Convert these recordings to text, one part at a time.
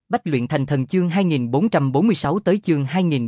Bách luyện thành thần chương 2446 tới chương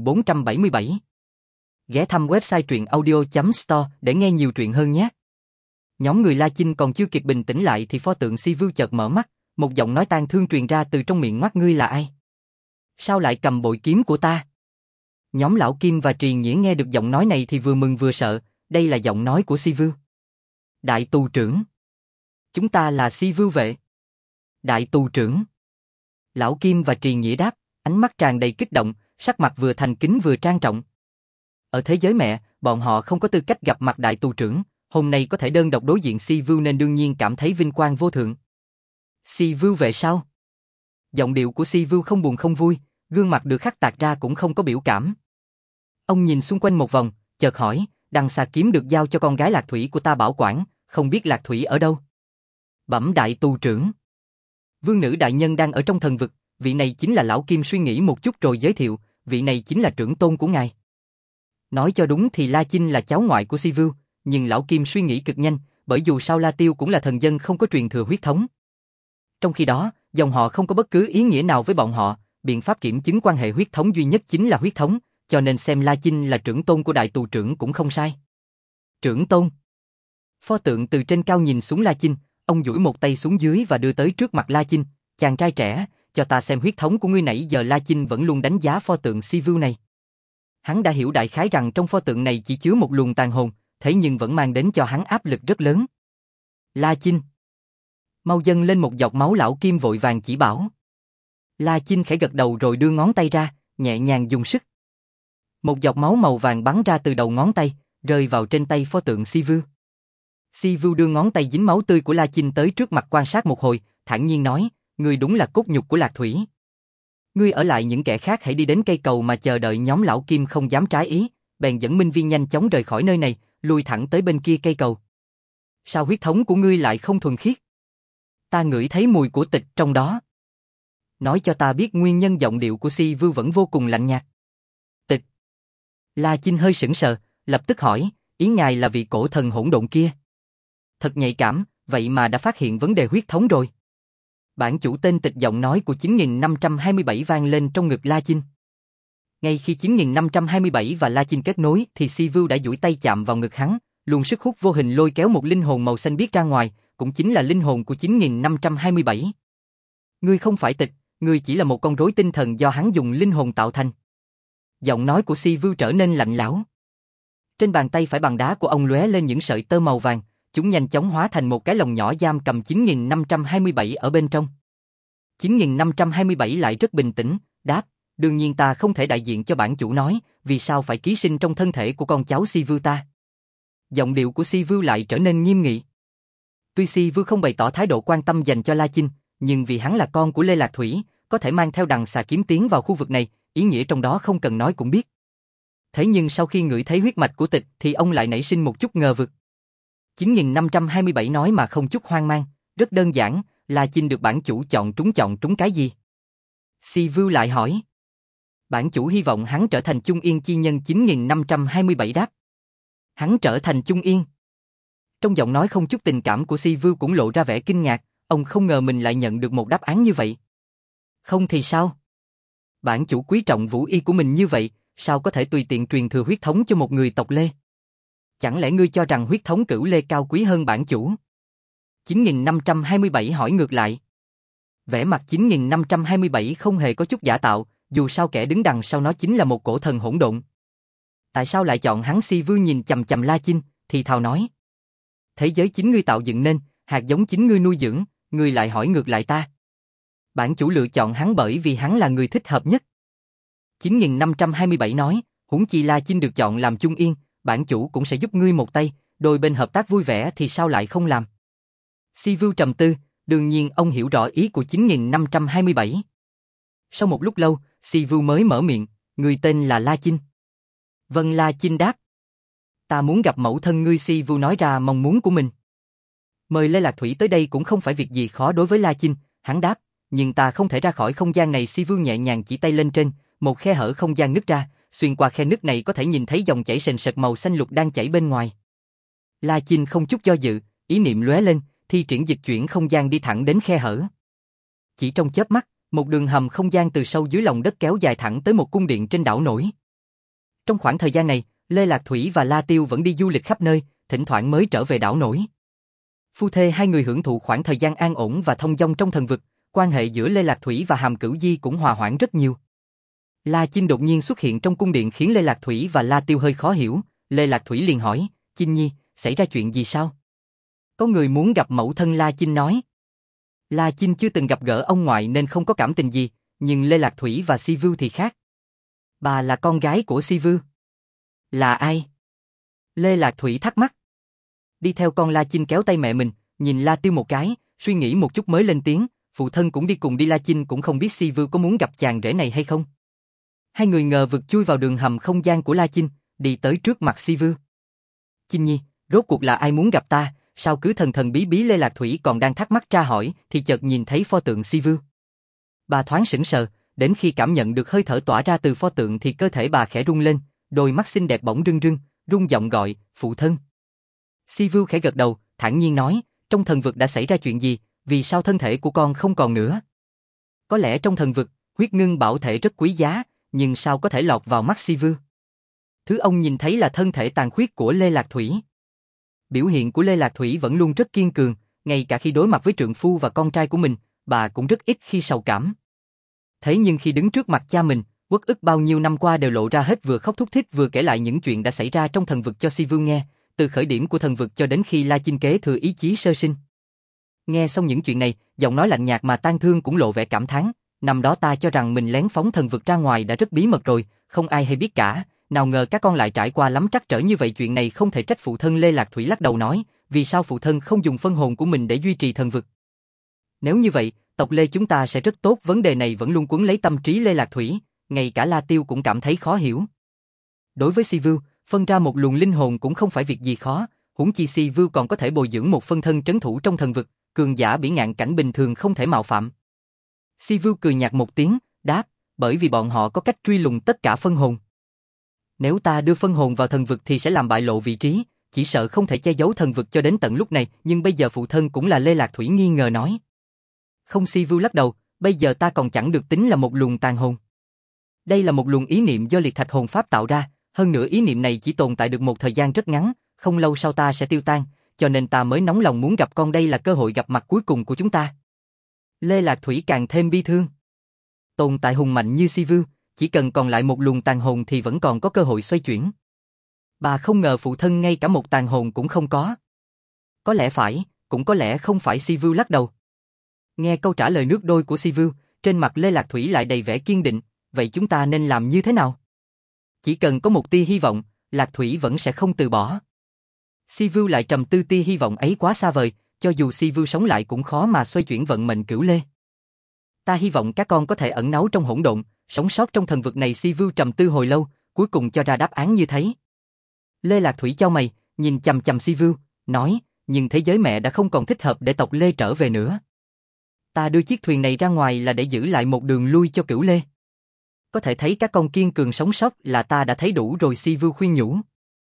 2477. Ghé thăm website truyện audio.store để nghe nhiều truyện hơn nhé. Nhóm người La Chinh còn chưa kịp bình tĩnh lại thì pho tượng Si Vưu chợt mở mắt, một giọng nói tang thương truyền ra từ trong miệng ngoác: ngươi là ai? Sao lại cầm bội kiếm của ta? Nhóm Lão Kim và Trì Nghĩa nghe được giọng nói này thì vừa mừng vừa sợ, đây là giọng nói của Si Vưu. Đại tù trưởng. Chúng ta là Si Vưu vệ. Đại tù trưởng. Lão Kim và Trì Nghĩa đáp, ánh mắt tràn đầy kích động, sắc mặt vừa thành kính vừa trang trọng. Ở thế giới mẹ, bọn họ không có tư cách gặp mặt đại tù trưởng, hôm nay có thể đơn độc đối diện Si Vưu nên đương nhiên cảm thấy vinh quang vô thượng. Si Vưu vệ sao? Giọng điệu của Si Vưu không buồn không vui, gương mặt được khắc tạc ra cũng không có biểu cảm. Ông nhìn xung quanh một vòng, chợt hỏi, đằng xà kiếm được giao cho con gái Lạc Thủy của ta bảo quản, không biết Lạc Thủy ở đâu? Bẩm đại tù trưởng. Vương nữ đại nhân đang ở trong thần vực, vị này chính là Lão Kim suy nghĩ một chút rồi giới thiệu, vị này chính là trưởng tôn của ngài. Nói cho đúng thì La Chinh là cháu ngoại của Si Vưu, nhưng Lão Kim suy nghĩ cực nhanh, bởi dù sao La Tiêu cũng là thần dân không có truyền thừa huyết thống. Trong khi đó, dòng họ không có bất cứ ý nghĩa nào với bọn họ, biện pháp kiểm chứng quan hệ huyết thống duy nhất chính là huyết thống, cho nên xem La Chinh là trưởng tôn của đại tù trưởng cũng không sai. Trưởng tôn. Pho tượng từ trên cao nhìn xuống La Chinh, ông duỗi một tay xuống dưới và đưa tới trước mặt La Chinh, chàng trai trẻ, cho ta xem huyết thống của ngươi. Nãy giờ La Chinh vẫn luôn đánh giá pho tượng Si Vưu này. Hắn đã hiểu đại khái rằng trong pho tượng này chỉ chứa một luồng tàn hồn, thế nhưng vẫn mang đến cho hắn áp lực rất lớn. La Chinh. Mau dâng lên một giọt máu. Lão Kim vội vàng chỉ bảo. La Chinh khẽ gật đầu rồi đưa ngón tay ra, nhẹ nhàng dùng sức. Một giọt máu màu vàng bắn ra từ đầu ngón tay, rơi vào trên tay pho tượng Si Vưu. Si Vưu đưa ngón tay dính máu tươi của La Chinh tới trước mặt quan sát một hồi, thản nhiên nói, ngươi đúng là cốt nhục của Lạc Thủy. Ngươi ở lại, những kẻ khác hãy đi đến cây cầu mà chờ đợi. Nhóm Lão Kim không dám trái ý, bèn dẫn Minh Viên nhanh chóng rời khỏi nơi này, lui thẳng tới bên kia cây cầu. Sao huyết thống của ngươi lại không thuần khiết? Ta ngửi thấy mùi của tịch trong đó. Nói cho ta biết nguyên nhân. Giọng điệu của Si Vưu vẫn vô cùng lạnh nhạt. Tịch. La Chinh hơi sững sờ, lập tức hỏi, ý ngài là vị cổ thần hỗn độn kia? Thật nhạy cảm, vậy mà đã phát hiện vấn đề huyết thống rồi. Bản chủ tên Tịch. Giọng nói của 9527 vang lên trong ngực La Chinh. Ngay khi 9527 và La Chinh kết nối thì Si Vưu đã duỗi tay chạm vào ngực hắn, luồng sức hút vô hình lôi kéo một linh hồn màu xanh biếc ra ngoài, cũng chính là linh hồn của 9527. Ngươi không phải Tịch, ngươi chỉ là một con rối tinh thần do hắn dùng linh hồn tạo thành. Giọng nói của Si Vưu trở nên lạnh lẽo. Trên bàn tay phải bằng đá của ông lóe lên những sợi tơ màu vàng, chúng nhanh chóng hóa thành một cái lồng nhỏ giam cầm 9527 ở bên trong. 9527 lại rất bình tĩnh, đáp, đương nhiên ta không thể đại diện cho bản chủ nói, vì sao phải ký sinh trong thân thể của con cháu Si Vưu ta. Giọng điệu của Si Vưu lại trở nên nghiêm nghị. Tuy Si Vưu không bày tỏ thái độ quan tâm dành cho La Chinh, nhưng vì hắn là con của Lê Lạc Thủy, có thể mang theo đằng xà kiếm tiến vào khu vực này, ý nghĩa trong đó không cần nói cũng biết. Thế nhưng sau khi ngửi thấy huyết mạch của Tịch thì ông lại nảy sinh một chút ngờ vực. 9527 nói mà không chút hoang mang, rất đơn giản, La Chinh được bản chủ chọn trúng cái gì? Si Vưu lại hỏi. Bản chủ hy vọng hắn trở thành Chung Yên chi nhân. 9527 đáp. Hắn trở thành Chung Yên. Trong giọng nói không chút tình cảm của Si Vưu cũng lộ ra vẻ kinh ngạc, ông không ngờ mình lại nhận được một đáp án như vậy. Không thì sao? Bản chủ quý trọng vũ y của mình như vậy, sao có thể tùy tiện truyền thừa huyết thống cho một người tộc Lê? Chẳng lẽ ngươi cho rằng huyết thống Cửu Lê cao quý hơn bản chủ? 9527 hỏi ngược lại. Vẻ mặt 9527 không hề có chút giả tạo, dù sao kẻ đứng đằng sau nó chính là một cổ thần hỗn độn. Tại sao lại chọn hắn? Si Vưu nhìn chằm chằm La Chinh, thì thào nói. Thế giới chính ngươi tạo dựng nên, hạt giống chính ngươi nuôi dưỡng, ngươi lại hỏi ngược lại ta. Bản chủ lựa chọn hắn bởi vì hắn là người thích hợp nhất. 9527 nói, huống chi La Chinh được chọn làm Chung Yên, bản chủ cũng sẽ giúp ngươi một tay, đôi bên hợp tác vui vẻ thì sao lại không làm. Si Vưu trầm tư, đương nhiên ông hiểu rõ ý của 9527. Sau một lúc lâu, Si Vưu mới mở miệng, người tên là La Chinh. Vâng, La Chinh đáp. Ta muốn gặp mẫu thân ngươi. Si Vưu nói ra mong muốn của mình. Mời Lê Lạc Thủy tới đây cũng không phải việc gì khó đối với La Chinh, hắn đáp, nhưng ta không thể ra khỏi không gian này. Si Vưu nhẹ nhàng chỉ tay lên trên, một khe hở không gian nứt ra, xuyên qua khe nứt này có thể nhìn thấy dòng chảy sền sệt màu xanh lục đang chảy bên ngoài. La Chinh không chút do dự, ý niệm lóe lên, thi triển dịch chuyển không gian đi thẳng đến khe hở. Chỉ trong chớp mắt, Một đường hầm không gian từ sâu dưới lòng đất kéo dài thẳng tới một cung điện trên đảo nổi. Trong khoảng thời gian này, Lê Lạc Thủy và La Tiêu vẫn đi du lịch khắp nơi, thỉnh thoảng mới trở về đảo nổi. Phu thê hai người hưởng thụ khoảng thời gian an ổn và thông dong trong thần vực, quan hệ giữa Lê Lạc Thủy và Hàm Cửu Di cũng hòa hoãn rất nhiều. La Chinh đột nhiên xuất hiện trong cung điện khiến Lê Lạc Thủy và La Tiêu hơi khó hiểu, Lê Lạc Thủy liền hỏi, Chinh Nhi, xảy ra chuyện gì sao? Có người muốn gặp mẫu thân, La Chinh nói. La Chinh chưa từng gặp gỡ ông ngoại nên không có cảm tình gì, nhưng Lê Lạc Thủy và Si Vưu thì khác. Bà là con gái của Si Vưu. Là ai? Lê Lạc Thủy thắc mắc. Đi theo con, La Chinh kéo tay mẹ mình, nhìn La Tiêu một cái, suy nghĩ một chút mới lên tiếng, phụ thân cũng đi cùng đi. La Chinh cũng không biết Si Vưu có muốn gặp chàng rể này hay không. Hai người ngờ vực chui vào đường hầm không gian của La Chinh, đi tới trước mặt Si Vưu. Chinh Nhi, rốt cuộc là ai muốn gặp ta, sao cứ thần thần bí bí? Lê Lạc Thủy còn đang thắc mắc tra hỏi, thì chợt nhìn thấy pho tượng Si Vưu. Bà thoáng sững sờ, đến khi cảm nhận được hơi thở tỏa ra từ pho tượng thì cơ thể bà khẽ rung lên, đôi mắt xinh đẹp bỗng rưng rưng, rung giọng gọi, phụ thân. Si Vưu khẽ gật đầu, thản nhiên nói, trong thần vực đã xảy ra chuyện gì, vì sao thân thể của con không còn nữa? Có lẽ trong thần vực, huyết ngưng bảo thể rất quý giá, nhưng sao có thể lọt vào mắt Si Vưu? Thứ ông nhìn thấy là thân thể tàn khuyết của Lê Lạc Thủy. Biểu hiện của Lê Lạc Thủy vẫn luôn rất kiên cường, ngay cả khi đối mặt với trượng phu và con trai của mình, bà cũng rất ít khi sầu cảm. Thế nhưng khi đứng trước mặt cha mình, uất ức bao nhiêu năm qua đều lộ ra hết, vừa khóc thút thít vừa kể lại những chuyện đã xảy ra trong thần vực cho Si Vưu nghe, từ khởi điểm của thần vực cho đến khi La Chinh kế thừa ý chí sơ sinh. Nghe xong những chuyện này, giọng nói lạnh nhạt mà tang thương cũng lộ vẻ cảm thán, năm đó ta cho rằng mình lén phóng thần vực ra ngoài đã rất bí mật rồi, không ai hay biết cả, nào ngờ các con lại trải qua lắm trắc trở như vậy, chuyện này không thể trách phụ thân. Lê Lạc Thủy lắc đầu nói, vì sao phụ thân không dùng phân hồn của mình để duy trì thần vực? Nếu như vậy, tộc Lê chúng ta sẽ rất tốt, vấn đề này vẫn luôn quấn lấy tâm trí Lê Lạc Thủy, ngay cả La Tiêu cũng cảm thấy khó hiểu. Đối với Si Vưu, phân ra một luồng linh hồn cũng không phải việc gì khó, huống chi Si Vưu còn có thể bồi dưỡng một phân thân trấn thủ trong thần vực, cường giả bỉ ngạn cảnh bình thường không thể mạo phạm. Si Vưu cười nhạt một tiếng, đáp, bởi vì bọn họ có cách truy lùng tất cả phân hồn. Nếu ta đưa phân hồn vào thần vực thì sẽ làm bại lộ vị trí, chỉ sợ không thể che giấu thần vực cho đến tận lúc này, nhưng bây giờ phụ thân cũng là. Lê Lạc Thủy nghi ngờ nói. Không, Si Vưu lắc đầu, bây giờ ta còn chẳng được tính là một luồng tàn hồn. Đây là một luồng ý niệm do liệt thạch hồn pháp tạo ra, hơn nữa ý niệm này chỉ tồn tại được một thời gian rất ngắn, không lâu sau ta sẽ tiêu tan, cho nên ta mới nóng lòng muốn gặp con, đây là cơ hội gặp mặt cuối cùng của chúng ta. Lê Lạc Thủy càng thêm bi thương. Tồn tại hùng mạnh như Si Vưu, chỉ cần còn lại một luồng tàn hồn thì vẫn còn có cơ hội xoay chuyển. Bà không ngờ phụ thân ngay cả một tàn hồn cũng không có. Có lẽ phải, cũng có lẽ không phải. Si Vưu lắc đầu. Nghe câu trả lời nước đôi của Si Vưu, trên mặt Lê Lạc Thủy lại đầy vẻ kiên định, vậy chúng ta nên làm như thế nào? Chỉ cần có một tia hy vọng, Lạc Thủy vẫn sẽ không từ bỏ. Si Vưu lại trầm tư, tia hy vọng ấy quá xa vời, cho dù Si Vưu sống lại cũng khó mà xoay chuyển vận mệnh Cửu Lê. Ta hy vọng các con có thể ẩn náu trong hỗn độn, sống sót trong thần vực này. Si Vưu trầm tư hồi lâu, cuối cùng cho ra đáp án như thế. Lê Lạc Thủy chau mày, nhìn chằm chằm Si Vưu, nói, nhưng thế giới mẹ đã không còn thích hợp để tộc Lê trở về nữa. Ta đưa chiếc thuyền này ra ngoài là để giữ lại một đường lui cho Cửu Lê. Có thể thấy các con kiên cường sống sót là ta đã thấy đủ rồi. Si Vưu khuyên nhủ.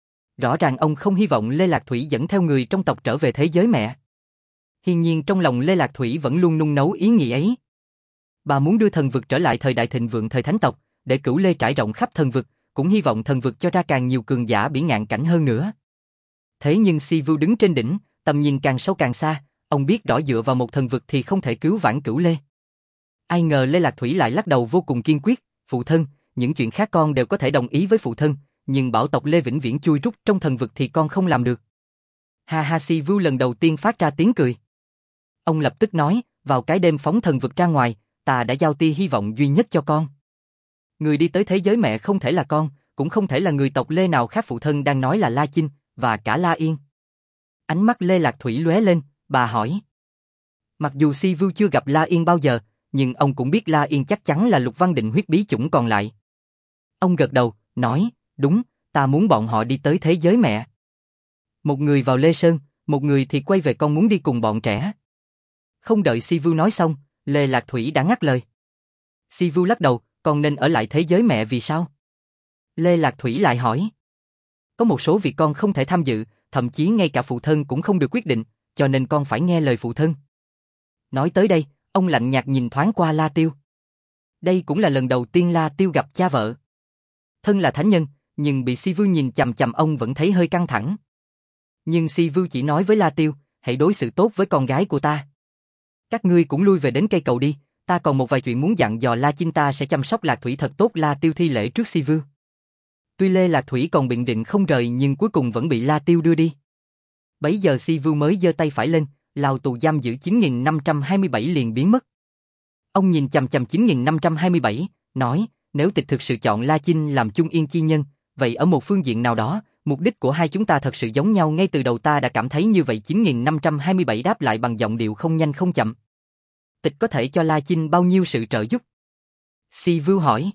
Rõ ràng ông không hy vọng Lê Lạc Thủy dẫn theo người trong tộc trở về thế giới mẹ. Hiển nhiên trong lòng Lê Lạc Thủy vẫn luôn nung nấu ý nghĩ ấy. Bà muốn đưa thần vực trở lại thời đại thịnh vượng thời thánh tộc, để Cửu Lê trải rộng khắp thần vực, cũng hy vọng thần vực cho ra càng nhiều cường giả bỉ ngạn cảnh hơn nữa. Thế nhưng Si Vưu đứng trên đỉnh, tầm nhìn càng sâu càng xa, ông biết rõ dựa vào một thần vực thì không thể cứu vãn Cửu Lê. Ai ngờ Lê Lạc Thủy lại lắc đầu vô cùng kiên quyết, phụ thân, những chuyện khác con đều có thể đồng ý với phụ thân, nhưng bảo tộc Lê vĩnh viễn chui rút trong thần vực thì con không làm được. Ha ha. Si Vưu lần đầu tiên phát ra tiếng cười. Ông lập tức nói, vào cái đêm phóng thần vực ra ngoài, ta đã giao tia hy vọng duy nhất cho con. Người đi tới thế giới mẹ không thể là con, cũng không thể là người tộc Lê nào khác. Phụ thân đang nói là La Chinh, và cả La Yên. Ánh mắt Lê Lạc Thủy lóe lên, bà hỏi. Mặc dù Si Vưu chưa gặp La Yên bao giờ, nhưng ông cũng biết La Yên chắc chắn là Lục Văn Định huyết bí chủng còn lại. Ông gật đầu, nói, đúng, ta muốn bọn họ đi tới thế giới mẹ. Một người vào Lê Sơn, một người thì quay về, con muốn đi cùng bọn trẻ. Không đợi Si Vưu nói xong, Lê Lạc Thủy đã ngắt lời. Si Vưu lắc đầu, con nên ở lại thế giới mẹ vì sao? Lê Lạc Thủy lại hỏi. Có một số việc con không thể tham dự, thậm chí ngay cả phụ thân cũng không được quyết định, cho nên con phải nghe lời phụ thân. Nói tới đây, ông lạnh nhạt nhìn thoáng qua La Tiêu. Đây cũng là lần đầu tiên La Tiêu gặp cha vợ. Thân là thánh nhân, nhưng bị Si Vưu nhìn chằm chằm ông vẫn thấy hơi căng thẳng. Nhưng Si Vưu chỉ nói với La Tiêu, hãy đối xử tốt với con gái của ta. Các ngươi cũng lui về đến cây cầu đi, ta còn một vài chuyện muốn dặn dò La Chinh, ta sẽ chăm sóc Lạc Thủy thật tốt. La Tiêu thi lễ trước Si Vưu. Tuy Lê Lạc Thủy còn biện định không rời nhưng cuối cùng vẫn bị La Tiêu đưa đi. Bấy giờ Si Vưu mới giơ tay phải lên, lao tù giam giữ 9527 liền biến mất. Ông nhìn chằm chằm 9527, nói, nếu tịch thực sự chọn La Chinh làm chung yên chi nhân, vậy ở một phương diện nào đó, mục đích của hai chúng ta thật sự giống nhau, ngay từ đầu ta đã cảm thấy như vậy. 9527 đáp lại bằng giọng điệu không nhanh không chậm. Tịch có thể cho La Chinh bao nhiêu sự trợ giúp? Si Vưu hỏi.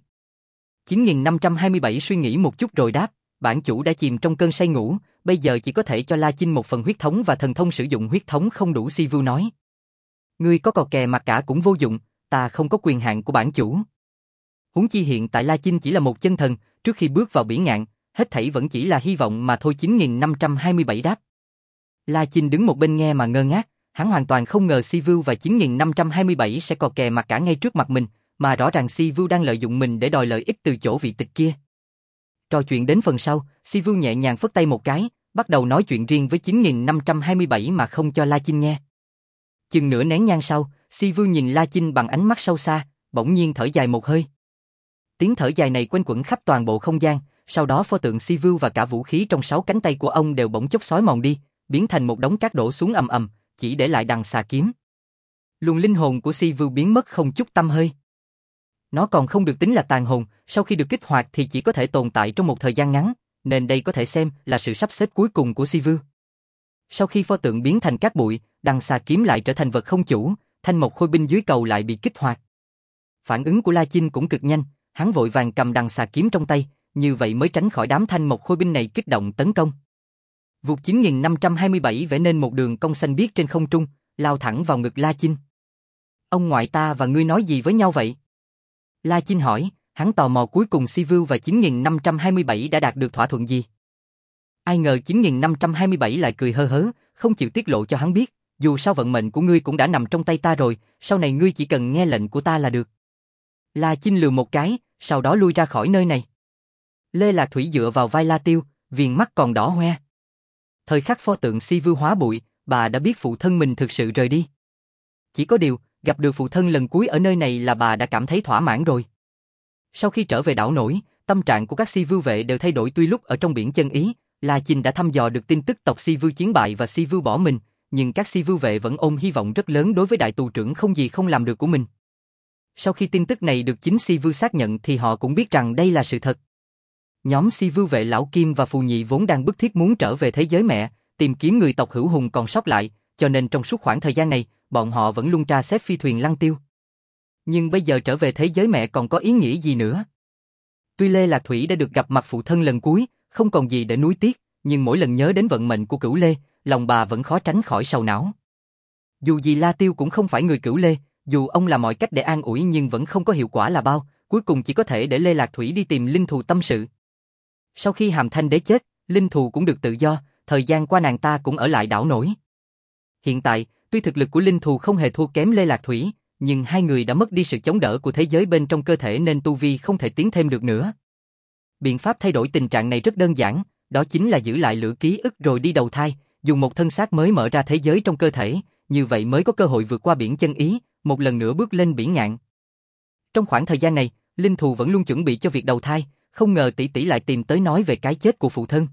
9527 suy nghĩ một chút rồi đáp, bản chủ đã chìm trong cơn say ngủ, bây giờ chỉ có thể cho La Chinh một phần huyết thống và thần thông sử dụng huyết thống không đủ. Si Vưu nói. Ngươi có cò kè mặt cả cũng vô dụng, ta không có quyền hạn của bản chủ. Huống chi hiện tại La Chinh chỉ là một chân thần, trước khi bước vào biển ngạn, hết thảy vẫn chỉ là hy vọng mà thôi. 9527 đáp. La Chinh đứng một bên nghe mà ngơ ngác, hắn hoàn toàn không ngờ Si Vưu và 9527 sẽ cò kè mặt cả ngay trước mặt mình, mà rõ ràng Si Vưu đang lợi dụng mình để đòi lợi ích từ chỗ vị tịch kia. Trò chuyện đến phần sau, Si Vưu nhẹ nhàng phất tay một cái, bắt đầu nói chuyện riêng với 9527 mà không cho La Chinh nghe. Chừng nửa nén nhang sau, Si Vưu nhìn La Chinh bằng ánh mắt sâu xa, bỗng nhiên thở dài một hơi. Tiếng thở dài này quanh quẩn khắp toàn bộ không gian, sau đó pho tượng Si Vưu và cả vũ khí trong 6 cánh tay của ông đều bỗng chốc xói mòn đi, biến thành một đống cát đổ xuống ầm ầm, chỉ để lại đằng xà kiếm. Luồng linh hồn của Si Vưu biến mất không chút tăm hơi. Nó còn không được tính là tàn hồn, sau khi được kích hoạt thì chỉ có thể tồn tại trong một thời gian ngắn, nên đây có thể xem là sự sắp xếp cuối cùng của Si Vưu. Sau khi pho tượng biến thành cát bụi, đằng xà kiếm lại trở thành vật không chủ, thanh mộc khôi binh dưới cầu lại bị kích hoạt. Phản ứng của La Chinh cũng cực nhanh, hắn vội vàng cầm đằng xà kiếm trong tay, như vậy mới tránh khỏi đám thanh mộc khôi binh này kích động tấn công. Vụt 9527 vẽ nên một đường cong xanh biếc trên không trung, lao thẳng vào ngực La Chinh. Ông ngoại ta và ngươi nói gì với nhau vậy? La Chinh hỏi, hắn tò mò cuối cùng Si Vưu và 9527 đã đạt được thỏa thuận gì. Ai ngờ 9527 lại cười hơ hớ, không chịu tiết lộ cho hắn biết, dù sao vận mệnh của ngươi cũng đã nằm trong tay ta rồi, sau này ngươi chỉ cần nghe lệnh của ta là được. La Chinh lườm một cái, sau đó lui ra khỏi nơi này. Lê Lạc Thủy dựa vào vai La Tiêu, viền mắt còn đỏ hoe. Thời khắc pho tượng Si Vưu hóa bụi, bà đã biết phụ thân mình thực sự rời đi. Chỉ có điều, gặp được phụ thân lần cuối ở nơi này là bà đã cảm thấy thỏa mãn rồi. Sau khi trở về đảo nổi, tâm trạng của các Si Vưu vệ đều thay đổi. Tuy lúc ở trong biển chân ý, La Chinh đã thăm dò được tin tức tộc Si Vưu chiến bại và Si Vưu bỏ mình, nhưng các Si Vưu vệ vẫn ôm hy vọng rất lớn đối với đại tù trưởng không gì không làm được của mình. Sau khi tin tức này được chính Si Vưu xác nhận thì họ cũng biết rằng đây là sự thật. Nhóm Si Vưu vệ Lão Kim và Phù Nhị vốn đang bức thiết muốn trở về thế giới mẹ, tìm kiếm người tộc hữu hùng còn sót lại, cho nên trong suốt khoảng thời gian này, bọn họ vẫn luôn tra xét phi thuyền Lăng Tiêu. Nhưng bây giờ trở về thế giới mẹ còn có ý nghĩa gì nữa? Tuy Lê Lạc Thủy đã được gặp mặt phụ thân lần cuối, không còn gì để nuối tiếc, nhưng mỗi lần nhớ đến vận mệnh của Cửu Lê, lòng bà vẫn khó tránh khỏi sầu não. Dù gì La Tiêu cũng không phải người Cửu Lê, dù ông làm mọi cách để an ủi nhưng vẫn không có hiệu quả là bao, cuối cùng chỉ có thể để Lê Lạc Thủy đi tìm linh thù tâm sự. Sau khi Hàm Thanh Đế chết, linh thù cũng được tự do, thời gian qua nàng ta cũng ở lại đảo nổi. Hiện tại, tuy thực lực của linh thù không hề thua kém Lê Lạc Thủy, nhưng hai người đã mất đi sự chống đỡ của thế giới bên trong cơ thể nên tu vi không thể tiến thêm được nữa. Biện pháp thay đổi tình trạng này rất đơn giản, đó chính là giữ lại lửa ký ức rồi đi đầu thai, dùng một thân xác mới mở ra thế giới trong cơ thể, như vậy mới có cơ hội vượt qua biển chân ý, một lần nữa bước lên biển ngạn. Trong khoảng thời gian này, linh thù vẫn luôn chuẩn bị cho việc đầu thai, không ngờ tỷ tỷ lại tìm tới nói về cái chết của phụ thân.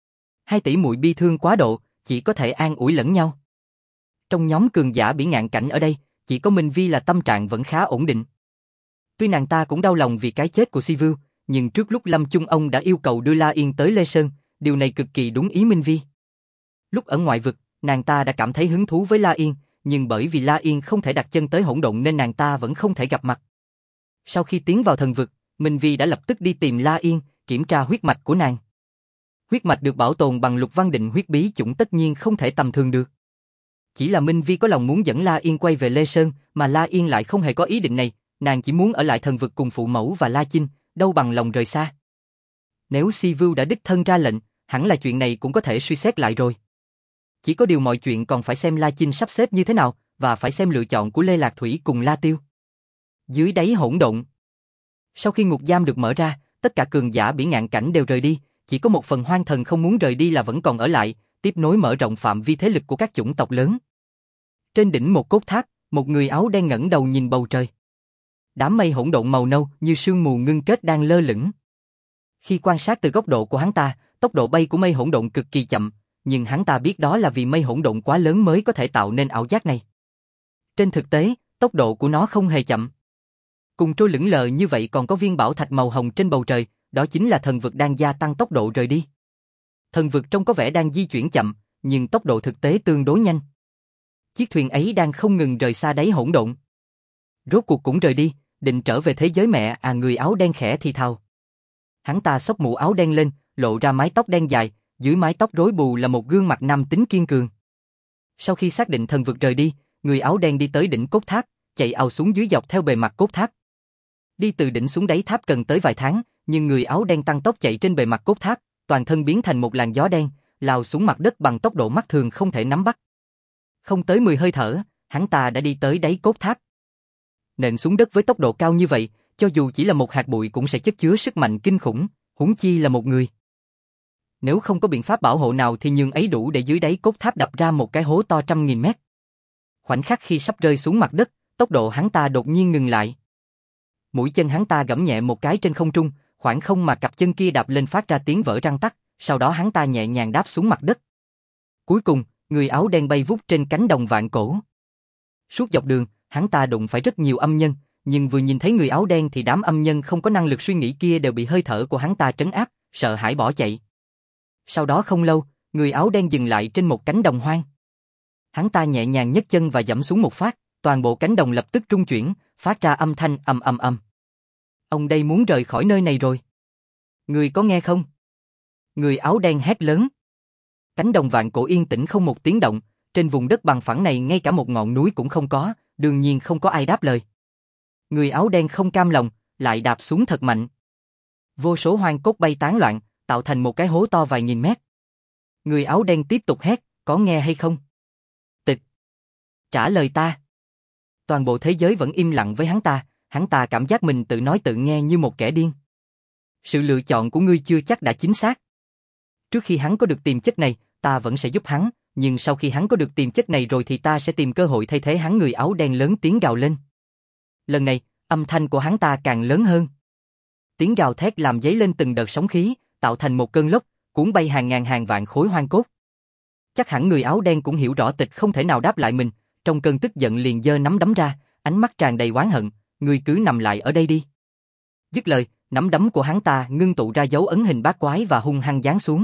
Hai tỷ muội bi thương quá độ, chỉ có thể an ủi lẫn nhau. Trong nhóm cường giả biển ngạn cảnh ở đây, chỉ có Minh Vi là tâm trạng vẫn khá ổn định. Tuy nàng ta cũng đau lòng vì cái chết của Si Vưu, nhưng trước lúc lâm chung ông đã yêu cầu đưa La Yên tới Lê Sơn, điều này cực kỳ đúng ý Minh Vi. Lúc ở ngoại vực, nàng ta đã cảm thấy hứng thú với La Yên, nhưng bởi vì La Yên không thể đặt chân tới hỗn độn nên nàng ta vẫn không thể gặp mặt. Sau khi tiến vào thần vực, Minh Vi đã lập tức đi tìm La Yên, kiểm tra huyết mạch của nàng. Huyết mạch được bảo tồn bằng Lục Văn Định huyết bí chủng tất nhiên không thể tầm thường được. Chỉ là Minh Vi có lòng muốn dẫn La Yên quay về Lê Sơn, mà La Yên lại không hề có ý định này, nàng chỉ muốn ở lại thần vực cùng phụ mẫu và La Chinh, đâu bằng lòng rời xa. Nếu Si Vưu đã đích thân ra lệnh, hẳn là chuyện này cũng có thể suy xét lại rồi. Chỉ có điều mọi chuyện còn phải xem La Chinh sắp xếp như thế nào, và phải xem lựa chọn của Lê Lạc Thủy cùng La Tiêu. Dưới đáy hỗn độn. Sau khi ngục giam được mở ra, tất cả cường giả Bỉ Ngạn Cảnh đều rời đi, chỉ có một phần hoang thần không muốn rời đi là vẫn còn ở lại, tiếp nối mở rộng phạm vi thế lực của các chủng tộc lớn. Trên đỉnh một cốt tháp, một người áo đen ngẩng đầu nhìn bầu trời. Đám mây hỗn độn màu nâu như sương mù ngưng kết đang lơ lửng. Khi quan sát từ góc độ của hắn ta, tốc độ bay của mây hỗn độn cực kỳ chậm, nhưng hắn ta biết đó là vì mây hỗn độn quá lớn mới có thể tạo nên ảo giác này. Trên thực tế, tốc độ của nó không hề chậm. Cùng trôi lững lờ như vậy còn có viên bảo thạch màu hồng trên bầu trời, đó chính là thần vực đang gia tăng tốc độ rời đi. Thần vực trông có vẻ đang di chuyển chậm, nhưng tốc độ thực tế tương đối nhanh. Chiếc thuyền ấy đang không ngừng rời xa đáy hỗn độn. Rốt cuộc cũng rời đi, định trở về thế giới mẹ à, người áo đen khẽ thì thào. Hắn ta xốc mũ áo đen lên, lộ ra mái tóc đen dài, dưới mái tóc rối bù là một gương mặt nam tính kiên cường. Sau khi xác định thần vực rời đi, người áo đen đi tới đỉnh cốt tháp, chạy ào xuống dưới dọc theo bề mặt cốt tháp. Đi từ đỉnh xuống đáy tháp cần tới vài tháng, nhưng người áo đen tăng tốc chạy trên bề mặt cốt tháp, toàn thân biến thành một làn gió đen, lao xuống mặt đất bằng tốc độ mắt thường không thể nắm bắt. Không tới 10 hơi thở, hắn ta đã đi tới đáy cốt tháp. Nện xuống đất với tốc độ cao như vậy, cho dù chỉ là một hạt bụi cũng sẽ chất chứa sức mạnh kinh khủng, huống chi là một người. Nếu không có biện pháp bảo hộ nào thì nhường ấy đủ để dưới đáy cốt tháp đập ra một cái hố to 100.000 mét. Khoảnh khắc khi sắp rơi xuống mặt đất, tốc độ hắn ta đột nhiên ngừng lại. Mũi chân hắn ta gẫm nhẹ một cái trên không trung, khoảng không mà cặp chân kia đạp lên phát ra tiếng vỡ răng tắc, sau đó hắn ta nhẹ nhàng đáp xuống mặt đất. Cuối cùng, người áo đen bay vút trên cánh đồng vạn cổ. Suốt dọc đường, hắn ta đụng phải rất nhiều âm nhân, nhưng vừa nhìn thấy người áo đen thì đám âm nhân không có năng lực suy nghĩ kia đều bị hơi thở của hắn ta trấn áp, sợ hãi bỏ chạy. Sau đó không lâu, người áo đen dừng lại trên một cánh đồng hoang. Hắn ta nhẹ nhàng nhấc chân và giẫm xuống một phát, toàn bộ cánh đồng lập tức rung chuyển, phát ra âm thanh ầm ầm ầm. Ông đây muốn rời khỏi nơi này rồi. Người có nghe không? Người áo đen hét lớn. Cánh đồng vạn cổ yên tĩnh không một tiếng động, trên vùng đất bằng phẳng này ngay cả một ngọn núi cũng không có, đương nhiên không có ai đáp lời. Người áo đen không cam lòng, lại đạp xuống thật mạnh. Vô số hoang cốt bay tán loạn, tạo thành một cái hố to vài nghìn mét. Người áo đen tiếp tục hét, có nghe hay không? Tịch. Trả lời ta. Toàn bộ thế giới vẫn im lặng với hắn ta cảm giác mình tự nói tự nghe như một kẻ điên. Sự lựa chọn của ngươi chưa chắc đã chính xác. Trước khi hắn có được tiềm chất này, ta vẫn sẽ giúp hắn, nhưng sau khi hắn có được tiềm chất này rồi thì ta sẽ tìm cơ hội thay thế hắn. Người áo đen lớn tiếng gào lên. Lần này, âm thanh của hắn ta càng lớn hơn. Tiếng gào thét làm dấy lên từng đợt sóng khí, tạo thành một cơn lốc, cuốn bay hàng ngàn hàng vạn khối hoang cốt. Chắc hẳn người áo đen cũng hiểu rõ Tịch không thể nào đáp lại mình, trong cơn tức giận liền giơ nắm đấm ra, ánh mắt tràn đầy oán hận, ngươi cứ nằm lại ở đây đi. Dứt lời, nắm đấm của hắn ta ngưng tụ ra dấu ấn hình bát quái và hung hăng giáng xuống.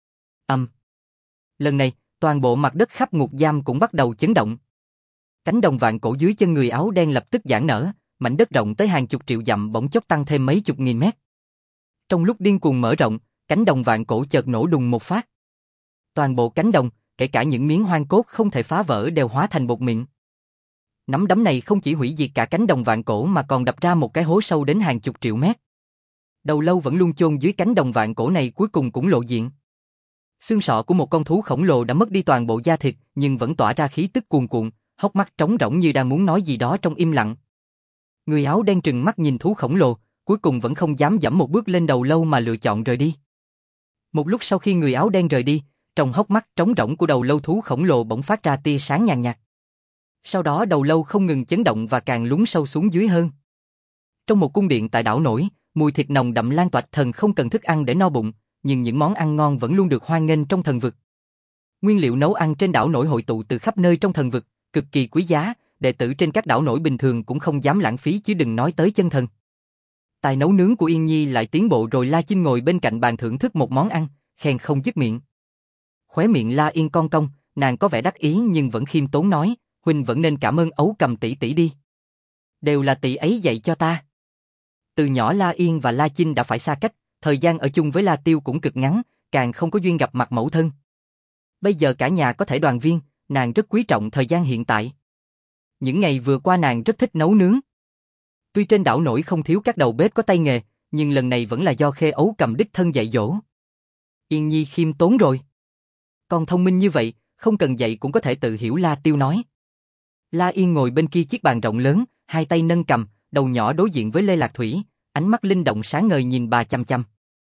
Lần này, toàn bộ mặt đất khắp ngục giam cũng bắt đầu chấn động. Cánh đồng vạn cổ dưới chân người áo đen lập tức giãn nở, mảnh đất rộng tới hàng chục triệu dặm bỗng chốc tăng thêm mấy chục nghìn mét. Trong lúc điên cuồng mở rộng, cánh đồng vạn cổ chợt nổ đùng một phát. Toàn bộ cánh đồng, kể cả những miếng hoang cốt không thể phá vỡ đều hóa thành bột mịn. Nắm đấm này không chỉ hủy diệt cả cánh đồng vạn cổ mà còn đập ra một cái hố sâu đến hàng chục triệu mét. Đầu lâu vẫn luôn chôn dưới cánh đồng vạn cổ này cuối cùng cũng lộ diện. Xương sọ của một con thú khổng lồ đã mất đi toàn bộ da thịt nhưng vẫn tỏa ra khí tức cuồn cuộn, hốc mắt trống rỗng như đang muốn nói gì đó trong im lặng. Người áo đen trừng mắt nhìn thú khổng lồ, cuối cùng vẫn không dám dẫm một bước lên đầu lâu mà lựa chọn rời đi. Một lúc sau khi người áo đen rời đi, trong hốc mắt trống rỗng của đầu lâu thú khổng lồ bỗng phát ra tia sáng nhàn nhạt. Sau đó đầu lâu không ngừng chấn động và càng lún sâu xuống dưới hơn. Trong một cung điện tại đảo nổi, mùi thịt nồng đậm lan tỏa. Thần không cần thức ăn để no bụng, nhưng những món ăn ngon vẫn luôn được hoan nghênh trong thần vực. Nguyên liệu nấu ăn trên đảo nổi hội tụ từ khắp nơi trong thần vực, cực kỳ quý giá, đệ tử trên các đảo nổi bình thường cũng không dám lãng phí chứ đừng nói tới chân thần. Tài nấu nướng của Yên Nhi lại tiến bộ rồi. La Chinh ngồi bên cạnh bàn thưởng thức một món ăn, khen không dứt miệng. Khóe miệng La Yên cong cong, nàng có vẻ đắc ý nhưng vẫn khiêm tốn nói, huynh vẫn nên cảm ơn Ấu Cầm tỷ tỷ đi. Đều là tỷ ấy dạy cho ta. Từ nhỏ La Yên và La Chinh đã phải xa cách, thời gian ở chung với La Tiêu cũng cực ngắn, càng không có duyên gặp mặt mẫu thân. Bây giờ cả nhà có thể đoàn viên, nàng rất quý trọng thời gian hiện tại. Những ngày vừa qua nàng rất thích nấu nướng. Tuy trên đảo nổi không thiếu các đầu bếp có tay nghề, nhưng lần này vẫn là do Khê Ấu Cầm đích thân dạy dỗ. Yên Nhi khiêm tốn rồi. Con thông minh như vậy, không cần dạy cũng có thể tự hiểu. La Tiêu nói. La Yên ngồi bên kia chiếc bàn rộng lớn, hai tay nâng cầm, đầu nhỏ đối diện với Lê Lạc Thủy, ánh mắt linh động sáng ngời nhìn bà chăm chăm.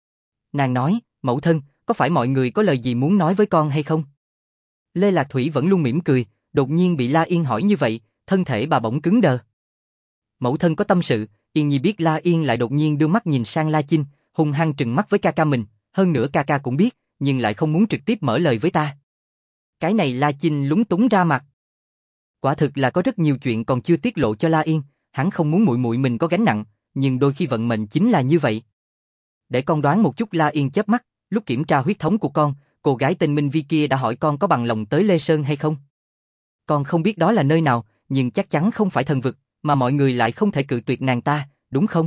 Nàng nói, mẫu thân, có phải mọi người có lời gì muốn nói với con hay không? Lê Lạc Thủy vẫn luôn mỉm cười, đột nhiên bị La Yên hỏi như vậy, thân thể bà bỗng cứng đờ. Mẫu thân có tâm sự. Yên Nhi biết La Yên lại đột nhiên đưa mắt nhìn sang La Chinh, hung hăng trừng mắt với ca ca mình, hơn nữa ca ca cũng biết, nhưng lại không muốn trực tiếp mở lời với ta. Cái này La Chinh lúng túng ra mặt. Quả thực là có rất nhiều chuyện còn chưa tiết lộ cho La Yên, hắn không muốn muội muội mình có gánh nặng, nhưng đôi khi vận mệnh chính là như vậy. Để con đoán một chút. La Yên chớp mắt, lúc kiểm tra huyết thống của con, cô gái tên Minh Vi kia đã hỏi con có bằng lòng tới Lê Sơn hay không? Con không biết đó là nơi nào, nhưng chắc chắn không phải thần vực, mà mọi người lại không thể cự tuyệt nàng ta, đúng không?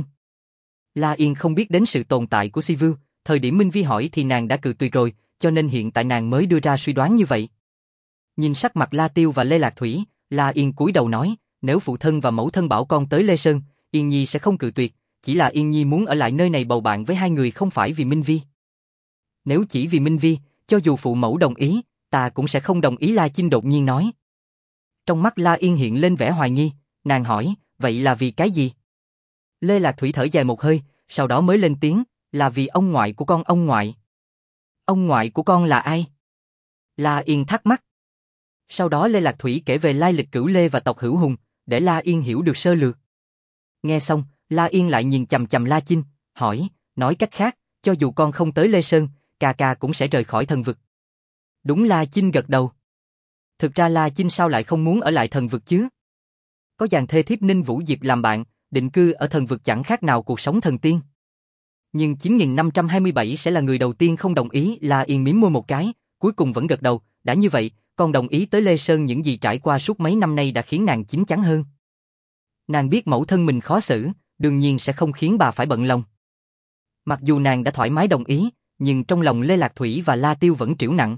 La Yên không biết đến sự tồn tại của Si Vưu, thời điểm Minh Vi hỏi thì nàng đã cự tuyệt rồi, cho nên hiện tại nàng mới đưa ra suy đoán như vậy. Nhìn sắc mặt La Tiêu và Lê Lạc Thủy, La Yên cúi đầu nói, nếu phụ thân và mẫu thân bảo con tới Lê Sơn, Yên Nhi sẽ không cự tuyệt, chỉ là Yên Nhi muốn ở lại nơi này bầu bạn với hai người không phải vì Minh Vi. Nếu chỉ vì Minh Vi, cho dù phụ mẫu đồng ý, ta cũng sẽ không đồng ý. La Chinh đột nhiên nói. Trong mắt La Yên hiện lên vẻ hoài nghi, nàng hỏi, vậy là vì cái gì? Lê Lạc Thủy thở dài một hơi, sau đó mới lên tiếng, là vì ông ngoại của con. Ông ngoại? Ông ngoại của con là ai? La Yên thắc mắc. Sau đó Lê Lạc Thủy kể về lai lịch Cửu Lê và tộc Hữu Hùng, để La Yên hiểu được sơ lược. Nghe xong, La Yên lại nhìn chằm chằm La Chinh, hỏi, nói cách khác, cho dù con không tới Lê Sơn, ca ca cũng sẽ rời khỏi thần vực. Đúng. La Chinh gật đầu. Thực ra La Chinh sao lại không muốn ở lại thần vực chứ? Có dàn thê thiếp Ninh Vũ Diệp làm bạn, định cư ở thần vực chẳng khác nào cuộc sống thần tiên. Nhưng 9527 sẽ là người đầu tiên không đồng ý. La Yên mím môi một cái, cuối cùng vẫn gật đầu, đã như vậy, con đồng ý tới Lê Sơn. Những gì trải qua suốt mấy năm nay đã khiến nàng chín chắn hơn. Nàng biết mẫu thân mình khó xử, đương nhiên sẽ không khiến bà phải bận lòng. Mặc dù nàng đã thoải mái đồng ý, nhưng trong lòng Lê Lạc Thủy và La Tiêu vẫn trĩu nặng.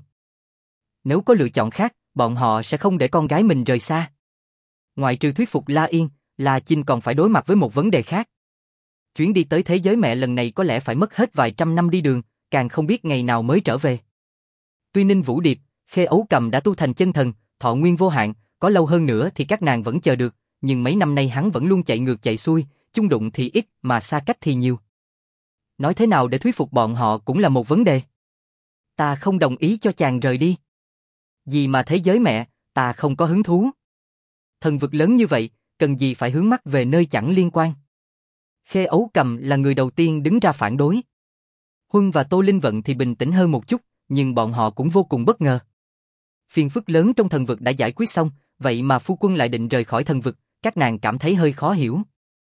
Nếu có lựa chọn khác, bọn họ sẽ không để con gái mình rời xa. Ngoại trừ thuyết phục La Yên, La Chinh còn phải đối mặt với một vấn đề khác. Chuyến đi tới thế giới mẹ lần này có lẽ phải mất hết vài trăm năm đi đường, càng không biết ngày nào mới trở về. Tuy Ninh Vũ Điệp, Khê Ấu Cầm đã tu thành chân thần, thọ nguyên vô hạn, có lâu hơn nữa thì các nàng vẫn chờ được, nhưng mấy năm nay hắn vẫn luôn chạy ngược chạy xuôi, chung đụng thì ít mà xa cách thì nhiều. Nói thế nào để thuyết phục bọn họ cũng là một vấn đề. Ta không đồng ý cho chàng rời đi. Vì mà thế giới mẹ, ta không có hứng thú. Thần vực lớn như vậy, cần gì phải hướng mắt về nơi chẳng liên quan. Khê Ấu Cầm là người đầu tiên đứng ra phản đối. Huân và Tô Linh Vận thì bình tĩnh hơn một chút, nhưng bọn họ cũng vô cùng bất ngờ. Phiền phức lớn trong thần vực đã giải quyết xong, vậy mà phu quân lại định rời khỏi thần vực, các nàng cảm thấy hơi khó hiểu.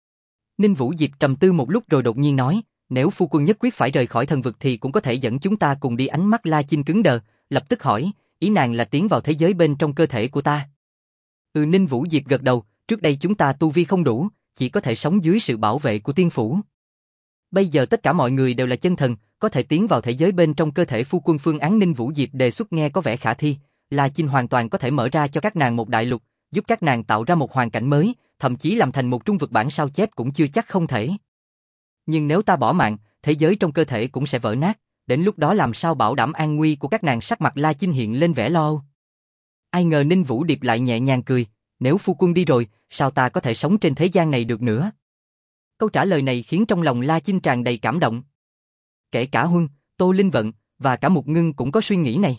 Ninh Vũ Diệp trầm tư một lúc rồi đột nhiên nói, nếu phu quân nhất quyết phải rời khỏi thần vực thì cũng có thể dẫn chúng ta cùng đi. Ánh mắt La Chinh cứng đờ, lập tức hỏi, ý nàng là tiến vào thế giới bên trong cơ thể của ta? Ninh Vũ Diệp gật đầu, trước đây chúng ta tu vi không đủ, chỉ có thể sống dưới sự bảo vệ của tiên phủ. Bây giờ tất cả mọi người đều là chân thần, có thể tiến vào thế giới bên trong cơ thể phu quân. Phương án Ninh Vũ Diệp đề xuất nghe có vẻ khả thi, La Chinh hoàn toàn có thể mở ra cho các nàng một đại lục, giúp các nàng tạo ra một hoàn cảnh mới, thậm chí làm thành một trung vực bản sao chép cũng chưa chắc không thể. Nhưng nếu ta bỏ mạng, thế giới trong cơ thể cũng sẽ vỡ nát, đến lúc đó làm sao bảo đảm an nguy của các nàng? Sắc mặt La Chinh hiện lên vẻ lo âu. Ai ngờ Ninh Vũ Điệp lại nhẹ nhàng cười, nếu phu quân đi rồi, sao ta có thể sống trên thế gian này được nữa? Câu trả lời này khiến trong lòng La Chinh tràn đầy cảm động. Kể cả Huân, Tô Linh Vận và cả Mục Ngưng cũng có suy nghĩ này.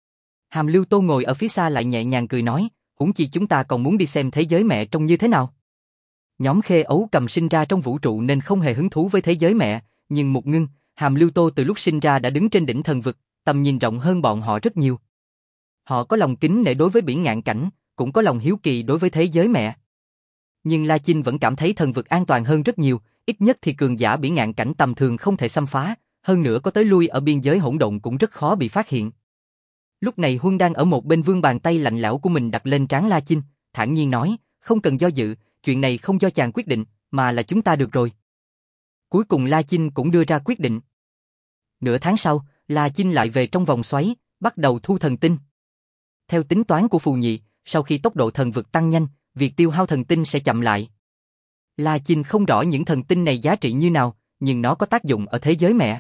Hàm Lưu Tô ngồi ở phía xa lại nhẹ nhàng cười nói, huống chi chúng ta còn muốn đi xem thế giới mẹ trông như thế nào. Nhóm Khê Ấu Cầm sinh ra trong vũ trụ nên không hề hứng thú với thế giới mẹ, nhưng Mục Ngưng, Hàm Lưu Tô từ lúc sinh ra đã đứng trên đỉnh thần vực, tầm nhìn rộng hơn bọn họ rất nhiều. Họ có lòng kính nể đối với biển ngạn cảnh, cũng có lòng hiếu kỳ đối với thế giới mẹ. Nhưng La Chinh vẫn cảm thấy thần vực an toàn hơn rất nhiều, ít nhất thì cường giả biển ngạn cảnh tầm thường không thể xâm phá, hơn nữa có tới lui ở biên giới hỗn độn cũng rất khó bị phát hiện. Lúc này Huân đang ở một bên vươn bàn tay lạnh lẽo của mình đặt lên trán La Chinh, thản nhiên nói, không cần do dự, chuyện này không do chàng quyết định, mà là chúng ta được rồi. Cuối cùng La Chinh cũng đưa ra quyết định. Nửa tháng sau, La Chinh lại về trong vòng xoáy, bắt đầu thu thần tinh. Theo tính toán của Phù Nhị, sau khi tốc độ thần vực tăng nhanh, việc tiêu hao thần tinh sẽ chậm lại. La Chinh không rõ những thần tinh này giá trị như nào, nhưng nó có tác dụng ở thế giới mẹ.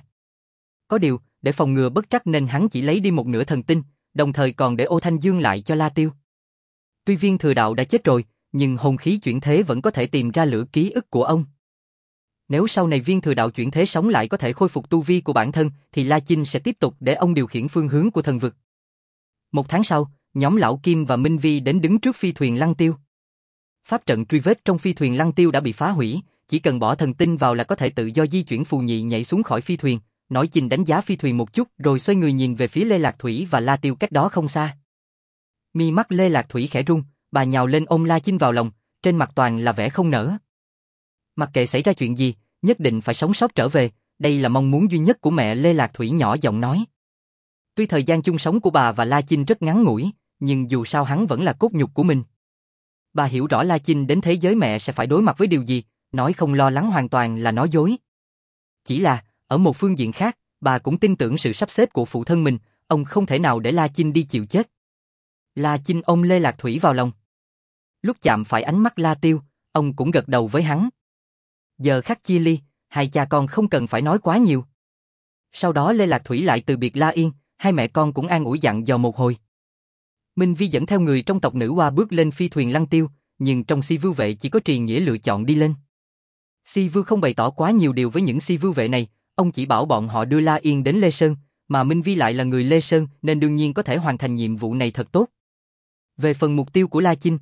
Có điều, để phòng ngừa bất trắc nên hắn chỉ lấy đi một nửa thần tinh, đồng thời còn để Ô Thanh Dương lại cho La Tiêu. Tuy Viên Thừa Đạo đã chết rồi, nhưng hồn khí chuyển thế vẫn có thể tìm ra lửa ký ức của ông. Nếu sau này viên thừa đạo chuyển thế sống lại có thể khôi phục tu vi của bản thân, thì La Chinh sẽ tiếp tục để ông điều khiển phương hướng của thần vực. Một tháng sau, nhóm Lão Kim và Minh Vi đến đứng trước phi thuyền Lăng Tiêu. Pháp trận truy vết trong phi thuyền Lăng Tiêu đã bị phá hủy, chỉ cần bỏ thần tinh vào là có thể tự do di chuyển. Phù Nhị nhảy xuống khỏi phi thuyền, nói Chinh đánh giá phi thuyền một chút rồi xoay người nhìn về phía Lê Lạc Thủy và La Tiêu cách đó không xa. Mi mắt Lê Lạc Thủy khẽ rung, bà nhào lên ôm La Chinh vào lòng, trên mặt toàn là vẻ không nỡ. Mặc kệ xảy ra chuyện gì, nhất định phải sống sót trở về, đây là mong muốn duy nhất của mẹ. Lê Lạc Thủy nhỏ giọng nói. Tuy thời gian chung sống của bà và La Chinh rất ngắn ngủi, nhưng dù sao hắn vẫn là cốt nhục của mình. Bà hiểu rõ La Chinh đến thế giới mẹ sẽ phải đối mặt với điều gì, nói không lo lắng hoàn toàn là nói dối. Chỉ là, ở một phương diện khác, bà cũng tin tưởng sự sắp xếp của phụ thân mình, ông không thể nào để La Chinh đi chịu chết. La Chinh ôm Lê Lạc Thủy vào lòng. Lúc chạm phải ánh mắt La Tiêu, ông cũng gật đầu với hắn. Giờ khắc chia ly, hai cha con không cần phải nói quá nhiều. Sau đó Lê Lạc Thủy lại từ biệt La Yên, hai mẹ con cũng an ủi dặn dò một hồi. Minh Vi dẫn theo người trong tộc nữ hoa bước lên phi thuyền Lăng Tiêu, nhưng trong Si Vưu vệ chỉ có Trì Nghĩa lựa chọn đi lên. Si Vưu không bày tỏ quá nhiều điều với những Si Vưu vệ này, ông chỉ bảo bọn họ đưa La Yên đến Lê Sơn, mà Minh Vi lại là người Lê Sơn nên đương nhiên có thể hoàn thành nhiệm vụ này thật tốt. Về phần mục tiêu của La Chinh,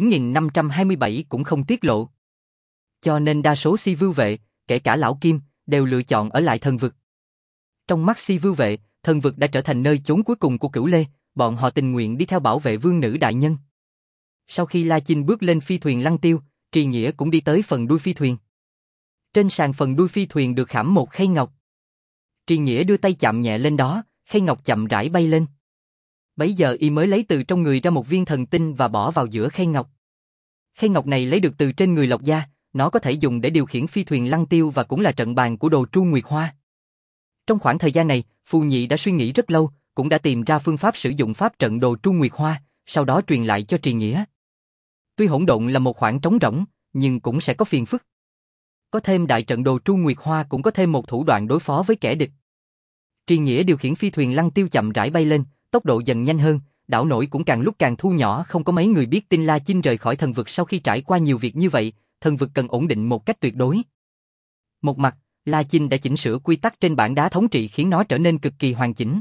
9527 cũng không tiết lộ. Cho nên đa số Si Vưu vệ, kể cả Lão Kim, đều lựa chọn ở lại thần vực. Trong mắt Si Vưu vệ, thần vực đã trở thành nơi chốn cuối cùng của Cửu Lê, bọn họ tình nguyện đi theo bảo vệ vương nữ đại nhân. Sau khi La Chinh bước lên phi thuyền Lăng Tiêu, Trì Nghĩa cũng đi tới phần đuôi phi thuyền. Trên sàn phần đuôi phi thuyền được khảm một khay ngọc. Trì Nghĩa đưa tay chạm nhẹ lên đó, khay ngọc chậm rãi bay lên. Bấy giờ y mới lấy từ trong người ra một viên thần tinh và bỏ vào giữa khay ngọc. Khay ngọc này lấy được từ trên người Lộc Gia, nó có thể dùng để điều khiển phi thuyền Lăng Tiêu và cũng là trận bàn của Đồ Tru Nguyệt Hoa. Trong khoảng thời gian này, Phù Nhị đã suy nghĩ rất lâu, cũng đã tìm ra phương pháp sử dụng pháp trận Đồ Tru Nguyệt Hoa, sau đó truyền lại cho Trì Nghĩa. Tuy hỗn độn là một khoảng trống rỗng, nhưng cũng sẽ có phiền phức. Có thêm đại trận Đồ Tru Nguyệt Hoa cũng có thêm một thủ đoạn đối phó với kẻ địch. Trì Nghĩa điều khiển phi thuyền Lăng Tiêu chậm rãi bay lên, tốc độ dần nhanh hơn, đảo nổi cũng càng lúc càng thu nhỏ. Không có mấy người biết tin La Chinh rời khỏi thần vực sau khi trải qua nhiều việc như vậy, thần vực cần ổn định một cách tuyệt đối. Một mặt, La Chinh đã chỉnh sửa quy tắc trên bảng đá thống trị khiến nó trở nên cực kỳ hoàn chỉnh.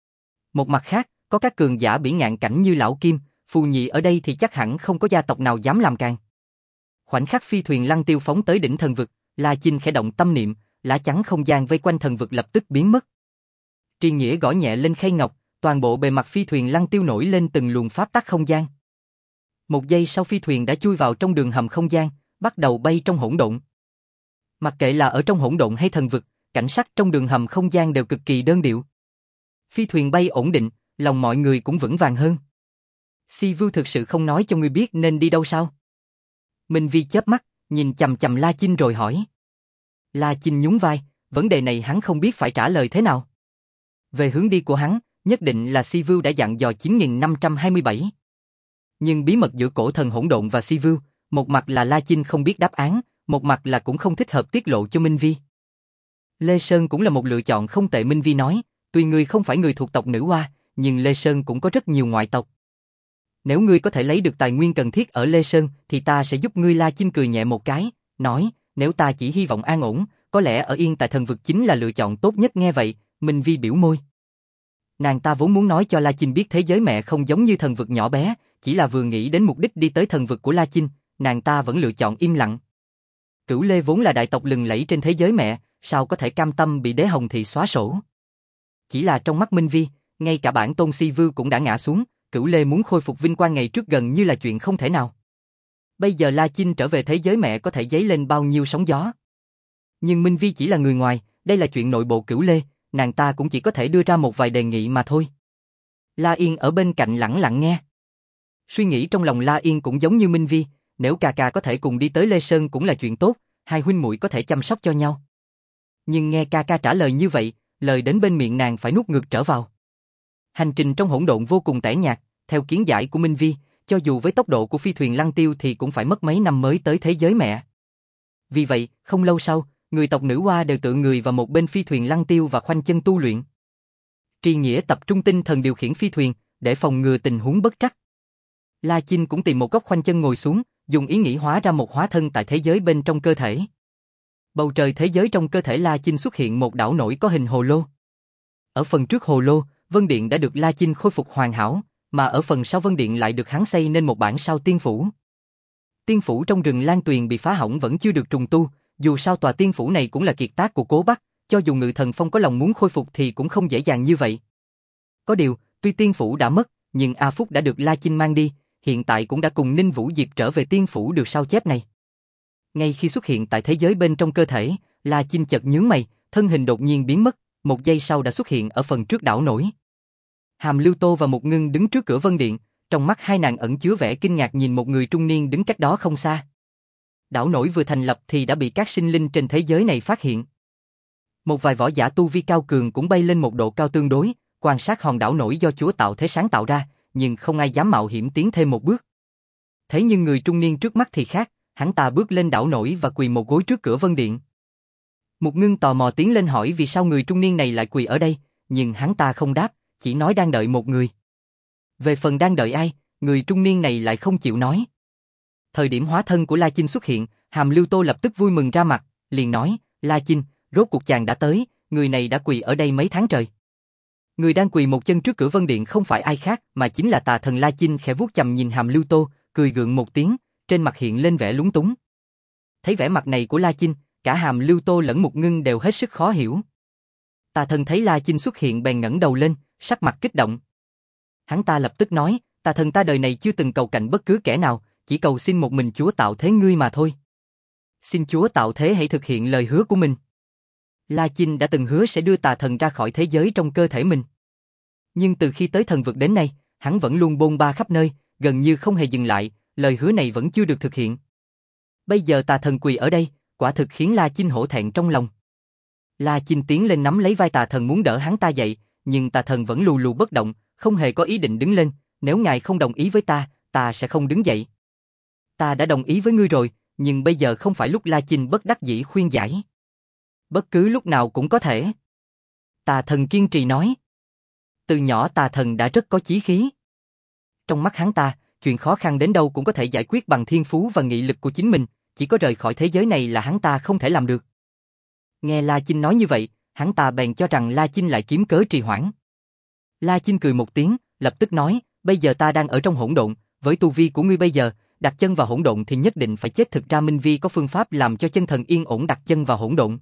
Một mặt khác, có các cường giả bỉ ngạn cảnh như Lão Kim, Phù Nhị ở đây thì chắc hẳn không có gia tộc nào dám làm càn. Khoảnh khắc phi thuyền Lăng Tiêu phóng tới đỉnh thần vực, La Chinh khẽ động tâm niệm, lá chắn không gian vây quanh thần vực lập tức biến mất. Trì Nghĩa gõ nhẹ lên khay ngọc, toàn bộ bề mặt phi thuyền Lăng Tiêu nổi lên từng luồng pháp tắc không gian. Một giây sau phi thuyền đã chui vào trong đường hầm không gian, bắt đầu bay trong hỗn độn. Mặc kệ là ở trong hỗn độn hay thần vực, cảnh sắc trong đường hầm không gian đều cực kỳ đơn điệu. Phi thuyền bay ổn định, lòng mọi người cũng vững vàng hơn. Si Vưu thực sự không nói cho ngươi biết nên đi đâu sao? Minh Vi chớp mắt, nhìn chằm chằm La Chinh rồi hỏi. La Chinh nhún vai, vấn đề này hắn không biết phải trả lời thế nào. Về hướng đi của hắn, nhất định là Si Vưu đã dặn dò 9527. Nhưng bí mật giữa cổ thần hỗn độn và Si Vưu, một mặt là La Chinh không biết đáp án, một mặt là cũng không thích hợp tiết lộ cho Minh Vi. Lê Sơn cũng là một lựa chọn không tệ. Minh Vi nói, tuy ngươi không phải người thuộc tộc nữ hoa, nhưng Lê Sơn cũng có rất nhiều ngoại tộc. Nếu ngươi có thể lấy được tài nguyên cần thiết ở Lê Sơn, thì ta sẽ giúp ngươi. La Chinh cười nhẹ một cái, nói, nếu ta chỉ hy vọng an ổn, có lẽ ở yên tại thần vực chính là lựa chọn tốt nhất. Nghe vậy, Minh Vi biểu môi. Nàng ta vốn muốn nói cho La Chinh biết thế giới mẹ không giống như thần vực nhỏ bé, chỉ là vừa nghĩ đến mục đích đi tới thần vực của La Chinh, nàng ta vẫn lựa chọn im lặng. Cửu Lê vốn là đại tộc lừng lẫy trên thế giới mẹ, sao có thể cam tâm bị Đế Hồng Thị xóa sổ? Chỉ là trong mắt Minh Vi, ngay cả bản tôn Si Vưu cũng đã ngã xuống, Cửu Lê muốn khôi phục vinh quang ngày trước gần như là chuyện không thể nào. Bây giờ La Chinh trở về thế giới mẹ có thể dấy lên bao nhiêu sóng gió. Nhưng Minh Vi chỉ là người ngoài, đây là chuyện nội bộ Cửu Lê, nàng ta cũng chỉ có thể đưa ra một vài đề nghị mà thôi. La Yên ở bên cạnh lẳng lặng nghe. Suy nghĩ trong lòng La Yên cũng giống như Minh Vi, nếu ca ca có thể cùng đi tới Lê Sơn cũng là chuyện tốt, hai huynh muội có thể chăm sóc cho nhau. Nhưng nghe ca ca trả lời như vậy, lời đến bên miệng nàng phải nuốt ngược trở vào. Hành trình trong hỗn độn vô cùng tẻ nhạt, theo kiến giải của Minh Vi, cho dù với tốc độ của phi thuyền Lăng Tiêu thì cũng phải mất mấy năm mới tới thế giới mẹ. Vì vậy, không lâu sau, người tộc nữ hoa đều tựa người vào một bên phi thuyền Lăng Tiêu và khoanh chân tu luyện. Trì Nghĩa tập trung tinh thần điều khiển phi thuyền, để phòng ngừa tình huống bất trắc. La Chinh cũng tìm một góc khoanh chân ngồi xuống, dùng ý nghĩ hóa ra một hóa thân tại thế giới bên trong cơ thể. Bầu trời thế giới trong cơ thể La Chinh xuất hiện một đảo nổi có hình hồ lô. Ở phần trước hồ lô, Vân Điện đã được La Chinh khôi phục hoàn hảo, mà ở phần sau Vân Điện lại được hắn xây nên một bản sao tiên phủ. Tiên phủ trong rừng Lan Tuyền bị phá hỏng vẫn chưa được trùng tu, dù sao tòa tiên phủ này cũng là kiệt tác của Cố Bắc, cho dù Ngự Thần Phong có lòng muốn khôi phục thì cũng không dễ dàng như vậy. Có điều, tuy tiên phủ đã mất, nhưng A Phúc đã được La Chinh mang đi, hiện tại cũng đã cùng Ninh Vũ Diệp trở về tiên phủ được sao chép này. Ngay khi xuất hiện tại thế giới bên trong cơ thể, La Chinh chợt nhướng mày, thân hình đột nhiên biến mất, một giây sau đã xuất hiện ở phần trước đảo nổi. Hàm Lưu Tô và Mục Ngưng đứng trước cửa Vân Điện, trong mắt hai nàng ẩn chứa vẻ kinh ngạc nhìn một người trung niên đứng cách đó không xa. Đảo nổi vừa thành lập thì đã bị các sinh linh trên thế giới này phát hiện. Một vài võ giả tu vi cao cường cũng bay lên một độ cao tương đối, quan sát hòn đảo nổi do Chúa Tạo Thế sáng tạo ra, nhưng không ai dám mạo hiểm tiến thêm một bước. Thế nhưng người trung niên trước mắt thì khác, hắn ta bước lên đảo nổi và quỳ một gối trước cửa Vân Điện. Mục Ngưng tò mò tiến lên hỏi vì sao người trung niên này lại quỳ ở đây, nhưng hắn ta không đáp, chỉ nói đang đợi một người. Về phần đang đợi ai, người trung niên này lại không chịu nói. Thời điểm hóa thân của La Chinh xuất hiện, Hàm Lưu Tô lập tức vui mừng ra mặt, liền nói, La Chinh, rốt cuộc chàng đã tới, người này đã quỳ ở đây mấy tháng trời. Người đang quỳ một chân trước cửa Vân Điện không phải ai khác mà chính là tà thần La Chinh khẽ vuốt chằm nhìn Hàm Lưu Tô, cười gượng một tiếng, trên mặt hiện lên vẻ lúng túng. Thấy vẻ mặt này của La Chinh, cả Hàm Lưu Tô lẫn Mục Ngưng đều hết sức khó hiểu. Tà thần thấy La Chinh xuất hiện bèn ngẩng đầu lên, sắc mặt kích động. Hắn ta lập tức nói, tà thần ta đời này chưa từng cầu cạnh bất cứ kẻ nào, chỉ cầu xin một mình Chúa Tạo Thế ngươi mà thôi. Xin Chúa Tạo Thế hãy thực hiện lời hứa của mình. La Chinh đã từng hứa sẽ đưa tà thần ra khỏi thế giới trong cơ thể mình. Nhưng từ khi tới thần vực đến nay, hắn vẫn luôn bôn ba khắp nơi, gần như không hề dừng lại, lời hứa này vẫn chưa được thực hiện. Bây giờ tà thần quỳ ở đây, quả thực khiến La Chinh hổ thẹn trong lòng. La Chinh tiến lên nắm lấy vai tà thần muốn đỡ hắn ta dậy, nhưng tà thần vẫn lù lù bất động, không hề có ý định đứng lên, nếu ngài không đồng ý với ta sẽ không đứng dậy. Ta đã đồng ý với ngươi rồi, nhưng bây giờ không phải lúc. La Chinh bất đắc dĩ khuyên giải. Bất cứ lúc nào cũng có thể. Tà thần kiên trì nói. Từ nhỏ tà thần đã rất có chí khí. Trong mắt hắn ta, chuyện khó khăn đến đâu cũng có thể giải quyết bằng thiên phú và nghị lực của chính mình, chỉ có rời khỏi thế giới này là hắn ta không thể làm được. Nghe La Chinh nói như vậy, hắn ta bèn cho rằng La Chinh lại kiếm cớ trì hoãn. La Chinh cười một tiếng, lập tức nói, bây giờ ta đang ở trong hỗn độn, với tu vi của ngươi bây giờ, đặt chân vào hỗn độn thì nhất định phải chết. Thực ra Minh Vi có phương pháp làm cho chân thần yên ổn đặt chân vào hỗn độn.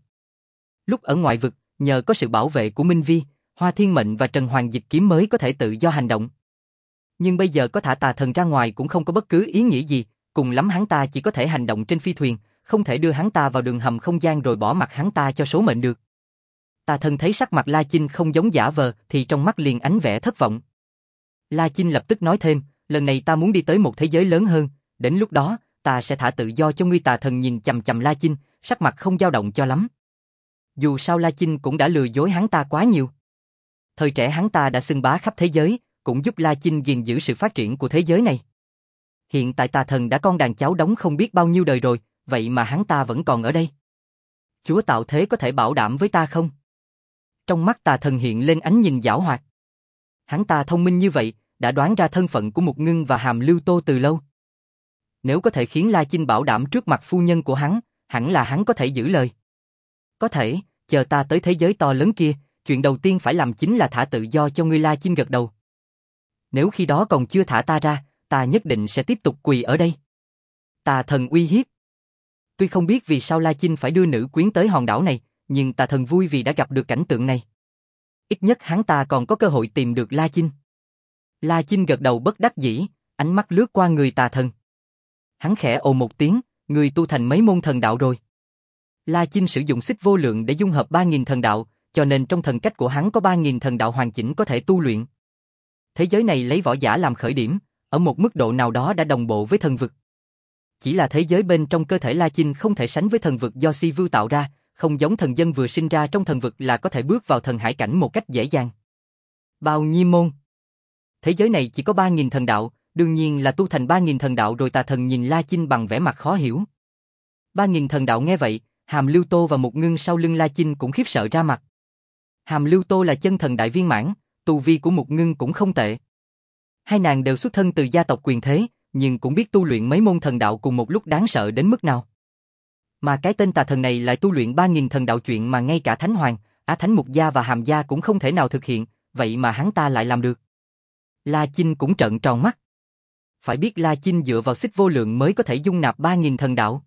Lúc ở ngoại vực, nhờ có sự bảo vệ của Minh Vi, Hoa Thiên Mệnh và Trần Hoàng Dịch Kiếm mới có thể tự do hành động. Nhưng bây giờ có thả tà thần ra ngoài cũng không có bất cứ ý nghĩa gì, cùng lắm hắn ta chỉ có thể hành động trên phi thuyền, không thể đưa hắn ta vào đường hầm không gian rồi bỏ mặc hắn ta cho số mệnh được. Tà thần thấy sắc mặt La Chinh không giống giả vờ thì trong mắt liền ánh vẻ thất vọng. La Chinh lập tức nói thêm, lần này ta muốn đi tới một thế giới lớn hơn, đến lúc đó, ta sẽ thả tự do cho ngươi. Tà thần nhìn chằm chằm La Chinh, sắc mặt không dao động cho lắm. Dù sao La Chinh cũng đã lừa dối hắn ta quá nhiều. Thời trẻ hắn ta đã xưng bá khắp thế giới, cũng giúp La Chinh gìn giữ sự phát triển của thế giới này. Hiện tại tà thần đã con đàn cháu đóng không biết bao nhiêu đời rồi, vậy mà hắn ta vẫn còn ở đây. Chúa Tạo Thế có thể bảo đảm với ta không? Trong mắt tà thần hiện lên ánh nhìn giảo hoạt. Hắn ta thông minh như vậy, đã đoán ra thân phận của Mục Ngưng và Hàm Lưu Tô từ lâu. Nếu có thể khiến La Chinh bảo đảm trước mặt phu nhân của hắn, hẳn là hắn có thể giữ lời. Có thể, chờ ta tới thế giới to lớn kia, chuyện đầu tiên phải làm chính là thả tự do cho ngươi. La Chinh gật đầu. Nếu khi đó còn chưa thả ta ra, ta nhất định sẽ tiếp tục quỳ ở đây. Tà thần uy hiếp. Tuy không biết vì sao La Chinh phải đưa nữ quyến tới hòn đảo này, nhưng tà thần vui vì đã gặp được cảnh tượng này. Ít nhất hắn ta còn có cơ hội tìm được La Chinh. La Chinh gật đầu bất đắc dĩ, ánh mắt lướt qua người tà thần. Hắn khẽ ồ một tiếng, người tu thành mấy môn thần đạo rồi. La Chinh sử dụng xích vô lượng để dung hợp 3.000 thần đạo, cho nên trong thần cách của hắn có 3.000 thần đạo hoàn chỉnh có thể tu luyện. Thế giới này lấy võ giả làm khởi điểm, ở một mức độ nào đó đã đồng bộ với thần vực. Chỉ là thế giới bên trong cơ thể La Chinh không thể sánh với thần vực do Si Vưu tạo ra, không giống thần dân vừa sinh ra trong thần vực là có thể bước vào thần hải cảnh một cách dễ dàng. Bao nhiêu môn? Thế giới này chỉ có 3.000 thần đạo, đương nhiên là tu thành 3.000 thần đạo rồi. Tà thần nhìn La Chinh bằng vẻ mặt khó hiểu. 3.000 thần đạo nghe vậy, Hàm Lưu Tô và Mục Ngưng sau lưng La Chinh cũng khiếp sợ ra mặt. Hàm Lưu Tô là chân thần đại viên mãn, tu vi của Mục Ngưng cũng không tệ. Hai nàng đều xuất thân từ gia tộc quyền thế, nhưng cũng biết tu luyện mấy môn thần đạo cùng một lúc đáng sợ đến mức nào. Mà cái tên tà thần này lại tu luyện 3.000 thần đạo, chuyện mà ngay cả Thánh Hoàng, Á Thánh Mục Gia và Hàm Gia cũng không thể nào thực hiện, vậy mà hắn ta lại làm được. La Chinh cũng trợn tròn mắt. Phải biết La Chinh dựa vào xích vô lượng mới có thể dung nạp 3.000 thần đạo.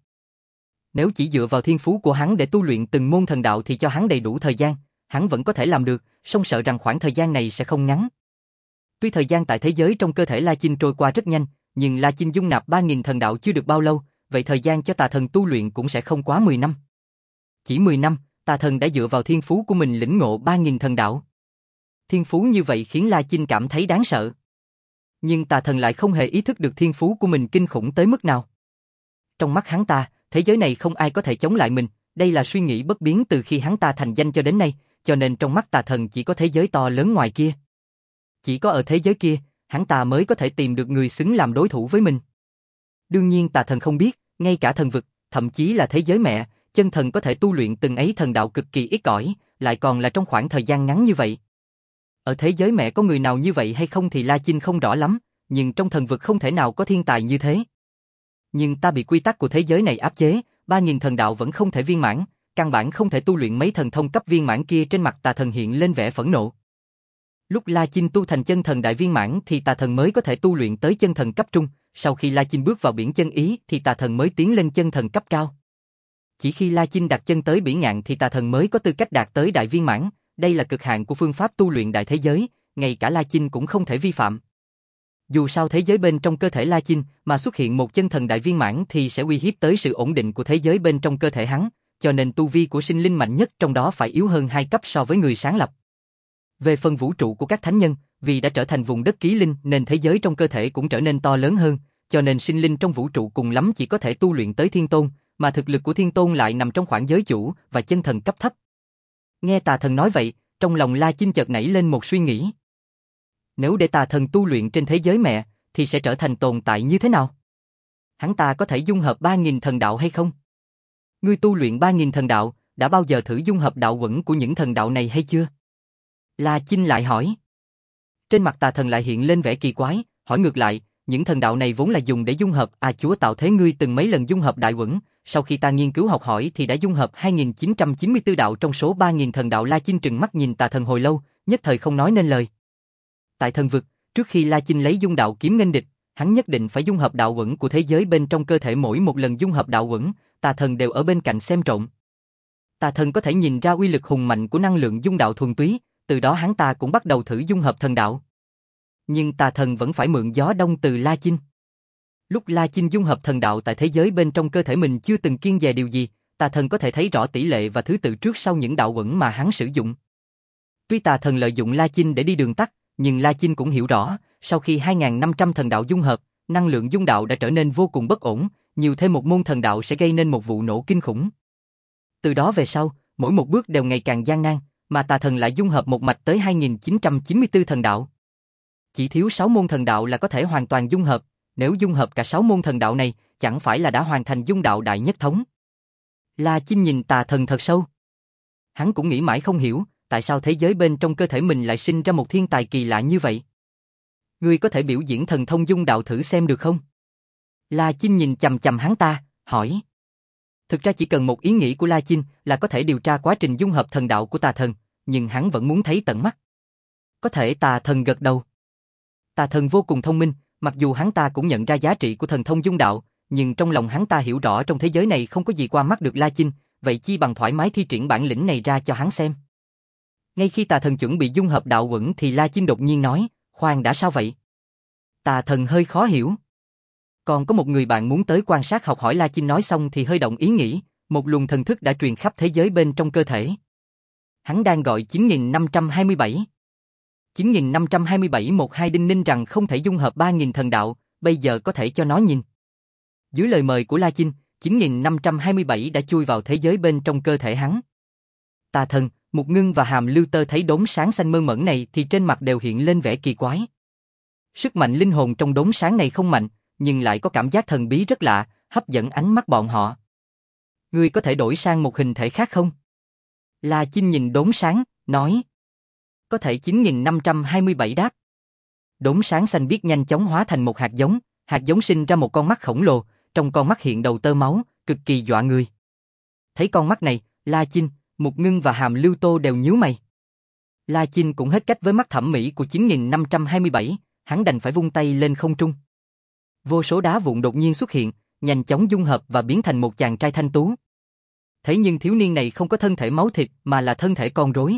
Nếu chỉ dựa vào thiên phú của hắn để tu luyện từng môn thần đạo thì cho hắn đầy đủ thời gian, hắn vẫn có thể làm được, song sợ rằng khoảng thời gian này sẽ không ngắn. Tuy thời gian tại thế giới trong cơ thể La Chinh trôi qua rất nhanh, nhưng La Chinh dung nạp 3.000 thần đạo chưa được bao lâu, vậy thời gian cho tà thần tu luyện cũng sẽ không quá 10 năm. Chỉ 10 năm, tà thần đã dựa vào thiên phú của mình lĩnh ngộ 3.000 thần đạo. Thiên phú như vậy khiến La Chinh cảm thấy đáng sợ. Nhưng tà thần lại không hề ý thức được thiên phú của mình kinh khủng tới mức nào. Trong mắt hắn ta, thế giới này không ai có thể chống lại mình, đây là suy nghĩ bất biến từ khi hắn ta thành danh cho đến nay, cho nên trong mắt tà thần chỉ có thế giới to lớn ngoài kia. Chỉ có ở thế giới kia, hắn ta mới có thể tìm được người xứng làm đối thủ với mình. Đương nhiên tà thần không biết, ngay cả thần vực, thậm chí là thế giới mẹ, chân thần có thể tu luyện từng ấy thần đạo cực kỳ ít ỏi, lại còn là trong khoảng thời gian ngắn như vậy. Ở thế giới mẹ có người nào như vậy hay không thì La Chinh không rõ lắm, nhưng trong thần vực không thể nào có thiên tài như thế. Nhưng ta bị quy tắc của thế giới này áp chế, 3.000 thần đạo vẫn không thể viên mãn, căn bản không thể tu luyện mấy thần thông cấp viên mãn kia. Trên mặt tà thần hiện lên vẻ phẫn nộ. Lúc La Chinh tu thành chân thần đại viên mãn thì tà thần mới có thể tu luyện tới chân thần cấp trung, sau khi La Chinh bước vào biển chân ý thì tà thần mới tiến lên chân thần cấp cao. Chỉ khi La Chinh đặt chân tới bỉ ngạn thì tà thần mới có tư cách đạt tới đại viên mãn, đây là cực hạn của phương pháp tu luyện đại thế giới, ngay cả La Chinh cũng không thể vi phạm. Dù sao thế giới bên trong cơ thể La Chinh mà xuất hiện một chân thần đại viên mãn thì sẽ uy hiếp tới sự ổn định của thế giới bên trong cơ thể hắn, cho nên tu vi của sinh linh mạnh nhất trong đó phải yếu hơn 2 cấp so với người sáng lập. Về phần vũ trụ của các thánh nhân, vì đã trở thành vùng đất ký linh nên thế giới trong cơ thể cũng trở nên to lớn hơn, cho nên sinh linh trong vũ trụ cùng lắm chỉ có thể tu luyện tới thiên tôn, mà thực lực của thiên tôn lại nằm trong khoảng giới chủ và chân thần cấp thấp. Nghe tà thần nói vậy, trong lòng La Chinh chợt nảy lên một suy nghĩ. Nếu để tà thần tu luyện trên thế giới mẹ, thì sẽ trở thành tồn tại như thế nào? Hắn ta có thể dung hợp 3.000 thần đạo hay không? Ngươi tu luyện 3.000 thần đạo, đã bao giờ thử dung hợp đạo uẩn của những thần đạo này hay chưa? La Chinh lại hỏi. Trên mặt tà thần lại hiện lên vẻ kỳ quái, hỏi ngược lại, những thần đạo này vốn là dùng để dung hợp, Chúa tạo thế ngươi từng mấy lần dung hợp đại uẩn, sau khi ta nghiên cứu học hỏi thì đã dung hợp 2.994 đạo trong số 3.000 thần đạo. La Chinh trừng mắt nhìn tà thần hồi lâu, nhất thời không nói nên lời. Tại thần vực, trước khi La Chinh lấy dung đạo kiếm nghênh địch, hắn nhất định phải dung hợp đạo uẩn của thế giới bên trong cơ thể. Mỗi một lần dung hợp đạo uẩn, tà thần đều ở bên cạnh xem trộn. Tà thần có thể nhìn ra uy lực hùng mạnh của năng lượng dung đạo thuần túy, từ đó hắn ta cũng bắt đầu thử dung hợp thần đạo. Nhưng tà thần vẫn phải mượn gió đông từ La Chinh. Lúc La Chinh dung hợp thần đạo tại thế giới bên trong cơ thể mình chưa từng kiêng dè điều gì, tà thần có thể thấy rõ tỷ lệ và thứ tự trước sau những đạo uẩn mà hắn sử dụng. Tuy tà thần lợi dụng La Chinh để đi đường tắt, nhưng La Chinh cũng hiểu rõ, sau khi 2.500 thần đạo dung hợp, năng lượng dung đạo đã trở nên vô cùng bất ổn, nhiều thêm một môn thần đạo sẽ gây nên một vụ nổ kinh khủng. Từ đó về sau, mỗi một bước đều ngày càng gian nan, mà tà thần lại dung hợp một mạch tới 2.994 thần đạo. Chỉ thiếu 6 môn thần đạo là có thể hoàn toàn dung hợp, nếu dung hợp cả 6 môn thần đạo này, chẳng phải là đã hoàn thành dung đạo đại nhất thống. La Chinh nhìn tà thần thật sâu. Hắn cũng nghĩ mãi không hiểu, tại sao thế giới bên trong cơ thể mình lại sinh ra một thiên tài kỳ lạ như vậy. Ngươi có thể biểu diễn thần thông dung đạo thử xem được không? La Chinh nhìn chằm chằm hắn ta, hỏi. Thực ra chỉ cần một ý nghĩ của La Chinh là có thể điều tra quá trình dung hợp thần đạo của tà thần, nhưng hắn vẫn muốn thấy tận mắt. Có thể tà thần gật đầu. Tà thần vô cùng thông minh, mặc dù hắn ta cũng nhận ra giá trị của thần thông dung đạo, nhưng trong lòng hắn ta hiểu rõ trong thế giới này không có gì qua mắt được La Chinh, vậy chi bằng thoải mái thi triển bản lĩnh này ra cho hắn xem. Ngay khi tà thần chuẩn bị dung hợp đạo uẩn thì La Chinh đột nhiên nói, khoan đã, sao vậy? Tà thần hơi khó hiểu. Còn có một người bạn muốn tới quan sát học hỏi. La Chinh nói xong thì hơi động ý nghĩ, một luồng thần thức đã truyền khắp thế giới bên trong cơ thể. Hắn đang gọi 9527. 9527 một hai đinh ninh rằng không thể dung hợp 3.000 thần đạo, bây giờ có thể cho nó nhìn. Dưới lời mời của La Chinh, 9527 đã chui vào thế giới bên trong cơ thể hắn. Tà thần, Mục Ngưng và Hàm Lưu Tơ thấy đốm sáng xanh mơn mởn này thì trên mặt đều hiện lên vẻ kỳ quái. Sức mạnh linh hồn trong đốm sáng này không mạnh, nhưng lại có cảm giác thần bí rất lạ, hấp dẫn ánh mắt bọn họ. Ngươi có thể đổi sang một hình thể khác không? La Chinh nhìn đốm sáng, nói. Có thể. 9527 đáp. Đốm sáng xanh biết nhanh chóng hóa thành một hạt giống sinh ra một con mắt khổng lồ, trong con mắt hiện đầu tơ máu, cực kỳ dọa người. Thấy con mắt này, La Chinh, Mục Ngưng và Hàm Lưu Tô đều nhíu mày. La Chinh cũng hết cách với mắt thẩm mỹ của 9527, hắn đành phải vung tay lên không trung. Vô số đá vụn đột nhiên xuất hiện, nhanh chóng dung hợp và biến thành một chàng trai thanh tú. Thế nhưng thiếu niên này không có thân thể máu thịt mà là thân thể con rối.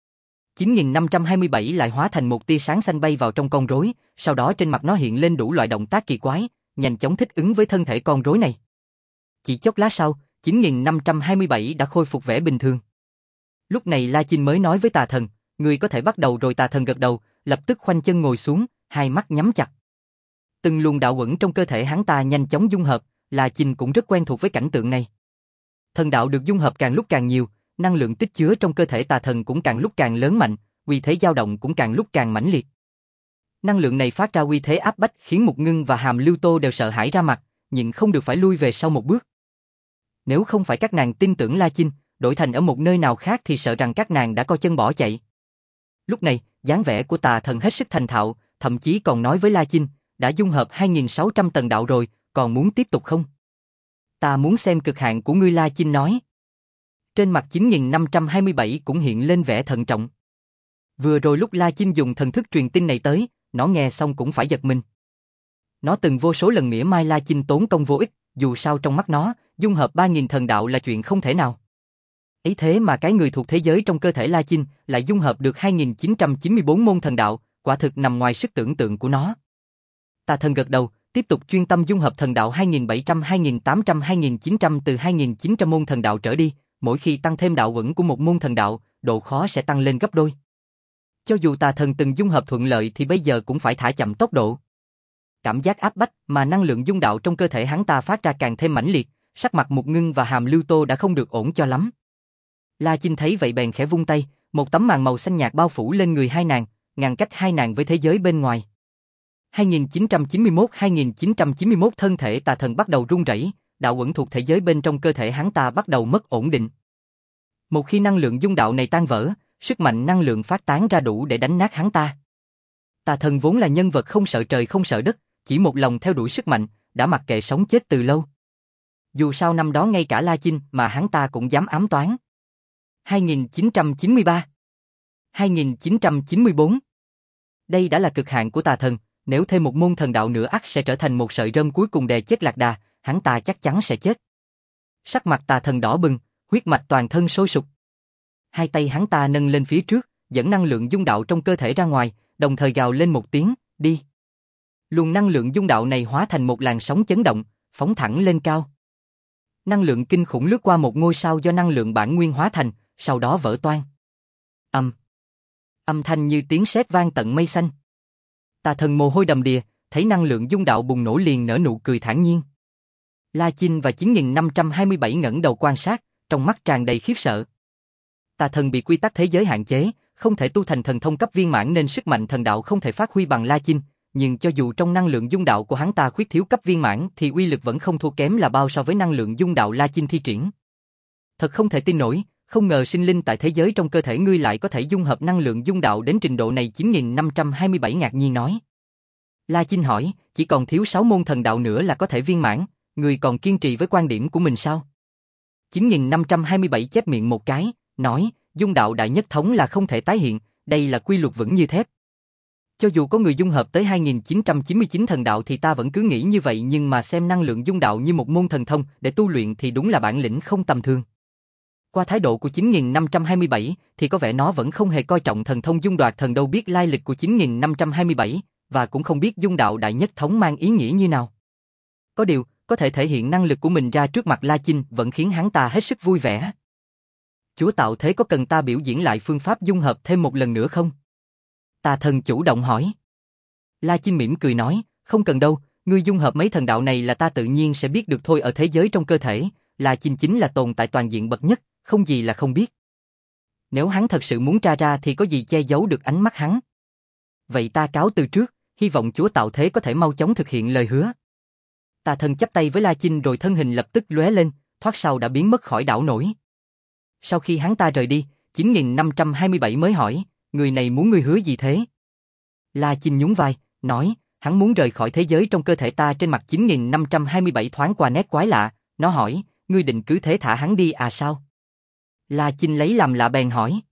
9527 lại hóa thành một tia sáng xanh bay vào trong con rối, sau đó trên mặt nó hiện lên đủ loại động tác kỳ quái, nhanh chóng thích ứng với thân thể con rối này. Chỉ chốc lát sau, 9527 đã khôi phục vẻ bình thường. Lúc này La Chinh mới nói với Tà Thần, người có thể bắt đầu rồi. Tà Thần gật đầu, lập tức khoanh chân ngồi xuống, hai mắt nhắm chặt. Từng luồng đạo uẩn trong cơ thể hắn ta nhanh chóng dung hợp, La Chinh cũng rất quen thuộc với cảnh tượng này. Thần đạo được dung hợp càng lúc càng nhiều, năng lượng tích chứa trong cơ thể Tà Thần cũng càng lúc càng lớn mạnh, uy thế dao động cũng càng lúc càng mãnh liệt. Năng lượng này phát ra uy thế áp bách khiến Mục Ngưng và Hàm Lưu Tô đều sợ hãi ra mặt, nhưng không được phải lui về sau một bước. Nếu không phải các nàng tin tưởng La Chinh, đổi thành ở một nơi nào khác thì sợ rằng các nàng đã co chân bỏ chạy. Lúc này, dáng vẻ của Tà Thần hết sức thành thạo, thậm chí còn nói với La Chinh, đã dung hợp 2600 tầng đạo rồi, còn muốn tiếp tục không? Ta muốn xem cực hạn của ngươi. La Chinh nói. Trên mặt 9527 cũng hiện lên vẻ thận trọng. Vừa rồi lúc La Chinh dùng thần thức truyền tin này tới, nó nghe xong cũng phải giật mình. Nó từng vô số lần mỉa mai La Chinh tốn công vô ích, dù sao trong mắt nó, dung hợp 3000 thần đạo là chuyện không thể nào. Ấy thế mà cái người thuộc thế giới trong cơ thể La Chinh lại dung hợp được 2994 môn thần đạo, quả thực nằm ngoài sức tưởng tượng của nó. Tà Thần gật đầu, tiếp tục chuyên tâm dung hợp thần đạo 2700, 2800, 2900 từ 2900 môn thần đạo trở đi, mỗi khi tăng thêm đạo uẩn của một môn thần đạo, độ khó sẽ tăng lên gấp đôi. Cho dù Tà Thần từng dung hợp thuận lợi thì bây giờ cũng phải thả chậm tốc độ. Cảm giác áp bách mà năng lượng dung đạo trong cơ thể hắn ta phát ra càng thêm mãnh liệt, sắc mặt Mục Ngưng và Hàm Lưu Tô đã không được ổn cho lắm. La Chinh thấy vậy bèn khẽ vung tay, một tấm màn màu xanh nhạt bao phủ lên người hai nàng, ngăn cách hai nàng với thế giới bên ngoài. 2991 thân thể Tà Thần bắt đầu run rẩy, đạo uẩn thuộc thể giới bên trong cơ thể hắn ta bắt đầu mất ổn định. Một khi năng lượng dung đạo này tan vỡ, sức mạnh năng lượng phát tán ra đủ để đánh nát hắn ta. Tà Thần vốn là nhân vật không sợ trời không sợ đất, chỉ một lòng theo đuổi sức mạnh, đã mặc kệ sống chết từ lâu. Dù sao năm đó ngay cả La Chinh mà hắn ta cũng dám ám toán. 2993 2994 Đây đã là cực hạn của Tà Thần, nếu thêm một môn thần đạo nữa ắt sẽ trở thành một sợi rơm cuối cùng đè chết lạc đà, hắn ta chắc chắn sẽ chết. Sắc mặt Tà Thần đỏ bừng, huyết mạch toàn thân sôi sục. Hai tay hắn ta nâng lên phía trước, dẫn năng lượng dung đạo trong cơ thể ra ngoài, đồng thời gào lên một tiếng, đi. Luồng năng lượng dung đạo này hóa thành một làn sóng chấn động, phóng thẳng lên cao. Năng lượng kinh khủng lướt qua một ngôi sao do năng lượng bản nguyên hóa thành, sau đó vỡ toang. Âm thanh như tiếng sét vang tận mây xanh. Tà Thần mồ hôi đầm đìa, thấy năng lượng dung đạo bùng nổ liền nở nụ cười thản nhiên. La Chinh và 9527 ngẩng đầu quan sát, trong mắt tràn đầy khiếp sợ. Tà Thần bị quy tắc thế giới hạn chế, không thể tu thành thần thông cấp viên mãn nên sức mạnh thần đạo không thể phát huy bằng La Chinh, nhưng cho dù trong năng lượng dung đạo của hắn ta khuyết thiếu cấp viên mãn thì uy lực vẫn không thua kém là bao so với năng lượng dung đạo La Chinh thi triển. Thật không thể tin nổi, không ngờ sinh linh tại thế giới trong cơ thể ngươi lại có thể dung hợp năng lượng dung đạo đến trình độ này. 9527 ngạc nhiên nói. La Chinh hỏi, chỉ còn thiếu 6 môn thần đạo nữa là có thể viên mãn, ngươi còn kiên trì với quan điểm của mình sao? 9527 chép miệng một cái, nói, dung đạo đại nhất thống là không thể tái hiện, đây là quy luật vững như thép. Cho dù có người dung hợp tới 2999 thần đạo thì ta vẫn cứ nghĩ như vậy, nhưng mà xem năng lượng dung đạo như một môn thần thông để tu luyện thì đúng là bản lĩnh không tầm thường. Qua thái độ của 9527 thì có vẻ nó vẫn không hề coi trọng thần thông dung đoạt thần đâu, biết lai lịch của 9527 và cũng không biết dung đạo đại nhất thống mang ý nghĩa như nào. Có điều, có thể thể hiện năng lực của mình ra trước mặt La Chinh vẫn khiến hắn ta hết sức vui vẻ. Chúa tạo thế có cần ta biểu diễn lại phương pháp dung hợp thêm một lần nữa không? Tà Thần chủ động hỏi. La Chinh mỉm cười nói, không cần đâu, ngươi dung hợp mấy thần đạo này là ta tự nhiên sẽ biết được thôi. Ở thế giới trong cơ thể, La Chinh chính là tồn tại toàn diện bậc nhất, không gì là không biết. Nếu hắn thật sự muốn tra ra thì có gì che giấu được ánh mắt hắn. Vậy ta cáo từ trước, hy vọng Chúa tạo thế có thể mau chóng thực hiện lời hứa. Tà Thần chắp tay với La Chinh rồi thân hình lập tức lóe lên, thoát sau đã biến mất khỏi đảo nổi. Sau khi hắn ta rời đi, 9527 mới hỏi, người này muốn ngươi hứa gì thế? La Chinh nhún vai, nói, hắn muốn rời khỏi thế giới trong cơ thể ta. Trên mặt 9527 thoáng qua nét quái lạ, nó hỏi, ngươi định cứ thế thả hắn đi à sao? La Chinh lấy làm lạ bèn hỏi.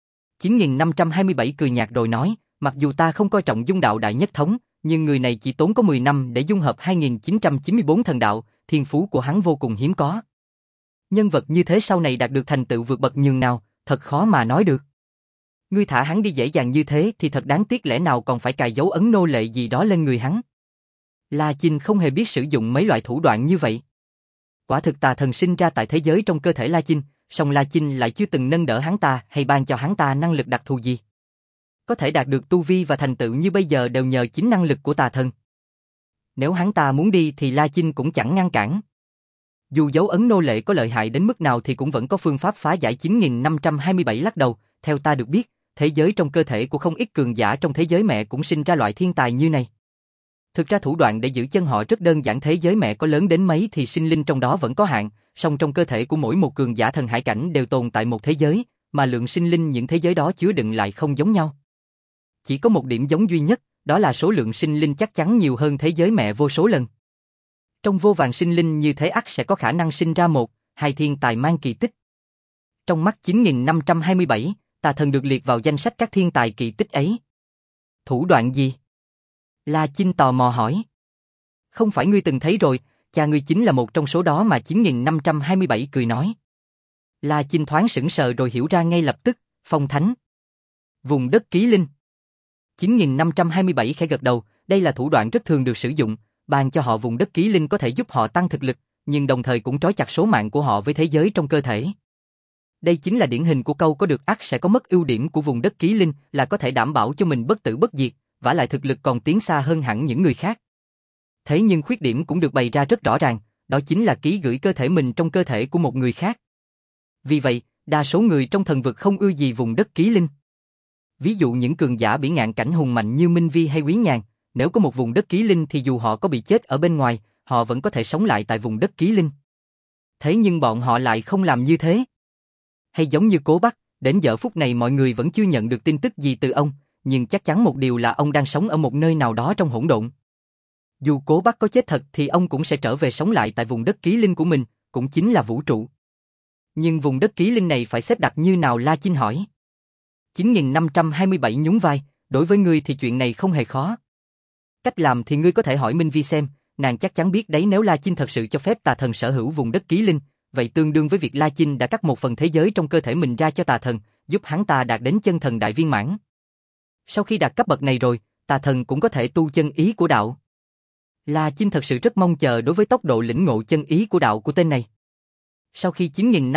9527 cười nhạt rồi nói, mặc dù ta không coi trọng dung đạo đại nhất thống, nhưng người này chỉ tốn có 10 năm để dung hợp 2994 thần đạo, thiên phú của hắn vô cùng hiếm có. Nhân vật như thế sau này đạt được thành tựu vượt bậc nhường nào, thật khó mà nói được. Ngươi thả hắn đi dễ dàng như thế thì thật đáng tiếc, lẽ nào còn phải cài dấu ấn nô lệ gì đó lên người hắn. La Chinh không hề biết sử dụng mấy loại thủ đoạn như vậy. Quả thực tà thần sinh ra tại thế giới trong cơ thể La Chinh, song La Chinh lại chưa từng nâng đỡ hắn ta hay ban cho hắn ta năng lực đặc thù gì. Có thể đạt được tu vi và thành tựu như bây giờ đều nhờ chính năng lực của tà thần. Nếu hắn ta muốn đi thì La Chinh cũng chẳng ngăn cản. Dù dấu ấn nô lệ có lợi hại đến mức nào thì cũng vẫn có phương pháp phá giải. 9527 lắc đầu, theo ta được biết, thế giới trong cơ thể của không ít cường giả trong thế giới mẹ cũng sinh ra loại thiên tài như này. Thực ra thủ đoạn để giữ chân họ rất đơn giản, thế giới mẹ có lớn đến mấy thì sinh linh trong đó vẫn có hạn, song trong cơ thể của mỗi một cường giả thần hải cảnh đều tồn tại một thế giới, mà lượng sinh linh những thế giới đó chứa đựng lại không giống nhau. Chỉ có một điểm giống duy nhất, đó là số lượng sinh linh chắc chắn nhiều hơn thế giới mẹ vô số lần. Trong vô vàn sinh linh như thế ắt sẽ có khả năng sinh ra một, hai thiên tài mang kỳ tích. Trong mắt 9527, tà thần được liệt vào danh sách các thiên tài kỳ tích ấy. Thủ đoạn gì? La Chinh tò mò hỏi. Không phải ngươi từng thấy rồi, cha ngươi chính là một trong số đó mà. 9527 cười nói. La Chinh thoáng sững sờ rồi hiểu ra ngay lập tức, phong thánh. Vùng đất ký linh. 9527 khẽ gật đầu, đây là thủ đoạn rất thường được sử dụng, ban cho họ vùng đất ký linh có thể giúp họ tăng thực lực, nhưng đồng thời cũng trói chặt số mạng của họ với thế giới trong cơ thể. Đây chính là điển hình của câu có được ắt sẽ có mất. Ưu điểm của vùng đất ký linh là có thể đảm bảo cho mình bất tử bất diệt, vả lại thực lực còn tiến xa hơn hẳn những người khác. Thế nhưng khuyết điểm cũng được bày ra rất rõ ràng, đó chính là ký gửi cơ thể mình trong cơ thể của một người khác. Vì vậy, đa số người trong thần vực không ưa gì vùng đất ký linh. Ví dụ những cường giả bỉ ngạn cảnh hùng mạnh như Minh Vi hay Quý Nhàn, nếu có một vùng đất ký linh thì dù họ có bị chết ở bên ngoài, họ vẫn có thể sống lại tại vùng đất ký linh. Thế nhưng bọn họ lại không làm như thế. Hay giống như Cố Bắc, đến giờ phút này mọi người vẫn chưa nhận được tin tức gì từ ông, nhưng chắc chắn một điều là ông đang sống ở một nơi nào đó trong hỗn độn. Dù Cố Bắc có chết thật thì ông cũng sẽ trở về sống lại tại vùng đất ký linh của mình, cũng chính là vũ trụ. Nhưng vùng đất ký linh này phải xếp đặt như nào? La Chinh hỏi. 9527 nhún vai, đối với ngươi thì chuyện này không hề khó. Cách làm thì ngươi có thể hỏi Minh Vi xem, nàng chắc chắn biết đấy. Nếu La Chinh thật sự cho phép tà thần sở hữu vùng đất ký linh, vậy tương đương với việc La Chinh đã cắt một phần thế giới trong cơ thể mình ra cho tà thần, giúp hắn ta đạt đến chân thần đại viên mãn. Sau khi đạt cấp bậc này rồi, tà thần cũng có thể tu chân ý của đạo. La Chinh thật sự rất mong chờ đối với tốc độ lĩnh ngộ chân ý của đạo của tên này. Sau khi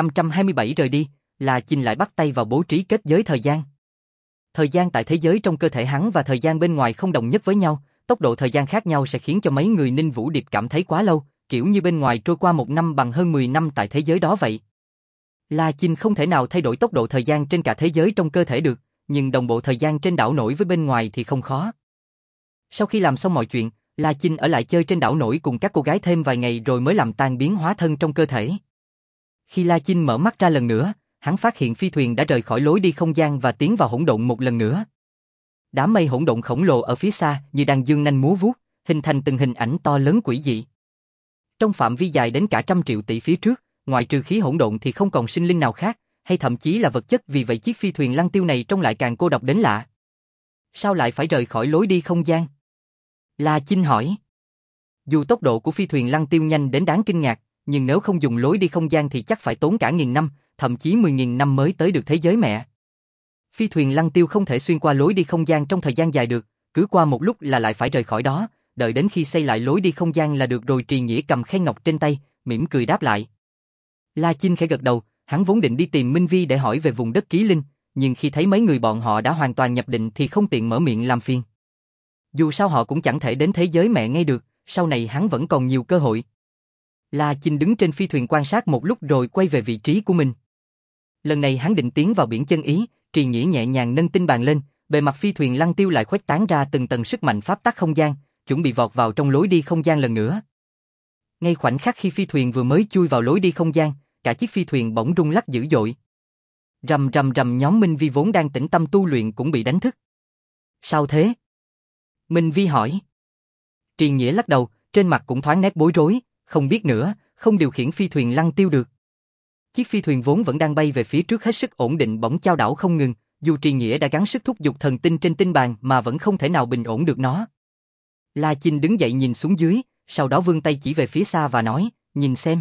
9527 rời đi, La Chinh lại bắt tay vào bố trí kết giới thời gian. Thời gian tại thế giới trong cơ thể hắn và thời gian bên ngoài không đồng nhất với nhau, tốc độ thời gian khác nhau sẽ khiến cho mấy người Ninh Vũ Điệp cảm thấy quá lâu, kiểu như bên ngoài trôi qua 1 năm bằng hơn 10 năm tại thế giới đó vậy. La Chinh không thể nào thay đổi tốc độ thời gian trên cả thế giới trong cơ thể được, nhưng đồng bộ thời gian trên đảo nổi với bên ngoài thì không khó. Sau khi làm xong mọi chuyện, La Chinh ở lại chơi trên đảo nổi cùng các cô gái thêm vài ngày rồi mới làm tan biến hóa thân trong cơ thể. Khi La Chinh mở mắt ra lần nữa, hắn phát hiện phi thuyền đã rời khỏi lối đi không gian và tiến vào hỗn độn một lần nữa. Đám mây hỗn độn khổng lồ ở phía xa như đang giương nanh múa vuốt, hình thành từng hình ảnh to lớn quỷ dị. Trong phạm vi dài đến cả 100 triệu tỷ phía trước, ngoại trừ khí hỗn độn thì không còn sinh linh nào khác, hay thậm chí là vật chất, vì vậy chiếc phi thuyền lăng tiêu này trông lại càng cô độc đến lạ. Sao lại phải rời khỏi lối đi không gian? La Chinh hỏi. Dù tốc độ của phi thuyền lăng tiêu nhanh đến đáng kinh ngạc, nhưng nếu không dùng lối đi không gian thì chắc phải tốn cả 1000 năm, thậm chí 10.000 năm mới tới được thế giới mẹ. Phi thuyền lăng tiêu không thể xuyên qua lối đi không gian trong thời gian dài được, cứ qua một lúc là lại phải rời khỏi đó, đợi đến khi xây lại lối đi không gian là được rồi. Trì Nghĩa cầm khay ngọc trên tay, mỉm cười đáp lại. La Chinh khẽ gật đầu, hắn vốn định đi tìm Minh Vi để hỏi về vùng đất ký linh, nhưng khi thấy mấy người bọn họ đã hoàn toàn nhập định thì không tiện mở miệng làm phiền. Dù sao họ cũng chẳng thể đến thế giới mẹ ngay được, sau này hắn vẫn còn nhiều cơ hội. La Chinh đứng trên phi thuyền quan sát một lúc rồi quay về vị trí của mình. Lần này hắn định tiến vào biển chân ý, Trì Nghĩa nhẹ nhàng nâng tinh bàn lên, bề mặt phi thuyền lăng tiêu lại khuếch tán ra từng tầng sức mạnh pháp tắc không gian, chuẩn bị vọt vào trong lối đi không gian lần nữa. Ngay khoảnh khắc khi phi thuyền vừa mới chui vào lối đi không gian, cả chiếc phi thuyền bỗng rung lắc dữ dội. Rầm rầm rầm, nhóm Minh Vi vốn đang tĩnh tâm tu luyện cũng bị đánh thức. Sao thế? Minh Vi hỏi. Trì Nghĩa lắc đầu, trên mặt cũng thoáng nét bối rối, không biết nữa, không điều khiển phi thuyền lăng tiêu được. Chiếc phi thuyền vốn vẫn đang bay về phía trước hết sức ổn định bỗng chao đảo không ngừng, dù Trì Nghĩa đã gắng sức thúc giục thần tinh trên tinh bàn mà vẫn không thể nào bình ổn được nó. La Chinh đứng dậy nhìn xuống dưới, sau đó vươn tay chỉ về phía xa và nói, nhìn xem.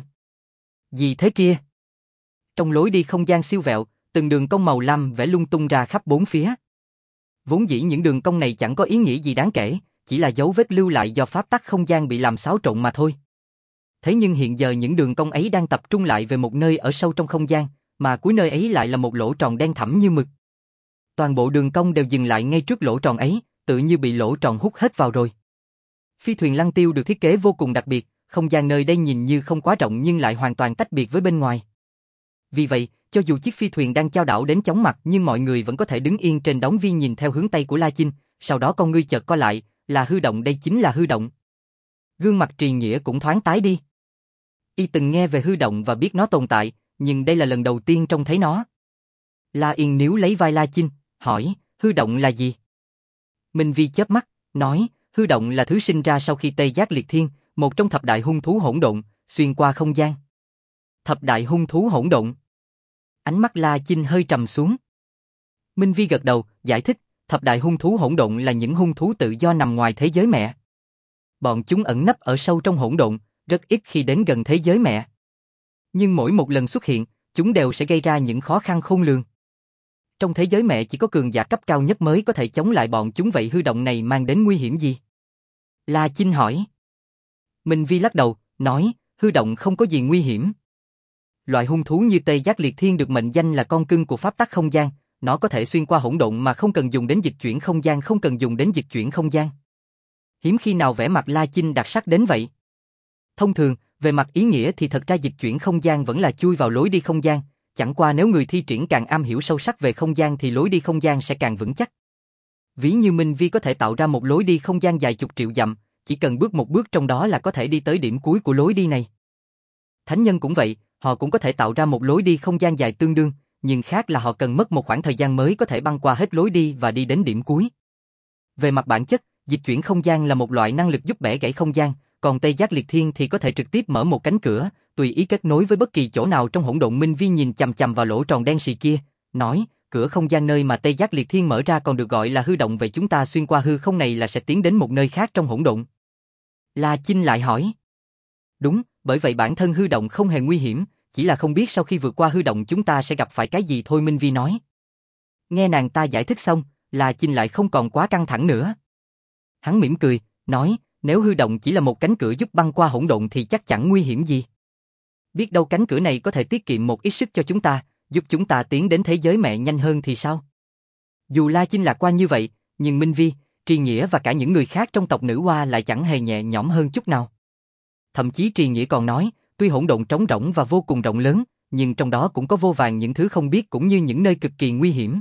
Gì thế kia? Trong lối đi không gian siêu vẹo, từng đường cong màu lam vẽ lung tung ra khắp bốn phía. Vốn dĩ những đường cong này chẳng có ý nghĩa gì đáng kể, chỉ là dấu vết lưu lại do pháp tắc không gian bị làm xáo trộn mà thôi. Thế nhưng hiện giờ những đường cong ấy đang tập trung lại về một nơi ở sâu trong không gian, mà cuối nơi ấy lại là một lỗ tròn đen thẳm như mực. Toàn bộ đường cong đều dừng lại ngay trước lỗ tròn ấy, tự như bị lỗ tròn hút hết vào rồi. Phi thuyền lăng tiêu được thiết kế vô cùng đặc biệt, không gian nơi đây nhìn như không quá rộng nhưng lại hoàn toàn tách biệt với bên ngoài. Vì vậy, cho dù chiếc phi thuyền đang chao đảo đến chóng mặt nhưng mọi người vẫn có thể đứng yên trên đống vi nhìn theo hướng Tây của La Chinh, sau đó con ngươi chợt co lại, là hư động, đây chính là hư động. Gương mặt Trì Nghĩa cũng thoáng tái đi. Y từng nghe về hư động và biết nó tồn tại, nhưng đây là lần đầu tiên trông thấy nó. La Yên níu lấy vai La Chinh, hỏi, hư động là gì? Minh Vi chớp mắt, nói, hư động là thứ sinh ra sau khi Tê Giác Liệt Thiên, một trong thập đại hung thú hỗn độn, xuyên qua không gian. Thập đại hung thú hỗn độn. Ánh mắt La Chinh hơi trầm xuống. Minh Vi gật đầu, giải thích, thập đại hung thú hỗn độn là những hung thú tự do nằm ngoài thế giới mẹ. Bọn chúng ẩn nấp ở sâu trong hỗn độn, rất ít khi đến gần thế giới mẹ. Nhưng mỗi một lần xuất hiện, chúng đều sẽ gây ra những khó khăn khôn lường. Trong thế giới mẹ chỉ có cường giả cấp cao nhất mới có thể chống lại bọn chúng, vậy hư động này mang đến nguy hiểm gì? La Chinh hỏi. Minh Vi lắc đầu, nói, hư động không có gì nguy hiểm. Loại hung thú như Tê Giác Liệt Thiên được mệnh danh là con cưng của pháp tắc không gian, nó có thể xuyên qua hỗn độn mà không cần dùng đến dịch chuyển không gian, không cần dùng đến dịch chuyển không gian. Hiếm khi nào vẻ mặt La Chinh đặc sắc đến vậy. Thông thường, về mặt ý nghĩa thì thật ra dịch chuyển không gian vẫn là chui vào lối đi không gian, chẳng qua nếu người thi triển càng am hiểu sâu sắc về không gian thì lối đi không gian sẽ càng vững chắc. Ví như Minh Vi có thể tạo ra một lối đi không gian dài chục triệu dặm, chỉ cần bước một bước trong đó là có thể đi tới điểm cuối của lối đi này. Thánh nhân cũng vậy, họ cũng có thể tạo ra một lối đi không gian dài tương đương, nhưng khác là họ cần mất một khoảng thời gian mới có thể băng qua hết lối đi và đi đến điểm cuối. Về mặt bản chất, dịch chuyển không gian là một loại năng lực giúp bẻ gãy không gian, còn Tê Giác Liệt Thiên thì có thể trực tiếp mở một cánh cửa, tùy ý kết nối với bất kỳ chỗ nào trong hỗn độn. Minh Vi nhìn chằm chằm vào lỗ tròn đen xì kia, nói, cửa không gian nơi mà Tê Giác Liệt Thiên mở ra còn được gọi là hư động, vậy chúng ta xuyên qua hư không này là sẽ tiến đến một nơi khác trong hỗn độn. La Chinh lại hỏi. Đúng, bởi vậy bản thân hư động không hề nguy hiểm, chỉ là không biết sau khi vượt qua hư động chúng ta sẽ gặp phải cái gì thôi, Minh Vi nói. Nghe nàng ta giải thích xong, La Chinh lại không còn quá căng thẳng nữa. Hắn mỉm cười, nói, nếu hư động chỉ là một cánh cửa giúp băng qua hỗn độn thì chắc chẳng nguy hiểm gì. Biết đâu cánh cửa này có thể tiết kiệm một ít sức cho chúng ta, giúp chúng ta tiến đến thế giới mẹ nhanh hơn thì sao? Dù La Chinh lạc quan như vậy, nhưng Minh Vi, Trì Nghĩa và cả những người khác trong tộc Nữ Hoa lại chẳng hề nhẹ nhõm hơn chút nào. Thậm chí Trì Nghĩa còn nói, tuy hỗn độn trống rỗng và vô cùng rộng lớn, nhưng trong đó cũng có vô vàn những thứ không biết cũng như những nơi cực kỳ nguy hiểm.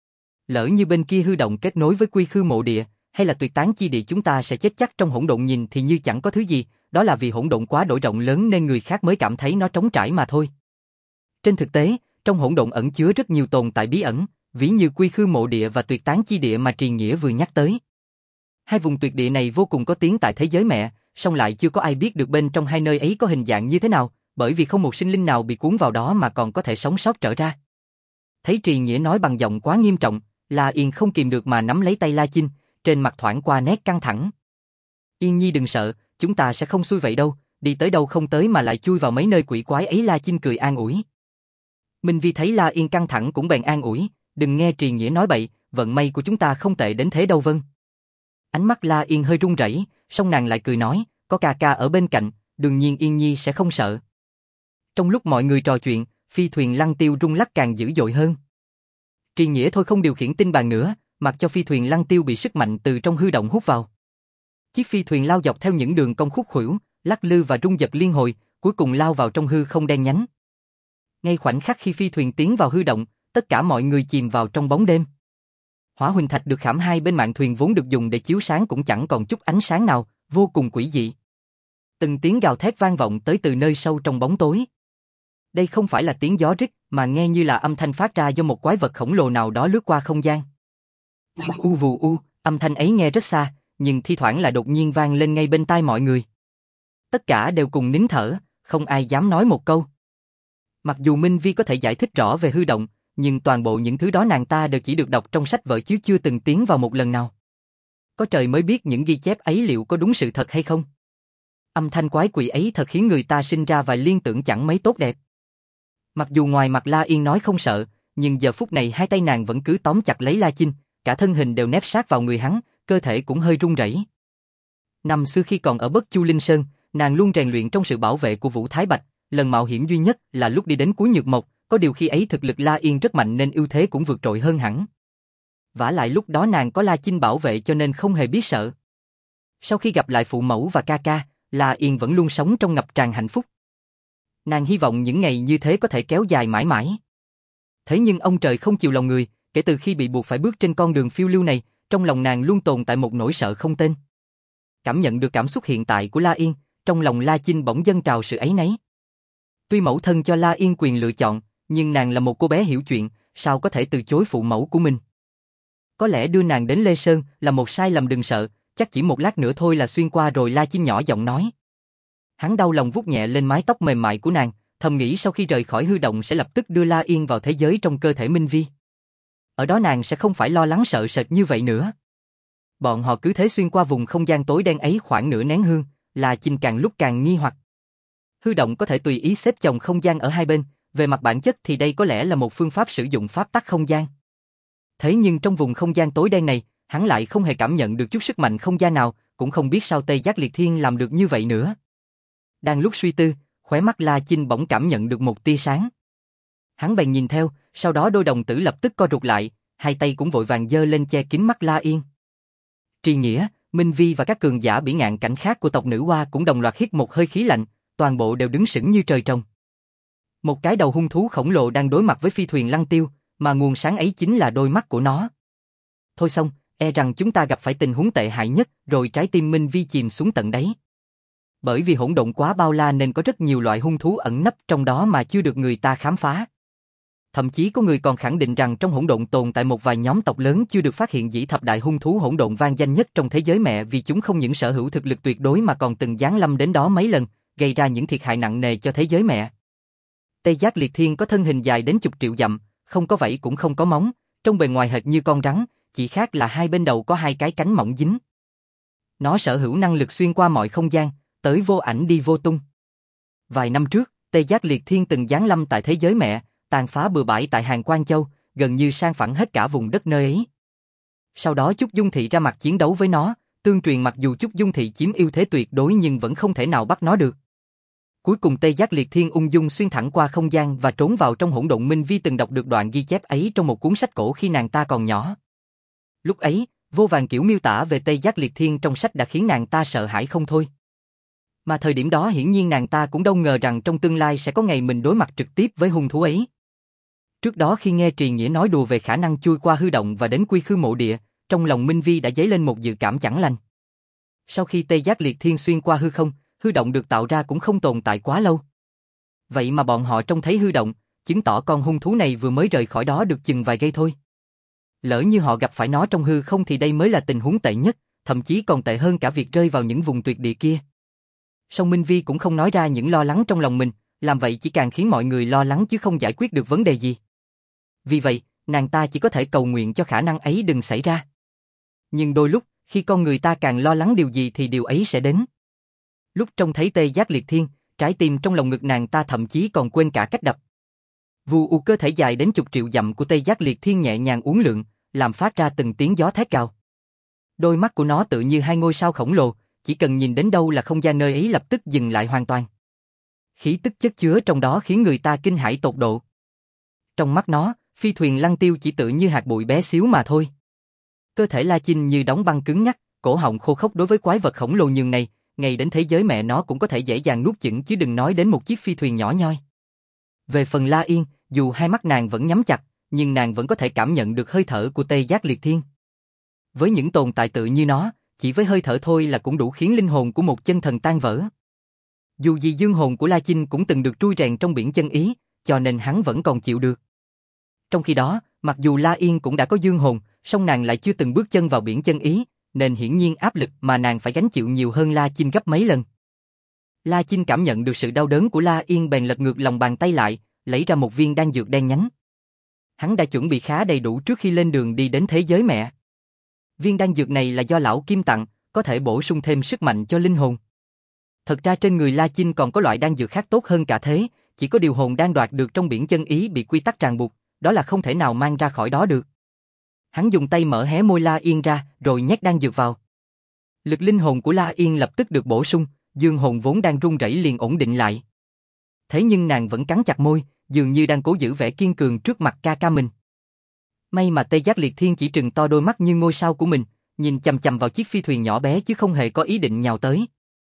Lỡ như bên kia hư động kết nối với Quy Khư Mộ Địa, hay là Tuyệt Tán Chi Địa, chúng ta sẽ chết chắc trong hỗn độn. Nhìn thì như chẳng có thứ gì, đó là vì hỗn độn quá đổi rộng lớn nên người khác mới cảm thấy nó trống trải mà thôi. Trên thực tế, trong hỗn độn ẩn chứa rất nhiều tồn tại bí ẩn, ví như Quy Khư Mộ Địa và Tuyệt Tán Chi Địa mà Trì Nghĩa vừa nhắc tới. Hai vùng tuyệt địa này vô cùng có tiếng tại thế giới mẹ, song lại chưa có ai biết được bên trong hai nơi ấy có hình dạng như thế nào, bởi vì không một sinh linh nào bị cuốn vào đó mà còn có thể sống sót trở ra. Thấy Trì Nghĩa nói bằng giọng quá nghiêm trọng, La Yên không kìm được mà nắm lấy tay La Chinh, trên mặt thoảng qua nét căng thẳng. Yên Nhi đừng sợ, chúng ta sẽ không xui vậy đâu, đi tới đâu không tới mà lại chui vào mấy nơi quỷ quái ấy. La Chinh cười an ủi. Minh Vi thấy La Yên căng thẳng cũng bèn an ủi, đừng nghe Trì Nghĩa nói bậy, vận may của chúng ta không tệ đến thế đâu vâng. Ánh mắt La Yên hơi run rẩy, song nàng lại cười nói, có ca ca ở bên cạnh, đương nhiên Yên Nhi sẽ không sợ. Trong lúc mọi người trò chuyện, phi thuyền lăng tiêu rung lắc càng dữ dội hơn. Trì Nghĩa thôi không điều khiển tinh bàn nữa, mặc cho phi thuyền lăng tiêu bị sức mạnh từ trong hư động hút vào. Chiếc phi thuyền lao dọc theo những đường cong khúc khuỷu, lắc lư và rung giật liên hồi, cuối cùng lao vào trong hư không đen nhánh. Ngay khoảnh khắc khi phi thuyền tiến vào hư động, tất cả mọi người chìm vào trong bóng đêm. Hỏa huỳnh thạch được khảm hai bên mạn thuyền vốn được dùng để chiếu sáng cũng chẳng còn chút ánh sáng nào, vô cùng quỷ dị. Từng tiếng gào thét vang vọng tới từ nơi sâu trong bóng tối. Đây không phải là tiếng gió rít, mà nghe như là âm thanh phát ra do một quái vật khổng lồ nào đó lướt qua không gian. U vù u, âm thanh ấy nghe rất xa, nhưng thi thoảng lại đột nhiên vang lên ngay bên tai mọi người. Tất cả đều cùng nín thở, không ai dám nói một câu. Mặc dù Minh Vi có thể giải thích rõ về hư động, nhưng toàn bộ những thứ đó nàng ta đều chỉ được đọc trong sách vở chứ chưa từng tiến vào một lần nào. Có trời mới biết những ghi chép ấy liệu có đúng sự thật hay không. Âm thanh quái quỷ ấy thật khiến người ta sinh ra vài liên tưởng chẳng mấy tốt đẹp. Mặc dù ngoài mặt La Yên nói không sợ, nhưng giờ phút này hai tay nàng vẫn cứ tóm chặt lấy La Chinh, cả thân hình đều nép sát vào người hắn, cơ thể cũng hơi run rẩy. Năm xưa khi còn ở Bất Chu Linh Sơn, nàng luôn rèn luyện trong sự bảo vệ của Vũ Thái Bạch, lần mạo hiểm duy nhất là lúc đi đến cuối Nhược Mộc, có điều khi ấy thực lực La Yên rất mạnh nên ưu thế cũng vượt trội hơn hẳn. Vả lại lúc đó nàng có La Chinh bảo vệ cho nên không hề biết sợ. Sau khi gặp lại phụ mẫu và ca ca, La Yên vẫn luôn sống trong ngập tràn hạnh phúc. Nàng hy vọng những ngày như thế có thể kéo dài mãi mãi. Thế nhưng ông trời không chiều lòng người, kể từ khi bị buộc phải bước trên con đường phiêu lưu này, trong lòng nàng luôn tồn tại một nỗi sợ không tên. Cảm nhận được cảm xúc hiện tại của La Yên, trong lòng La Chinh bỗng dâng trào sự áy náy. Tuy mẫu thân cho La Yên quyền lựa chọn, nhưng nàng là một cô bé hiểu chuyện, sao có thể từ chối phụ mẫu của mình. Có lẽ đưa nàng đến Lê Sơn là một sai lầm, đừng sợ, chắc chỉ một lát nữa thôi là xuyên qua rồi, La Chinh nhỏ giọng nói. Hắn đau lòng vuốt nhẹ lên mái tóc mềm mại của nàng, thầm nghĩ sau khi rời khỏi hư động sẽ lập tức đưa La Yên vào thế giới trong cơ thể Minh Vi. Ở đó nàng sẽ không phải lo lắng sợ sệt như vậy nữa. Bọn họ cứ thế xuyên qua vùng không gian tối đen ấy khoảng nửa nén hương, La Chinh càng lúc càng nghi hoặc. Hư động có thể tùy ý xếp chồng không gian ở hai bên, về mặt bản chất thì đây có lẽ là một phương pháp sử dụng pháp tắc không gian. Thế nhưng trong vùng không gian tối đen này, hắn lại không hề cảm nhận được chút sức mạnh không gian nào, cũng không biết sao Tê Giác Liệt Thiên làm được như vậy nữa. Đang lúc suy tư, khóe mắt La Chinh bỗng cảm nhận được một tia sáng. Hắn bèn nhìn theo, sau đó đôi đồng tử lập tức co rụt lại, hai tay cũng vội vàng giơ lên che kín mắt La Yên. Tri Nghĩa, Minh Vi và các cường giả bỉ ngạn cảnh khác của tộc nữ Hoa cũng đồng loạt hít một hơi khí lạnh, toàn bộ đều đứng sững như trời trồng. Một cái đầu hung thú khổng lồ đang đối mặt với phi thuyền Lăng Tiêu, mà nguồn sáng ấy chính là đôi mắt của nó. Thôi xong, e rằng chúng ta gặp phải tình huống tệ hại nhất, rồi trái tim Minh Vi chìm xuống tận đáy. Bởi vì hỗn độn quá bao la nên có rất nhiều loại hung thú ẩn nấp trong đó mà chưa được người ta khám phá. Thậm chí có người còn khẳng định rằng trong hỗn độn tồn tại một vài nhóm tộc lớn chưa được phát hiện, dĩ thập đại hung thú hỗn độn vang danh nhất trong thế giới mẹ, vì chúng không những sở hữu thực lực tuyệt đối mà còn từng giáng lâm đến đó mấy lần, gây ra những thiệt hại nặng nề cho thế giới mẹ. Tê Giác Liệt Thiên có thân hình dài đến chục triệu dặm, không có vảy cũng không có móng, trong bề ngoài hệt như con rắn, chỉ khác là hai bên đầu có hai cái cánh mỏng dính. Nó sở hữu năng lực xuyên qua mọi không gian, tới vô ảnh đi vô tung. Vài năm trước, Tê Giác Liệt Thiên từng giáng lâm tại thế giới mẹ, tàn phá bừa bãi tại Hàng Quan Châu, gần như san phẳng hết cả vùng đất nơi ấy. Sau đó Chúc Dung Thị ra mặt chiến đấu với nó, tương truyền mặc dù Chúc Dung Thị chiếm ưu thế tuyệt đối nhưng vẫn không thể nào bắt nó được. Cuối cùng Tê Giác Liệt Thiên ung dung xuyên thẳng qua không gian và trốn vào trong hỗn độn. Minh Vi từng đọc được đoạn ghi chép ấy trong một cuốn sách cổ khi nàng ta còn nhỏ. Lúc ấy, vô vàn kiểu miêu tả về Tê Giác Liệt Thiên trong sách đã khiến nàng ta sợ hãi không thôi. Mà thời điểm đó hiển nhiên nàng ta cũng đâu ngờ rằng trong tương lai sẽ có ngày mình đối mặt trực tiếp với hung thú ấy. Trước đó khi nghe Trì Nghĩa nói đùa về khả năng chui qua hư động và đến Quy Khư mộ địa, trong lòng Minh Vi đã dấy lên một dự cảm chẳng lành. Sau khi Tê Giác Liệt Thiên xuyên qua hư không, hư động được tạo ra cũng không tồn tại quá lâu. Vậy mà bọn họ trông thấy hư động, chứng tỏ con hung thú này vừa mới rời khỏi đó được chừng vài giây thôi. Lỡ như họ gặp phải nó trong hư không thì đây mới là tình huống tệ nhất, thậm chí còn tệ hơn cả việc rơi vào những vùng tuyệt địa kia. Song Minh Vi cũng không nói ra những lo lắng trong lòng mình, làm vậy chỉ càng khiến mọi người lo lắng chứ không giải quyết được vấn đề gì. Vì vậy, nàng ta chỉ có thể cầu nguyện cho khả năng ấy đừng xảy ra. Nhưng đôi lúc, khi con người ta càng lo lắng điều gì thì điều ấy sẽ đến. Lúc trông thấy Tê Giác Liệt Thiên, trái tim trong lòng ngực nàng ta thậm chí còn quên cả cách đập. Vù u, cơ thể dài đến chục triệu dặm của Tê Giác Liệt Thiên nhẹ nhàng uốn lượn, làm phát ra từng tiếng gió thét gào. Đôi mắt của nó tự như hai ngôi sao khổng lồ, chỉ cần nhìn đến đâu là không gian nơi ấy lập tức dừng lại hoàn toàn. Khí tức chất chứa trong đó khiến người ta kinh hãi tột độ. Trong mắt nó, phi thuyền Lăng Tiêu chỉ tự như hạt bụi bé xíu mà thôi. Cơ thể La Chinh như đóng băng cứng nhắc, cổ họng khô khốc đối với quái vật khổng lồ nhường này, ngay đến thế giới mẹ nó cũng có thể dễ dàng nuốt chửng chứ đừng nói đến một chiếc phi thuyền nhỏ nhoi. Về phần La Yên, dù hai mắt nàng vẫn nhắm chặt, nhưng nàng vẫn có thể cảm nhận được hơi thở của Tê Giác Liệt Thiên. Với những tồn tại tự như nó, chỉ với hơi thở thôi là cũng đủ khiến linh hồn của một chân thần tan vỡ. Dù gì dương hồn của La Chinh cũng từng được trui rèn trong biển chân ý, cho nên hắn vẫn còn chịu được. Trong khi đó, mặc dù La Yên cũng đã có dương hồn, song nàng lại chưa từng bước chân vào biển chân ý, nên hiển nhiên áp lực mà nàng phải gánh chịu nhiều hơn La Chinh gấp mấy lần. La Chinh cảm nhận được sự đau đớn của La Yên bèn lật ngược lòng bàn tay lại, lấy ra một viên đan dược đen nhánh. Hắn đã chuẩn bị khá đầy đủ trước khi lên đường đi đến thế giới mẹ. Viên đan dược này là do lão Kim tặng, có thể bổ sung thêm sức mạnh cho linh hồn. Thật ra trên người La Chinh còn có loại đan dược khác tốt hơn cả thế, chỉ có điều hồn đan đoạt được trong biển chân ý bị quy tắc ràng buộc, đó là không thể nào mang ra khỏi đó được. Hắn dùng tay mở hé môi La Yên ra, rồi nhét đan dược vào. Lực linh hồn của La Yên lập tức được bổ sung, dương hồn vốn đang run rẩy liền ổn định lại. Thế nhưng nàng vẫn cắn chặt môi, dường như đang cố giữ vẻ kiên cường trước mặt ca ca mình. May mà Tê Giác Liệt Thiên chỉ trừng to đôi mắt như ngôi sao của mình, nhìn chằm chằm vào chiếc phi thuyền nhỏ bé chứ không hề có ý định nhào tới.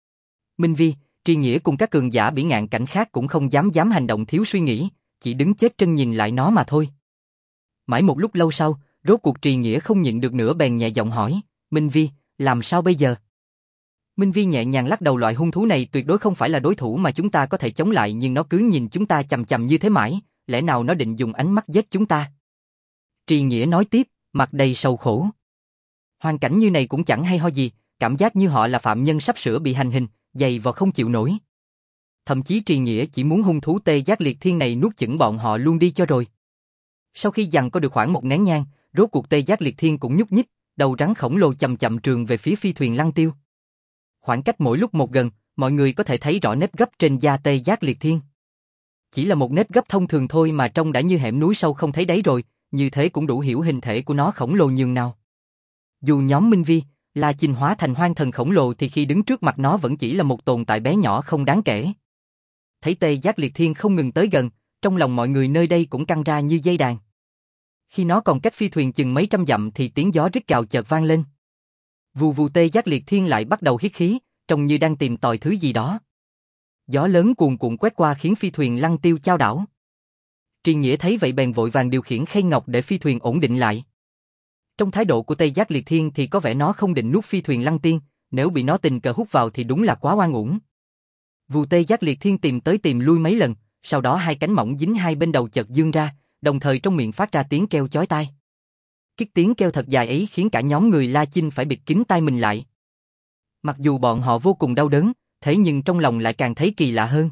Minh Vi, Tri Nghĩa cùng các cường giả bỉ ngạn cảnh khác cũng không dám hành động thiếu suy nghĩ, chỉ đứng chết chân nhìn lại nó mà thôi. Mãi một lúc lâu sau, rốt cuộc Tri Nghĩa không nhịn được nữa bèn nhẹ giọng hỏi, Minh Vi, làm sao bây giờ? Minh Vi nhẹ nhàng lắc đầu, loại hung thú này tuyệt đối không phải là đối thủ mà chúng ta có thể chống lại, nhưng nó cứ nhìn chúng ta chằm chằm như thế mãi, lẽ nào nó định dùng ánh mắt giết chúng ta? Tri Nghĩa nói tiếp, mặt đầy sầu khổ. Hoàn cảnh như này cũng chẳng hay ho gì, cảm giác như họ là phạm nhân sắp sửa bị hành hình, dày vò không chịu nổi. Thậm chí Tri Nghĩa chỉ muốn hung thú Tê Giác Liệt Thiên này nuốt chửng bọn họ luôn đi cho rồi. Sau khi giằng có được khoảng một nén nhang, rốt cuộc Tê Giác Liệt Thiên cũng nhúc nhích, đầu rắn khổng lồ chậm chậm trườn về phía phi thuyền Lăng Tiêu. Khoảng cách mỗi lúc một gần, mọi người có thể thấy rõ nếp gấp trên da Tê Giác Liệt Thiên. Chỉ là một nếp gấp thông thường thôi mà trông đã như hẻm núi sâu không thấy đáy rồi, như thế cũng đủ hiểu hình thể của nó khổng lồ nhường nào. Dù nhóm Minh Vi, La Chinh hóa thành hoang thần khổng lồ thì khi đứng trước mặt nó vẫn chỉ là một tồn tại bé nhỏ không đáng kể. Thấy Tê Giác Liệt Thiên không ngừng tới gần, trong lòng mọi người nơi đây cũng căng ra như dây đàn. Khi nó còn cách phi thuyền chừng mấy trăm dặm thì tiếng gió rít gào chợt vang lên. Vù vù, Tê Giác Liệt Thiên lại bắt đầu hít khí, trông như đang tìm tòi thứ gì đó. Gió lớn cuồn cuộn quét qua khiến phi thuyền Lăng Tiêu chao đảo. Tri Nghĩa thấy vậy bèn vội vàng điều khiển khay ngọc để phi thuyền ổn định lại. Trong thái độ của Tê Giác Liệt Thiên thì có vẻ nó không định nuốt phi thuyền Lăng Tiên, nếu bị nó tình cờ hút vào thì đúng là quá oan uổng. Vù, Tê Giác Liệt Thiên tìm tới tìm lui mấy lần, sau đó hai cánh mỏng dính hai bên đầu chợt dương ra, đồng thời trong miệng phát ra tiếng kêu chói tai. Cái tiếng kêu thật dài ấy khiến cả nhóm người La Chinh phải bịt kín tai mình lại. Mặc dù bọn họ vô cùng đau đớn, thế nhưng trong lòng lại càng thấy kỳ lạ hơn.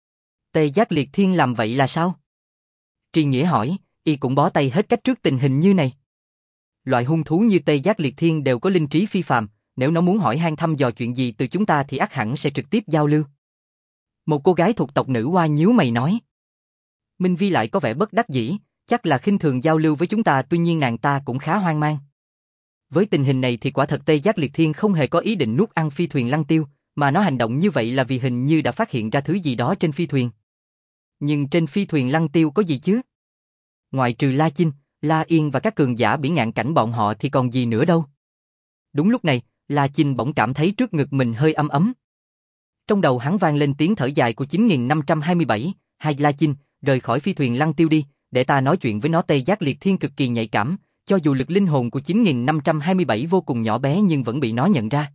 Tê Giác Liệt Thiên làm vậy là sao? Tri Nghĩa hỏi, y cũng bó tay hết cách trước tình hình như này. Loại hung thú như Tê Giác Liệt Thiên đều có linh trí phi phàm, nếu nó muốn hỏi han thăm dò chuyện gì từ chúng ta thì ắt hẳn sẽ trực tiếp giao lưu. Một cô gái thuộc tộc nữ Hoa nhíu mày nói. Minh Vi lại có vẻ bất đắc dĩ, chắc là khinh thường giao lưu với chúng ta, tuy nhiên nàng ta cũng khá hoang mang. Với tình hình này thì quả thật Tê Giác Liệt Thiên không hề có ý định nuốt ăn phi thuyền Lăng Tiêu, mà nó hành động như vậy là vì hình như đã phát hiện ra thứ gì đó trên phi thuyền. Nhưng trên phi thuyền Lăng Tiêu có gì chứ? Ngoại trừ La Chinh, La Yên và các cường giả bỉ ngạn cảnh bọn họ thì còn gì nữa đâu. Đúng lúc này, La Chinh bỗng cảm thấy trước ngực mình hơi ấm ấm. Trong đầu hắn vang lên tiếng thở dài của 9527, hai La Chinh, rời khỏi phi thuyền Lăng Tiêu đi, để ta nói chuyện với nó. Tê Giác Liệt Thiên cực kỳ nhạy cảm, cho dù lực linh hồn của 9527 vô cùng nhỏ bé nhưng vẫn bị nó nhận ra.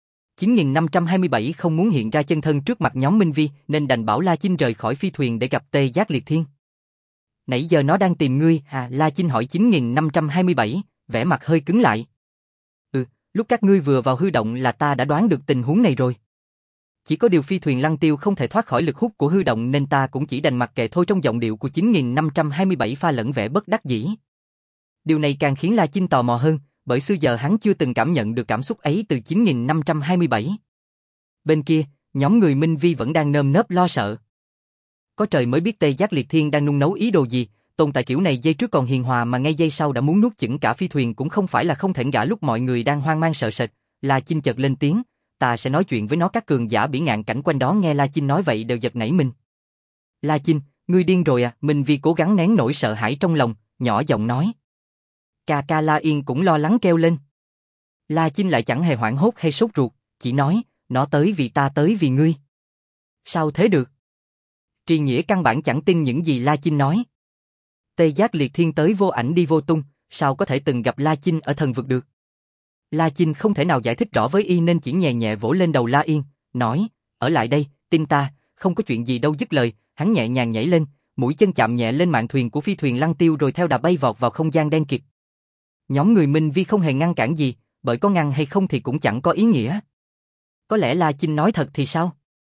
9527 không muốn hiện ra chân thân trước mặt nhóm Minh Vi nên đành bảo La Chinh rời khỏi phi thuyền để gặp Tê Giác Liệt Thiên. Nãy giờ nó đang tìm ngươi à? La Chinh hỏi 9527, vẻ mặt hơi cứng lại. Lúc các ngươi vừa vào hư động là ta đã đoán được tình huống này rồi. Chỉ có điều phi thuyền Lăng Tiêu không thể thoát khỏi lực hút của hư động nên ta cũng chỉ đành mặc kệ thôi. Trong giọng điệu của 9527 pha lẫn vẻ bất đắc dĩ. Điều này càng khiến La Chinh tò mò hơn, bởi xưa giờ hắn chưa từng cảm nhận được cảm xúc ấy từ 9527. Bên kia, nhóm người Minh Vi vẫn đang nơm nớp lo sợ. Có trời mới biết Tê Giác Liệt Thiên đang nung nấu ý đồ gì, tồn tại kiểu này giây trước còn hiền hòa mà ngay giây sau đã muốn nuốt chửng cả phi thuyền cũng không phải là không thể. Gã lúc mọi người đang hoang mang sợ sệt, La Chinh chợt lên tiếng, ta sẽ nói chuyện với nó. Các cường giả bỉ ngạn cảnh quanh đó nghe La Chinh nói vậy đều giật nảy mình. La Chinh, ngươi điên rồi à? Minh Vi cố gắng nén nỗi sợ hãi trong lòng, nhỏ giọng nói. Ca ca La Yên cũng lo lắng kêu lên. La Chinh lại chẳng hề hoảng hốt hay sốt ruột, chỉ nói, nó tới vì ta tới vì ngươi. Sao thế được? Tri Nghĩa căn bản chẳng tin những gì La Chinh nói. Tê Giác Liệt Thiên tới vô ảnh đi vô tung, sao có thể từng gặp La Chinh ở thần vực được? La Chinh không thể nào giải thích rõ với y nên chỉ nhẹ nhẹ vỗ lên đầu La Yên, nói, ở lại đây, tin ta, không có chuyện gì đâu. Dứt lời, hắn nhẹ nhàng nhảy lên, mũi chân chạm nhẹ lên mạn thuyền của phi thuyền Lăng Tiêu rồi theo đà bay vọt vào không gian đen kịt. Nhóm người Minh Vi không hề ngăn cản gì, bởi có ngăn hay không thì cũng chẳng có ý nghĩa. Có lẽ La Chinh nói thật thì sao?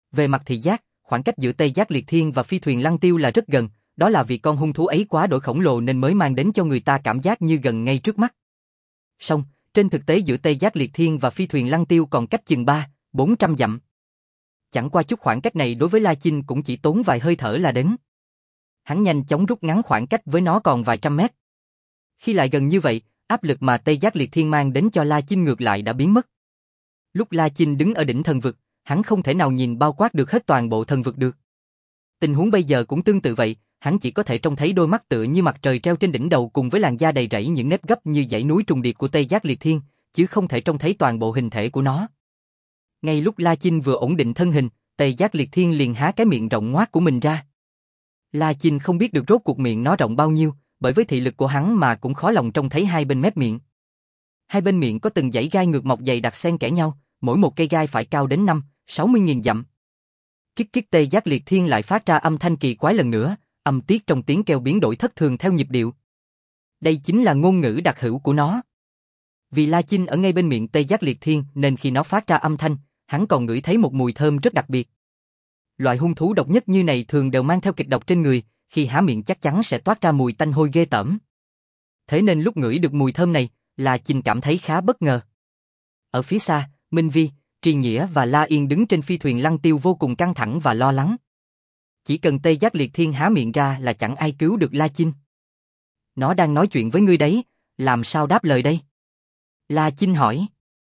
Về mặt thị giác, khoảng cách giữa Tê Giác Liệt Thiên và phi thuyền Lăng Tiêu là rất gần, đó là vì con hung thú ấy quá đổi khổng lồ nên mới mang đến cho người ta cảm giác như gần ngay trước mắt. Song, trên thực tế giữa Tê Giác Liệt Thiên và phi thuyền Lăng Tiêu còn cách chừng 300-400 dặm. Chẳng qua chút khoảng cách này đối với La Chinh cũng chỉ tốn vài hơi thở là đến. Hắn nhanh chóng rút ngắn khoảng cách với nó còn vài trăm mét. Khi lại gần như vậy, áp lực mà Tê Giác Liệt Thiên mang đến cho La Chinh ngược lại đã biến mất. Lúc La Chinh đứng ở đỉnh thần vực, hắn không thể nào nhìn bao quát được hết toàn bộ thần vực được. Tình huống bây giờ cũng tương tự vậy, hắn chỉ có thể trông thấy đôi mắt tựa như mặt trời treo trên đỉnh đầu cùng với làn da đầy rẫy những nếp gấp như dãy núi trùng điệp của Tê Giác Liệt Thiên, chứ không thể trông thấy toàn bộ hình thể của nó. Ngay lúc La Chinh vừa ổn định thân hình, Tê Giác Liệt Thiên liền há cái miệng rộng ngoác của mình ra. La Chinh không biết được rốt cuộc miệng nó rộng bao nhiêu, bởi với thị lực của hắn mà cũng khó lòng trông thấy hai bên mép miệng. Hai bên miệng có từng dãy gai ngược mọc dày đặc xen kẽ nhau, mỗi một cây gai phải cao đến 50-60 nghìn dặm. Kích kích Tê Giác Liệt Thiên lại phát ra âm thanh kỳ quái lần nữa, âm tiết trong tiếng kêu biến đổi thất thường theo nhịp điệu. Đây chính là ngôn ngữ đặc hữu của nó. Vì La Chinh ở ngay bên miệng Tê Giác Liệt Thiên nên khi nó phát ra âm thanh, hắn còn ngửi thấy một mùi thơm rất đặc biệt. Loại hung thú độc nhất như này thường đều mang theo kịch độc trên người, khi há miệng chắc chắn sẽ toát ra mùi tanh hôi ghê tởm. Thế nên lúc ngửi được mùi thơm này, La Chinh cảm thấy khá bất ngờ. Ở phía xa, Minh Vi, Tri Nghĩa và La Yên đứng trên phi thuyền Lăng Tiêu vô cùng căng thẳng và lo lắng. Chỉ cần Tê Giác Liệt Thiên há miệng ra là chẳng ai cứu được La Chinh. Nó đang nói chuyện với ngươi đấy, làm sao đáp lời đây? La Chinh hỏi.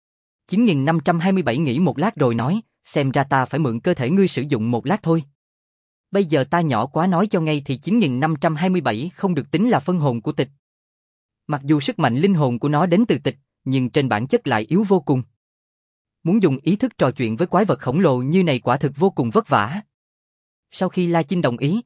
9527 nghĩ một lát rồi nói, xem ra ta phải mượn cơ thể ngươi sử dụng một lát thôi. Bây giờ ta nhỏ quá nói cho ngay thì 9527 không được tính là phân hồn của tịch. Mặc dù sức mạnh linh hồn của nó đến từ tịch, nhưng trên bản chất lại yếu vô cùng. Muốn dùng ý thức trò chuyện với quái vật khổng lồ như này quả thực vô cùng vất vả. Sau khi La Chinh đồng ý,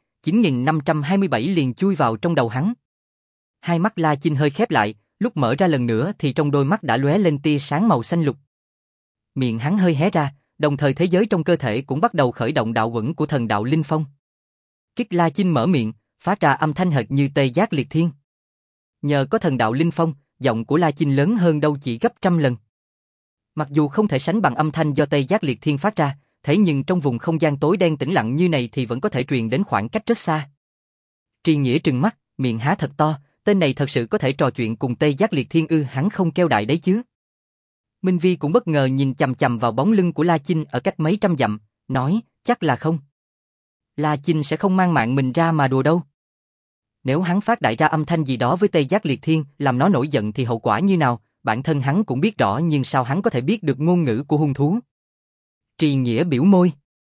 9527 liền chui vào trong đầu hắn. Hai mắt La Chinh hơi khép lại, lúc mở ra lần nữa thì trong đôi mắt đã lóe lên tia sáng màu xanh lục. Miệng hắn hơi hé ra, đồng thời thế giới trong cơ thể cũng bắt đầu khởi động đạo uẩn của thần đạo Linh Phong. Kích La Chinh mở miệng, phát ra âm thanh hệt như Tê Giác Liệt Thiên. Nhờ có thần đạo Linh Phong, giọng của La Chinh lớn hơn đâu chỉ gấp trăm lần. Mặc dù không thể sánh bằng âm thanh do Tê Giác Liệt Thiên phát ra, thế nhưng trong vùng không gian tối đen tĩnh lặng như này thì vẫn có thể truyền đến khoảng cách rất xa. Tri Nghĩa trừng mắt, miệng há thật to, tên này thật sự có thể trò chuyện cùng Tê Giác Liệt Thiên ư? Hắn không keo đại đấy chứ? Minh Vi cũng bất ngờ nhìn chằm chằm vào bóng lưng của La Chinh ở cách mấy trăm dặm, nói, chắc là không. La Chinh sẽ không mang mạng mình ra mà đùa đâu. Nếu hắn phát đại ra âm thanh gì đó với Tê Giác Liệt Thiên, làm nó nổi giận thì hậu quả như nào, bản thân hắn cũng biết rõ nhưng sao hắn có thể biết được ngôn ngữ của hung thú? Tri Nghĩa biểu môi.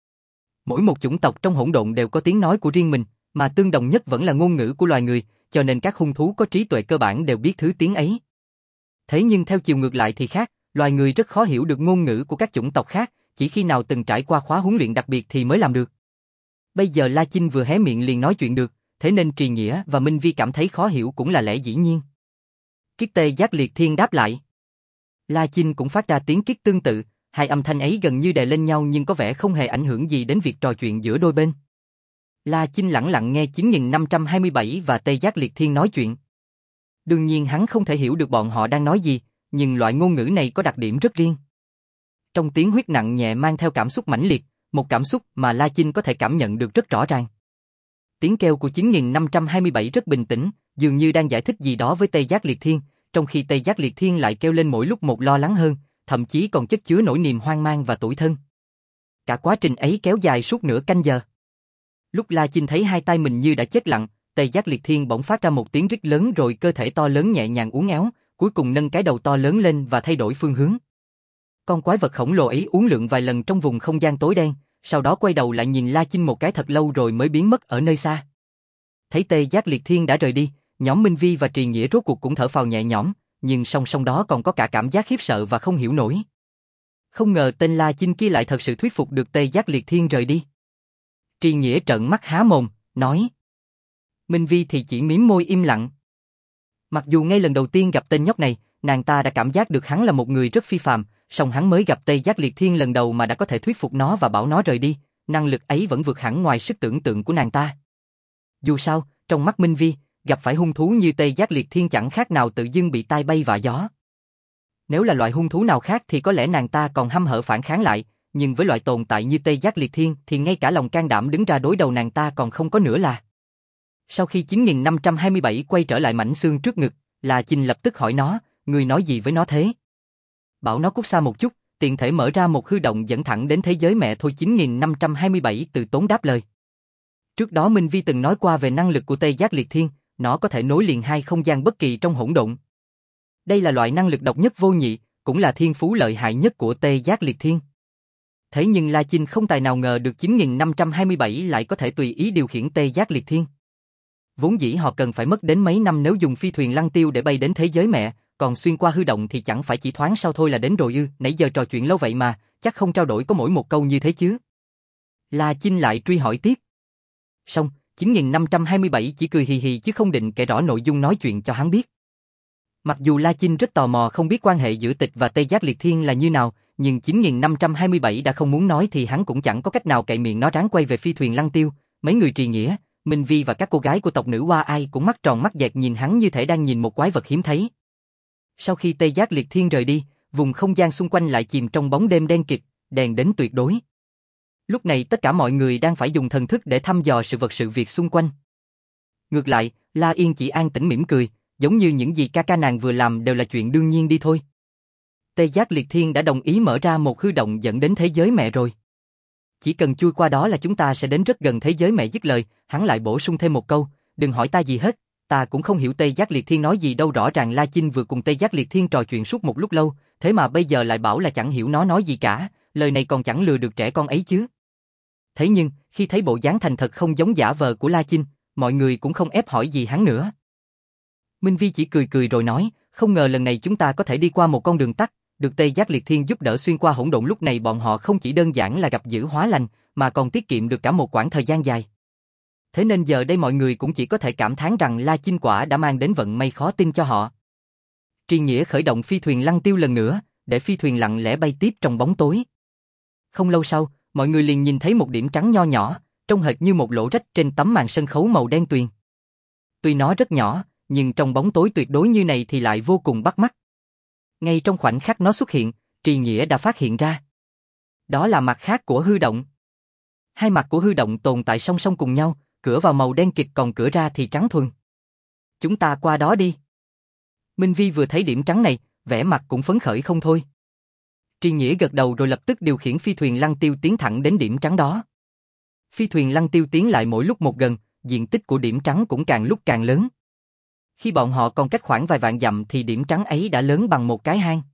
Mỗi một chủng tộc trong hỗn độn đều có tiếng nói của riêng mình, mà tương đồng nhất vẫn là ngôn ngữ của loài người, cho nên các hung thú có trí tuệ cơ bản đều biết thứ tiếng ấy. Thế nhưng theo chiều ngược lại thì khác, loài người rất khó hiểu được ngôn ngữ của các chủng tộc khác, chỉ khi nào từng trải qua khóa huấn luyện đặc biệt thì mới làm được. Bây giờ La Chinh vừa hé miệng liền nói chuyện được, thế nên Tri Nghĩa và Minh Vi cảm thấy khó hiểu cũng là lẽ dĩ nhiên. Kích Tê Giác Liệt Thiên đáp lại. La Chinh cũng phát ra tiếng kích tương tự, hai âm thanh ấy gần như đè lên nhau nhưng có vẻ không hề ảnh hưởng gì đến việc trò chuyện giữa đôi bên. La Chinh lẳng lặng nghe 9527 và Tê Giác Liệt Thiên nói chuyện. Đương nhiên hắn không thể hiểu được bọn họ đang nói gì, nhưng loại ngôn ngữ này có đặc điểm rất riêng. Trong tiếng huyết nặng nhẹ mang theo cảm xúc mãnh liệt, một cảm xúc mà La Chinh có thể cảm nhận được rất rõ ràng. Tiếng kêu của 9527 rất bình tĩnh, dường như đang giải thích gì đó với Tê Giác Liệt Thiên, trong khi Tê Giác Liệt Thiên lại kêu lên mỗi lúc một lo lắng hơn, thậm chí còn chất chứa nỗi niềm hoang mang và tủi thân. Cả quá trình ấy kéo dài suốt nửa canh giờ. Lúc La Chinh thấy hai tay mình như đã chết lặng, Tê Giác Liệt Thiên bỗng phát ra một tiếng rít lớn rồi cơ thể to lớn nhẹ nhàng uốn éo, cuối cùng nâng cái đầu to lớn lên và thay đổi phương hướng. Con quái vật khổng lồ ấy uốn lượn vài lần trong vùng không gian tối đen, sau đó quay đầu lại nhìn La Chinh một cái thật lâu rồi mới biến mất ở nơi xa. Thấy Tê Giác Liệt Thiên đã rời đi, nhóm Minh Vi và Tri Nghĩa rốt cuộc cũng thở phào nhẹ nhõm, nhưng song song đó còn có cả cảm giác khiếp sợ và không hiểu nổi. Không ngờ tên La Chinh kia lại thật sự thuyết phục được Tê Giác Liệt Thiên rời đi. Tri Nghĩa trợn mắt há mồm, nói. Minh Vi thì chỉ mím môi im lặng. Mặc dù ngay lần đầu tiên gặp tên nhóc này, nàng ta đã cảm giác được hắn là một người rất phi phàm, song hắn mới gặp Tê Giác Liệt Thiên lần đầu mà đã có thể thuyết phục nó và bảo nó rời đi, năng lực ấy vẫn vượt hẳn ngoài sức tưởng tượng của nàng ta. Dù sao, trong mắt Minh Vi, gặp phải hung thú như Tê Giác Liệt Thiên chẳng khác nào tự dưng bị tai bay vạ gió. Nếu là loại hung thú nào khác thì có lẽ nàng ta còn hăm hở phản kháng lại, nhưng với loại tồn tại như Tê Giác Liệt Thiên thì ngay cả lòng can đảm đứng ra đối đầu nàng ta còn không có nữa là. Sau khi 9527 quay trở lại mảnh xương trước ngực, La Chinh lập tức hỏi nó, ngươi nói gì với nó thế? Bảo nó cút xa một chút, tiện thể mở ra một hư động dẫn thẳng đến thế giới mẹ thôi. 9527 từ tốn đáp lời. Trước đó Minh Vi từng nói qua về năng lực của Tê Giác Liệt Thiên, nó có thể nối liền hai không gian bất kỳ trong hỗn độn. Đây là loại năng lực độc nhất vô nhị, cũng là thiên phú lợi hại nhất của Tê Giác Liệt Thiên. Thế nhưng La Chinh không tài nào ngờ được 9527 lại có thể tùy ý điều khiển Tê Giác Liệt Thiên. Vốn dĩ họ cần phải mất đến mấy năm nếu dùng phi thuyền lăng tiêu để bay đến thế giới mẹ, còn xuyên qua hư động thì chẳng phải chỉ thoáng sau thôi là đến rồi ư? Nãy giờ trò chuyện lâu vậy mà, chắc không trao đổi có mỗi một câu như thế chứ? La Chinh lại truy hỏi tiếp. Xong, 9527 chỉ cười hì hì chứ không định kể rõ nội dung nói chuyện cho hắn biết. Mặc dù La Chinh rất tò mò không biết quan hệ giữa Tịch và Tê Giác Liệt Thiên là như nào, nhưng 9527 đã không muốn nói thì hắn cũng chẳng có cách nào cậy miệng nó ráng quay về phi thuyền lăng tiêu. Mấy người Trì Nghĩa, Minh Vi và các cô gái của tộc nữ Hoa ai cũng mắt tròn mắt dẹt nhìn hắn như thể đang nhìn một quái vật hiếm thấy. Sau khi Tê Giác Liệt Thiên rời đi, vùng không gian xung quanh lại chìm trong bóng đêm đen kịt, đèn đến tuyệt đối. Lúc này tất cả mọi người đang phải dùng thần thức để thăm dò sự việc xung quanh. Ngược lại, La Yên chỉ an tĩnh mỉm cười, giống như những gì ca ca nàng vừa làm đều là chuyện đương nhiên đi thôi. Tê Giác Liệt Thiên đã đồng ý mở ra một hư động dẫn đến thế giới mẹ rồi. Chỉ cần chui qua đó là chúng ta sẽ đến rất gần thế giới mẹ. Dứt lời, hắn lại bổ sung thêm một câu, đừng hỏi ta gì hết, ta cũng không hiểu Tê Giác Liệt Thiên nói gì đâu. Rõ ràng La Chinh vừa cùng Tê Giác Liệt Thiên trò chuyện suốt một lúc lâu, thế mà bây giờ lại bảo là chẳng hiểu nó nói gì cả, lời này còn chẳng lừa được trẻ con ấy chứ. Thế nhưng, khi thấy bộ dáng thành thật không giống giả vờ của La Chinh, mọi người cũng không ép hỏi gì hắn nữa. Minh Vi chỉ cười cười rồi nói, không ngờ lần này chúng ta có thể đi qua một con đường tắt, được Tê Giác Liệt Thiên giúp đỡ xuyên qua hỗn độn. Lúc này bọn họ không chỉ đơn giản là gặp dữ hóa lành, mà còn tiết kiệm được cả một quãng thời gian dài. Thế nên giờ đây mọi người cũng chỉ có thể cảm thán rằng La Chinh quả đã mang đến vận may khó tin cho họ. Tri Nghĩa khởi động phi thuyền lăng tiêu lần nữa, để phi thuyền lặng lẽ bay tiếp trong bóng tối. Không lâu sau, mọi người liền nhìn thấy một điểm trắng nho nhỏ, trông hệt như một lỗ rách trên tấm màn sân khấu màu đen tuyền. Tuy nó rất nhỏ, nhưng trong bóng tối tuyệt đối như này thì lại vô cùng bắt mắt. Ngay trong khoảnh khắc nó xuất hiện, Tri Nghĩa đã phát hiện ra. Đó là mặt khác của hư động. Hai mặt của hư động tồn tại song song cùng nhau, cửa vào màu đen kịt còn cửa ra thì trắng thuần. Chúng ta qua đó đi. Minh Vi vừa thấy điểm trắng này, vẻ mặt cũng phấn khởi không thôi. Tri Nghĩa gật đầu rồi lập tức điều khiển phi thuyền lăng tiêu tiến thẳng đến điểm trắng đó. Phi thuyền lăng tiêu tiến lại mỗi lúc một gần, diện tích của điểm trắng cũng càng lúc càng lớn. Khi bọn họ còn cách khoảng vài vạn dặm thì điểm trắng ấy đã lớn bằng một cái hang.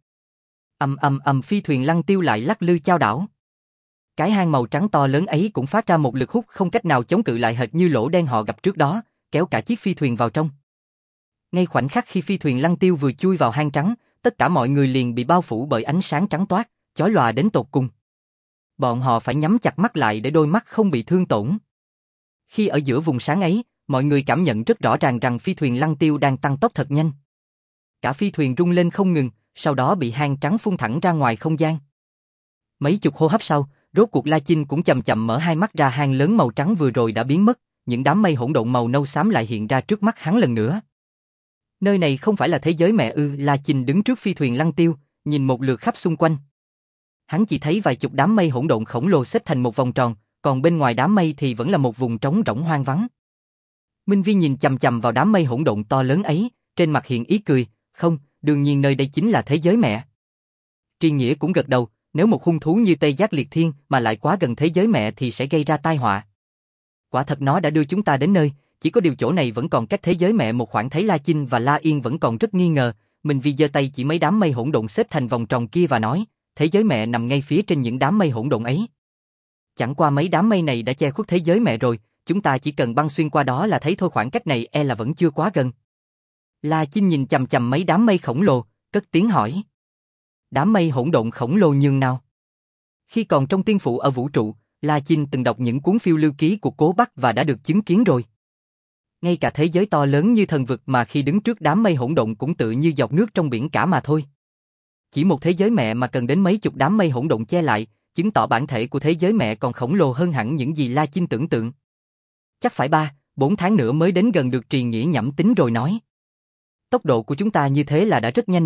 Phi thuyền lăng tiêu lại lắc lư chao đảo. Cái hang màu trắng to lớn ấy cũng phát ra một lực hút không cách nào chống cự lại, hệt như lỗ đen họ gặp trước đó, kéo cả chiếc phi thuyền vào trong. Ngay khoảnh khắc khi phi thuyền lăng tiêu vừa chui vào hang trắng, tất cả mọi người liền bị bao phủ bởi ánh sáng trắng toát, chói lòa đến tột cùng. Bọn họ phải nhắm chặt mắt lại để đôi mắt không bị thương tổn. Khi ở giữa vùng sáng ấy, mọi người cảm nhận rất rõ ràng rằng phi thuyền lăng tiêu đang tăng tốc thật nhanh. Cả phi thuyền rung lên không ngừng, sau đó bị hang trắng phun thẳng ra ngoài không gian. Mấy chục hô hấp sau, rốt cuộc La Chinh cũng chậm chậm mở hai mắt ra. Hang lớn màu trắng vừa rồi đã biến mất, những đám mây hỗn độn màu nâu xám lại hiện ra trước mắt hắn lần nữa. Nơi này không phải là thế giới mẹ ư? La Chinh đứng trước phi thuyền lăng tiêu, nhìn một lượt khắp xung quanh. Hắn chỉ thấy vài chục đám mây hỗn độn khổng lồ xếp thành một vòng tròn, còn bên ngoài đám mây thì vẫn là một vùng trống rỗng hoang vắng. Minh Vi nhìn chằm chằm vào đám mây hỗn độn to lớn ấy, trên mặt hiện ý cười, không, đương nhiên nơi đây chính là thế giới mẹ. Tri Nghĩa cũng gật đầu, nếu một hung thú như Tê Giác Liệt Thiên mà lại quá gần thế giới mẹ thì sẽ gây ra tai họa. Quả thật nó đã đưa chúng ta đến nơi, chỉ có điều chỗ này vẫn còn cách thế giới mẹ một khoảng. Thấy La Chinh và La Yên vẫn còn rất nghi ngờ, Minh Vi giơ tay chỉ mấy đám mây hỗn độn xếp thành vòng tròn kia và nói, thế giới mẹ nằm ngay phía trên những đám mây hỗn độn ấy. Chẳng qua mấy đám mây này đã che khuất thế giới mẹ rồi, chúng ta chỉ cần băng xuyên qua đó là thấy thôi, khoảng cách này e là vẫn chưa quá gần. La Chinh nhìn chằm chằm mấy đám mây khổng lồ, cất tiếng hỏi. Đám mây hỗn độn khổng lồ nhường nào? Khi còn trong tiên phụ ở vũ trụ, La Chinh từng đọc những cuốn phiêu lưu ký của Cố Bắc và đã được chứng kiến rồi. Ngay cả thế giới to lớn như thần vực mà khi đứng trước đám mây hỗn độn cũng tự như giọt nước trong biển cả mà thôi. Chỉ một thế giới mẹ mà cần đến mấy chục đám mây hỗn độn che lại, chứng tỏ bản thể của thế giới mẹ còn khổng lồ hơn hẳn những gì La Chinh tưởng tượng. Chắc phải 3-4 tháng nữa mới đến gần được. Tri Nghĩa nhẩm tính rồi nói. Tốc độ của chúng ta như thế là đã rất nhanh rồi,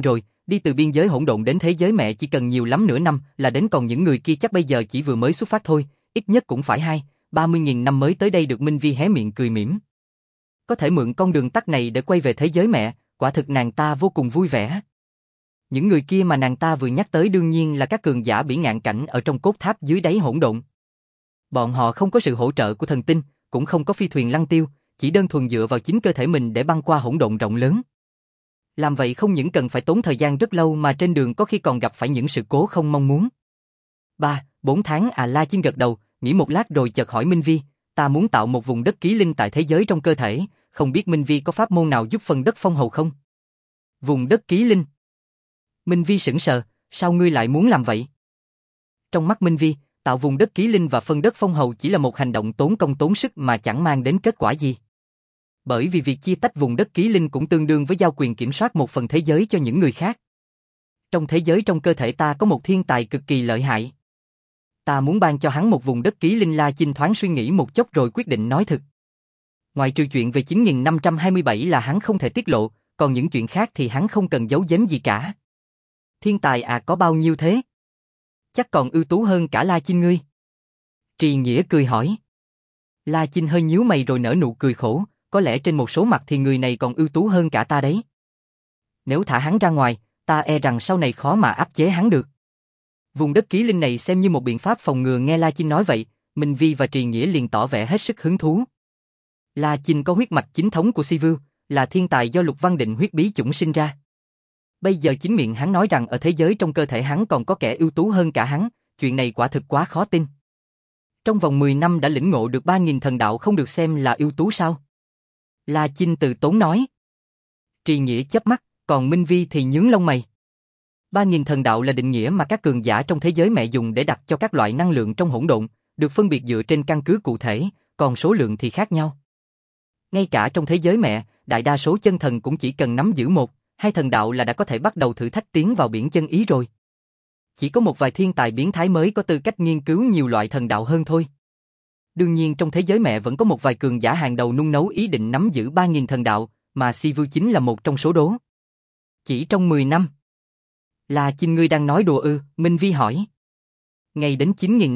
Đi từ biên giới hỗn độn đến thế giới mẹ chỉ cần nhiều lắm nửa năm là đến, còn những người kia chắc bây giờ chỉ vừa mới xuất phát thôi, ít nhất cũng phải 30.000 năm mới tới đây được. Minh Vi hé miệng cười mỉm. Có thể mượn con đường tắt này để quay về thế giới mẹ, quả thực nàng ta vô cùng vui vẻ. Những người kia mà nàng ta vừa nhắc tới đương nhiên là các cường giả bỉ ngạn cảnh ở trong cốt tháp dưới đáy hỗn độn. Bọn họ không có sự hỗ trợ của thần tinh, cũng không có phi thuyền lăng tiêu, chỉ đơn thuần dựa vào chính cơ thể mình để băng qua hỗn độn rộng lớn. Làm vậy không những cần phải tốn thời gian rất lâu mà trên đường có khi còn gặp phải những sự cố không mong muốn. 3-4 tháng à? La Chinh gật đầu, nghĩ một lát rồi chợt hỏi Minh Vi, ta muốn tạo một vùng đất ký linh tại thế giới trong cơ thể, không biết Minh Vi có pháp môn nào giúp phân đất phong hầu không? Vùng đất ký linh. Minh Vi sững sờ, sao ngươi lại muốn làm vậy? Trong mắt Minh Vi, tạo vùng đất ký linh và phân đất phong hầu chỉ là một hành động tốn công tốn sức mà chẳng mang đến kết quả gì. Bởi vì việc chia tách vùng đất ký linh cũng tương đương với giao quyền kiểm soát một phần thế giới cho những người khác. Trong thế giới trong cơ thể ta có một thiên tài cực kỳ lợi hại. Ta muốn ban cho hắn một vùng đất ký linh. La Chinh thoáng suy nghĩ một chốc rồi quyết định nói thực. Ngoài trừ chuyện về 9527 là hắn không thể tiết lộ, còn những chuyện khác thì hắn không cần giấu giếm gì cả. Thiên tài à? Có bao nhiêu thế? Chắc còn ưu tú hơn cả La Chinh ngươi. Trì Nghĩa cười hỏi. La Chinh hơi nhíu mày rồi nở nụ cười khổ, có lẽ trên một số mặt thì người này còn ưu tú hơn cả ta đấy. Nếu thả hắn ra ngoài, ta e rằng sau này khó mà áp chế hắn được. Vùng đất ký linh này xem như một biện pháp phòng ngừa. Nghe La Chinh nói vậy, Minh Vi và Trì Nghĩa liền tỏ vẻ hết sức hứng thú. La Chinh có huyết mạch chính thống của Si Vưu, là thiên tài do Lục Văn Định huyết bí chủng sinh ra. Bây giờ chính miệng hắn nói rằng ở thế giới trong cơ thể hắn còn có kẻ ưu tú hơn cả hắn, chuyện này quả thực quá khó tin. Trong vòng 10 năm đã lĩnh ngộ được 3.000 thần đạo không được xem là ưu tú sao? La Chinh từ tốn nói. Trì Nghĩa chớp mắt, còn Minh Vi thì nhướng lông mày. 3.000 thần đạo là định nghĩa mà các cường giả trong thế giới mẹ dùng để đặt cho các loại năng lượng trong hỗn độn, được phân biệt dựa trên căn cứ cụ thể, còn số lượng thì khác nhau. Ngay cả trong thế giới mẹ, đại đa số chân thần cũng chỉ cần nắm giữ 1-2 thần đạo là đã có thể bắt đầu thử thách tiến vào biển chân ý rồi. Chỉ có một vài thiên tài biến thái mới có tư cách nghiên cứu nhiều loại thần đạo hơn thôi. Đương nhiên trong thế giới mẹ vẫn có một vài cường giả hàng đầu nung nấu ý định nắm giữ 3.000 thần đạo, mà Si Vưu chính là một trong số đó. Chỉ trong 10 năm. La Chinh ngươi đang nói đùa ư? Minh Vi hỏi. Ngay đến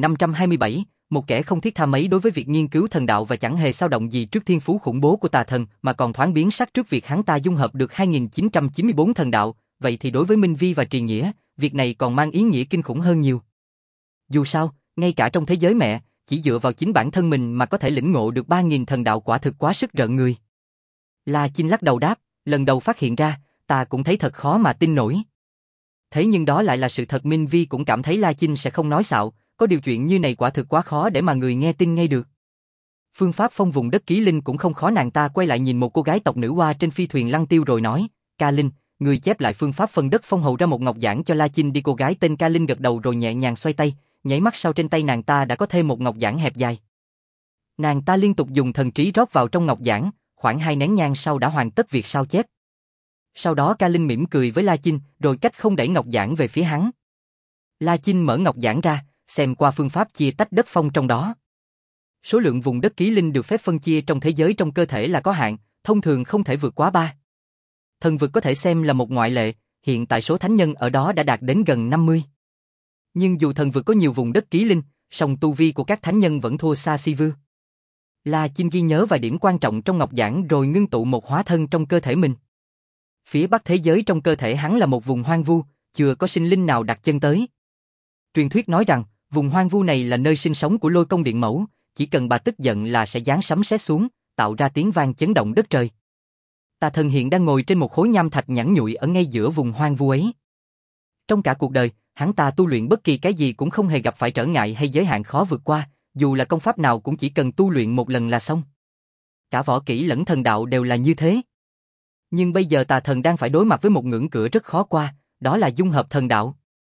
9527, một kẻ không thiết tha mấy đối với việc nghiên cứu thần đạo và chẳng hề xao động gì trước thiên phú khủng bố của tà thần mà còn thoáng biến sắc trước việc hắn ta dung hợp được 2.994 thần đạo, vậy thì đối với Minh Vi và Trì Nghĩa, việc này còn mang ý nghĩa kinh khủng hơn nhiều. Dù sao, ngay cả trong thế giới mẹ, chỉ dựa vào chính bản thân mình mà có thể lĩnh ngộ được 3.000 thần đạo quả thực quá sức rợn người. La Chinh lắc đầu đáp, lần đầu phát hiện ra, ta cũng thấy thật khó mà tin nổi. Thế nhưng đó lại là sự thật. Minh Vi cũng cảm thấy La Chinh sẽ không nói xạo, có điều chuyện như này quả thực quá khó để mà người nghe tin ngay được. Phương pháp phong vùng đất ký linh cũng không khó. Nàng ta quay lại nhìn một cô gái tộc nữ hoa trên phi thuyền lăng tiêu rồi nói, Ca Linh, người chép lại phương pháp phân đất phong hầu ra một ngọc giản cho La Chinh đi. Cô gái tên Ca Linh gật đầu rồi nhẹ nhàng xoay tay, nháy mắt sau trên tay nàng ta đã có thêm một ngọc giản hẹp dài. Nàng ta liên tục dùng thần trí rót vào trong ngọc giản, khoảng 2 nén nhang sau đã hoàn tất việc sao chép. Sau đó Ca Linh mỉm cười với La Chinh, rồi cách không đẩy ngọc giản về phía hắn. La Chinh mở ngọc giản ra, xem qua phương pháp chia tách đất phong trong đó. Số lượng vùng đất ký linh được phép phân chia trong thế giới trong cơ thể là có hạn, thông thường không thể vượt quá 3. Thần vực có thể xem là một ngoại lệ, hiện tại số thánh nhân ở đó đã đạt đến gần 50. Nhưng dù thần vực có nhiều vùng đất ký linh, song tu vi của các thánh nhân vẫn thua xa Si Vưu. La Chinh ghi nhớ vài điểm quan trọng trong ngọc giản rồi ngưng tụ một hóa thân trong cơ thể mình. Phía bắc thế giới trong cơ thể hắn là một vùng hoang vu, chưa có sinh linh nào đặt chân tới. Truyền thuyết nói rằng, vùng hoang vu này là nơi sinh sống của Lôi Công Điện Mẫu, chỉ cần bà tức giận là sẽ giáng sấm sét xuống, tạo ra tiếng vang chấn động đất trời. Tà thần hiện đang ngồi trên một khối nham thạch nhẵn nhụi ở ngay giữa vùng hoang vu ấy. Trong cả cuộc đời, hắn ta tu luyện bất kỳ cái gì cũng không hề gặp phải trở ngại hay giới hạn khó vượt qua, dù là công pháp nào cũng chỉ cần tu luyện một lần là xong. Cả võ kỹ lẫn thần đạo đều là như thế. Nhưng bây giờ tà thần đang phải đối mặt với một ngưỡng cửa rất khó qua, đó là dung hợp thần đạo.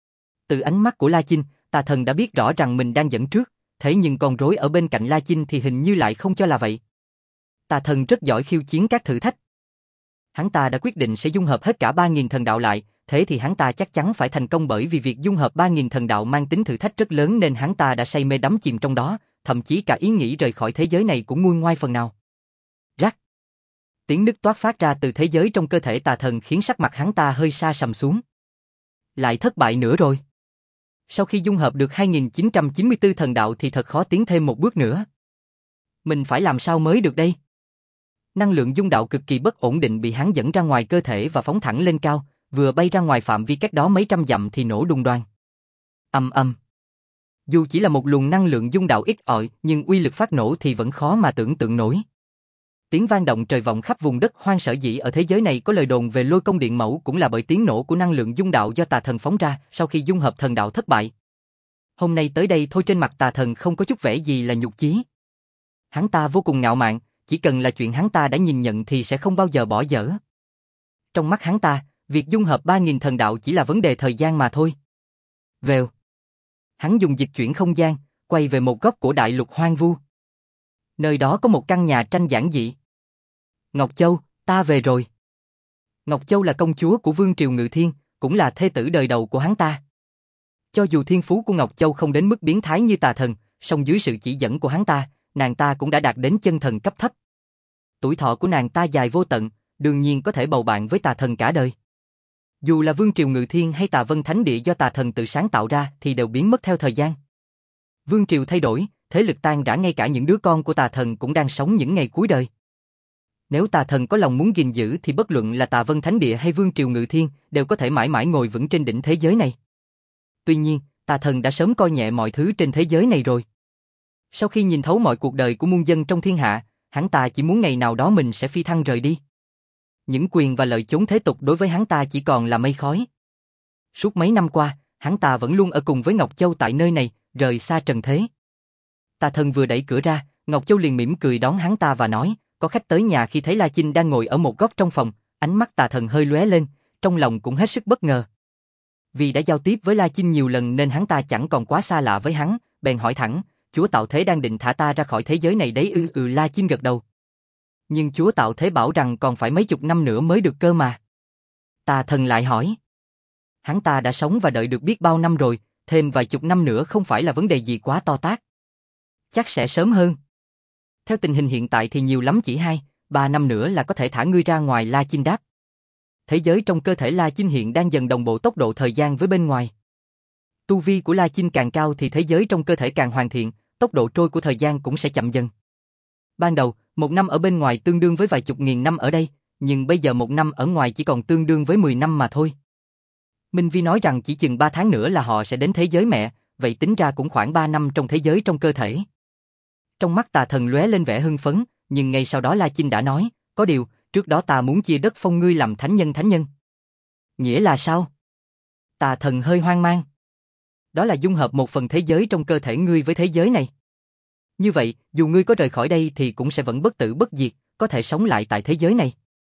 Từ ánh mắt của La Chinh, tà thần đã biết rõ rằng mình đang dẫn trước, thế nhưng con rối ở bên cạnh La Chinh thì hình như lại không cho là vậy. Tà thần rất giỏi khiêu chiến các thử thách. Hắn ta đã quyết định sẽ dung hợp hết cả 3.000 thần đạo lại, thế thì hắn ta chắc chắn phải thành công, bởi vì việc dung hợp 3.000 thần đạo mang tính thử thách rất lớn nên hắn ta đã say mê đắm chìm trong đó, thậm chí cả ý nghĩ rời khỏi thế giới này cũng nguôi ngoai phần nào. Rắc. Tiếng nứt toát phát ra từ thế giới trong cơ thể tà thần khiến sắc mặt hắn ta hơi sa sầm xuống. Lại thất bại nữa rồi. Sau khi dung hợp được 2994 thần đạo thì thật khó tiến thêm một bước nữa. Mình phải làm sao mới được đây? Năng lượng dung đạo cực kỳ bất ổn định bị hắn dẫn ra ngoài cơ thể và phóng thẳng lên cao, vừa bay ra ngoài phạm vi cách đó mấy trăm dặm thì nổ đùng đoàng. Ầm ầm. Dù chỉ là một luồng năng lượng dung đạo ít ỏi, nhưng uy lực phát nổ thì vẫn khó mà tưởng tượng nổi. Tiếng vang động trời vọng khắp vùng đất hoang. Sở dĩ ở thế giới này có lời đồn về lôi công điện mẫu cũng là bởi tiếng nổ của năng lượng dung đạo do tà thần phóng ra sau khi dung hợp thần đạo thất bại. Hôm nay tới đây thôi, trên mặt tà thần không có chút vẻ gì là nhục chí. Hắn ta vô cùng ngạo mạn, chỉ cần là chuyện hắn ta đã nhìn nhận thì sẽ không bao giờ bỏ dở. Trong mắt hắn ta, việc dung hợp 3000 thần đạo chỉ là vấn đề thời gian mà thôi. Vèo. Hắn dùng dịch chuyển không gian, quay về một góc của đại lục hoang vu. Nơi đó có một căn nhà tranh giản dị. Ngọc Châu, ta về rồi. Ngọc Châu là công chúa của Vương Triều Ngự Thiên, cũng là thê tử đời đầu của hắn ta. Cho dù thiên phú của Ngọc Châu không đến mức biến thái như tà thần, song dưới sự chỉ dẫn của hắn ta, nàng ta cũng đã đạt đến chân thần cấp thấp. Tuổi thọ của nàng ta dài vô tận, đương nhiên có thể bầu bạn với tà thần cả đời. Dù là Vương Triều Ngự Thiên hay Tà Vân Thánh Địa do tà thần tự sáng tạo ra thì đều biến mất theo thời gian. Vương Triều thay đổi, thế lực tan rã, ngay cả những đứa con của tà thần cũng đang sống những ngày cuối đời. Nếu tà thần có lòng muốn gìn giữ thì bất luận là Tà Vân Thánh Địa hay Vương Triều Ngự Thiên đều có thể mãi mãi ngồi vững trên đỉnh thế giới này. Tuy nhiên, tà thần đã sớm coi nhẹ mọi thứ trên thế giới này rồi. Sau khi nhìn thấu mọi cuộc đời của muôn dân trong thiên hạ, hắn ta chỉ muốn ngày nào đó mình sẽ phi thăng rời đi. Những quyền và lợi chốn thế tục đối với hắn ta chỉ còn là mây khói. Suốt mấy năm qua, hắn ta vẫn luôn ở cùng với Ngọc Châu tại nơi này, rời xa trần thế. Tà thần vừa đẩy cửa ra, Ngọc Châu liền mỉm cười đón hắn ta và nói, có khách tới nhà. Khi thấy La Chinh đang ngồi ở một góc trong phòng, ánh mắt tà thần hơi lóe lên, trong lòng cũng hết sức bất ngờ. Vì đã giao tiếp với La Chinh nhiều lần nên hắn ta chẳng còn quá xa lạ với hắn, bèn hỏi thẳng, Chúa Tạo Thế đang định thả ta ra khỏi thế giới này đấy ư? La Chinh gật đầu. Nhưng Chúa Tạo Thế bảo rằng còn phải mấy chục năm nữa mới được cơ mà. Tà thần lại hỏi. Hắn ta đã sống và đợi được biết bao năm rồi, thêm vài chục năm nữa không phải là vấn đề gì quá to tát. Chắc sẽ sớm hơn. Theo tình hình hiện tại thì nhiều lắm chỉ 2-3 năm nữa là có thể thả ngươi ra ngoài, La Chinh đáp. Thế giới trong cơ thể La Chinh hiện đang dần đồng bộ tốc độ thời gian với bên ngoài. Tu vi của La Chinh càng cao thì thế giới trong cơ thể càng hoàn thiện, tốc độ trôi của thời gian cũng sẽ chậm dần. Ban đầu, 1 năm ở bên ngoài tương đương với vài chục nghìn năm ở đây, nhưng bây giờ 1 năm ở ngoài chỉ còn tương đương với 10 năm mà thôi. Minh Vi nói rằng chỉ chừng 3 tháng nữa là họ sẽ đến thế giới mẹ, vậy tính ra cũng khoảng 3 năm trong thế giới trong cơ thể. Trong mắt tà thần lóe lên vẻ hưng phấn, nhưng ngay sau đó La Chinh đã nói, có điều, trước đó ta muốn chia đất phong ngươi làm thánh nhân. Nghĩa là sao? Tà thần hơi hoang mang. Đó là dung hợp một phần thế giới trong cơ thể ngươi với thế giới này. Như vậy, dù ngươi có rời khỏi đây thì cũng sẽ vẫn bất tử bất diệt, có thể sống lại tại thế giới này.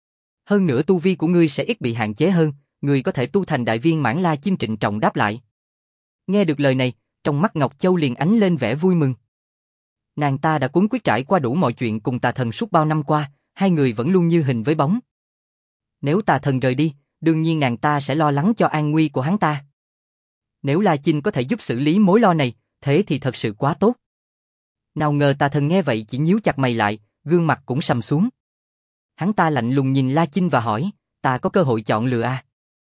Hơn nữa tu vi của ngươi sẽ ít bị hạn chế hơn, ngươi có thể tu thành đại viên mãn. La Chinh trịnh trọng đáp lại. Nghe được lời này, trong mắt Ngọc Châu liền ánh lên vẻ vui mừng. Nàng ta đã cuốn quyết trải qua đủ mọi chuyện cùng tà thần suốt bao năm qua, hai người vẫn luôn như hình với bóng. Nếu tà thần rời đi, đương nhiên nàng ta sẽ lo lắng cho an nguy của hắn ta. Nếu La Chinh có thể giúp xử lý mối lo này, thế thì thật sự quá tốt. Nào ngờ tà thần nghe vậy chỉ nhíu chặt mày lại, gương mặt cũng sầm xuống. Hắn ta lạnh lùng nhìn La Chinh và hỏi, ta có cơ hội chọn lựa à?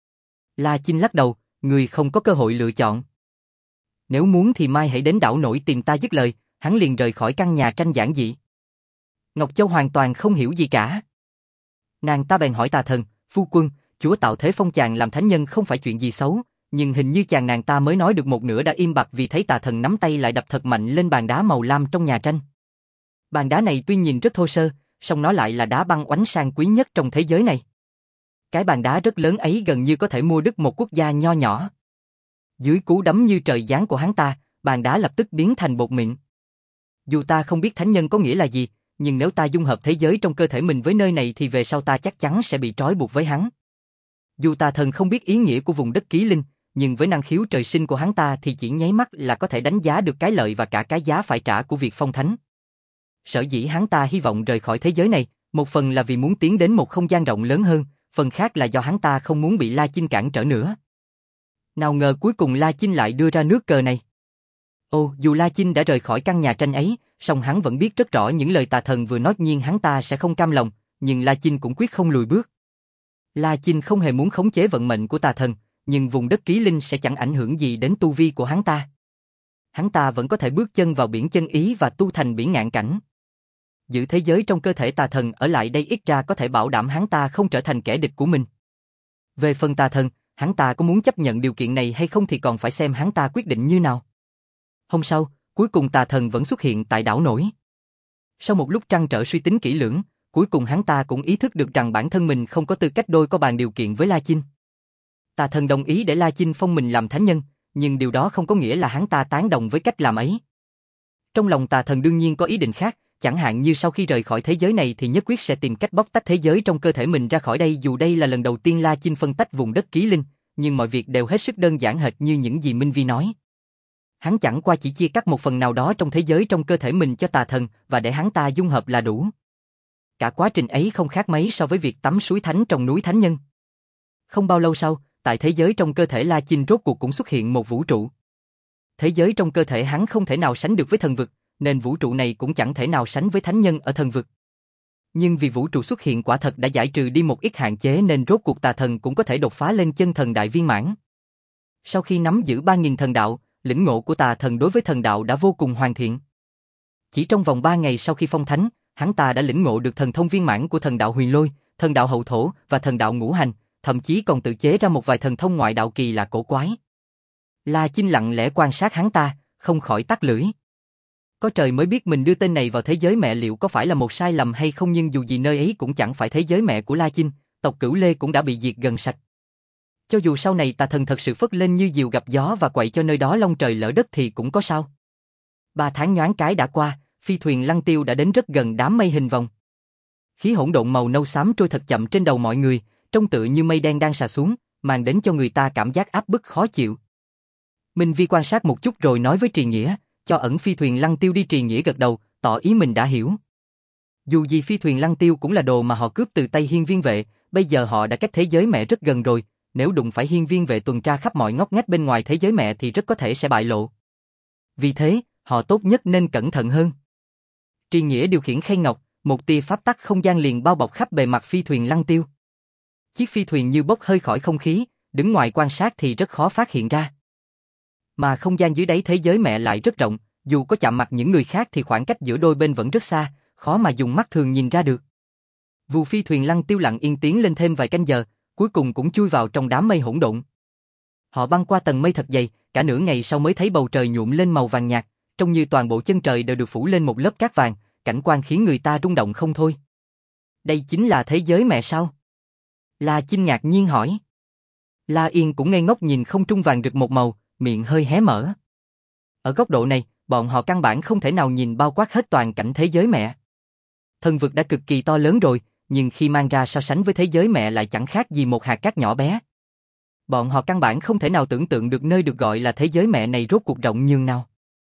La Chinh lắc đầu, người không có cơ hội lựa chọn. Nếu muốn thì mai hãy đến đảo nổi tìm ta. Dứt lời, hắn liền rời khỏi căn nhà tranh giản dị. Ngọc Châu hoàn toàn không hiểu gì cả. Nàng ta bèn hỏi tà thần, phu quân, Chúa Tạo Thế phong chàng làm thánh nhân không phải chuyện gì xấu, nhưng hình như chàng. Nàng ta mới nói được một nửa đã im bặt vì thấy tà thần nắm tay lại đập thật mạnh lên bàn đá màu lam trong nhà tranh. Bàn đá này tuy nhìn rất thô sơ, song nó lại là đá băng oánh sang quý nhất trong thế giới này. Cái bàn đá rất lớn ấy gần như có thể mua đứt một quốc gia nho nhỏ. Dưới cú đấm như trời giáng của hắn ta, bàn đá lập tức biến thành bột mịn. Dù ta không biết thánh nhân có nghĩa là gì, nhưng nếu ta dung hợp thế giới trong cơ thể mình với nơi này thì về sau ta chắc chắn sẽ bị trói buộc với hắn. Dù tà thần không biết ý nghĩa của vùng đất ký linh, nhưng với năng khiếu trời sinh của hắn ta thì chỉ nháy mắt là có thể đánh giá được cái lợi và cả cái giá phải trả của việc phong thánh. Sở dĩ hắn ta hy vọng rời khỏi thế giới này, một phần là vì muốn tiến đến một không gian rộng lớn hơn, phần khác là do hắn ta không muốn bị La Chinh cản trở nữa. Nào ngờ cuối cùng La Chinh lại đưa ra nước cờ này. Dù La Chinh đã rời khỏi căn nhà tranh ấy, song hắn vẫn biết rất rõ những lời tà thần vừa nói, nhiên hắn ta sẽ không cam lòng, nhưng La Chinh cũng quyết không lùi bước. La Chinh không hề muốn khống chế vận mệnh của tà thần, nhưng vùng đất ký linh sẽ chẳng ảnh hưởng gì đến tu vi của hắn ta. Hắn ta vẫn có thể bước chân vào biển chân ý và tu thành biển ngạn cảnh. Giữ thế giới trong cơ thể tà thần ở lại đây ít ra có thể bảo đảm hắn ta không trở thành kẻ địch của mình. Về phần tà thần, hắn ta có muốn chấp nhận điều kiện này hay không thì còn phải xem hắn ta quyết định như nào. Hôm sau, cuối cùng tà thần vẫn xuất hiện tại đảo nổi. Sau một lúc trăn trở suy tính kỹ lưỡng, cuối cùng hắn ta cũng ý thức được rằng bản thân mình không có tư cách đôi co bàn điều kiện với La Chinh. Tà thần đồng ý để La Chinh phong mình làm thánh nhân, nhưng điều đó không có nghĩa là hắn ta tán đồng với cách làm ấy. Trong lòng tà thần đương nhiên có ý định khác, chẳng hạn như sau khi rời khỏi thế giới này thì nhất quyết sẽ tìm cách bóc tách thế giới trong cơ thể mình ra khỏi đây. Dù đây là lần đầu tiên La Chinh phân tách vùng đất ký linh, nhưng mọi việc đều hết sức đơn giản hệt như những gì Minh Vi nói. Hắn chẳng qua chỉ chia cắt một phần nào đó trong thế giới trong cơ thể mình cho tà thần và để hắn ta dung hợp là đủ. Cả quá trình ấy không khác mấy so với việc tắm suối thánh trong núi thánh nhân. Không bao lâu sau, tại thế giới trong cơ thể La Chinh rốt cuộc cũng xuất hiện một vũ trụ. Thế giới trong cơ thể hắn không thể nào sánh được với thần vực, nên vũ trụ này cũng chẳng thể nào sánh với thánh nhân ở thần vực. Nhưng vì vũ trụ xuất hiện quả thật đã giải trừ đi một ít hạn chế nên rốt cuộc tà thần cũng có thể đột phá lên chân thần đại viên mãn. Sau khi nắm giữ 3.000 thần đạo, lĩnh ngộ của tà thần đối với thần đạo đã vô cùng hoàn thiện. Chỉ trong vòng 3 ngày sau khi phong thánh, hắn ta đã lĩnh ngộ được thần thông viên mãn của thần đạo huyền lôi, thần đạo hậu thổ và thần đạo ngũ hành, thậm chí còn tự chế ra một vài thần thông ngoại đạo kỳ lạ cổ quái. La Chinh lặng lẽ quan sát hắn ta, không khỏi tắt lưỡi. Có trời mới biết mình đưa tên này vào thế giới mẹ liệu có phải là một sai lầm hay không, nhưng dù gì nơi ấy cũng chẳng phải thế giới mẹ của La Chinh, tộc Cửu Lê cũng đã bị diệt gần sạch. Cho dù sau này tà thần thật sự phất lên như diều gặp gió và quậy cho nơi đó long trời lỡ đất thì cũng có sao. 3 tháng nhoáng cái đã qua, phi thuyền lăng tiêu đã đến rất gần đám mây hình vòng. Khí hỗn độn màu nâu xám trôi thật chậm trên đầu mọi người, trông tựa như mây đen đang xà xuống, mang đến cho người ta cảm giác áp bức khó chịu. Minh Vi quan sát một chút rồi nói với Trì Nghĩa, cho ẩn phi thuyền lăng tiêu đi. Trì Nghĩa gật đầu, tỏ ý mình đã hiểu. Dù gì phi thuyền lăng tiêu cũng là đồ mà họ cướp từ tay hiên viên vệ, bây giờ họ đã cách thế giới mẹ rất gần rồi, nếu đụng phải hiên viên vệ tuần tra khắp mọi ngóc ngách bên ngoài thế giới mẹ thì rất có thể sẽ bại lộ. Vì thế, họ tốt nhất nên cẩn thận hơn. Trì Nghĩa điều khiển khay ngọc, một tia pháp tắc không gian liền bao bọc khắp bề mặt phi thuyền lăng tiêu. Chiếc phi thuyền như bốc hơi khỏi không khí, đứng ngoài quan sát thì rất khó phát hiện ra. Mà không gian dưới đáy thế giới mẹ lại rất rộng, dù có chạm mặt những người khác thì khoảng cách giữa đôi bên vẫn rất xa, khó mà dùng mắt thường nhìn ra được. Vụ phi thuyền lăng tiêu lặng yên tiến lên thêm vài canh giờ, cuối cùng cũng chui vào trong đám mây hỗn độn. Họ băng qua tầng mây thật dày, cả nửa ngày sau mới thấy bầu trời nhuộm lên màu vàng nhạt, trông như toàn bộ chân trời đều được phủ lên một lớp cát vàng, cảnh quan khiến người ta rung động không thôi. Đây chính là thế giới mẹ sao? La Chinh ngạc nhiên hỏi. La Yên cũng ngây ngốc nhìn không trung vàng rực một màu, miệng hơi hé mở. Ở góc độ này, bọn họ căn bản không thể nào nhìn bao quát hết toàn cảnh thế giới mẹ. Thần vực đã cực kỳ to lớn rồi, nhưng khi mang ra so sánh với thế giới mẹ lại chẳng khác gì một hạt cát nhỏ bé. Bọn họ căn bản không thể nào tưởng tượng được nơi được gọi là thế giới mẹ này rốt cuộc rộng nhường nào.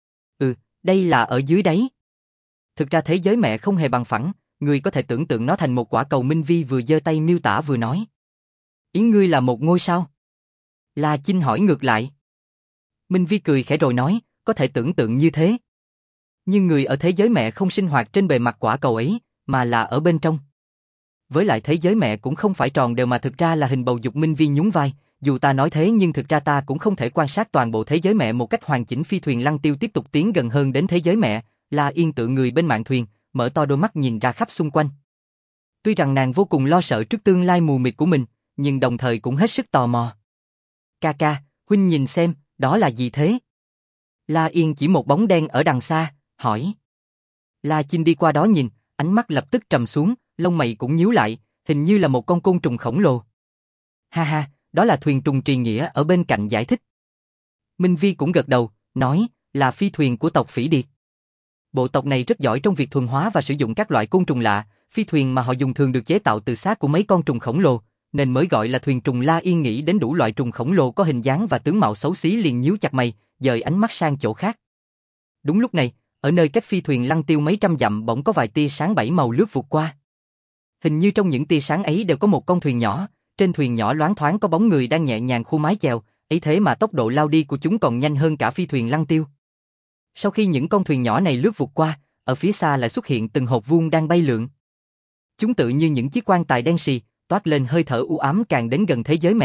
Đây là ở dưới đáy. Thực ra thế giới mẹ không hề bằng phẳng, người có thể tưởng tượng nó thành một quả cầu. Minh Vi vừa giơ tay miêu tả vừa nói. Ý ngươi là một ngôi sao? La Chinh hỏi ngược lại. Minh Vi cười khẽ rồi nói, có thể tưởng tượng như thế. Nhưng người ở thế giới mẹ không sinh hoạt trên bề mặt quả cầu ấy, mà là ở bên trong. Với lại thế giới mẹ cũng không phải tròn đều mà thực ra là hình bầu dục. Minh Vi nhún vai, dù ta nói thế nhưng thực ra ta cũng không thể quan sát toàn bộ thế giới mẹ một cách hoàn chỉnh. Phi thuyền lăng tiêu tiếp tục tiến gần hơn đến thế giới mẹ, La Yên tựa người bên mạn thuyền, mở to đôi mắt nhìn ra khắp xung quanh. Tuy rằng nàng vô cùng lo sợ trước tương lai mù mịt của mình, nhưng đồng thời cũng hết sức tò mò. Ca ca, huynh nhìn xem, đó là gì thế? La Yên chỉ một bóng đen ở đằng xa, hỏi. La Chinh đi qua đó nhìn, ánh mắt lập tức trầm xuống, lông mày cũng nhíu lại, hình như là một con côn trùng khổng lồ. Ha ha, đó là thuyền trùng. Trì Nghĩa ở bên cạnh giải thích. Minh Vi cũng gật đầu, nói, là phi thuyền của tộc Phỉ Điệt. Bộ tộc này rất giỏi trong việc thuần hóa và sử dụng các loại côn trùng lạ, phi thuyền mà họ dùng thường được chế tạo từ xác của mấy con trùng khổng lồ, nên mới gọi là thuyền trùng. La Yên nghĩ đến đủ loại trùng khổng lồ có hình dáng và tướng mạo xấu xí liền nhíu chặt mày, dời ánh mắt sang chỗ khác. Đúng lúc này, ở nơi cách phi thuyền lăng tiêu mấy trăm dặm bỗng có vài tia sáng 7 màu lướt vụt qua. Hình như trong những tia sáng ấy đều có một con thuyền nhỏ, trên thuyền nhỏ loáng thoáng có bóng người đang nhẹ nhàng khu mái chèo, ấy thế mà tốc độ lao đi của chúng còn nhanh hơn cả phi thuyền lăng tiêu. Sau khi những con thuyền nhỏ này lướt vụt qua, ở phía xa lại xuất hiện từng hột vuông đang bay lượn. Chúng tự như những chiếc quan tài đen xì, toát lên hơi thở u ám càng đến gần thế giới mẹ,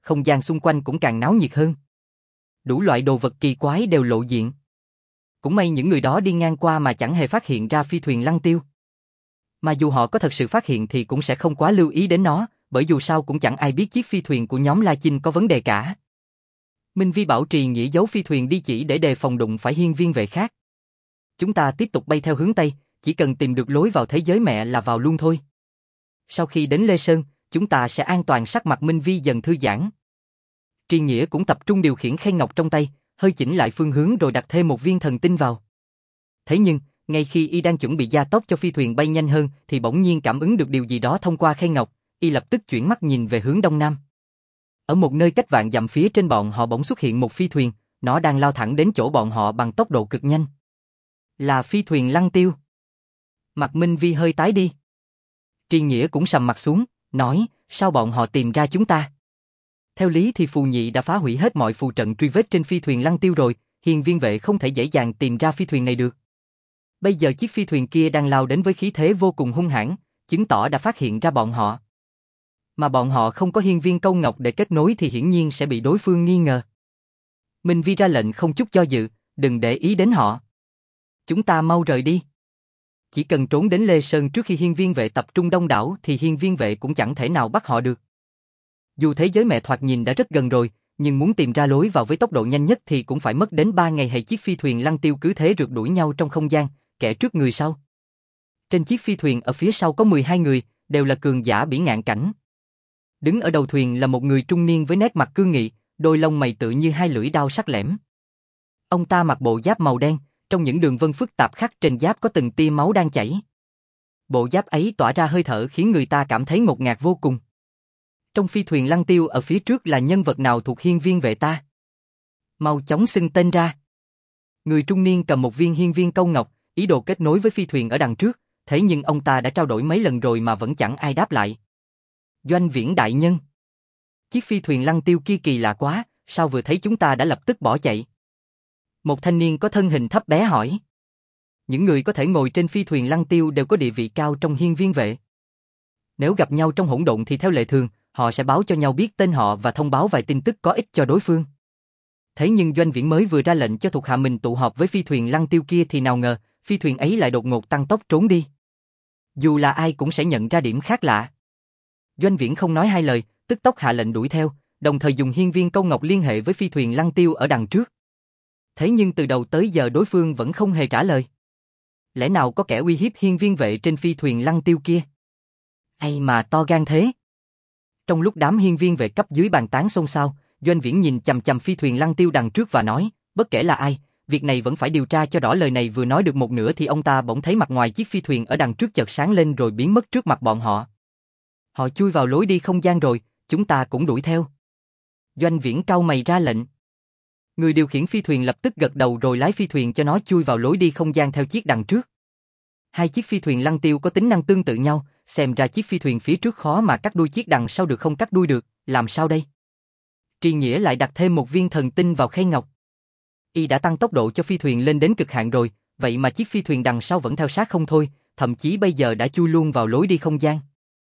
không gian xung quanh cũng càng náo nhiệt hơn. Đủ loại đồ vật kỳ quái đều lộ diện. Cũng may những người đó đi ngang qua mà chẳng hề phát hiện ra phi thuyền lăng tiêu. Mà dù họ có thật sự phát hiện thì cũng sẽ không quá lưu ý đến nó, bởi dù sao cũng chẳng ai biết chiếc phi thuyền của nhóm La Chinh có vấn đề cả. Minh Vi bảo Trì Nghĩa giấu phi thuyền đi chỉ để đề phòng đụng phải hiên viên vệ khác. Chúng ta tiếp tục bay theo hướng Tây, chỉ cần tìm được lối vào thế giới mẹ là vào luôn thôi. Sau khi đến Lê Sơn, chúng ta sẽ an toàn. Sắc mặt Minh Vi dần thư giãn. Trì Nghĩa cũng tập trung điều khiển khay ngọc trong tay, hơi chỉnh lại phương hướng rồi đặt thêm một viên thần tinh vào. Thế nhưng, ngay khi y đang chuẩn bị gia tốc cho phi thuyền bay nhanh hơn thì bỗng nhiên cảm ứng được điều gì đó thông qua khay ngọc, y lập tức chuyển mắt nhìn về hướng đông nam. Ở một nơi cách vạn dặm phía trên bọn họ bỗng xuất hiện một phi thuyền, nó đang lao thẳng đến chỗ bọn họ bằng tốc độ cực nhanh. Là phi thuyền lăng tiêu. Mặt Minh Vi hơi tái đi. Tri Nghĩa cũng sầm mặt xuống, nói, sao bọn họ tìm ra chúng ta? Theo lý thì Phù Nhị đã phá hủy hết mọi phù trận truy vết trên phi thuyền lăng tiêu rồi, hiên viên vệ không thể dễ dàng tìm ra phi thuyền này được. Bây giờ chiếc phi thuyền kia đang lao đến với khí thế vô cùng hung hãn, chứng tỏ đã phát hiện ra bọn họ. Mà bọn họ không có hiên viên câu ngọc để kết nối thì hiển nhiên sẽ bị đối phương nghi ngờ. Minh Vi ra lệnh không chút do dự, đừng để ý đến họ. Chúng ta mau rời đi. Chỉ cần trốn đến Lê Sơn trước khi hiên viên vệ tập trung đông đảo thì hiên viên vệ cũng chẳng thể nào bắt họ được. Dù thế giới mẹ thoạt nhìn đã rất gần rồi, nhưng muốn tìm ra lối vào với tốc độ nhanh nhất thì cũng phải mất đến 3 ngày. Hay chiếc phi thuyền lăng tiêu cứ thế rượt đuổi nhau trong không gian, kẻ trước người sau. Trên chiếc phi thuyền ở phía sau có 12 người, đều là cường giả bỉ ngạn cảnh. Đứng ở đầu thuyền là một người trung niên với nét mặt cương nghị, đôi lông mày tựa như hai lưỡi dao sắc lẻm. Ông ta mặc bộ giáp màu đen, trong những đường vân phức tạp khắc trên giáp có từng tia máu đang chảy. Bộ giáp ấy tỏa ra hơi thở khiến người ta cảm thấy ngột ngạt vô cùng. Trong phi thuyền lăng tiêu ở phía trước là nhân vật nào thuộc hiên viên vệ ta? Mau chóng xưng tên ra. Người trung niên cầm một viên hiên viên câu ngọc, ý đồ kết nối với phi thuyền ở đằng trước, thế nhưng ông ta đã trao đổi mấy lần rồi mà vẫn chẳng ai đáp lại. Doanh Viễn đại nhân. Chiếc phi thuyền lăng tiêu kia kỳ lạ quá, sao vừa thấy chúng ta đã lập tức bỏ chạy? Một thanh niên có thân hình thấp bé hỏi. Những người có thể ngồi trên phi thuyền lăng tiêu đều có địa vị cao trong hiên viên vệ. Nếu gặp nhau trong hỗn độn thì theo lệ thường, họ sẽ báo cho nhau biết tên họ và thông báo vài tin tức có ích cho đối phương. Thế nhưng Doanh Viễn mới vừa ra lệnh cho thuộc hạ mình tụ họp với phi thuyền lăng tiêu kia thì nào ngờ, phi thuyền ấy lại đột ngột tăng tốc trốn đi. Dù là ai cũng sẽ nhận ra điểm khác lạ. Doanh Viễn không nói hai lời, tức tốc hạ lệnh đuổi theo, đồng thời dùng hiên viên câu ngọc liên hệ với phi thuyền lăng tiêu ở đằng trước. Thế nhưng từ đầu tới giờ đối phương vẫn không hề trả lời. Lẽ nào có kẻ uy hiếp hiên viên vệ trên phi thuyền lăng tiêu kia? Ai mà to gan thế? Trong lúc đám hiên viên vệ cấp dưới bàn tán xôn xao, Doanh Viễn nhìn chằm chằm phi thuyền lăng tiêu đằng trước và nói, bất kể là ai, việc này vẫn phải điều tra cho rõ. Lời này vừa nói được một nửa thì ông ta bỗng thấy mặt ngoài chiếc phi thuyền ở đằng trước chợt sáng lên rồi biến mất trước mặt bọn họ. Họ chui vào lối đi không gian rồi, chúng ta cũng đuổi theo. Doanh Viễn cau mày ra lệnh. Người điều khiển phi thuyền lập tức gật đầu rồi lái phi thuyền cho nó chui vào lối đi không gian theo chiếc đằng trước. Hai chiếc phi thuyền lăng tiêu có tính năng tương tự nhau, xem ra chiếc phi thuyền phía trước khó mà cắt đuôi chiếc đằng sau được không cắt đuôi được, làm sao đây? Tri Nghĩa lại đặt thêm một viên thần tinh vào khay ngọc. Y đã tăng tốc độ cho phi thuyền lên đến cực hạn rồi, vậy mà chiếc phi thuyền đằng sau vẫn theo sát không thôi, thậm chí bây giờ đã chui luôn vào lối đi không gian.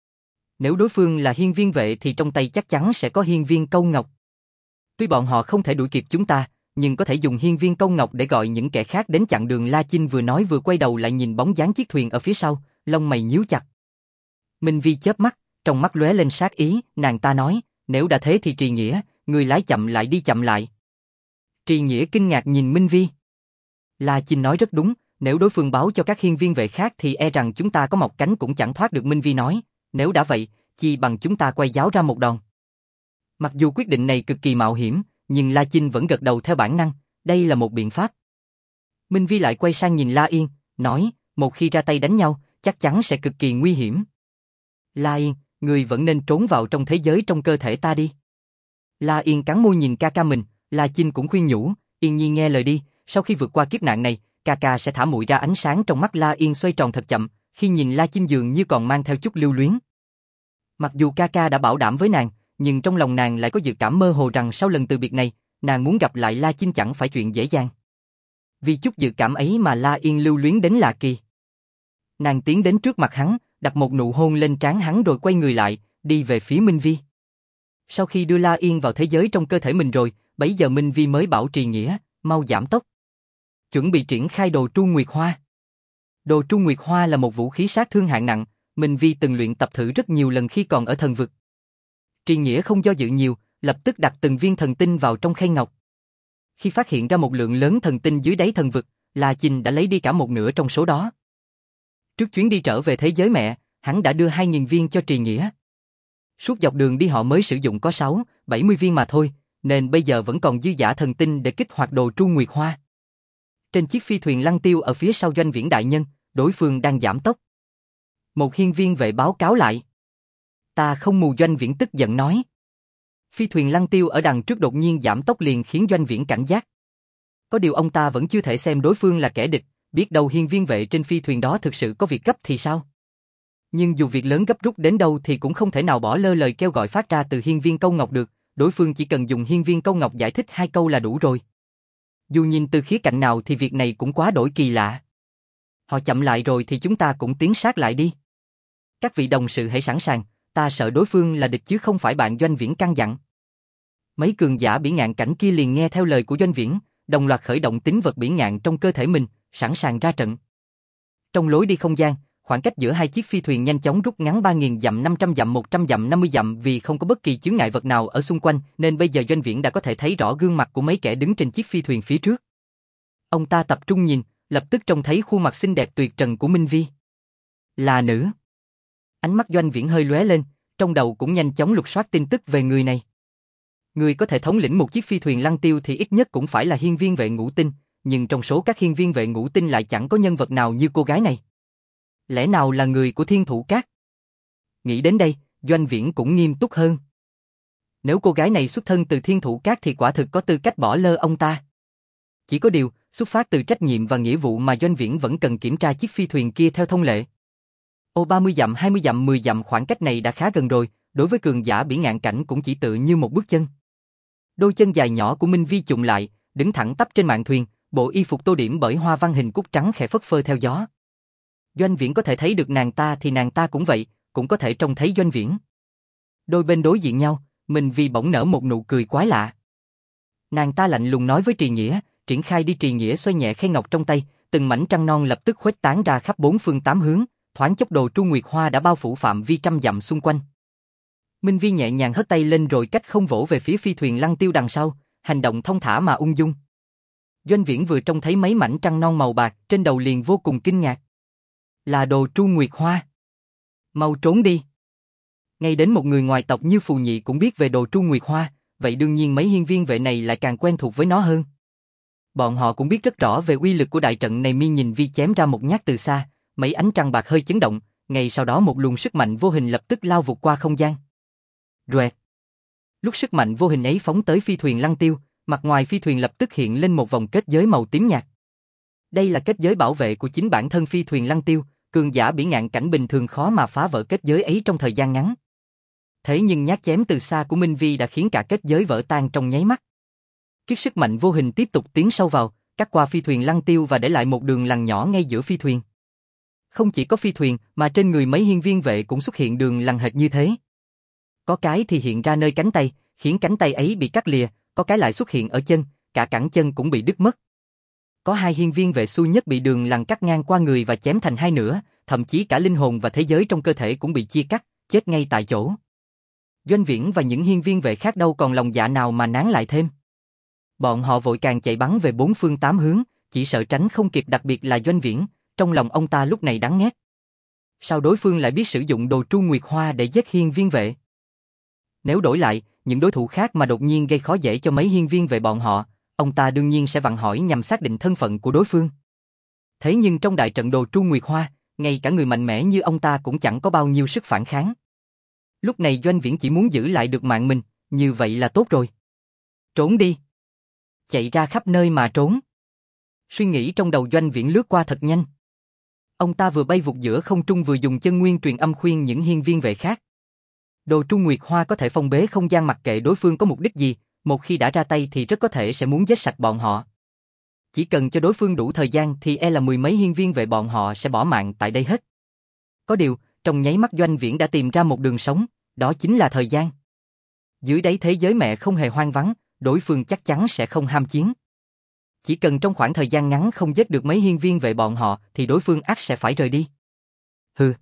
Nếu đối phương là hiên viên vệ thì trong tay chắc chắn sẽ có hiên viên câu ngọc. Tuy bọn họ không thể đuổi kịp chúng ta, nhưng có thể dùng hiên viên câu ngọc để gọi những kẻ khác đến chặn đường. La Chinh vừa nói vừa quay đầu lại nhìn bóng dáng chiếc thuyền ở phía sau, lông mày nhíu chặt. Minh Vi chớp mắt, trong mắt lóe lên sát ý, nàng ta nói, nếu đã thế thì Trì Nghĩa, người lái chậm lại đi chậm lại. Trì Nghĩa kinh ngạc nhìn Minh Vi. La Chinh nói rất đúng, nếu đối phương báo cho các hiên viên vệ khác thì e rằng chúng ta có mọc cánh cũng chẳng thoát được. Minh Vi nói, nếu đã vậy, chi bằng chúng ta quay giáo ra một đòn. Mặc dù quyết định này cực kỳ mạo hiểm, nhưng La Chinh vẫn gật đầu theo bản năng, đây là một biện pháp. Minh Vi lại quay sang nhìn La Yên, nói, một khi ra tay đánh nhau, chắc chắn sẽ cực kỳ nguy hiểm. La Yên, người vẫn nên trốn vào trong thế giới trong cơ thể ta đi. La Yên cắn môi nhìn ca ca mình, La Chinh cũng khuyên nhủ, Yên Nhi nghe lời đi, sau khi vượt qua kiếp nạn này, ca ca sẽ thả muội ra. Ánh sáng trong mắt La Yên xoay tròn thật chậm, khi nhìn La Chinh dường như còn mang theo chút lưu luyến. Mặc dù ca ca đã bảo đảm với nàng, nhưng trong lòng nàng lại có dự cảm mơ hồ rằng sau lần từ biệt này, nàng muốn gặp lại La Chinh chẳng phải chuyện dễ dàng. Vì chút dự cảm ấy mà La Yên lưu luyến đến lạ kỳ. Nàng tiến đến trước mặt hắn, đặt một nụ hôn lên trán hắn rồi quay người lại, đi về phía Minh Vi. Sau khi đưa La Yên vào thế giới trong cơ thể mình rồi, bấy giờ Minh Vi mới bảo Trì Nghĩa, mau giảm tốc. Chuẩn bị triển khai đồ Tru Nguyệt Hoa. Đồ Tru Nguyệt Hoa là một vũ khí sát thương hạng nặng, Minh Vi từng luyện tập thử rất nhiều lần khi còn ở thần vực. Trì Nghĩa không do dự nhiều, lập tức đặt từng viên thần tinh vào trong khay ngọc. Khi phát hiện ra một lượng lớn thần tinh dưới đáy thần vực, La Chinh đã lấy đi cả một nửa trong số đó. Trước chuyến đi trở về thế giới mẹ, hắn đã đưa 2.000 viên cho Trì Nghĩa. Suốt dọc đường đi họ mới sử dụng có 70 viên mà thôi, nên bây giờ vẫn còn dư dả thần tinh để kích hoạt đồ Tru Nguyệt Hoa. Trên chiếc phi thuyền lăng tiêu ở phía sau Doanh Viễn đại nhân, đối phương đang giảm tốc. Một hiên viên vệ báo cáo lại. Ta không mù, Doanh Viễn tức giận nói. Phi thuyền lăng tiêu ở đằng trước đột nhiên giảm tốc liền khiến Doanh Viễn cảnh giác. Có điều ông ta vẫn chưa thể xem đối phương là kẻ địch, biết đâu hiên viên vệ trên phi thuyền đó thực sự có việc gấp thì sao? Nhưng dù việc lớn gấp rút đến đâu thì cũng không thể nào bỏ lơ lời kêu gọi phát ra từ hiên viên câu ngọc được, đối phương chỉ cần dùng hiên viên câu ngọc giải thích 2 câu là đủ rồi. Dù nhìn từ khía cạnh nào thì việc này cũng quá đổi kỳ lạ. Họ chậm lại rồi thì chúng ta cũng tiến sát lại đi. Các vị đồng sự hãy sẵn sàng, ta sợ đối phương là địch chứ không phải bạn, Doanh Viễn căn dặn. Mấy cường giả bỉ ngạn cảnh kia liền nghe theo lời của Doanh Viễn, đồng loạt khởi động tính vật bỉ ngạn trong cơ thể mình, sẵn sàng ra trận. Trong lối đi không gian, khoảng cách giữa hai chiếc phi thuyền nhanh chóng rút ngắn 3.000 dặm, 500 dặm, 100 dặm, 50 dặm vì không có bất kỳ chướng ngại vật nào ở xung quanh, nên bây giờ Doanh Viễn đã có thể thấy rõ gương mặt của mấy kẻ đứng trên chiếc phi thuyền phía trước. Ông ta tập trung nhìn, lập tức trông thấy khuôn mặt xinh đẹp tuyệt trần của Minh Vi. Là nữ. Ánh mắt Doanh Viễn hơi lóe lên, trong đầu cũng nhanh chóng lục soát tin tức về người này. Người có thể thống lĩnh một chiếc phi thuyền lăng tiêu thì ít nhất cũng phải là hiên viên vệ ngũ tinh, nhưng trong số các hiên viên vệ ngũ tinh lại chẳng có nhân vật nào như cô gái này. Lẽ nào là người của Thiên Thủ Các? Nghĩ đến đây, Doanh Viễn cũng nghiêm túc hơn. Nếu cô gái này xuất thân từ Thiên Thủ Các thì quả thực có tư cách bỏ lơ ông ta. Chỉ có điều, xuất phát từ trách nhiệm và nghĩa vụ mà Doanh Viễn vẫn cần kiểm tra chiếc phi thuyền kia theo thông lệ. 30 dặm, 20 dặm, 10 dặm khoảng cách này đã khá gần rồi, đối với cường giả bỉ ngạn cảnh cũng chỉ tự như một bước chân. Đôi chân dài nhỏ của Minh Vi chụm lại, đứng thẳng tắp trên mạn thuyền, bộ y phục tô điểm bởi hoa văn hình cúc trắng khẽ phất phơ theo gió. Doanh Viễn có thể thấy được nàng ta thì nàng ta cũng vậy, cũng có thể trông thấy Doanh Viễn. Đôi bên đối diện nhau, Minh Vi bỗng nở một nụ cười quái lạ. Nàng ta lạnh lùng nói với Trì Nghĩa, triển khai đi. Trì Nghĩa xoay nhẹ khay ngọc trong tay, từng mảnh trăng non lập tức khuếch tán ra khắp 4 phương 8 hướng, thoáng chốc đồ Tru Nguyệt Hoa đã bao phủ phạm vi trăm dặm xung quanh. Minh Vi nhẹ nhàng hất tay lên rồi cách không vỗ về phía phi thuyền lăng tiêu đằng sau, hành động thông thả mà ung dung. Doanh Viễn vừa trông thấy mấy mảnh trăng non màu bạc trên đầu liền vô cùng kinh ngạc. Là đồ Tru Nguyệt Hoa. Mau trốn đi. Ngay đến một người ngoài tộc như Phù Nhị cũng biết về đồ Tru Nguyệt Hoa, vậy đương nhiên mấy hiên viên vệ này lại càng quen thuộc với nó hơn. Bọn họ cũng biết rất rõ về uy lực của đại trận này. Mi nhìn Vi chém ra một nhát từ xa, mấy ánh trăng bạc hơi chấn động, ngay sau đó một luồng sức mạnh vô hình lập tức lao vụt qua không gian. Rẹt. Lúc sức mạnh vô hình ấy phóng tới phi thuyền lăng tiêu, mặt ngoài phi thuyền lập tức hiện lên một vòng kết giới màu tím nhạt. Đây là kết giới bảo vệ của chính bản thân phi thuyền lăng tiêu, cường giả bỉ ngạn cảnh bình thường khó mà phá vỡ kết giới ấy trong thời gian ngắn. Thế nhưng nhát chém từ xa của Minh Vi đã khiến cả kết giới vỡ tan trong nháy mắt. Kiết sức mạnh vô hình tiếp tục tiến sâu vào, cắt qua phi thuyền lăng tiêu và để lại một đường lằn nhỏ ngay giữa phi thuyền. Không chỉ có phi thuyền mà trên người mấy hiên viên vệ cũng xuất hiện đường lằn hệt như thế. Có cái thì hiện ra nơi cánh tay, khiến cánh tay ấy bị cắt lìa, có cái lại xuất hiện ở chân, cả cẳng chân cũng bị đứt mất. Có 2 hiên viên vệ xu nhất bị đường lằn cắt ngang qua người và chém thành 2 nửa, thậm chí cả linh hồn và thế giới trong cơ thể cũng bị chia cắt, chết ngay tại chỗ. Doanh Viễn và những hiên viên vệ khác đâu còn lòng dạ nào mà nán lại thêm. Bọn họ vội càng chạy bắn về 4 phương 8 hướng, chỉ sợ tránh không kịp, đặc biệt là Doanh Viễn, trong lòng ông ta lúc này đắng nghét. Sao đối phương lại biết sử dụng đồ Tru Nguyệt Hoa để giết hiên viên vệ? Nếu đổi lại, những đối thủ khác mà đột nhiên gây khó dễ cho mấy hiên viên vệ bọn họ, ông ta đương nhiên sẽ vặn hỏi nhằm xác định thân phận của đối phương. Thế nhưng trong đại trận đồ Tru Nguyệt Hoa, ngay cả người mạnh mẽ như ông ta cũng chẳng có bao nhiêu sức phản kháng. Lúc này Doanh Viễn chỉ muốn giữ lại được mạng mình, như vậy là tốt rồi. Trốn đi. Chạy ra khắp nơi mà trốn. Suy nghĩ trong đầu Doanh Viễn lướt qua thật nhanh. Ông ta vừa bay vụt giữa không trung vừa dùng chân nguyên truyền âm khuyên những hiên viên vệ khác. Đồ Tru Nguyệt Hoa có thể phong bế không gian mặc kệ đối phương có mục đích gì, một khi đã ra tay thì rất có thể sẽ muốn giết sạch bọn họ. Chỉ cần cho đối phương đủ thời gian thì e là 10 mấy hiên viên vệ bọn họ sẽ bỏ mạng tại đây hết. Có điều, trong nháy mắt Doanh Viễn đã tìm ra một đường sống, đó chính là thời gian. Dưới đáy thế giới mẹ không hề hoang vắng, đối phương chắc chắn sẽ không ham chiến. Chỉ cần trong khoảng thời gian ngắn không giết được mấy hiên viên vệ bọn họ thì đối phương ắt sẽ phải rời đi. Hừ.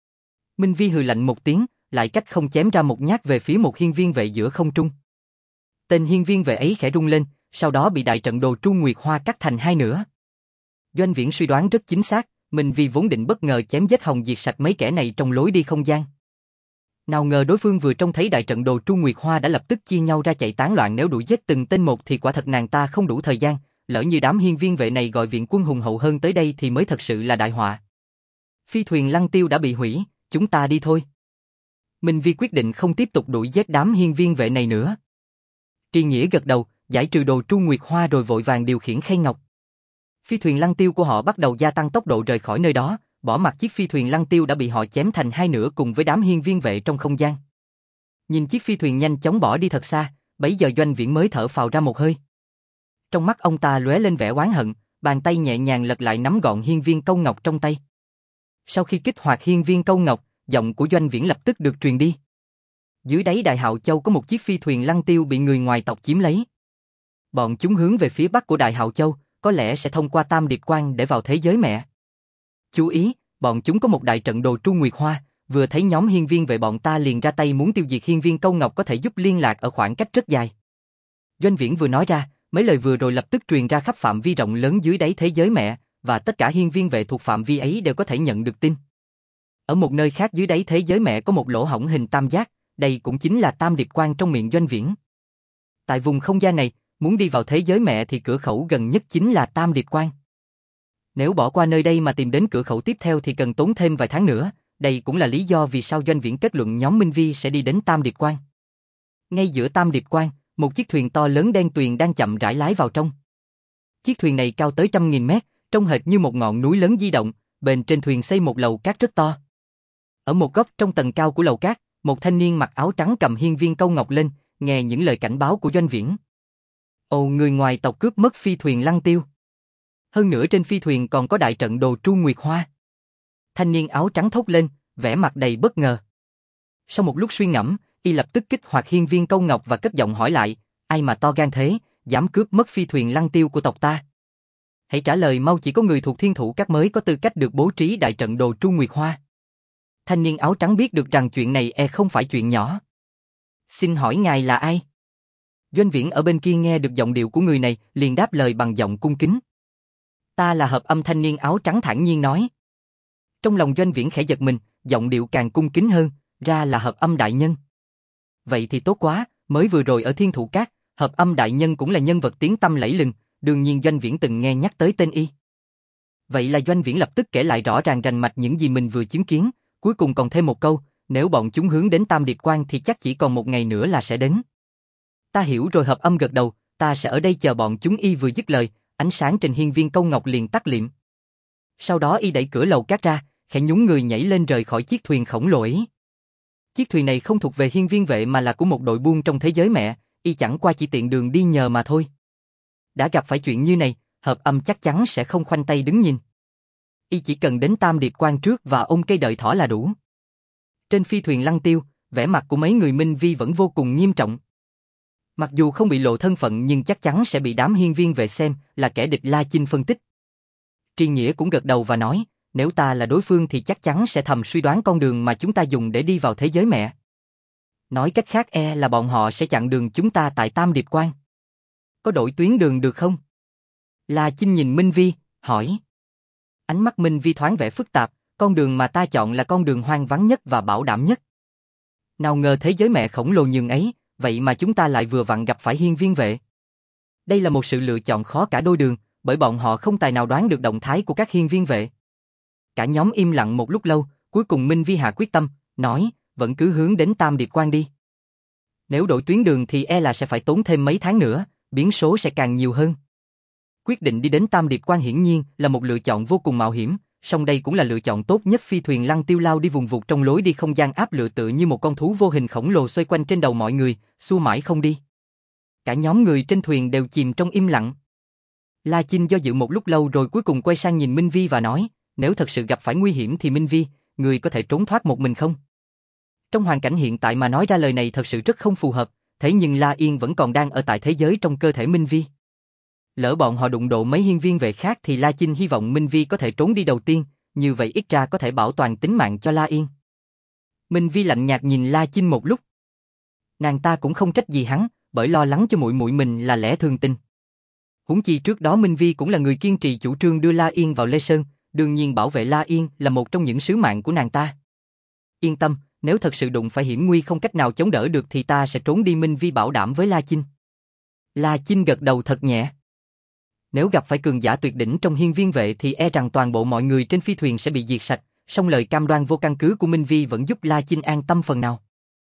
Minh Vi hừ lạnh một tiếng, lại cách không chém ra một nhát về phía một hiên viên vệ giữa không trung. Tên hiên viên vệ ấy khẽ rung lên, sau đó bị đại trận đồ Tru Nguyệt Hoa cắt thành hai nửa. Doanh Viễn suy đoán rất chính xác, Minh Vi vốn định bất ngờ chém giết hồng diệt sạch mấy kẻ này trong lối đi không gian. Nào ngờ đối phương vừa trông thấy đại trận đồ Tru Nguyệt Hoa đã lập tức chia nhau ra chạy tán loạn, nếu đuổi giết từng tên một thì quả thật nàng ta không đủ thời gian, lỡ như đám hiên viên vệ này gọi viện quân hùng hậu hơn tới đây thì mới thật sự là đại họa. Phi thuyền Lăng Tiêu đã bị hủy, chúng ta đi thôi. Minh Vi quyết định không tiếp tục đuổi giết đám hiên viên vệ này nữa. Tri Nghĩa gật đầu, giải trừ đồ Tru Nguyệt Hoa rồi vội vàng điều khiển khay ngọc. Phi thuyền Lăng Tiêu của họ bắt đầu gia tăng tốc độ rời khỏi nơi đó, bỏ mặc chiếc phi thuyền Lăng Tiêu đã bị họ chém thành hai nửa cùng với đám hiên viên vệ trong không gian. Nhìn chiếc phi thuyền nhanh chóng bỏ đi thật xa, bấy giờ Doanh Viễn mới thở phào ra một hơi. Trong mắt ông ta lóe lên vẻ oán hận, bàn tay nhẹ nhàng lật lại nắm gọn hiên viên câu ngọc trong tay. Sau khi kích hoạt hiên viên câu ngọc, giọng của Doanh Viễn lập tức được truyền đi. Dưới đáy Đại Hạo Châu có một chiếc phi thuyền Lăng Tiêu bị người ngoài tộc chiếm lấy. Bọn chúng hướng về phía bắc của Đại Hạo Châu, có lẽ sẽ thông qua Tam Điệp Quan để vào thế giới mẹ. Chú ý, bọn chúng có một đại trận đồ Tru Nguyệt Hoa, vừa thấy nhóm hiên viên vệ bọn ta liền ra tay muốn tiêu diệt hiên viên câu ngọc có thể giúp liên lạc ở khoảng cách rất dài. Doanh Viễn vừa nói ra, mấy lời vừa rồi lập tức truyền ra khắp phạm vi rộng lớn dưới đáy thế giới mẹ, và tất cả hiên viên vệ thuộc phạm vi ấy đều có thể nhận được tin. Ở một nơi khác dưới đáy thế giới mẹ có một lỗ hổng hình tam giác, đây cũng chính là Tam Điệp Quan trong miệng Doanh Viễn. Tại vùng không gian này, muốn đi vào thế giới mẹ thì cửa khẩu gần nhất chính là Tam Điệp Quan. Nếu bỏ qua nơi đây mà tìm đến cửa khẩu tiếp theo thì cần tốn thêm vài tháng nữa, đây cũng là lý do vì sao Doanh Viễn kết luận nhóm Minh Vi sẽ đi đến Tam Điệp Quan. Ngay giữa Tam Điệp Quan, một chiếc thuyền to lớn đen tuyền đang chậm rãi lái vào trong. Chiếc thuyền này cao tới 100.000 mét, trông hệt như một ngọn núi lớn di động, bên trên thuyền xây một lầu cát rất to. Ở một góc trong tầng cao của lầu cát, một thanh niên mặc áo trắng cầm hiên viên câu ngọc lên, nghe những lời cảnh báo của Doanh Viễn. Ồ, người ngoài tộc cướp mất phi thuyền Lăng Tiêu. Hơn nữa trên phi thuyền còn có đại trận đồ Tru Nguyệt Hoa. Thanh niên áo trắng thốt lên, vẻ mặt đầy bất ngờ. Sau một lúc suy ngẫm, y lập tức kích hoạt hiên viên câu ngọc và cất giọng hỏi lại, ai mà to gan thế, dám cướp mất phi thuyền Lăng Tiêu của tộc ta? Hãy trả lời mau, chỉ có người thuộc Thiên Thủ Các mới có tư cách được bố trí đại trận đồ Tru Nguyệt Hoa. Thanh niên áo trắng biết được rằng chuyện này không phải chuyện nhỏ. Xin hỏi ngài là ai? Doanh Viễn ở bên kia nghe được giọng điệu của người này, liền đáp lời bằng giọng cung kính. Ta là Hợp Âm, thanh niên áo trắng thản nhiên nói. Trong lòng Doanh Viễn khẽ giật mình, giọng điệu càng cung kính hơn, ra là Hợp Âm đại nhân. Vậy thì tốt quá, mới vừa rồi ở Thiên Thủ Các, Hợp Âm đại nhân cũng là nhân vật tiếng tăm lẫy lừng, đương nhiên Doanh Viễn từng nghe nhắc tới tên y. Vậy là Doanh Viễn lập tức kể lại rõ ràng rành mạch những gì mình vừa chứng kiến, cuối cùng còn thêm một câu, nếu bọn chúng hướng đến Tam Điệp Quan thì chắc chỉ còn một ngày nữa là sẽ đến. Ta hiểu rồi. Hợp Âm gật đầu, ta sẽ ở đây chờ bọn chúng. Y vừa dứt lời, ánh sáng trên hiên viên câu ngọc liền tắt liệm. Sau đó y đẩy cửa lầu cát ra, khẽ nhún người nhảy lên rời khỏi chiếc thuyền khổng lồ ấy. Chiếc thuyền này không thuộc về hiên viên vệ mà là của một đội buôn trong thế giới mẹ, y chẳng qua chỉ tiện đường đi nhờ mà thôi. Đã gặp phải chuyện như này, Hợp Âm chắc chắn sẽ không khoanh tay đứng nhìn. Y chỉ cần đến Tam Điệp Quan trước và ôm cây đợi thỏ là đủ. Trên phi thuyền Lăng Tiêu, vẻ mặt của mấy người Minh Vi vẫn vô cùng nghiêm trọng. Mặc dù không bị lộ thân phận nhưng chắc chắn sẽ bị đám hiên viên vệ xem là kẻ địch. La Chinh phân tích. Tri Nghĩa cũng gật đầu và nói, nếu ta là đối phương thì chắc chắn sẽ thầm suy đoán con đường mà chúng ta dùng để đi vào thế giới mẹ. Nói cách khác là bọn họ sẽ chặn đường chúng ta tại Tam Điệp Quan. Có đổi tuyến đường được không? La Chinh nhìn Minh Vi, hỏi. Ánh mắt Minh Vi thoáng vẻ phức tạp, con đường mà ta chọn là con đường hoang vắng nhất và bảo đảm nhất. Nào ngờ thế giới mẹ khổng lồ nhường ấy, vậy mà chúng ta lại vừa vặn gặp phải hiên viên vệ. Đây là một sự lựa chọn khó cả đôi đường, bởi bọn họ không tài nào đoán được động thái của các hiên viên vệ. Cả nhóm im lặng một lúc lâu, cuối cùng Minh Vi hạ quyết tâm, nói, vẫn cứ hướng đến Tam Điệp Quan đi. Nếu đổi tuyến đường thì là sẽ phải tốn thêm mấy tháng nữa, biến số sẽ càng nhiều hơn. Quyết định đi đến Tam Điệp Quan hiển nhiên là một lựa chọn vô cùng mạo hiểm, song đây cũng là lựa chọn tốt nhất. Phi thuyền Lăng Tiêu lao đi vùng vụt trong lối đi không gian áp lựa tựa như một con thú vô hình khổng lồ xoay quanh trên đầu mọi người, xua mãi không đi. Cả nhóm người trên thuyền đều chìm trong im lặng. La Chinh do dự một lúc lâu rồi cuối cùng quay sang nhìn Minh Vi và nói, nếu thật sự gặp phải nguy hiểm thì Minh Vi, người có thể trốn thoát một mình không? Trong hoàn cảnh hiện tại mà nói ra lời này thật sự rất không phù hợp, thế nhưng La Yên vẫn còn đang ở tại thế giới trong cơ thể Minh Vi. Lỡ bọn họ đụng độ mấy hiên viên vệ khác thì La Chinh hy vọng Minh Vi có thể trốn đi đầu tiên, như vậy ít ra có thể bảo toàn tính mạng cho La Yên. Minh Vi lạnh nhạt nhìn La Chinh một lúc. Nàng ta cũng không trách gì hắn, bởi lo lắng cho muội muội mình là lẽ thường tình. Huống chi trước đó Minh Vi cũng là người kiên trì chủ trương đưa La Yên vào Lê Sơn, đương nhiên bảo vệ La Yên là một trong những sứ mạng của nàng ta. Yên tâm, nếu thật sự đụng phải hiểm nguy không cách nào chống đỡ được thì ta sẽ trốn đi, Minh Vi bảo đảm với La Chinh. La Chinh gật đầu thật nhẹ. Nếu gặp phải cường giả tuyệt đỉnh trong hiên viên vệ thì e rằng toàn bộ mọi người trên phi thuyền sẽ bị diệt sạch, song lời cam đoan vô căn cứ của Minh Vi vẫn giúp La Chinh an tâm phần nào.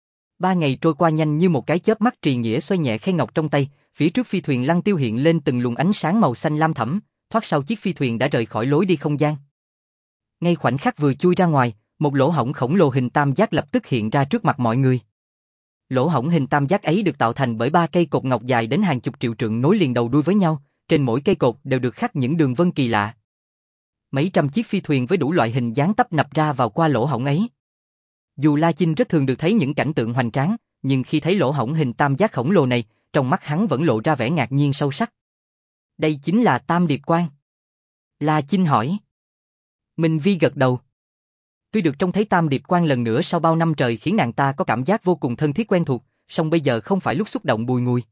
3 ngày trôi qua nhanh như một cái chớp mắt, Trì Nghĩa xoay nhẹ khay ngọc trong tay, phía trước phi thuyền Lăng Tiêu hiện lên từng luồng ánh sáng màu xanh lam thẫm, thoát sau chiếc phi thuyền đã rời khỏi lối đi không gian. Ngay khoảnh khắc vừa chui ra ngoài, một lỗ hổng khổng lồ hình tam giác lập tức hiện ra trước mặt mọi người. Lỗ hổng hình tam giác ấy được tạo thành bởi 3 cây cột ngọc dài đến hàng chục triệu trượng nối liền đầu đuôi với nhau, trên mỗi cây cột đều được khắc những đường vân kỳ lạ. Mấy trăm chiếc phi thuyền với đủ loại hình dáng tấp nập ra vào qua lỗ hổng ấy. Dù La Chinh rất thường được thấy những cảnh tượng hoành tráng, nhưng khi thấy lỗ hổng hình tam giác khổng lồ này, trong mắt hắn vẫn lộ ra vẻ ngạc nhiên sâu sắc. Đây chính là Tam Điệp Quan. La Chinh hỏi. Minh Vi gật đầu. Tuy được trông thấy Tam Điệp Quan lần nữa sau bao năm trời khiến nàng ta có cảm giác vô cùng thân thiết quen thuộc, song bây giờ không phải lúc xúc động bùi ngùi.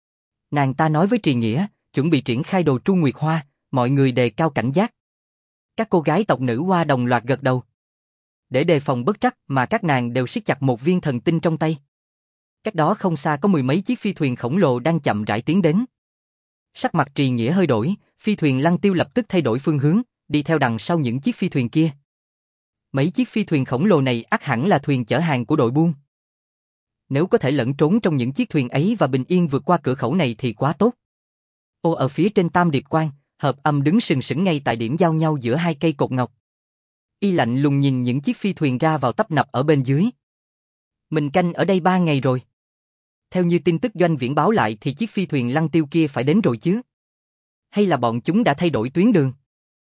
Nàng ta nói với Trì Nghĩa, chuẩn bị triển khai đồ Tru Nguyệt Hoa, mọi người đề cao cảnh giác. Các cô gái tộc nữ Hoa đồng loạt gật đầu. Để đề phòng bất trắc mà các nàng đều siết chặt một viên thần tinh trong tay. Cách đó không xa có 10 mấy chiếc phi thuyền khổng lồ đang chậm rãi tiến đến. Sắc mặt Trì Nghĩa hơi đổi, phi thuyền Lăng Tiêu lập tức thay đổi phương hướng, đi theo đằng sau những chiếc phi thuyền kia. Mấy chiếc phi thuyền khổng lồ này ắt hẳn là thuyền chở hàng của đội buôn. Nếu có thể lẫn trốn trong những chiếc thuyền ấy và bình yên vượt qua cửa khẩu này thì quá tốt. Ở phía trên Tam Điệp Quan, Hợp Âm đứng sừng sững ngay tại điểm giao nhau giữa 2 cây cột ngọc. Y lạnh lùng nhìn những chiếc phi thuyền ra vào tấp nập ở bên dưới. Mình canh ở đây 3 ngày rồi. Theo như tin tức Doanh Viễn báo lại thì chiếc phi thuyền Lăng Tiêu kia phải đến rồi chứ? Hay là bọn chúng đã thay đổi tuyến đường?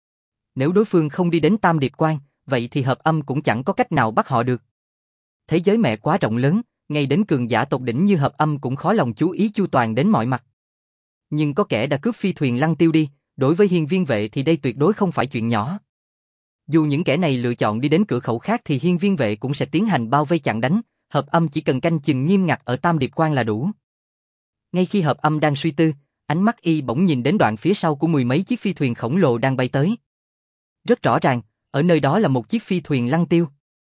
Nếu đối phương không đi đến Tam Điệp Quan, vậy thì Hợp Âm cũng chẳng có cách nào bắt họ được. Thế giới mẹ quá rộng lớn, ngay đến cường giả tột đỉnh như Hợp Âm cũng khó lòng chú ý chu toàn đến mọi mặt. Nhưng có kẻ đã cướp phi thuyền Lăng Tiêu đi, đối với hiên viên vệ thì đây tuyệt đối không phải chuyện nhỏ. Dù những kẻ này lựa chọn đi đến cửa khẩu khác thì hiên viên vệ cũng sẽ tiến hành bao vây chặn đánh, Hợp Âm chỉ cần canh chừng nghiêm ngặt ở Tam Điệp Quan là đủ. Ngay khi Hợp Âm đang suy tư, ánh mắt y bỗng nhìn đến đoạn phía sau của 10 mấy chiếc phi thuyền khổng lồ đang bay tới. Rất rõ ràng, ở nơi đó là một chiếc phi thuyền Lăng Tiêu.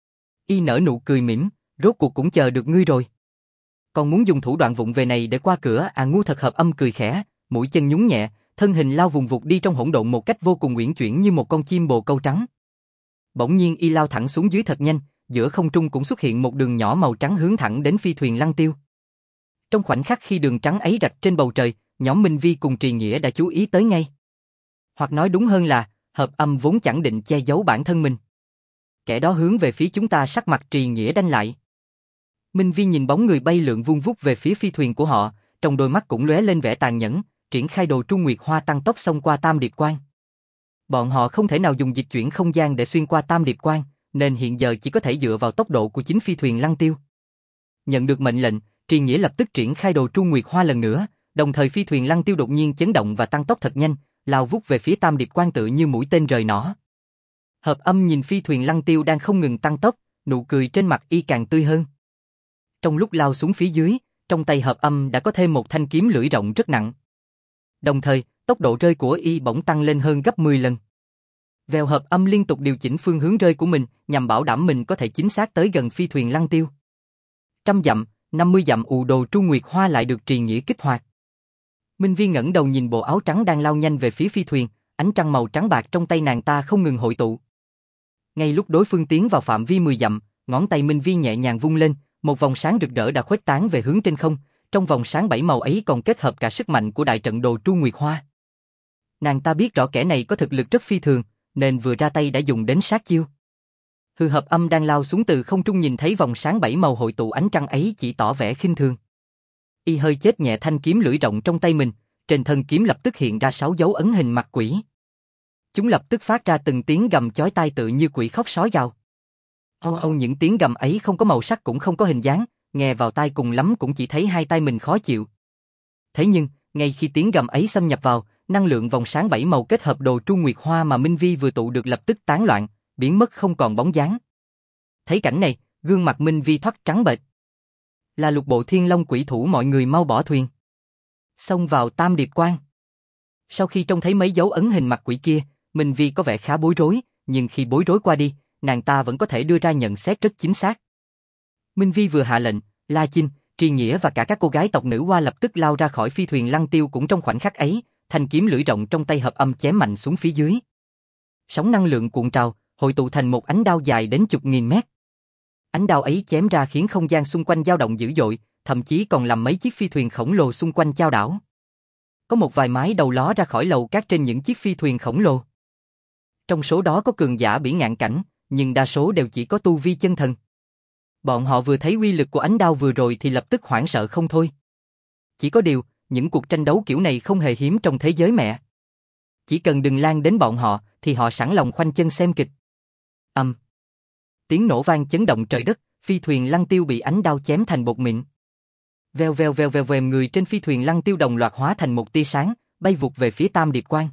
Y nở nụ cười mỉm, rốt cuộc cũng chờ được ngươi rồi. Còn muốn dùng thủ đoạn vụng về này để qua cửa à? Ngu thật. Hợp Âm cười khẽ, mũi chân nhún nhẹ, thân hình lao vùng vụt đi trong hỗn độn một cách vô cùng uyển chuyển như một con chim bồ câu trắng. Bỗng nhiên y lao thẳng xuống dưới thật nhanh, giữa không trung cũng xuất hiện một đường nhỏ màu trắng hướng thẳng đến phi thuyền Lăng Tiêu. Trong khoảnh khắc khi đường trắng ấy rạch trên bầu trời, nhóm Minh Vi cùng Trì Nghĩa đã chú ý tới ngay. Hoặc nói đúng hơn là, Hợp Âm vốn chẳng định che giấu bản thân mình. Kẻ đó hướng về phía chúng ta. Sắc mặt Trì Nghĩa đanh lại. Minh Vi nhìn bóng người bay lượn vun vút về phía phi thuyền của họ, trong đôi mắt cũng lóe lên vẻ tàn nhẫn, triển khai đồ Tru Nguyệt Hoa tăng tốc xông qua Tam Điệp Quan. Bọn họ không thể nào dùng dịch chuyển không gian để xuyên qua Tam Điệp Quan, nên hiện giờ chỉ có thể dựa vào tốc độ của chính phi thuyền Lăng Tiêu. Nhận được mệnh lệnh, Trì Nghĩa lập tức triển khai đồ Tru Nguyệt Hoa lần nữa, đồng thời phi thuyền Lăng Tiêu đột nhiên chấn động và tăng tốc thật nhanh, lao vút về phía Tam Điệp Quan tự như mũi tên rời nỏ. Hợp Âm nhìn phi thuyền Lăng Tiêu đang không ngừng tăng tốc, nụ cười trên mặt y càng tươi hơn. Trong lúc lao xuống phía dưới, trong tay Hợp Âm đã có thêm một thanh kiếm lưỡi rộng rất nặng. Đồng thời, tốc độ rơi của y bỗng tăng lên hơn gấp 10 lần. Vèo. Hợp Âm liên tục điều chỉnh phương hướng rơi của mình, nhằm bảo đảm mình có thể chính xác tới gần phi thuyền Lăng Tiêu. 100 dặm, 50 dặm đồ Tru Nguyệt Hoa lại được Trì Nghĩa kích hoạt. Minh Vi ngẩng đầu nhìn bộ áo trắng đang lao nhanh về phía phi thuyền, ánh trăng màu trắng bạc trong tay nàng ta không ngừng hội tụ. Ngay lúc đối phương tiến vào phạm vi 10 dặm, ngón tay Minh Vi nhẹ nhàng vung lên, một vòng sáng rực rỡ đã khuếch tán về hướng trên không, trong vòng sáng 7 màu ấy còn kết hợp cả sức mạnh của đại trận đồ Tru Nguyệt Hoa. Nàng ta biết rõ kẻ này có thực lực rất phi thường, nên vừa ra tay đã dùng đến sát chiêu. Hợp Âm đang lao xuống từ không trung nhìn thấy vòng sáng 7 màu hội tụ ánh trăng ấy chỉ tỏ vẻ khinh thường. Y hơi chết nhẹ thanh kiếm lưỡi rộng trong tay mình, trên thân kiếm lập tức hiện ra 6 dấu ấn hình mặt quỷ. Chúng lập tức phát ra từng tiếng gầm chói tai tự như quỷ khóc sói gào. Những tiếng gầm ấy không có màu sắc cũng không có hình dáng, nghe vào tai cùng lắm cũng chỉ thấy hai tai mình khó chịu. Thế nhưng, ngay khi tiếng gầm ấy xâm nhập vào, năng lượng vòng sáng 7 màu kết hợp đồ tru nguyệt hoa mà Minh Vi vừa tụ được lập tức tán loạn, biến mất không còn bóng dáng. Thấy cảnh này, gương mặt Minh Vi thoắt trắng bệch. Là Lục Bộ Thiên Long Quỷ Thủ, mọi người mau bỏ thuyền. Xông vào Tam Điệp Quan. Sau khi trông thấy mấy dấu ấn hình mặt quỷ kia, Minh Vi có vẻ khá bối rối, nhưng khi bối rối qua đi, nàng ta vẫn có thể đưa ra nhận xét rất chính xác. Minh Vi vừa hạ lệnh, La Chinh, Tri Nghĩa và cả các cô gái tộc nữ Hoa lập tức lao ra khỏi phi thuyền lăng tiêu. Cũng trong khoảnh khắc ấy, thanh kiếm lưỡi rộng trong tay Hợp Âm chém mạnh xuống phía dưới. Sóng năng lượng cuộn trào, hội tụ thành một ánh đao dài đến chục nghìn mét. Ánh đao ấy chém ra khiến không gian xung quanh dao động dữ dội, thậm chí còn làm mấy chiếc phi thuyền khổng lồ xung quanh chao đảo. Có một vài mái đầu ló ra khỏi lầu cát trên những chiếc phi thuyền khổng lồ. Trong số đó có cường giả bỉ ngạn cảnh, nhưng đa số đều chỉ có tu vi chân thần. Bọn họ vừa thấy uy lực của ánh đao vừa rồi thì lập tức hoảng sợ không thôi. Chỉ có điều, những cuộc tranh đấu kiểu này không hề hiếm trong thế giới mẹ. Chỉ cần đừng lan đến bọn họ, thì họ sẵn lòng khoanh chân xem kịch. Tiếng nổ vang chấn động trời đất, phi thuyền lăng tiêu bị ánh đao chém thành bột mịn. Vèo vèo vèo vèo vèo, người trên phi thuyền lăng tiêu đồng loạt hóa thành một tia sáng, bay vụt về phía Tam Điệp Quan.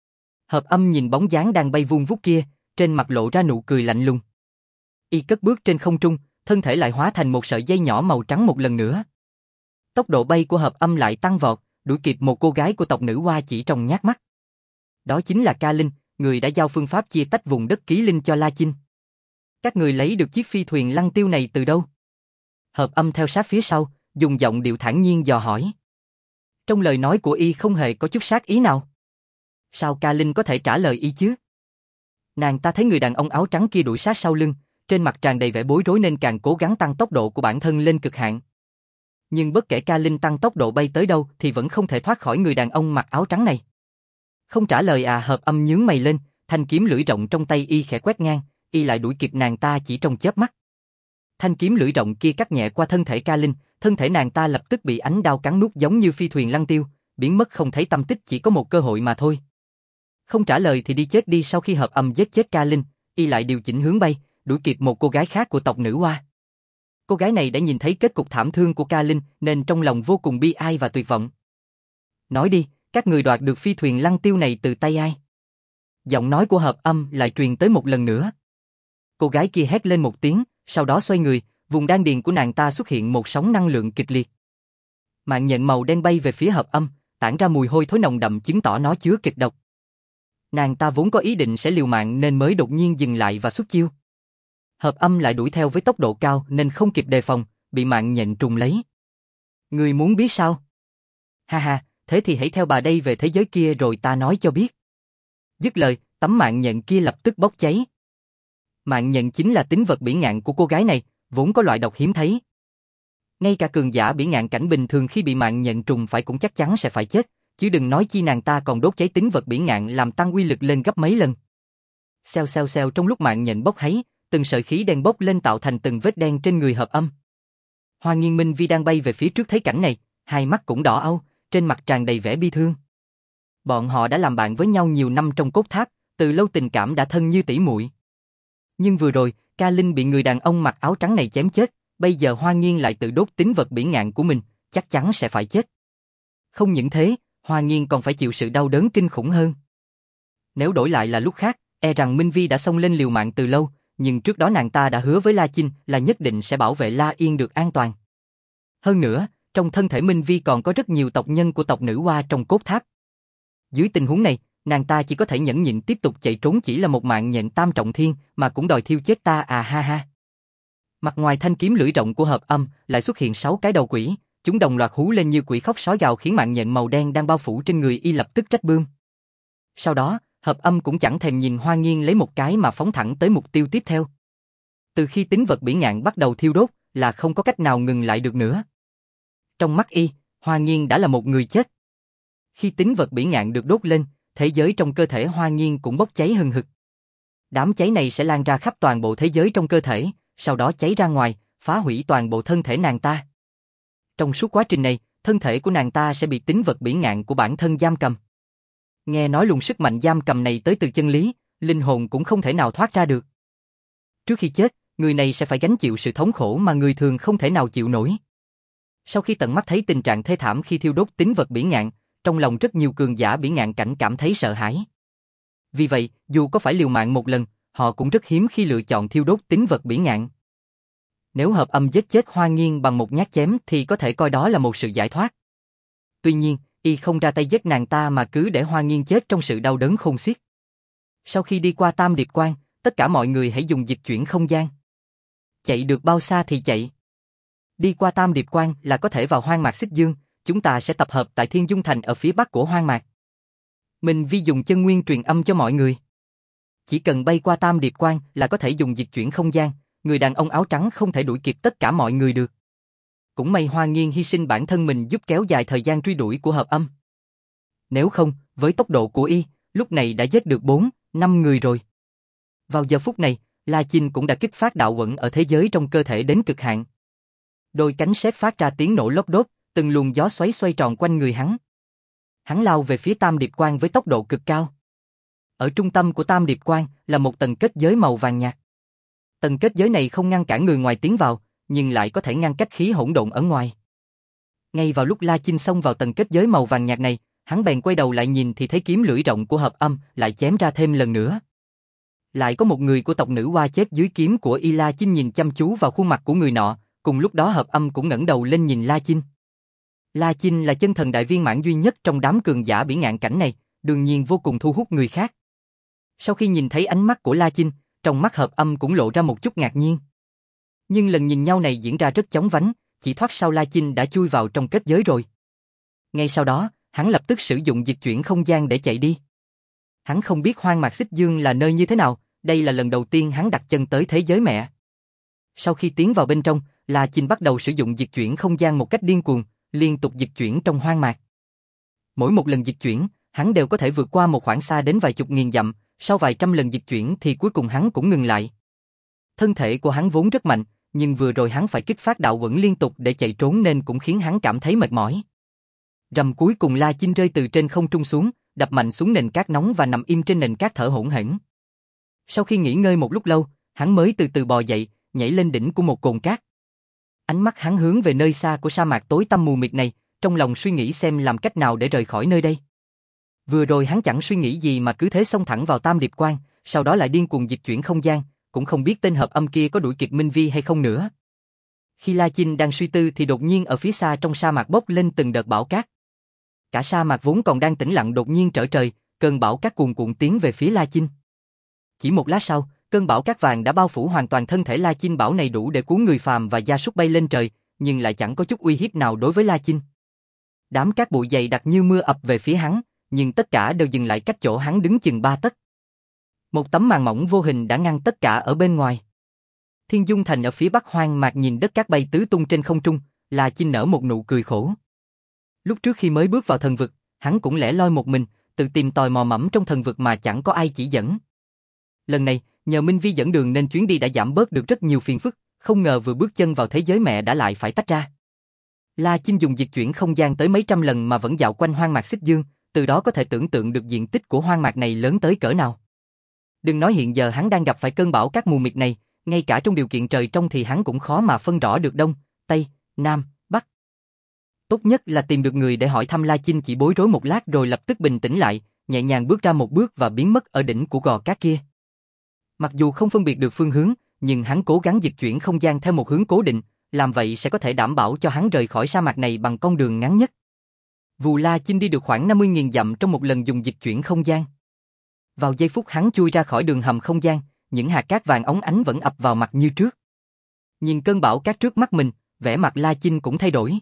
Hợp Âm nhìn bóng dáng đang bay vun vút kia, trên mặt lộ ra nụ cười lạnh lùng. Y cất bước trên không trung, thân thể lại hóa thành một sợi dây nhỏ màu trắng một lần nữa. Tốc độ bay của Hợp Âm lại tăng vọt, đuổi kịp một cô gái của tộc nữ Hoa chỉ trong nháy mắt. Đó chính là Ca Linh, người đã giao phương pháp chia tách vùng đất Ký Linh cho La Chinh. Các người lấy được chiếc phi thuyền lăng tiêu này từ đâu? Hợp Âm theo sát phía sau, dùng giọng điệu thản nhiên dò hỏi. Trong lời nói của y không hề có chút sát ý nào. Sao Ca Linh có thể trả lời y chứ? Nàng ta thấy người đàn ông áo trắng kia đuổi sát sau lưng, trên mặt tràn đầy vẻ bối rối nên càng cố gắng tăng tốc độ của bản thân lên cực hạn. Nhưng bất kể Ca Linh tăng tốc độ bay tới đâu thì vẫn không thể thoát khỏi người đàn ông mặc áo trắng này. Không trả lời à? Hợp Âm nhướng mày lên, thanh kiếm lưỡi rộng trong tay y khẽ quét ngang, y lại đuổi kịp nàng ta chỉ trong chớp mắt. Thanh kiếm lưỡi rộng kia cắt nhẹ qua thân thể Ca Linh, thân thể nàng ta lập tức bị ánh đao cắn nuốt giống như phi thuyền lăng tiêu, biến mất không thấy tăm tích, chỉ có một cơ hội mà thôi. Không trả lời thì đi chết đi. Sau khi Hợp Âm giết chết Ca Linh, y lại điều chỉnh hướng bay, đuổi kịp một cô gái khác của tộc nữ Hoa. Cô gái này đã nhìn thấy kết cục thảm thương của Ca Linh nên trong lòng vô cùng bi ai và tuyệt vọng. Nói đi, các người đoạt được phi thuyền lăng tiêu này từ tay ai? Giọng nói của Hợp Âm lại truyền tới một lần nữa. Cô gái kia hét lên một tiếng, sau đó xoay người, vùng đan điền của nàng ta xuất hiện một sóng năng lượng kịch liệt. Mạng nhện màu đen bay về phía Hợp Âm, tản ra mùi hôi thối nồng đậm chứng tỏ nó chứa kịch độc. Nàng ta vốn có ý định sẽ liều mạng nên mới đột nhiên dừng lại và xuất chiêu. Hợp Âm lại đuổi theo với tốc độ cao nên không kịp đề phòng, bị mạng nhện trùng lấy. Người muốn biết sao? Ha ha, thế thì hãy theo bà đây về thế giới kia rồi ta nói cho biết. Dứt lời, tấm mạng nhện kia lập tức bốc cháy. Mạng nhện chính là tính vật bỉ ngạn của cô gái này, vốn có loại độc hiếm thấy. Ngay cả cường giả bỉ ngạn cảnh bình thường khi bị mạng nhện trùng phải cũng chắc chắn sẽ phải chết, chứ đừng nói chi nàng ta còn đốt cháy tính vật bỉ ngạn làm tăng uy lực lên gấp mấy lần. Xèo xèo xèo, trong lúc mạng nhện bốc cháy, từng sợi khí đen bốc lên tạo thành từng vết đen trên người Hợp Âm. Hoa Nghiên Minh Vi đang bay về phía trước thấy cảnh này, hai mắt cũng đỏ au, trên mặt tràn đầy vẻ bi thương. Bọn họ đã làm bạn với nhau nhiều năm trong cốt tháp, từ lâu tình cảm đã thân như tỷ muội. Nhưng vừa rồi, Ca Linh bị người đàn ông mặc áo trắng này chém chết, bây giờ Hoa Nghiên lại tự đốt tính vật bỉ ngạn của mình, chắc chắn sẽ phải chết. Không những thế, Hoa Nghiên còn phải chịu sự đau đớn kinh khủng hơn. Nếu đổi lại là lúc khác, e rằng Minh Vi đã xông lên liều mạng từ lâu, nhưng trước đó nàng ta đã hứa với La Chinh là nhất định sẽ bảo vệ La Yên được an toàn. Hơn nữa, trong thân thể Minh Vi còn có rất nhiều tộc nhân của tộc nữ Hoa trong cốt tháp. Dưới tình huống này, nàng ta chỉ có thể nhẫn nhịn tiếp tục chạy trốn, chỉ là một mạng nhện tam trọng thiên mà cũng đòi thiêu chết ta à ha ha. Mặt ngoài thanh kiếm lưỡi rộng của Hợp Âm lại xuất hiện 6 cái đầu quỷ, chúng đồng loạt hú lên như quỷ khóc sói gào khiến mạng nhện màu đen đang bao phủ trên người y lập tức trách bươm. Sau đó, Hợp Âm cũng chẳng thèm nhìn Hoa Nghiên lấy một cái mà phóng thẳng tới mục tiêu tiếp theo. Từ khi tính vật bỉ ngạn bắt đầu thiêu đốt là không có cách nào ngừng lại được nữa. Trong mắt y, Hoa Nghiên đã là một người chết. Khi tính vật bỉ ngạn được đốt lên, thế giới trong cơ thể Hoa Nghiên cũng bốc cháy hừng hực. Đám cháy này sẽ lan ra khắp toàn bộ thế giới trong cơ thể, sau đó cháy ra ngoài, phá hủy toàn bộ thân thể nàng ta. Trong suốt quá trình này, thân thể của nàng ta sẽ bị tính vật bỉ ngạn của bản thân giam cầm. Nghe nói luồng sức mạnh giam cầm này tới từ chân lý, linh hồn cũng không thể nào thoát ra được. Trước khi chết, người này sẽ phải gánh chịu sự thống khổ mà người thường không thể nào chịu nổi. Sau khi tận mắt thấy tình trạng thê thảm khi thiêu đốt tín vật bỉ ngạn, trong lòng rất nhiều cường giả bỉ ngạn cảnh cảm thấy sợ hãi. Vì vậy, dù có phải liều mạng một lần, họ cũng rất hiếm khi lựa chọn thiêu đốt tín vật bỉ ngạn. Nếu Hợp Âm giết chết Hoa Nghiên bằng một nhát chém thì có thể coi đó là một sự giải thoát. Tuy nhiên, y không ra tay giết nàng ta mà cứ để Hoa Nghiên chết trong sự đau đớn khôn xiết. Sau khi đi qua Tam Điệp Quan, tất cả mọi người hãy dùng dịch chuyển không gian. Chạy được bao xa thì chạy. Đi qua Tam Điệp Quan là có thể vào Hoang Mạc Xích Dương, chúng ta sẽ tập hợp tại Thiên Dung Thành ở phía bắc của Hoang Mạc. Mình Vi dùng chân nguyên truyền âm cho mọi người. Chỉ cần bay qua Tam Điệp Quan là có thể dùng dịch chuyển không gian, người đàn ông áo trắng không thể đuổi kịp tất cả mọi người được. Cũng may Hoa Nghiên hy sinh bản thân mình giúp kéo dài thời gian truy đuổi của Hợp Âm. Nếu không, với tốc độ của y, lúc này đã giết được 4-5 người rồi. Vào giờ phút này, La Chinh cũng đã kích phát đạo uẩn ở thế giới trong cơ thể đến cực hạn. Đôi cánh sét phát ra tiếng nổ lốp đốp, từng luồng gió xoáy xoay tròn quanh người hắn. Hắn lao về phía Tam Điệp Quan với tốc độ cực cao. Ở trung tâm của Tam Điệp Quan là một tầng kết giới màu vàng nhạt. Tầng kết giới này không ngăn cản người ngoài tiến vào, nhưng lại có thể ngăn cách khí hỗn độn ở ngoài. Ngay vào lúc La Chinh xông vào tầng kết giới màu vàng nhạt này, hắn bèn quay đầu lại nhìn thì thấy kiếm lưỡi rộng của Hợp Âm lại chém ra thêm lần nữa. Lại có một người của tộc nữ Hoa chết dưới kiếm của Y. La Chinh nhìn chăm chú vào khuôn mặt của người nọ, cùng lúc đó Hợp Âm cũng ngẩng đầu lên nhìn La Chinh. La Chinh là chân thần đại viên mãn duy nhất trong đám cường giả bỉ ngạn cảnh này, đương nhiên vô cùng thu hút người khác. Sau khi nhìn thấy ánh mắt của La Chinh, trong mắt Hợp Âm cũng lộ ra một chút ngạc nhiên. Nhưng lần nhìn nhau này diễn ra rất chóng vánh, chỉ thoát sau La Chinh đã chui vào trong kết giới rồi. Ngay sau đó, hắn lập tức sử dụng dịch chuyển không gian để chạy đi. Hắn không biết Hoang Mạc Xích Dương là nơi như thế nào, đây là lần đầu tiên hắn đặt chân tới thế giới mẹ. Sau khi tiến vào bên trong, La Chinh bắt đầu sử dụng dịch chuyển không gian một cách điên cuồng, liên tục dịch chuyển trong hoang mạc. Mỗi một lần dịch chuyển, hắn đều có thể vượt qua một khoảng xa đến vài chục nghìn dặm, sau vài trăm lần dịch chuyển thì cuối cùng hắn cũng ngừng lại. Thân thể của hắn vốn rất mạnh, nhưng vừa rồi hắn phải kích phát đạo uẩn liên tục để chạy trốn nên cũng khiến hắn cảm thấy mệt mỏi. Rầm cuối cùng La Chinh rơi từ trên không trung xuống, đập mạnh xuống nền cát nóng và nằm im trên nền cát thở hổn hển. Sau khi nghỉ ngơi một lúc lâu, hắn mới từ từ bò dậy, nhảy lên đỉnh của một cồn cát. Ánh mắt hắn hướng về nơi xa của sa mạc tối tăm mù mịt này, trong lòng suy nghĩ xem làm cách nào để rời khỏi nơi đây. Vừa rồi hắn chẳng suy nghĩ gì mà cứ thế xông thẳng vào Tam Điệp Quan, sau đó lại điên cuồng dịch chuyển không gian, cũng không biết tên Hợp Âm kia có đuổi kịp Minh Vi hay không nữa. Khi La Chinh đang suy tư thì đột nhiên ở phía xa trong sa mạc bốc lên từng đợt bão cát. Cả sa mạc vốn còn đang tĩnh lặng đột nhiên trở trời, cơn bão cát cuồn cuộn tiến về phía La Chinh. Chỉ một lát sau, cơn bão cát vàng đã bao phủ hoàn toàn thân thể La Chinh. Bão này đủ để cuốn người phàm và gia súc bay lên trời, nhưng lại chẳng có chút uy hiếp nào đối với La Chinh. Đám cát bụi dày đặc như mưa ập về phía hắn, nhưng tất cả đều dừng lại cách chỗ hắn đứng chừng 3 tấc. Một tấm màn mỏng vô hình đã ngăn tất cả ở bên ngoài. Thiên Dung Thành ở phía bắc hoang mạc nhìn đất cát bay tứ tung trên không trung, La Chinh nở một nụ cười khổ. Lúc trước khi mới bước vào thần vực, hắn cũng lẻ loi một mình, tự tìm tòi mò mẫm trong thần vực mà chẳng có ai chỉ dẫn. Lần này, nhờ Minh Vi dẫn đường nên chuyến đi đã giảm bớt được rất nhiều phiền phức, không ngờ vừa bước chân vào thế giới mẹ đã lại phải tách ra. La Chinh dùng dịch chuyển không gian tới mấy trăm lần mà vẫn dạo quanh hoang mạc Xích Dương, từ đó có thể tưởng tượng được diện tích của hoang mạc này lớn tới cỡ nào. Đừng nói hiện giờ hắn đang gặp phải cơn bão cát mù mịt này, ngay cả trong điều kiện trời trong thì hắn cũng khó mà phân rõ được đông, tây, nam, bắc. Tốt nhất là tìm được người để hỏi thăm. La Chinh chỉ bối rối một lát rồi lập tức bình tĩnh lại, nhẹ nhàng bước ra một bước và biến mất ở đỉnh của gò cát kia. Mặc dù không phân biệt được phương hướng, nhưng hắn cố gắng dịch chuyển không gian theo một hướng cố định, làm vậy sẽ có thể đảm bảo cho hắn rời khỏi sa mạc này bằng con đường ngắn nhất. Vù La Chinh đi được khoảng 50.000 dặm trong một lần dùng dịch chuyển không gian. Vào giây phút hắn chui ra khỏi đường hầm không gian, những hạt cát vàng óng ánh vẫn ập vào mặt như trước. Nhìn cơn bão cát trước mắt mình, vẻ mặt La Chinh cũng thay đổi.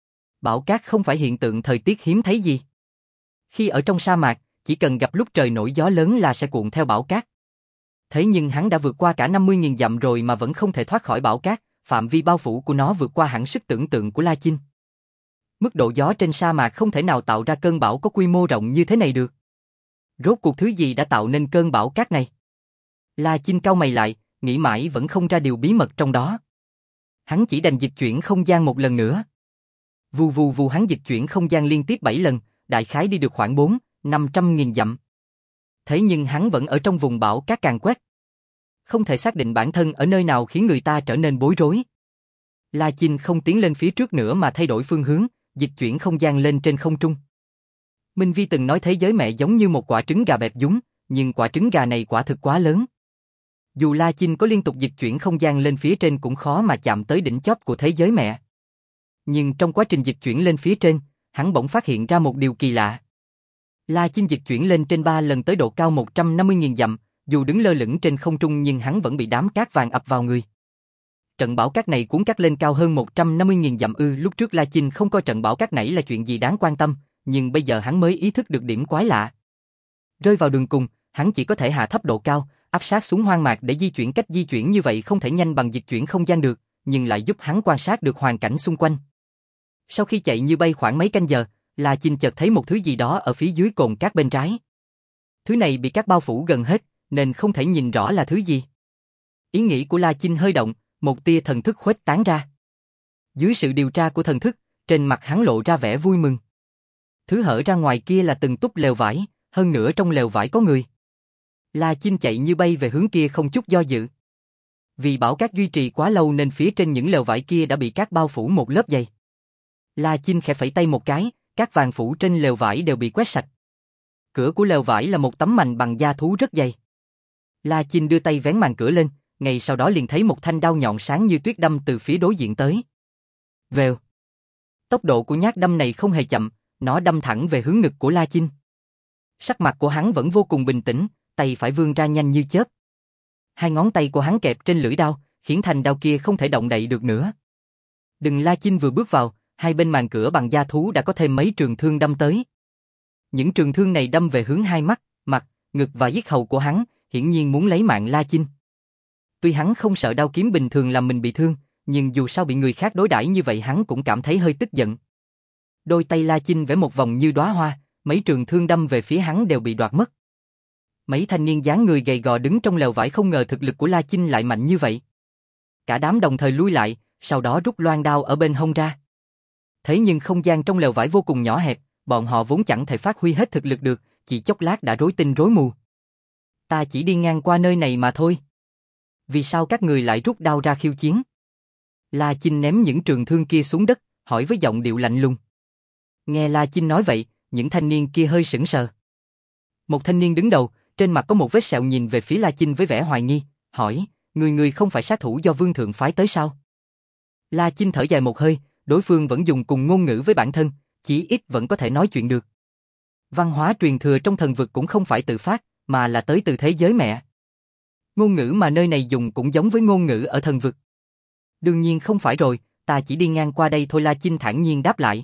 Bão cát không phải hiện tượng thời tiết hiếm thấy gì. Khi ở trong sa mạc, chỉ cần gặp lúc trời nổi gió lớn là sẽ cuộn theo bão cát. Thế nhưng hắn đã vượt qua cả 50.000 dặm rồi mà vẫn không thể thoát khỏi bão cát, phạm vi bao phủ của nó vượt qua hẳn sức tưởng tượng của La Chinh. Mức độ gió trên sa mạc không thể nào tạo ra cơn bão có quy mô rộng như thế này được. Rốt cuộc thứ gì đã tạo nên cơn bão cát này? La Chinh cau mày lại, nghĩ mãi vẫn không ra điều bí mật trong đó. Hắn chỉ đành dịch chuyển không gian một lần nữa. Vù vù vù hắn dịch chuyển không gian liên tiếp 7 lần, đại khái đi được khoảng 4-500.000 dặm. Thế nhưng hắn vẫn ở trong vùng bão cát càn quét. Không thể xác định bản thân ở nơi nào khiến người ta trở nên bối rối. La Chinh không tiến lên phía trước nữa mà thay đổi phương hướng, dịch chuyển không gian lên trên không trung. Minh Vi từng nói thế giới mẹ giống như một quả trứng gà bẹp dúng, nhưng quả trứng gà này quả thực quá lớn. Dù La Chinh có liên tục dịch chuyển không gian lên phía trên cũng khó mà chạm tới đỉnh chóp của thế giới mẹ. Nhưng trong quá trình dịch chuyển lên phía trên, hắn bỗng phát hiện ra một điều kỳ lạ. La Chinh dịch chuyển lên trên 3 lần tới độ cao 150.000 dặm, dù đứng lơ lửng trên không trung nhưng hắn vẫn bị đám cát vàng ập vào người. Trận bão cát này cuốn cát lên cao hơn 150.000 dặm lúc trước La Chinh không coi trận bão cát nảy là chuyện gì đáng quan tâm, nhưng bây giờ hắn mới ý thức được điểm quái lạ. Rơi vào đường cùng, hắn chỉ có thể hạ thấp độ cao, áp sát xuống hoang mạc để di chuyển, cách di chuyển như vậy không thể nhanh bằng dịch chuyển không gian được, nhưng lại giúp hắn quan sát được hoàn cảnh xung quanh. Sau khi chạy như bay khoảng mấy canh giờ, La Chinh chợt thấy một thứ gì đó ở phía dưới cồn cát bên trái. Thứ này bị cát bao phủ gần hết, nên không thể nhìn rõ là thứ gì. Ý nghĩ của La Chinh hơi động, một tia thần thức khuếch tán ra. Dưới sự điều tra của thần thức, trên mặt hắn lộ ra vẻ vui mừng. Thứ hở ra ngoài kia là từng túp lều vải, hơn nữa trong lều vải có người. La Chinh chạy như bay về hướng kia không chút do dự. Vì bão cát duy trì quá lâu nên phía trên những lều vải kia đã bị cát bao phủ một lớp dày. La Chinh khẽ phẩy tay một cái, cát vàng phủ trên lều vải đều bị quét sạch. Cửa của lều vải là một tấm mành bằng da thú rất dày. La Chinh đưa tay vén màn cửa lên, ngay sau đó liền thấy một thanh đao nhọn sáng như tuyết đâm từ phía đối diện tới. Vèo. Tốc độ của nhát đâm này không hề chậm, nó đâm thẳng về hướng ngực của La Chinh. Sắc mặt của hắn vẫn vô cùng bình tĩnh, tay phải vươn ra nhanh như chớp. Hai ngón tay của hắn kẹp trên lưỡi đao, khiến thanh đao kia không thể động đậy được nữa. Đừng, La Chinh vừa bước vào, hai bên màn cửa bằng da thú đã có thêm mấy trường thương đâm tới. Những trường thương này đâm về hướng hai mắt, mặt, ngực và yết hầu của hắn, hiển nhiên muốn lấy mạng La Chinh. Tuy hắn không sợ đao kiếm bình thường làm mình bị thương, nhưng dù sao bị người khác đối đãi như vậy hắn cũng cảm thấy hơi tức giận. Đôi tay La Chinh vẽ một vòng như đóa hoa, mấy trường thương đâm về phía hắn đều bị đoạt mất. Mấy thanh niên dáng người gầy gò đứng trong lều vải không ngờ thực lực của La Chinh lại mạnh như vậy. Cả đám đồng thời lui lại, sau đó rút loan đao ở bên hông ra. Thế nhưng không gian trong lều vải vô cùng nhỏ hẹp, bọn họ vốn chẳng thể phát huy hết thực lực được, chỉ chốc lát đã rối tinh rối mù. Ta chỉ đi ngang qua nơi này mà thôi. Vì sao các người lại rút đao ra khiêu chiến? La Chinh ném những trường thương kia xuống đất, hỏi với giọng điệu lạnh lùng. Nghe La Chinh nói vậy, những thanh niên kia hơi sững sờ. Một thanh niên đứng đầu, trên mặt có một vết sẹo nhìn về phía La Chinh với vẻ hoài nghi, hỏi, người không phải sát thủ do Vương Thượng phái tới sao? La Chinh thở dài một hơi, đối phương vẫn dùng cùng ngôn ngữ với bản thân, chỉ ít vẫn có thể nói chuyện được. Văn hóa truyền thừa trong thần vực cũng không phải tự phát, mà là tới từ thế giới mẹ. Ngôn ngữ mà nơi này dùng cũng giống với ngôn ngữ ở thần vực. Đương nhiên không phải rồi, ta chỉ đi ngang qua đây thôi, La Chinh thản nhiên đáp lại.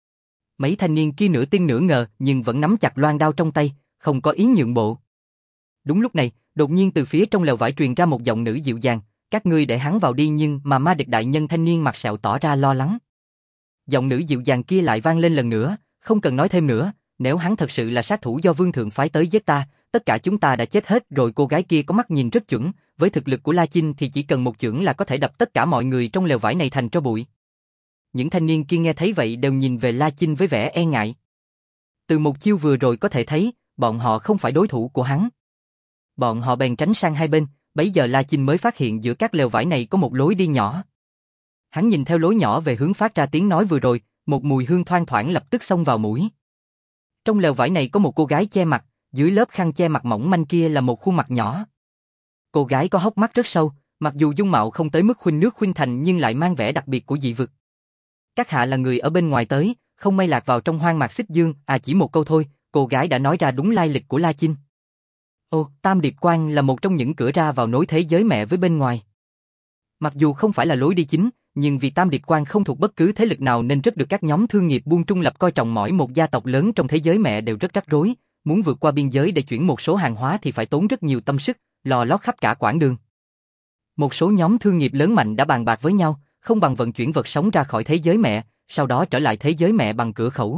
Mấy thanh niên kia nửa tin nửa ngờ nhưng vẫn nắm chặt loan đao trong tay, không có ý nhượng bộ. Đúng lúc này, đột nhiên từ phía trong lều vải truyền ra một giọng nữ dịu dàng, các ngươi để hắn vào đi, nhưng mà Ma Địch đại nhân thanh niên mặt sẹo tỏ ra lo lắng. Giọng nữ dịu dàng kia lại vang lên lần nữa, không cần nói thêm nữa, nếu hắn thật sự là sát thủ do Vương Thượng phái tới giết ta, tất cả chúng ta đã chết hết rồi. Cô gái kia có mắt nhìn rất chuẩn, với thực lực của La Chinh thì chỉ cần một chưởng là có thể đập tất cả mọi người trong lều vải này thành tro bụi. Những thanh niên kia nghe thấy vậy đều nhìn về La Chinh với vẻ e ngại. Từ một chiêu vừa rồi có thể thấy, bọn họ không phải đối thủ của hắn. Bọn họ bèn tránh sang hai bên, bấy giờ La Chinh mới phát hiện giữa các lều vải này có một lối đi nhỏ. Hắn nhìn theo lối nhỏ về hướng phát ra tiếng nói vừa rồi, một mùi hương thoang thoảng lập tức xông vào mũi. Trong lều vải này có một cô gái che mặt, dưới lớp khăn che mặt mỏng manh kia là một khuôn mặt nhỏ. Cô gái có hốc mắt rất sâu, mặc dù dung mạo không tới mức khuynh nước khuynh thành nhưng lại mang vẻ đặc biệt của dị vực. Các hạ là người ở bên ngoài tới, không may lạc vào trong hoang mạc Xích Dương, chỉ một câu thôi, cô gái đã nói ra đúng lai lịch của La Chinh. Ồ, Tam Điệp Quan là một trong những cửa ra vào nối thế giới mẹ với bên ngoài. Mặc dù không phải là lối đi chính, nhưng vì Tam Điệp Quan không thuộc bất cứ thế lực nào nên rất được các nhóm thương nghiệp buôn trung lập coi trọng. Mỗi một gia tộc lớn trong thế giới mẹ đều rất rắc rối, muốn vượt qua biên giới để chuyển một số hàng hóa thì phải tốn rất nhiều tâm sức, lò lót khắp cả quãng đường. Một số nhóm thương nghiệp lớn mạnh đã bàn bạc với nhau, không bằng vận chuyển vật sống ra khỏi thế giới mẹ, sau đó trở lại thế giới mẹ bằng cửa khẩu.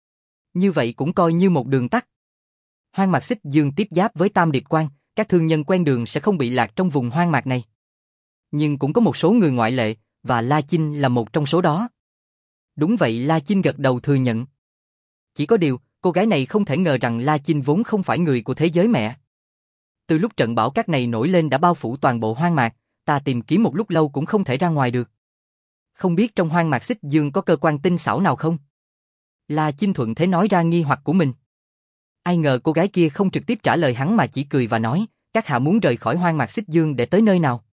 Như vậy cũng coi như một đường tắt. Hoang mạc Xích Dương tiếp giáp với Tam Điệp Quan, các thương nhân quen đường sẽ không bị lạc trong vùng hoang mạc này. Nhưng cũng có một số người ngoại lệ, và La Chinh là một trong số đó. Đúng vậy, La Chinh gật đầu thừa nhận. Chỉ có điều, cô gái này không thể ngờ rằng La Chinh vốn không phải người của thế giới mẹ. Từ lúc trận bão cát này nổi lên đã bao phủ toàn bộ hoang mạc, ta tìm kiếm một lúc lâu cũng không thể ra ngoài được. Không biết trong hoang mạc Xích Dương có cơ quan tinh xảo nào không? La Chinh thuận thế nói ra nghi hoặc của mình. Ai ngờ cô gái kia không trực tiếp trả lời hắn mà chỉ cười và nói, các hạ muốn rời khỏi hoang mạc Xích Dương để tới nơi nào?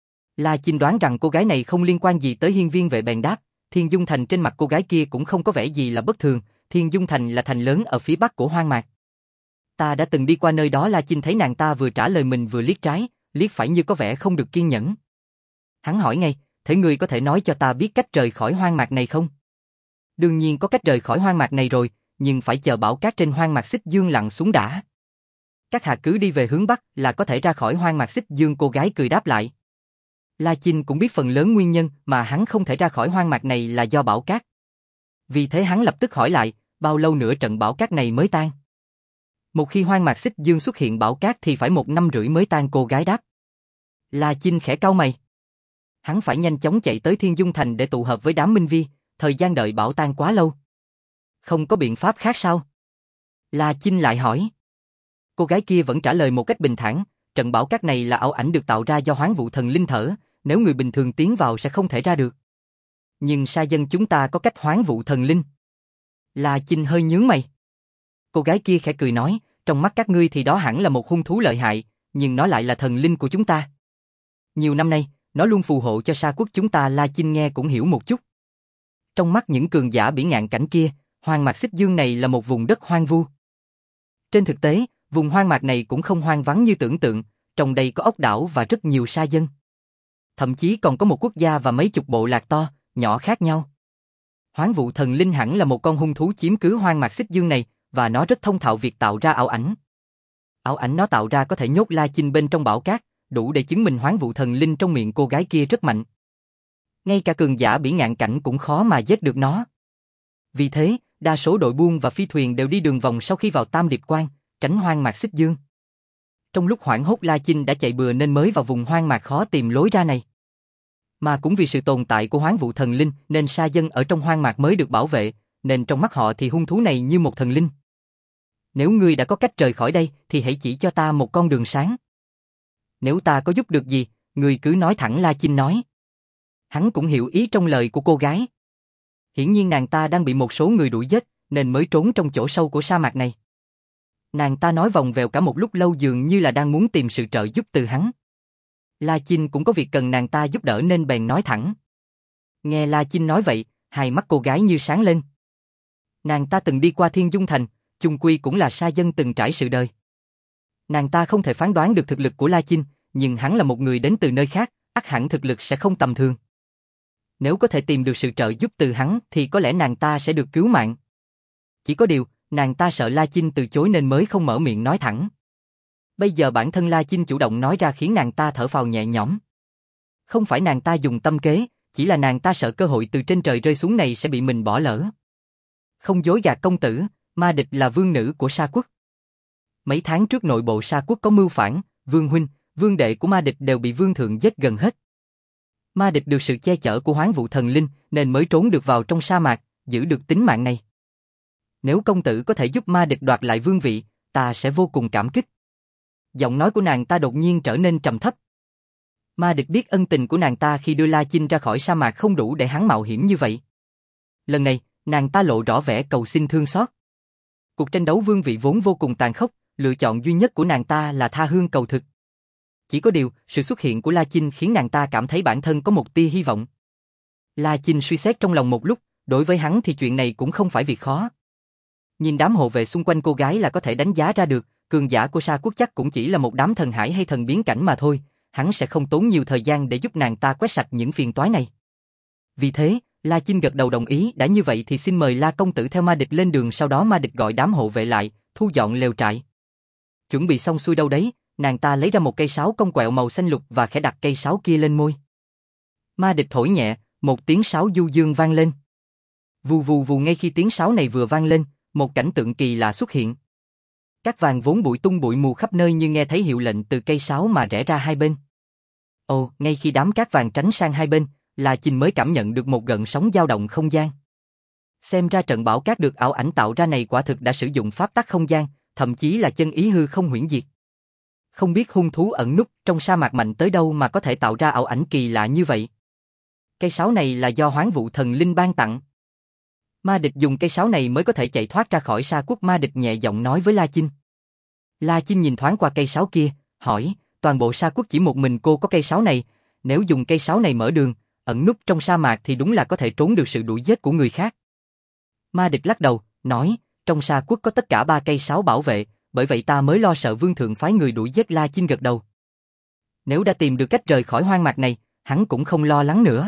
La Chinh đoán rằng cô gái này không liên quan gì tới Hiên Viên vệ bèn đáp, Thiên Dung Thành. Trên mặt cô gái kia cũng không có vẻ gì là bất thường, Thiên Dung Thành là thành lớn ở phía bắc của hoang mạc. Ta đã từng đi qua nơi đó. La Chinh thấy nàng ta vừa trả lời mình vừa liếc trái, liếc phải như có vẻ không được kiên nhẫn. Hắn hỏi ngay, thế ngươi có thể nói cho ta biết cách rời khỏi hoang mạc này không? Đương nhiên có cách rời khỏi hoang mạc này rồi, nhưng phải chờ bão cát trên hoang mạc Xích Dương lặn xuống đã. Các hạ cứ đi về hướng bắc là có thể ra khỏi hoang mạc Xích Dương. Cô gái cười đáp lại. La Chinh cũng biết phần lớn nguyên nhân mà hắn không thể ra khỏi hoang mạc này là do bão cát. Vì thế hắn lập tức hỏi lại, bao lâu nữa trận bão cát này mới tan? Một khi hoang mạc Xích Dương xuất hiện bão cát thì phải 1 năm rưỡi mới tan. Cô gái đáp. La Chinh khẽ cau mày. Hắn phải nhanh chóng chạy tới Thiên Dung Thành để tụ hợp với đám Minh Vi, thời gian đợi bão tan quá lâu. Không có biện pháp khác sao? La Chinh lại hỏi. Cô gái kia vẫn trả lời một cách bình thản, trận bão cát này là ảo ảnh được tạo ra do Hoán Vũ Thần Linh thở, nếu người bình thường tiến vào sẽ không thể ra được. Nhưng sa dân chúng ta có cách Hoán Vũ Thần Linh. La Chinh hơi nhướng mày. Cô gái kia khẽ cười nói, trong mắt các ngươi thì đó hẳn là một hung thú lợi hại, nhưng nó lại là thần linh của chúng ta. Nhiều năm nay, nó luôn phù hộ cho Sa quốc chúng ta. La Chinh nghe cũng hiểu một chút. Trong mắt những cường giả bỉ ngạn cảnh kia, hoang mạc Xích Dương này là một vùng đất hoang vu. Trên thực tế, vùng hoang mạc này cũng không hoang vắng như tưởng tượng, trong đây có ốc đảo và rất nhiều sa dân. Thậm chí còn có một quốc gia và mấy chục bộ lạc to, nhỏ khác nhau. Hoán Vũ Thần Linh hẳn là một con hung thú chiếm cứ hoang mạc Xích Dương này, và nó rất thông thạo việc tạo ra ảo ảnh. Ảo ảnh nó tạo ra có thể nhốt La Chinh bên trong bão cát, đủ để chứng minh Hoán Vũ Thần Linh trong miệng cô gái kia rất mạnh. Ngay cả cường giả bỉ ngạn cảnh cũng khó mà giết được nó. Vì thế, đa số đội buôn và phi thuyền đều đi đường vòng sau khi vào Tam Điệp Quan, tránh hoang mạc Xích Dương. Trong lúc hoảng hốt La Chinh đã chạy bừa nên mới vào vùng hoang mạc khó tìm lối ra này. Mà cũng vì sự tồn tại của Hoán Vũ Thần Linh nên sa dân ở trong hoang mạc mới được bảo vệ, nên trong mắt họ thì hung thú này như một thần linh. Nếu ngươi đã có cách rời khỏi đây thì hãy chỉ cho ta một con đường sáng. Nếu ta có giúp được gì, ngươi cứ nói thẳng. La Chinh nói. Hắn cũng hiểu ý trong lời của cô gái. Hiển nhiên nàng ta đang bị một số người đuổi giết nên mới trốn trong chỗ sâu của sa mạc này. Nàng ta nói vòng vèo cả một lúc lâu dường như là đang muốn tìm sự trợ giúp từ hắn. La Chinh cũng có việc cần nàng ta giúp đỡ nên bèn nói thẳng. Nghe La Chinh nói vậy, hai mắt cô gái như sáng lên. Nàng ta từng đi qua Thiên Dung Thành, chung quy cũng là sa dân từng trải sự đời. Nàng ta không thể phán đoán được thực lực của La Chinh, nhưng hắn là một người đến từ nơi khác, ắt hẳn thực lực sẽ không tầm thường. Nếu có thể tìm được sự trợ giúp từ hắn thì có lẽ nàng ta sẽ được cứu mạng. Chỉ có điều, nàng ta sợ La Chinh từ chối nên mới không mở miệng nói thẳng. Bây giờ bản thân La Chinh chủ động nói ra khiến nàng ta thở phào nhẹ nhõm. Không phải nàng ta dùng tâm kế, chỉ là nàng ta sợ cơ hội từ trên trời rơi xuống này sẽ bị mình bỏ lỡ. Không dối gạt công tử, Ma Địch là vương nữ của Sa quốc. Mấy tháng trước nội bộ Sa quốc có mưu phản, vương huynh, vương đệ của Ma Địch đều bị vương thượng giết gần hết. Ma Địch được sự che chở của Hoán Vũ Thần Linh nên mới trốn được vào trong sa mạc, giữ được tính mạng này. Nếu công tử có thể giúp Ma Địch đoạt lại vương vị, ta sẽ vô cùng cảm kích. Giọng nói của nàng ta đột nhiên trở nên trầm thấp. Ma Địch biết ân tình của nàng ta khi đưa La Chinh ra khỏi sa mạc không đủ để hắn mạo hiểm như vậy. Lần này, nàng ta lộ rõ vẻ cầu xin thương xót. Cuộc tranh đấu vương vị vốn vô cùng tàn khốc, lựa chọn duy nhất của nàng ta là tha hương cầu thực. Chỉ có điều, sự xuất hiện của La Chinh khiến nàng ta cảm thấy bản thân có một tia hy vọng. La Chinh suy xét trong lòng một lúc, đối với hắn thì chuyện này cũng không phải việc khó. Nhìn đám hộ vệ xung quanh cô gái là có thể đánh giá ra được, cường giả của Sa quốc chắc cũng chỉ là một đám thần hải hay thần biến cảnh mà thôi, hắn sẽ không tốn nhiều thời gian để giúp nàng ta quét sạch những phiền toái này. Vì thế, La Chinh gật đầu đồng ý, đã như vậy thì xin mời La công tử theo Ma Địch lên đường. Sau đó Ma Địch gọi đám hộ vệ lại, thu dọn lều trại. Chuẩn bị xong xuôi đâu đấy, nàng ta lấy ra một cây sáo cong quẹo màu xanh lục và khẽ đặt cây sáo kia lên môi. Ma Địch thổi nhẹ, một tiếng sáo du dương vang lên. Vù vù vù. Ngay khi tiếng sáo này vừa vang lên, một cảnh tượng kỳ lạ xuất hiện. Cát vàng vốn bụi tung bụi mù khắp nơi như nghe thấy hiệu lệnh từ cây sáo mà rẽ ra hai bên. Ồ, ngay khi đám cát vàng tránh sang hai bên, La Chinh mới cảm nhận được một gợn sóng dao động không gian. Xem ra trận bão cát được ảo ảnh tạo ra này quả thực đã sử dụng pháp tắc không gian, thậm chí là chân ý hư không huyễn diệt. Không biết hung thú ẩn núp trong sa mạc mạnh tới đâu mà có thể tạo ra ảo ảnh kỳ lạ như vậy. Cây sáo này là do Hoán Vũ Thần Linh ban tặng. Ma Địch dùng cây sáo này mới có thể chạy thoát ra khỏi Sa Quốc. Ma Địch nhẹ giọng nói với La Chinh. La Chinh nhìn thoáng qua cây sáo kia, hỏi, toàn bộ Sa Quốc chỉ một mình cô có cây sáo này, nếu dùng cây sáo này mở đường, ẩn núp trong sa mạc thì đúng là có thể trốn được sự đuổi giết của người khác. Ma Địch lắc đầu, nói, trong Sa Quốc có tất cả 3 cây sáo bảo vệ, bởi vậy ta mới lo sợ Vương Thượng phái người đuổi giết. La Chinh gật đầu. Nếu đã tìm được cách rời khỏi hoang mạc này, hắn cũng không lo lắng nữa.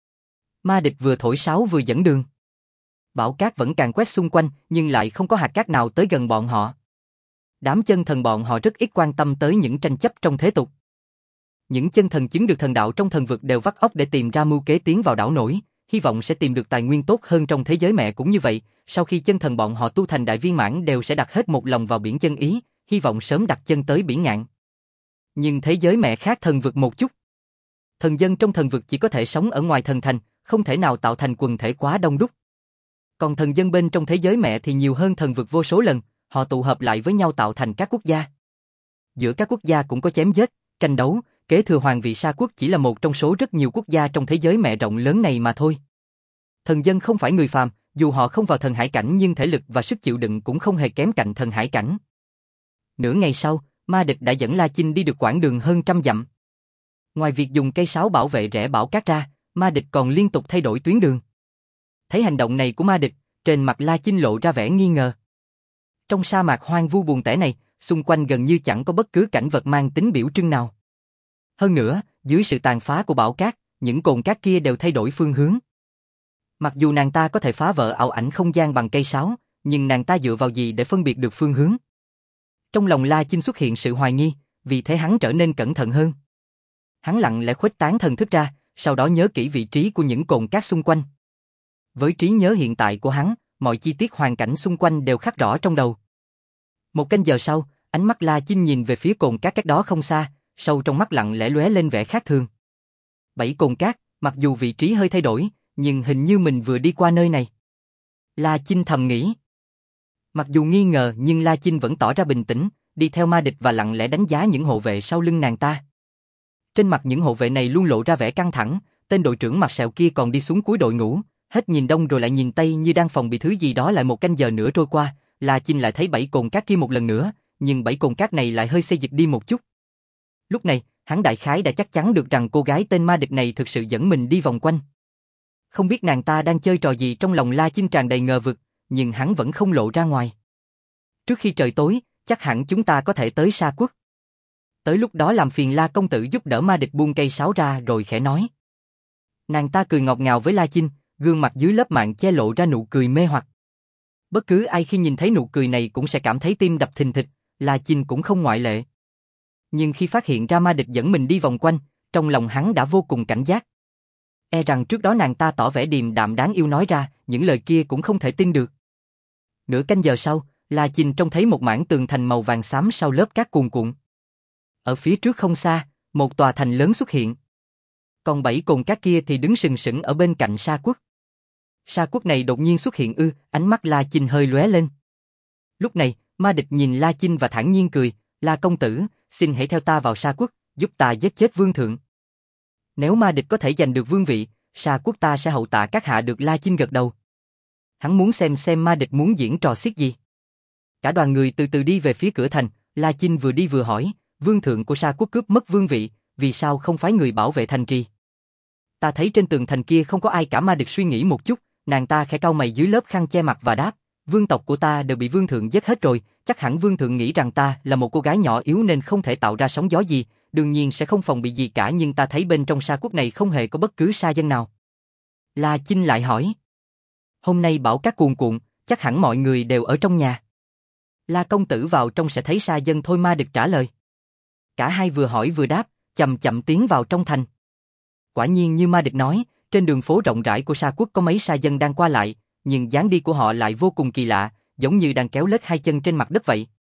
Ma Địch vừa thổi sáo vừa dẫn đường. Bão cát vẫn càng quét xung quanh, nhưng lại không có hạt cát nào tới gần bọn họ. Đám chân thần bọn họ rất ít quan tâm tới những tranh chấp trong thế tục. Những chân thần chứng được thần đạo trong thần vực đều vắt óc để tìm ra mưu kế tiến vào đảo nổi, hy vọng sẽ tìm được tài nguyên tốt hơn trong thế giới mẹ. Cũng như vậy, sau khi chân thần bọn họ tu thành đại viên mãn đều sẽ đặt hết một lòng vào biển chân ý, hy vọng sớm đặt chân tới biển ngạn. Nhưng thế giới mẹ khác thần vực một chút. Thần dân trong thần vực chỉ có thể sống ở ngoài thần thành, không thể nào tạo thành quần thể quá đông đúc. Còn thần dân bên trong thế giới mẹ thì nhiều hơn thần vực vô số lần, họ tụ hợp lại với nhau tạo thành các quốc gia. Giữa các quốc gia cũng có chém giết, tranh đấu, kế thừa hoàng vị Sa Quốc chỉ là một trong số rất nhiều quốc gia trong thế giới mẹ rộng lớn này mà thôi. Thần dân không phải người phàm, dù họ không vào thần hải cảnh nhưng thể lực và sức chịu đựng cũng không hề kém cạnh thần hải cảnh. Nửa ngày sau, Ma Địch đã dẫn La Chinh đi được quãng đường hơn 100 dặm. Ngoài việc dùng cây sáo bảo vệ rẽ bão cát ra, Ma Địch còn liên tục thay đổi tuyến đường. Thấy hành động này của Ma Địch, trên mặt La Chinh lộ ra vẻ nghi ngờ. Trong sa mạc hoang vu buồn tẻ này, xung quanh gần như chẳng có bất cứ cảnh vật mang tính biểu trưng nào. Hơn nữa, dưới sự tàn phá của bão cát, những cồn cát kia đều thay đổi phương hướng. Mặc dù nàng ta có thể phá vỡ ảo ảnh không gian bằng cây sáo, nhưng nàng ta dựa vào gì để phân biệt được phương hướng? Trong lòng La Chinh xuất hiện sự hoài nghi, vì thế hắn trở nên cẩn thận hơn. Hắn lặng lẽ khuếch tán thần thức ra, sau đó nhớ kỹ vị trí của những cồn cát xung quanh. Với trí nhớ hiện tại của hắn, mọi chi tiết hoàn cảnh xung quanh đều khắc rõ trong đầu. 1 canh giờ sau, ánh mắt La Chinh nhìn về phía cồn cát cách đó không xa, sâu trong mắt lặng lẽ lóe lên vẻ khác thường. 7 cồn cát, mặc dù vị trí hơi thay đổi, nhưng hình như mình vừa đi qua nơi này. La Chinh thầm nghĩ. Mặc dù nghi ngờ nhưng La Chinh vẫn tỏ ra bình tĩnh, đi theo Ma Địch và lặng lẽ đánh giá những hộ vệ sau lưng nàng ta. Trên mặt những hộ vệ này luôn lộ ra vẻ căng thẳng, tên đội trưởng mặt sẹo kia còn đi xuống cuối đội ngũ, hết nhìn đông rồi lại nhìn tây như đang phòng bị thứ gì đó. Lại 1 canh giờ nữa trôi qua, La Chinh lại thấy 7 cồn cát kia một lần nữa, nhưng 7 cồn cát này lại hơi xê dịch đi một chút. Lúc này, hắn đại khái đã chắc chắn được rằng cô gái tên Ma Địch này thực sự dẫn mình đi vòng quanh. Không biết nàng ta đang chơi trò gì, trong lòng La Chinh tràn đầy ngờ vực, nhưng hắn vẫn không lộ ra ngoài. Trước khi trời tối, chắc hẳn chúng ta có thể tới Sa Quốc. Tới lúc đó làm phiền La công tử giúp đỡ. Ma Địch buông cây sáo ra rồi khẽ nói. Nàng ta cười ngọt ngào với La Chinh, gương mặt dưới lớp mạn che lộ ra nụ cười mê hoặc. Bất cứ ai khi nhìn thấy nụ cười này cũng sẽ cảm thấy tim đập thình thịch, La Chinh cũng không ngoại lệ. Nhưng khi phát hiện ra Ma Địch dẫn mình đi vòng quanh, trong lòng hắn đã vô cùng cảnh giác. E rằng trước đó nàng ta tỏ vẻ điềm đạm đáng yêu nói ra, những lời kia cũng không thể tin được. Nửa canh giờ sau, La Chinh trông thấy một mảng tường thành màu vàng xám sau lớp cát cuồn cuộn. Ở phía trước không xa, một tòa thành lớn xuất hiện. Còn 7 cồn cát kia thì đứng sừng sững ở bên cạnh Sa Quốc. Sa Quốc này đột nhiên xuất hiện ư? Ánh mắt La Chinh hơi lóe lên. Lúc này, Ma Địch nhìn La Chinh và thản nhiên cười, La công tử, xin hãy theo ta vào Sa Quốc, giúp ta giết chết Vương Thượng. Nếu Ma Địch có thể giành được vương vị, Sa Quốc ta sẽ hậu tạ các hạ được. La Chinh gật đầu. Hắn muốn xem Ma Địch muốn diễn trò xiết gì. Cả đoàn người từ từ đi về phía cửa thành, La Chinh vừa đi vừa hỏi, Vương Thượng của Sa Quốc cướp mất vương vị, vì sao không phái người bảo vệ thành trì? Ta thấy trên tường thành kia không có ai cả. Ma Địch suy nghĩ một chút, nàng ta khẽ cau mày dưới lớp khăn che mặt và đáp, vương tộc của ta đều bị Vương Thượng giết hết rồi, chắc hẳn Vương Thượng nghĩ rằng ta là một cô gái nhỏ yếu nên không thể tạo ra sóng gió gì, đương nhiên sẽ không phòng bị gì cả, nhưng ta thấy bên trong Sa Quốc này không hề có bất cứ sa dân nào. La Chinh lại hỏi, hôm nay bão cát cuồn cuộn, chắc hẳn mọi người đều ở trong nhà. La công tử vào trong sẽ thấy sa dân thôi. Ma Địch trả lời. Cả hai vừa hỏi vừa đáp, chậm chậm tiến vào trong thành. Quả nhiên như Ma Địch nói, trên đường phố rộng rãi của Sa Quốc có mấy sa dân đang qua lại, nhưng dáng đi của họ lại vô cùng kỳ lạ, giống như đang kéo lết 2 chân trên mặt đất vậy.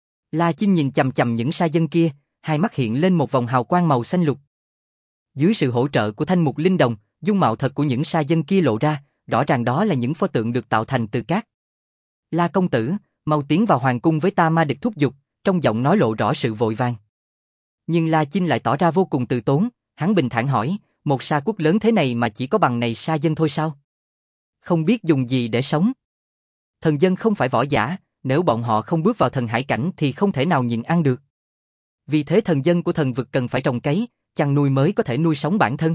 La Chinh nhìn chằm chằm những sa dân kia, hai mắt hiện lên một vòng hào quang màu xanh lục. Dưới sự hỗ trợ của thanh mục linh đồng, dung mạo thật của những sa dân kia lộ ra, rõ ràng đó là những pho tượng được tạo thành từ cát. La công tử, mau tiến vào hoàng cung với ta. Ma Địch thúc giục, trong giọng nói lộ rõ sự vội vàng. Nhưng La Chinh lại tỏ ra vô cùng từ tốn, hắn bình thản hỏi, một sa quốc lớn thế này mà chỉ có bằng này sa dân thôi sao? Không biết dùng gì để sống. Thần dân không phải võ giả, nếu bọn họ không bước vào thần hải cảnh thì không thể nào nhịn ăn được. Vì thế thần dân của thần vực cần phải trồng cấy, chăn nuôi mới có thể nuôi sống bản thân.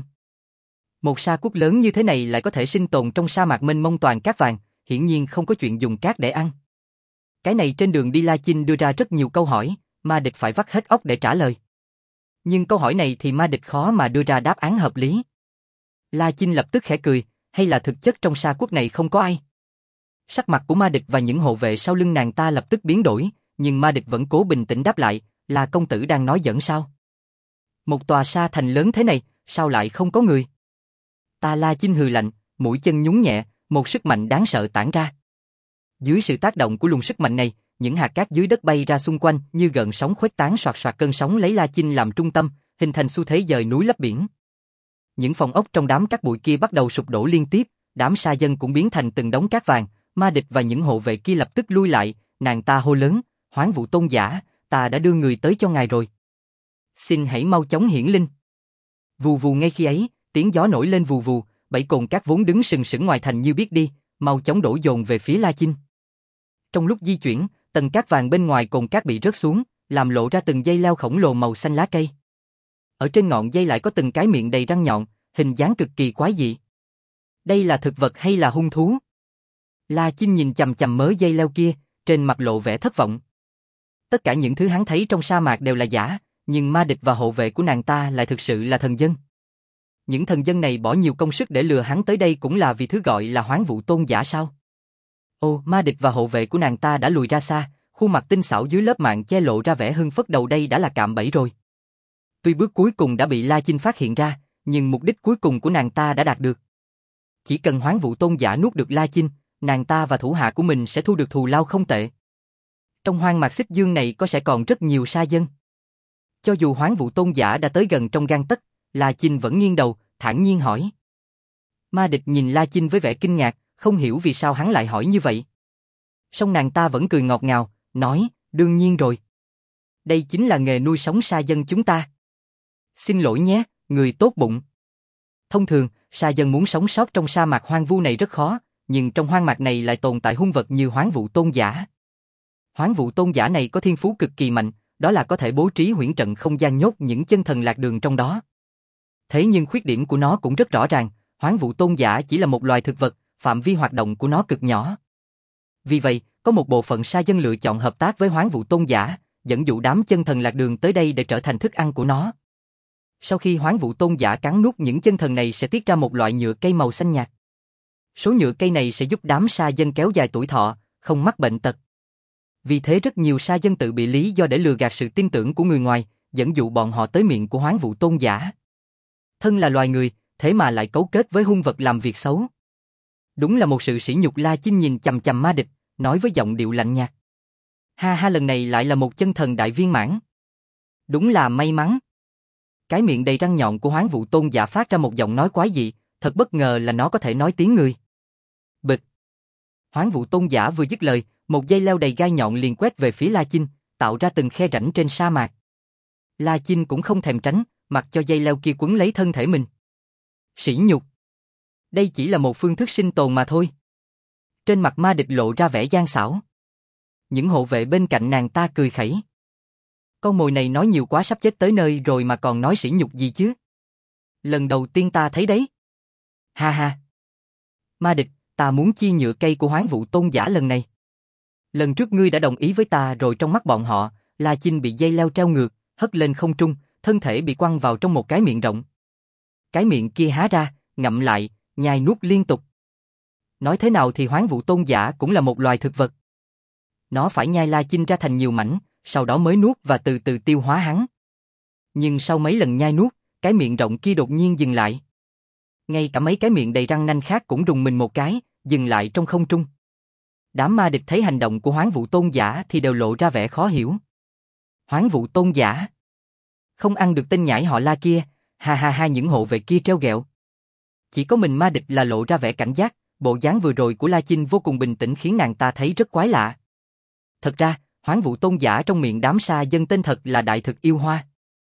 Một sa quốc lớn như thế này lại có thể sinh tồn trong sa mạc mênh mông toàn cát vàng, hiển nhiên không có chuyện dùng cát để ăn. Cái này trên đường đi La Chinh đưa ra rất nhiều câu hỏi, Ma Địch phải vắt hết óc để trả lời. Nhưng câu hỏi này thì Ma Địch khó mà đưa ra đáp án hợp lý. La Chinh lập tức khẽ cười, hay là thực chất trong sa quốc này không có ai? Sắc mặt của Ma Địch và những hộ vệ sau lưng nàng ta lập tức biến đổi, nhưng Ma Địch vẫn cố bình tĩnh đáp lại, là công tử đang nói giỡn sao? Một tòa sa thành lớn thế này, sao lại không có người? Ta La Chinh hừ lạnh, mũi chân nhún nhẹ, một sức mạnh đáng sợ tản ra. Dưới sự tác động của luồng sức mạnh này, những hạt cát dưới đất bay ra xung quanh như gợn sóng khuếch tán soạt soạt, cơn sóng lấy La Chinh làm trung tâm, hình thành xu thế dời núi lấp biển. Những phòng ốc trong đám cát bụi kia bắt đầu sụp đổ liên tiếp, đám sa dân cũng biến thành từng đống cát vàng. Ma Địch và những hộ vệ kia lập tức lui lại, nàng ta hô lớn, Hoán Vũ tôn giả, ta đã đưa người tới cho ngài rồi. Xin hãy mau chóng hiển linh. Vù vù, ngay khi ấy, tiếng gió nổi lên vù vù, bảy cồn cát vốn đứng sừng sững ngoài thành như biết đi, mau chóng đổ dồn về phía La Chinh. Trong lúc di chuyển, tầng cát vàng bên ngoài cồn cát bị rớt xuống, làm lộ ra từng dây leo khổng lồ màu xanh lá cây. Ở trên ngọn dây lại có từng cái miệng đầy răng nhọn, hình dáng cực kỳ quái dị. Đây là thực vật hay là hung thú? La Chinh nhìn chằm chằm mớ dây leo kia, trên mặt lộ vẻ thất vọng. Tất cả những thứ hắn thấy trong sa mạc đều là giả, nhưng Ma Địch và hộ vệ của nàng ta lại thực sự là thần dân. Những thần dân này bỏ nhiều công sức để lừa hắn tới đây cũng là vì thứ gọi là Hoán Vũ tôn giả sao? Ô, Ma Địch và hộ vệ của nàng ta đã lùi ra xa, khuôn mặt tinh xảo dưới lớp mạng che lộ ra vẻ hưng phấn, đầu đây đã là cạm bẫy rồi. Tuy bước cuối cùng đã bị La Chinh phát hiện ra, nhưng mục đích cuối cùng của nàng ta đã đạt được. Chỉ cần Hoán Vũ tôn giả nuốt được La Chinh, nàng ta và thủ hạ của mình sẽ thu được thù lao không tệ. Trong hoang mạc xích dương này sẽ còn rất nhiều sa dân. Cho dù Hoán Vũ tôn giả đã tới gần trong gang tấc, La Chinh vẫn nghiêng đầu, thản nhiên hỏi. Ma Địch nhìn La Chinh với vẻ kinh ngạc, không hiểu vì sao hắn lại hỏi như vậy. Song nàng ta vẫn cười ngọt ngào, nói, đương nhiên rồi. Đây chính là nghề nuôi sống sa dân chúng ta. Xin lỗi nhé, người tốt bụng. Thông thường, sa dân muốn sống sót trong sa mạc hoang vu này rất khó, nhưng trong hoang mạc này lại tồn tại hung vật như Hoán Vũ tôn giả. Hoán Vũ tôn giả này có thiên phú cực kỳ mạnh, đó là có thể bố trí huyễn trận không gian nhốt những chân thần lạc đường trong đó. Thế nhưng khuyết điểm của nó cũng rất rõ ràng, Hoán Vũ tôn giả chỉ là một loài thực vật, phạm vi hoạt động của nó cực nhỏ. Vì vậy, có một bộ phận sa dân lựa chọn hợp tác với Hoán Vũ tôn giả, dẫn dụ đám chân thần lạc đường tới đây để trở thành thức ăn của nó. Sau khi Hoán Vũ tôn giả cắn nuốt những chân thần này sẽ tiết ra một loại nhựa cây màu xanh nhạt. Số nhựa cây này sẽ giúp đám sa dân kéo dài tuổi thọ, không mắc bệnh tật. Vì thế rất nhiều sa dân tự bị lý do để lừa gạt sự tin tưởng của người ngoài, dẫn dụ bọn họ tới miệng của Hoán Vũ tôn giả. Thân là loài người, thế mà lại cấu kết với hung vật làm việc xấu. Đúng là một sự sỉ nhục. La Chinh nhìn chằm chằm Ma Địch, nói với giọng điệu lạnh nhạt. Ha ha, lần này lại là một chân thần đại viên mãn. Đúng là may mắn. Cái miệng đầy răng nhọn của Hoán Vũ tôn giả phát ra một giọng nói quái dị, thật bất ngờ là nó có thể nói tiếng người. Bịch. Hoán Vũ tôn giả vừa dứt lời, một dây leo đầy gai nhọn liền quét về phía La Chinh, tạo ra từng khe rãnh trên sa mạc. La Chinh cũng không thèm tránh, mặc cho dây leo kia quấn lấy thân thể mình. Sỉ nhục. Đây chỉ là một phương thức sinh tồn mà thôi. Trên mặt Ma Địch lộ ra vẻ gian xảo. Những hộ vệ bên cạnh nàng ta cười khẩy. Con mồi này nói nhiều quá, sắp chết tới nơi rồi mà còn nói sỉ nhục gì chứ? Lần đầu tiên ta thấy đấy. Ha ha. Ma Địch, ta muốn chia nhựa cây của Hoán Vũ tôn giả lần này. Lần trước ngươi đã đồng ý với ta rồi. Trong mắt bọn họ, La Chinh bị dây leo treo ngược, hất lên không trung, thân thể bị quăng vào trong một cái miệng rộng. Cái miệng kia há ra, ngậm lại, nhai nuốt liên tục. Nói thế nào thì Hoán Vũ tôn giả cũng là một loài thực vật. Nó phải nhai La Chinh ra thành nhiều mảnh, sau đó mới nuốt và từ từ tiêu hóa hắn. Nhưng sau mấy lần nhai nuốt, cái miệng rộng kia đột nhiên dừng lại. Ngay cả mấy cái miệng đầy răng nanh khác cũng rùng mình một cái, dừng lại trong không trung. Đám Ma Địch thấy hành động của Hoán Vũ tôn giả thì đều lộ ra vẻ khó hiểu. Hoán Vũ tôn giả? Không ăn được tên nhãi họ La kia, ha ha ha, những hộ vệ kia trêu ghẹo. Chỉ có mình Ma Địch là lộ ra vẻ cảnh giác, bộ dáng vừa rồi của La Chinh vô cùng bình tĩnh khiến nàng ta thấy rất quái lạ. Thật ra, Hoán Vũ tôn giả trong miệng đám sa dân tên thật là Đại Thực Yêu Hoa.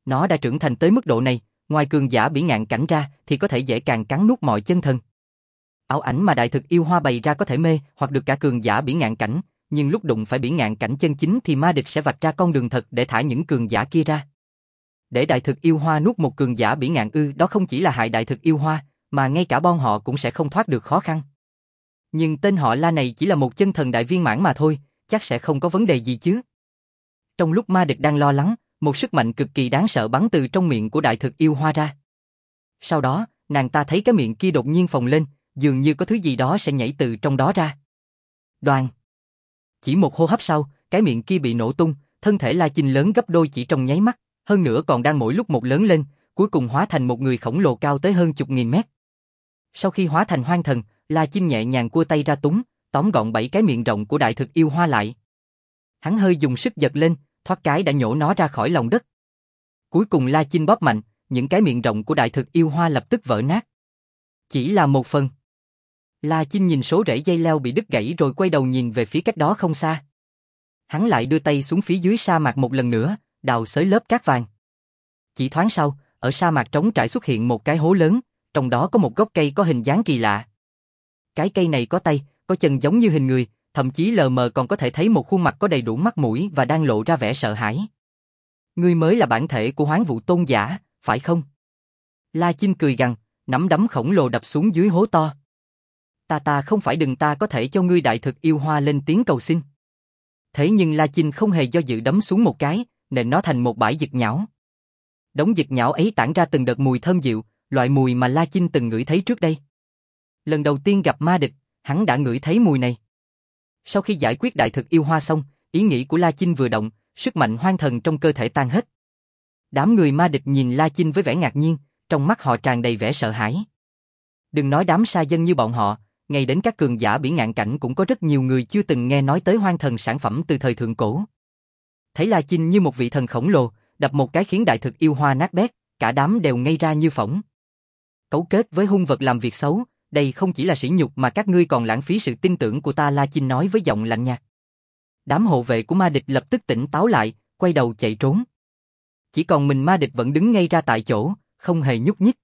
Nó đã trưởng thành tới mức độ này, ngoài cường giả bỉ ngạn cảnh ra thì có thể dễ càng cắn nuốt mọi chân thần. Ảo ảnh mà đại thực yêu hoa bày ra có thể mê hoặc được cả cường giả bỉ ngạn cảnh, nhưng lúc đụng phải bỉ ngạn cảnh chân chính thì ma địch sẽ vạch ra con đường thật để thả những cường giả kia ra. Để đại thực yêu hoa nuốt một cường giả bỉ ngạn đó không chỉ là hại đại thực yêu hoa, mà ngay cả bọn họ cũng sẽ không thoát được khó khăn. Nhưng tên họ La này chỉ là một chân thần đại viên mãn mà thôi, chắc sẽ không có vấn đề gì chứ. Trong lúc ma địch đang lo lắng, một sức mạnh cực kỳ đáng sợ bắn từ trong miệng của đại thực yêu hoa ra. Sau đó, nàng ta thấy cái miệng kia đột nhiên phồng lên, dường như có thứ gì đó sẽ nhảy từ trong đó ra. Đoàn! Chỉ một hô hấp sau, cái miệng kia bị nổ tung, thân thể La Chinh lớn gấp đôi chỉ trong nháy mắt, hơn nữa còn đang mỗi lúc một lớn lên, cuối cùng hóa thành một người khổng lồ cao tới hơn chục nghìn mét. Sau khi hóa thành hoang thần, La Chinh nhẹ nhàng cua tay ra tóm gọn 7 cái miệng rộng của đại thực yêu hoa lại. Hắn hơi dùng sức giật lên, thoát cái đã nhổ nó ra khỏi lòng đất. Cuối cùng La Chinh bóp mạnh, những cái miệng rộng của đại thực yêu hoa lập tức vỡ nát. Chỉ là một phần. La Chinh nhìn số rễ dây leo bị đứt gãy rồi quay đầu nhìn về phía cách đó không xa. Hắn lại đưa tay xuống phía dưới sa mạc một lần nữa, đào xới lớp cát vàng. Chỉ thoáng sau, ở sa mạc trống trải xuất hiện một cái hố lớn, trong đó có một gốc cây có hình dáng kỳ lạ. Cái cây này có tay, có chân giống như hình người, thậm chí lờ mờ còn có thể thấy một khuôn mặt có đầy đủ mắt mũi và đang lộ ra vẻ sợ hãi. Ngươi mới là bản thể của Hoán Vũ Tôn giả, phải không? La Chinh cười gằn, nắm đấm khổng lồ đập xuống dưới hố to. Ta không phải đừng ta có thể cho ngươi đại thực yêu hoa lên tiếng cầu xin. Thế nhưng La Chinh không hề do dự đấm xuống một cái, nện nó thành một bãi dịch nhão. Đống dịch nhão ấy tản ra từng đợt mùi thơm dịu, loại mùi mà La Chinh từng ngửi thấy trước đây. Lần đầu tiên gặp ma địch, hắn đã ngửi thấy mùi này. Sau khi giải quyết đại thực yêu hoa xong, ý nghĩ của La Chinh vừa động, sức mạnh hoang thần trong cơ thể tan hết. Đám người ma địch nhìn La Chinh với vẻ ngạc nhiên, trong mắt họ tràn đầy vẻ sợ hãi. Đừng nói đám sa dân như bọn họ, ngay đến các cường giả bỉ ngạn cảnh cũng có rất nhiều người chưa từng nghe nói tới hoang thần sản phẩm từ thời thượng cổ. Thấy La Chinh như một vị thần khổng lồ, đập một cái khiến đại thực yêu hoa nát bét, cả đám đều ngây ra như phỗng. Cấu kết với hung vật làm việc xấu, đây không chỉ là sỉ nhục mà các ngươi còn lãng phí sự tin tưởng của ta, La Chinh nói với giọng lạnh nhạt. Đám hộ vệ của ma địch lập tức tỉnh táo lại, quay đầu chạy trốn. Chỉ còn mình ma địch vẫn đứng ngây ra tại chỗ, không hề nhúc nhích.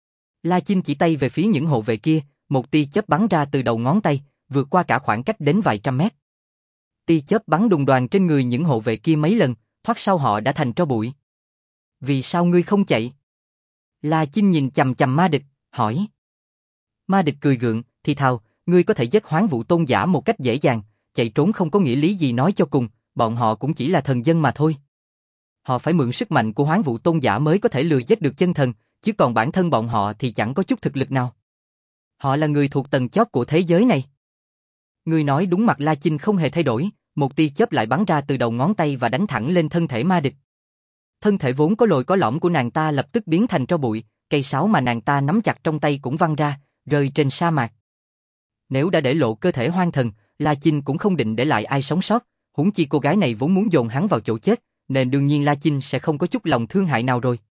La Chinh chỉ tay về phía những hộ vệ kia, một tia chớp bắn ra từ đầu ngón tay, vượt qua cả khoảng cách đến vài trăm mét. Tia chớp bắn đùng đoàng trên người những hộ vệ kia mấy lần, thoát sau họ đã thành tro bụi. Vì sao ngươi không chạy? La Chinh nhìn chằm chằm ma địch, hỏi. Ma địch cười gượng, thì thào, ngươi có thể giết Hoán Vũ Tôn giả một cách dễ dàng, chạy trốn không có nghĩa lý gì, nói cho cùng, bọn họ cũng chỉ là thần dân mà thôi. Họ phải mượn sức mạnh của Hoán Vũ Tôn giả mới có thể lừa giết được chân thần, chứ còn bản thân bọn họ thì chẳng có chút thực lực nào. Họ là người thuộc tầng chót của thế giới này. Ngươi nói đúng. Mặt La Chinh không hề thay đổi, một tia chớp lại bắn ra từ đầu ngón tay và đánh thẳng lên thân thể ma địch. Thân thể vốn có lồi có lõm của nàng ta lập tức biến thành tro bụi, cây sáo mà nàng ta nắm chặt trong tay cũng văng ra, rơi trên sa mạc. Nếu đã để lộ cơ thể hoang thần, La Chinh cũng không định để lại ai sống sót, huống chi cô gái này vốn muốn dồn hắn vào chỗ chết, nên đương nhiên La Chinh sẽ không có chút lòng thương hại nào rồi.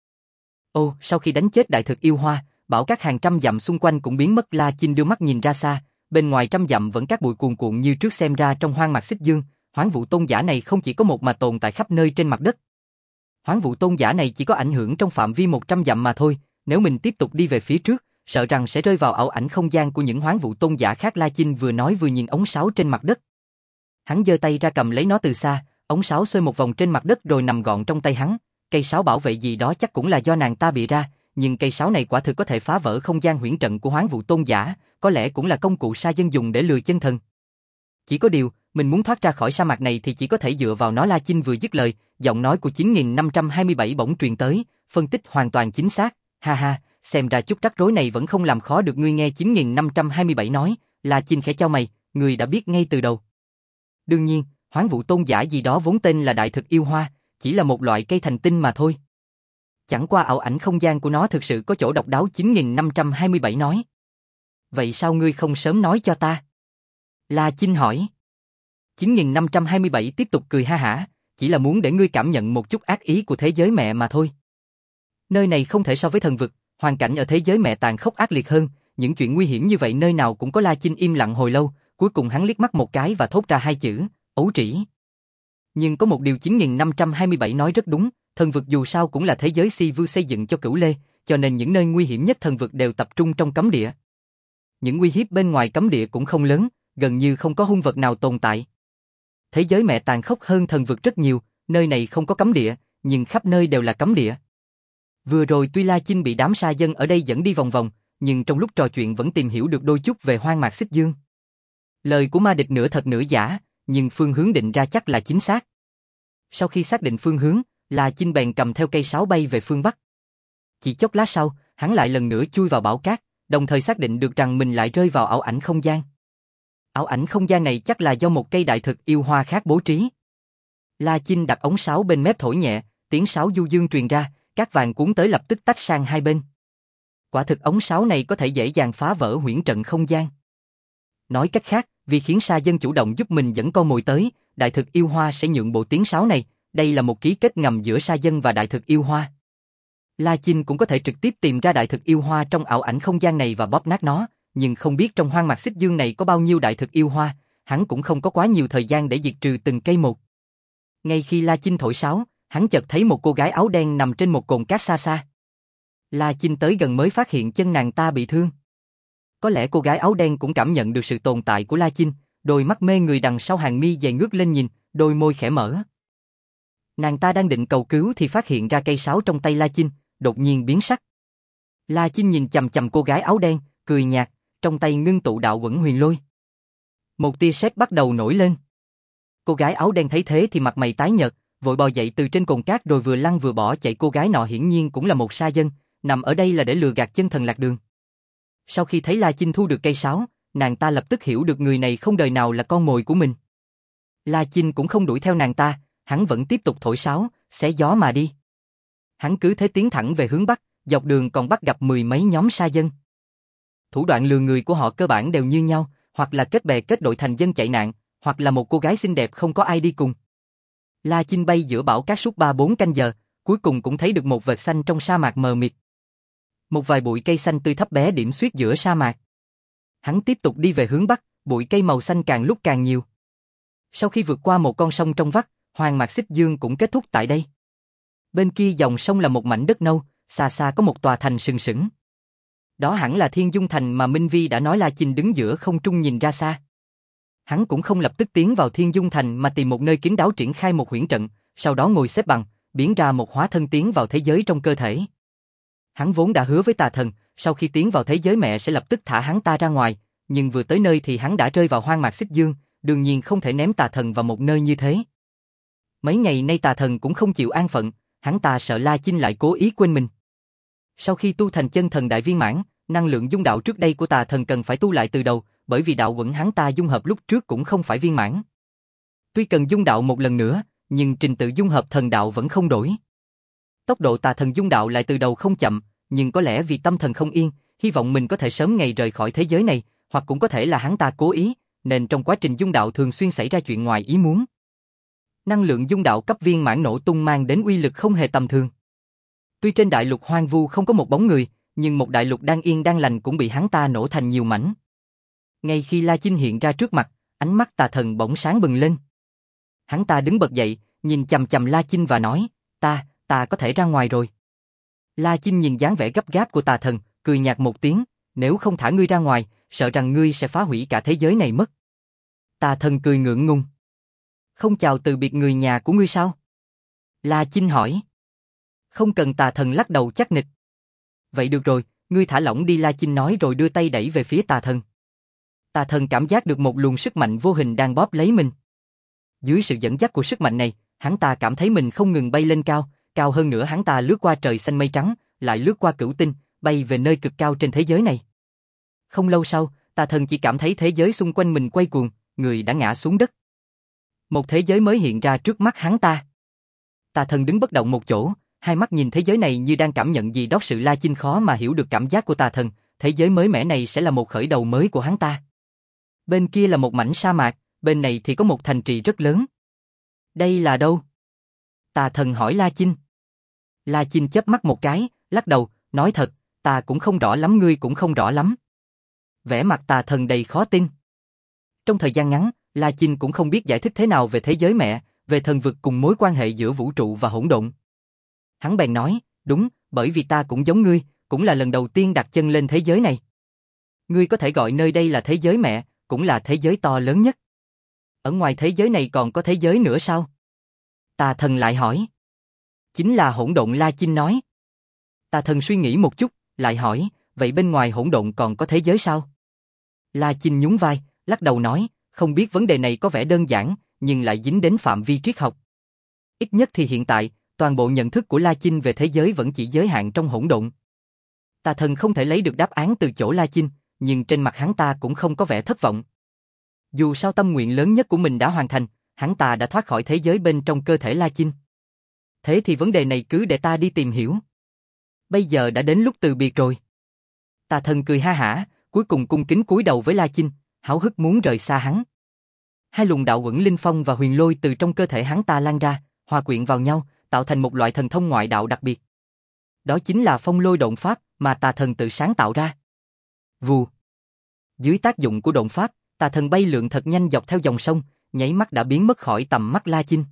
Ô, sau khi đánh chết đại thực yêu hoa, bão cát hàng trăm dặm xung quanh cũng biến mất. La Chinh đưa mắt nhìn ra xa, bên ngoài trăm dặm vẫn cát bụi cuồn cuộn như trước, xem ra trong hoang mạc Xích Dương, Hoán Vũ Tôn giả này không chỉ có một mà tồn tại khắp nơi trên mặt đất. Hoán Vũ Tôn giả này chỉ có ảnh hưởng trong phạm vi 100 dặm mà thôi, nếu mình tiếp tục đi về phía trước, sợ rằng sẽ rơi vào ảo ảnh không gian của những Hoán Vũ Tôn giả khác. La Chinh vừa nói vừa nhìn ống sáo trên mặt đất. Hắn giơ tay ra cầm lấy nó từ xa, ống sáo xoay một vòng trên mặt đất rồi nằm gọn trong tay hắn. Cây sáo bảo vệ gì đó chắc cũng là do nàng ta bịa ra, nhưng cây sáo này quả thực có thể phá vỡ không gian huyễn trận của Hoán Vũ Tôn giả, có lẽ cũng là công cụ sa dân dùng để lừa chân thần. Chỉ có điều, mình muốn thoát ra khỏi sa mạc này thì chỉ có thể dựa vào nó. La Chinh vừa dứt lời, giọng nói của 9527 bỗng truyền tới, phân tích hoàn toàn chính xác. Ha ha, xem ra chút rắc rối này vẫn không làm khó được ngươi. Nghe 9527 nói, La Chinh khẽ chau mày, ngươi đã biết ngay từ đầu. Đương nhiên, Hoán Vũ Tôn giả gì đó vốn tên là đại thực yêu hoa, chỉ là một loại cây thành tinh mà thôi. Chẳng qua ảo ảnh không gian của nó thực sự có chỗ độc đáo. 9527 nói. Vậy sao ngươi không sớm nói cho ta? La Chinh hỏi. 9527 tiếp tục cười ha hả, chỉ là muốn để ngươi cảm nhận một chút ác ý của thế giới mẹ mà thôi. Nơi này không thể so với thần vực, hoàn cảnh ở thế giới mẹ tàn khốc ác liệt hơn, những chuyện nguy hiểm như vậy nơi nào cũng có. La Chinh im lặng hồi lâu, cuối cùng hắn liếc mắt một cái và thốt ra hai chữ, ấu trĩ. Nhưng có một điều 9527 nói rất đúng, Thần vực dù sao cũng là thế giới Si Vu xây dựng cho Cửu Lê, cho nên những nơi nguy hiểm nhất thần vực đều tập trung trong cấm địa. Những uy hiếp bên ngoài cấm địa cũng không lớn, gần như không có hung vật nào tồn tại. Thế giới mẹ tàn khốc hơn thần vực rất nhiều, nơi này không có cấm địa, nhưng khắp nơi đều là cấm địa. Vừa rồi tuy La Chinh bị đám sa dân ở đây dẫn đi vòng vòng, nhưng trong lúc trò chuyện vẫn tìm hiểu được đôi chút về Hoang Mạc Xích Dương. Lời của ma địch nửa thật nửa giả, nhưng phương hướng định ra chắc là chính xác. Sau khi xác định phương hướng, La Chinh bèn cầm theo cây sáo bay về phương Bắc. Chỉ chốc lát sau, hắn lại lần nữa chui vào bão cát, đồng thời xác định được rằng mình lại rơi vào ảo ảnh không gian. Ảo ảnh không gian này chắc là do một cây đại thực yêu hoa khác bố trí. La Chinh đặt ống sáo bên mép thổi nhẹ, tiếng sáo du dương truyền ra, cát vàng cuốn tới lập tức tách sang hai bên. Quả thực ống sáo này có thể dễ dàng phá vỡ huyễn trận không gian. Nói cách khác, vì khiến sa dân chủ động giúp mình dẫn con mồi tới, đại thực yêu hoa sẽ nhượng bộ tiếng sáo này, đây là một ký kết ngầm giữa sa dân và đại thực yêu hoa. La Chinh cũng có thể trực tiếp tìm ra đại thực yêu hoa trong ảo ảnh không gian này và bóp nát nó, nhưng không biết trong Hoang Mạc Xích Dương này có bao nhiêu đại thực yêu hoa, hắn cũng không có quá nhiều thời gian để diệt trừ từng cây một. Ngay khi La Chinh thổi sáo, hắn chợt thấy một cô gái áo đen nằm trên một cồn cát xa xa. La Chinh tới gần mới phát hiện chân nàng ta bị thương. Có lẽ cô gái áo đen cũng cảm nhận được sự tồn tại của La Chinh, đôi mắt mê người đằng sau hàng mi dày ngước lên nhìn, đôi môi khẽ mở. Nàng ta đang định cầu cứu thì phát hiện ra cây sáo trong tay La Chinh, đột nhiên biến sắc. La Chinh nhìn chằm chằm cô gái áo đen, cười nhạt, trong tay ngưng tụ đạo Quẩn Huyền Lôi. Một tia sét bắt đầu nổi lên. Cô gái áo đen thấy thế thì mặt mày tái nhợt, vội bò dậy từ trên cồn cát rồi vừa lăn vừa bỏ chạy. Cô gái nọ hiển nhiên cũng là một sa dân, nằm ở đây là để lừa gạt chân thần lạc đường. Sau khi thấy La Chinh thu được cây sáo, nàng ta lập tức hiểu được người này không đời nào là con mồi của mình. La Chinh cũng không đuổi theo nàng ta, hắn vẫn tiếp tục thổi sáo, xé gió mà đi. Hắn cứ thế tiến thẳng về hướng Bắc, dọc đường còn bắt gặp mười mấy nhóm sa dân. Thủ đoạn lừa người của họ cơ bản đều như nhau, hoặc là kết bè kết đội thành dân chạy nạn, hoặc là một cô gái xinh đẹp không có ai đi cùng. La Chinh bay giữa bão cát suốt 3-4 canh giờ, cuối cùng cũng thấy được một vệt xanh trong sa mạc mờ mịt. Một vài bụi cây xanh tươi thấp bé điểm xuyết giữa sa mạc. Hắn tiếp tục đi về hướng Bắc, bụi cây màu xanh càng lúc càng nhiều. Sau khi vượt qua một con sông trong vắt, Hoang Mạc Xích Dương cũng kết thúc tại đây. Bên kia dòng sông là một mảnh đất nâu, xa xa có một tòa thành sừng sững. Đó hẳn là Thiên Dung Thành mà Minh Vi đã nói. La Chinh đứng giữa không trung nhìn ra xa. Hắn cũng không lập tức tiến vào Thiên Dung Thành mà tìm một nơi kín đáo triển khai một huyễn trận, sau đó ngồi xếp bằng, biến ra một hóa thân tiến vào thế giới trong cơ thể. Hắn vốn đã hứa với tà thần, sau khi tiến vào thế giới mẹ sẽ lập tức thả hắn ta ra ngoài, nhưng vừa tới nơi thì hắn đã rơi vào Hoang Mạc Xích Dương, đương nhiên không thể ném tà thần vào một nơi như thế. Mấy ngày nay tà thần cũng không chịu an phận, hắn ta sợ La Chinh lại cố ý quên mình. Sau khi tu thành chân thần đại viên mãn, năng lượng dung đạo trước đây của tà thần cần phải tu lại từ đầu, bởi vì đạo quẩn hắn ta dung hợp lúc trước cũng không phải viên mãn. Tuy cần dung đạo một lần nữa, nhưng trình tự dung hợp thần đạo vẫn không đổi. Tốc độ tà thần dung đạo lại từ đầu không chậm, nhưng có lẽ vì tâm thần không yên, hy vọng mình có thể sớm ngày rời khỏi thế giới này, hoặc cũng có thể là hắn ta cố ý, nên trong quá trình dung đạo thường xuyên xảy ra chuyện ngoài ý muốn. Năng lượng dung đạo cấp viên mãn nổ tung mang đến uy lực không hề tầm thường. Tuy trên đại lục hoang vu không có một bóng người, nhưng một đại lục đang yên đang lành cũng bị hắn ta nổ thành nhiều mảnh. Ngay khi La Chinh hiện ra trước mặt, ánh mắt tà thần bỗng sáng bừng lên. Hắn ta đứng bật dậy, nhìn chằm chằm La Chinh và nói, ta có thể ra ngoài rồi. La Chinh nhìn dáng vẻ gấp gáp của tà thần, cười nhạt một tiếng, nếu không thả ngươi ra ngoài, sợ rằng ngươi sẽ phá hủy cả thế giới này mất. Tà thần cười ngượng ngùng. Không chào từ biệt người nhà của ngươi sao? La Chinh hỏi. Không cần. Tà thần lắc đầu chắc nịch. Vậy được rồi, ngươi thả lỏng đi. La Chinh nói rồi đưa tay đẩy về phía tà thần. Tà thần cảm giác được một luồng sức mạnh vô hình đang bóp lấy mình. Dưới sự dẫn dắt của sức mạnh này, hắn ta cảm thấy mình không ngừng bay lên cao, cao hơn nữa hắn ta lướt qua trời xanh mây trắng, lại lướt qua cửu tinh, bay về nơi cực cao trên thế giới này. Không lâu sau, tà thần chỉ cảm thấy thế giới xung quanh mình quay cuồng, người đã ngã xuống đất. Một thế giới mới hiện ra trước mắt hắn ta. Tà thần đứng bất động một chỗ, hai mắt nhìn thế giới này như đang cảm nhận gì đó. Sự La Chinh khó mà hiểu được cảm giác của tà thần, thế giới mới mẻ này sẽ là một khởi đầu mới của hắn ta. Bên kia là một mảnh sa mạc, bên này thì có một thành trì rất lớn. Đây là đâu? Tà thần hỏi La Chinh. La Chinh chớp mắt một cái, lắc đầu, nói thật, ta cũng không rõ lắm, ngươi cũng không rõ lắm. Vẻ mặt tà thần đầy khó tin. Trong thời gian ngắn, La Chinh cũng không biết giải thích thế nào về thế giới mẹ, về thần vực cùng mối quan hệ giữa vũ trụ và hỗn độn. Hắn bèn nói, đúng, bởi vì ta cũng giống ngươi, cũng là lần đầu tiên đặt chân lên thế giới này. Ngươi có thể gọi nơi đây là thế giới mẹ, cũng là thế giới to lớn nhất. Ở ngoài thế giới này còn có thế giới nữa sao? Tà thần lại hỏi. Chính là hỗn độn, La Chinh nói. Tà thần suy nghĩ một chút, lại hỏi, vậy bên ngoài hỗn độn còn có thế giới sao? La Chinh nhún vai, lắc đầu nói, không biết, vấn đề này có vẻ đơn giản, nhưng lại dính đến phạm vi triết học. Ít nhất thì hiện tại, toàn bộ nhận thức của La Chinh về thế giới vẫn chỉ giới hạn trong hỗn độn. Tà thần không thể lấy được đáp án từ chỗ La Chinh, nhưng trên mặt hắn ta cũng không có vẻ thất vọng. Dù sao tâm nguyện lớn nhất của mình đã hoàn thành, hắn ta đã thoát khỏi thế giới bên trong cơ thể La Chinh. Thế thì vấn đề này cứ để ta đi tìm hiểu. Bây giờ đã đến lúc từ biệt rồi. Tà thần cười ha hả, cuối cùng cung kính cúi đầu với La Chinh, háo hức muốn rời xa hắn. Hai luồng đạo uẩn linh phong và huyền lôi từ trong cơ thể hắn ta lan ra, hòa quyện vào nhau, tạo thành một loại thần thông ngoại đạo đặc biệt. Đó chính là phong lôi độn pháp mà tà thần tự sáng tạo ra. Vù. Dưới tác dụng của độn pháp, tà thần bay lượn thật nhanh dọc theo dòng sông, nháy mắt đã biến mất khỏi tầm mắt La Chinh.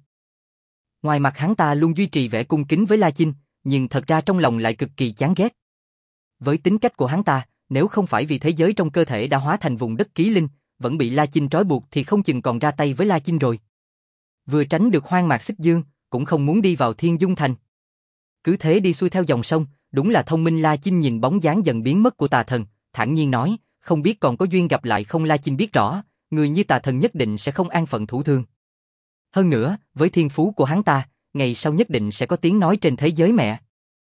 Ngoài mặt hắn ta luôn duy trì vẻ cung kính với La Chinh, nhưng thật ra trong lòng lại cực kỳ chán ghét. Với tính cách của hắn ta, nếu không phải vì thế giới trong cơ thể đã hóa thành vùng đất ký linh, vẫn bị La Chinh trói buộc thì không chừng còn ra tay với La Chinh rồi. Vừa tránh được Hoang Mạc Xích Dương, cũng không muốn đi vào Thiên Dung Thành. Cứ thế đi xuôi theo dòng sông, đúng là thông minh. La Chinh nhìn bóng dáng dần biến mất của tà thần, thản nhiên nói, không biết còn có duyên gặp lại không. La Chinh biết rõ, người như tà thần nhất định sẽ không an phận thủ thường. Hơn nữa, với thiên phú của hắn ta, ngày sau nhất định sẽ có tiếng nói trên thế giới mẹ.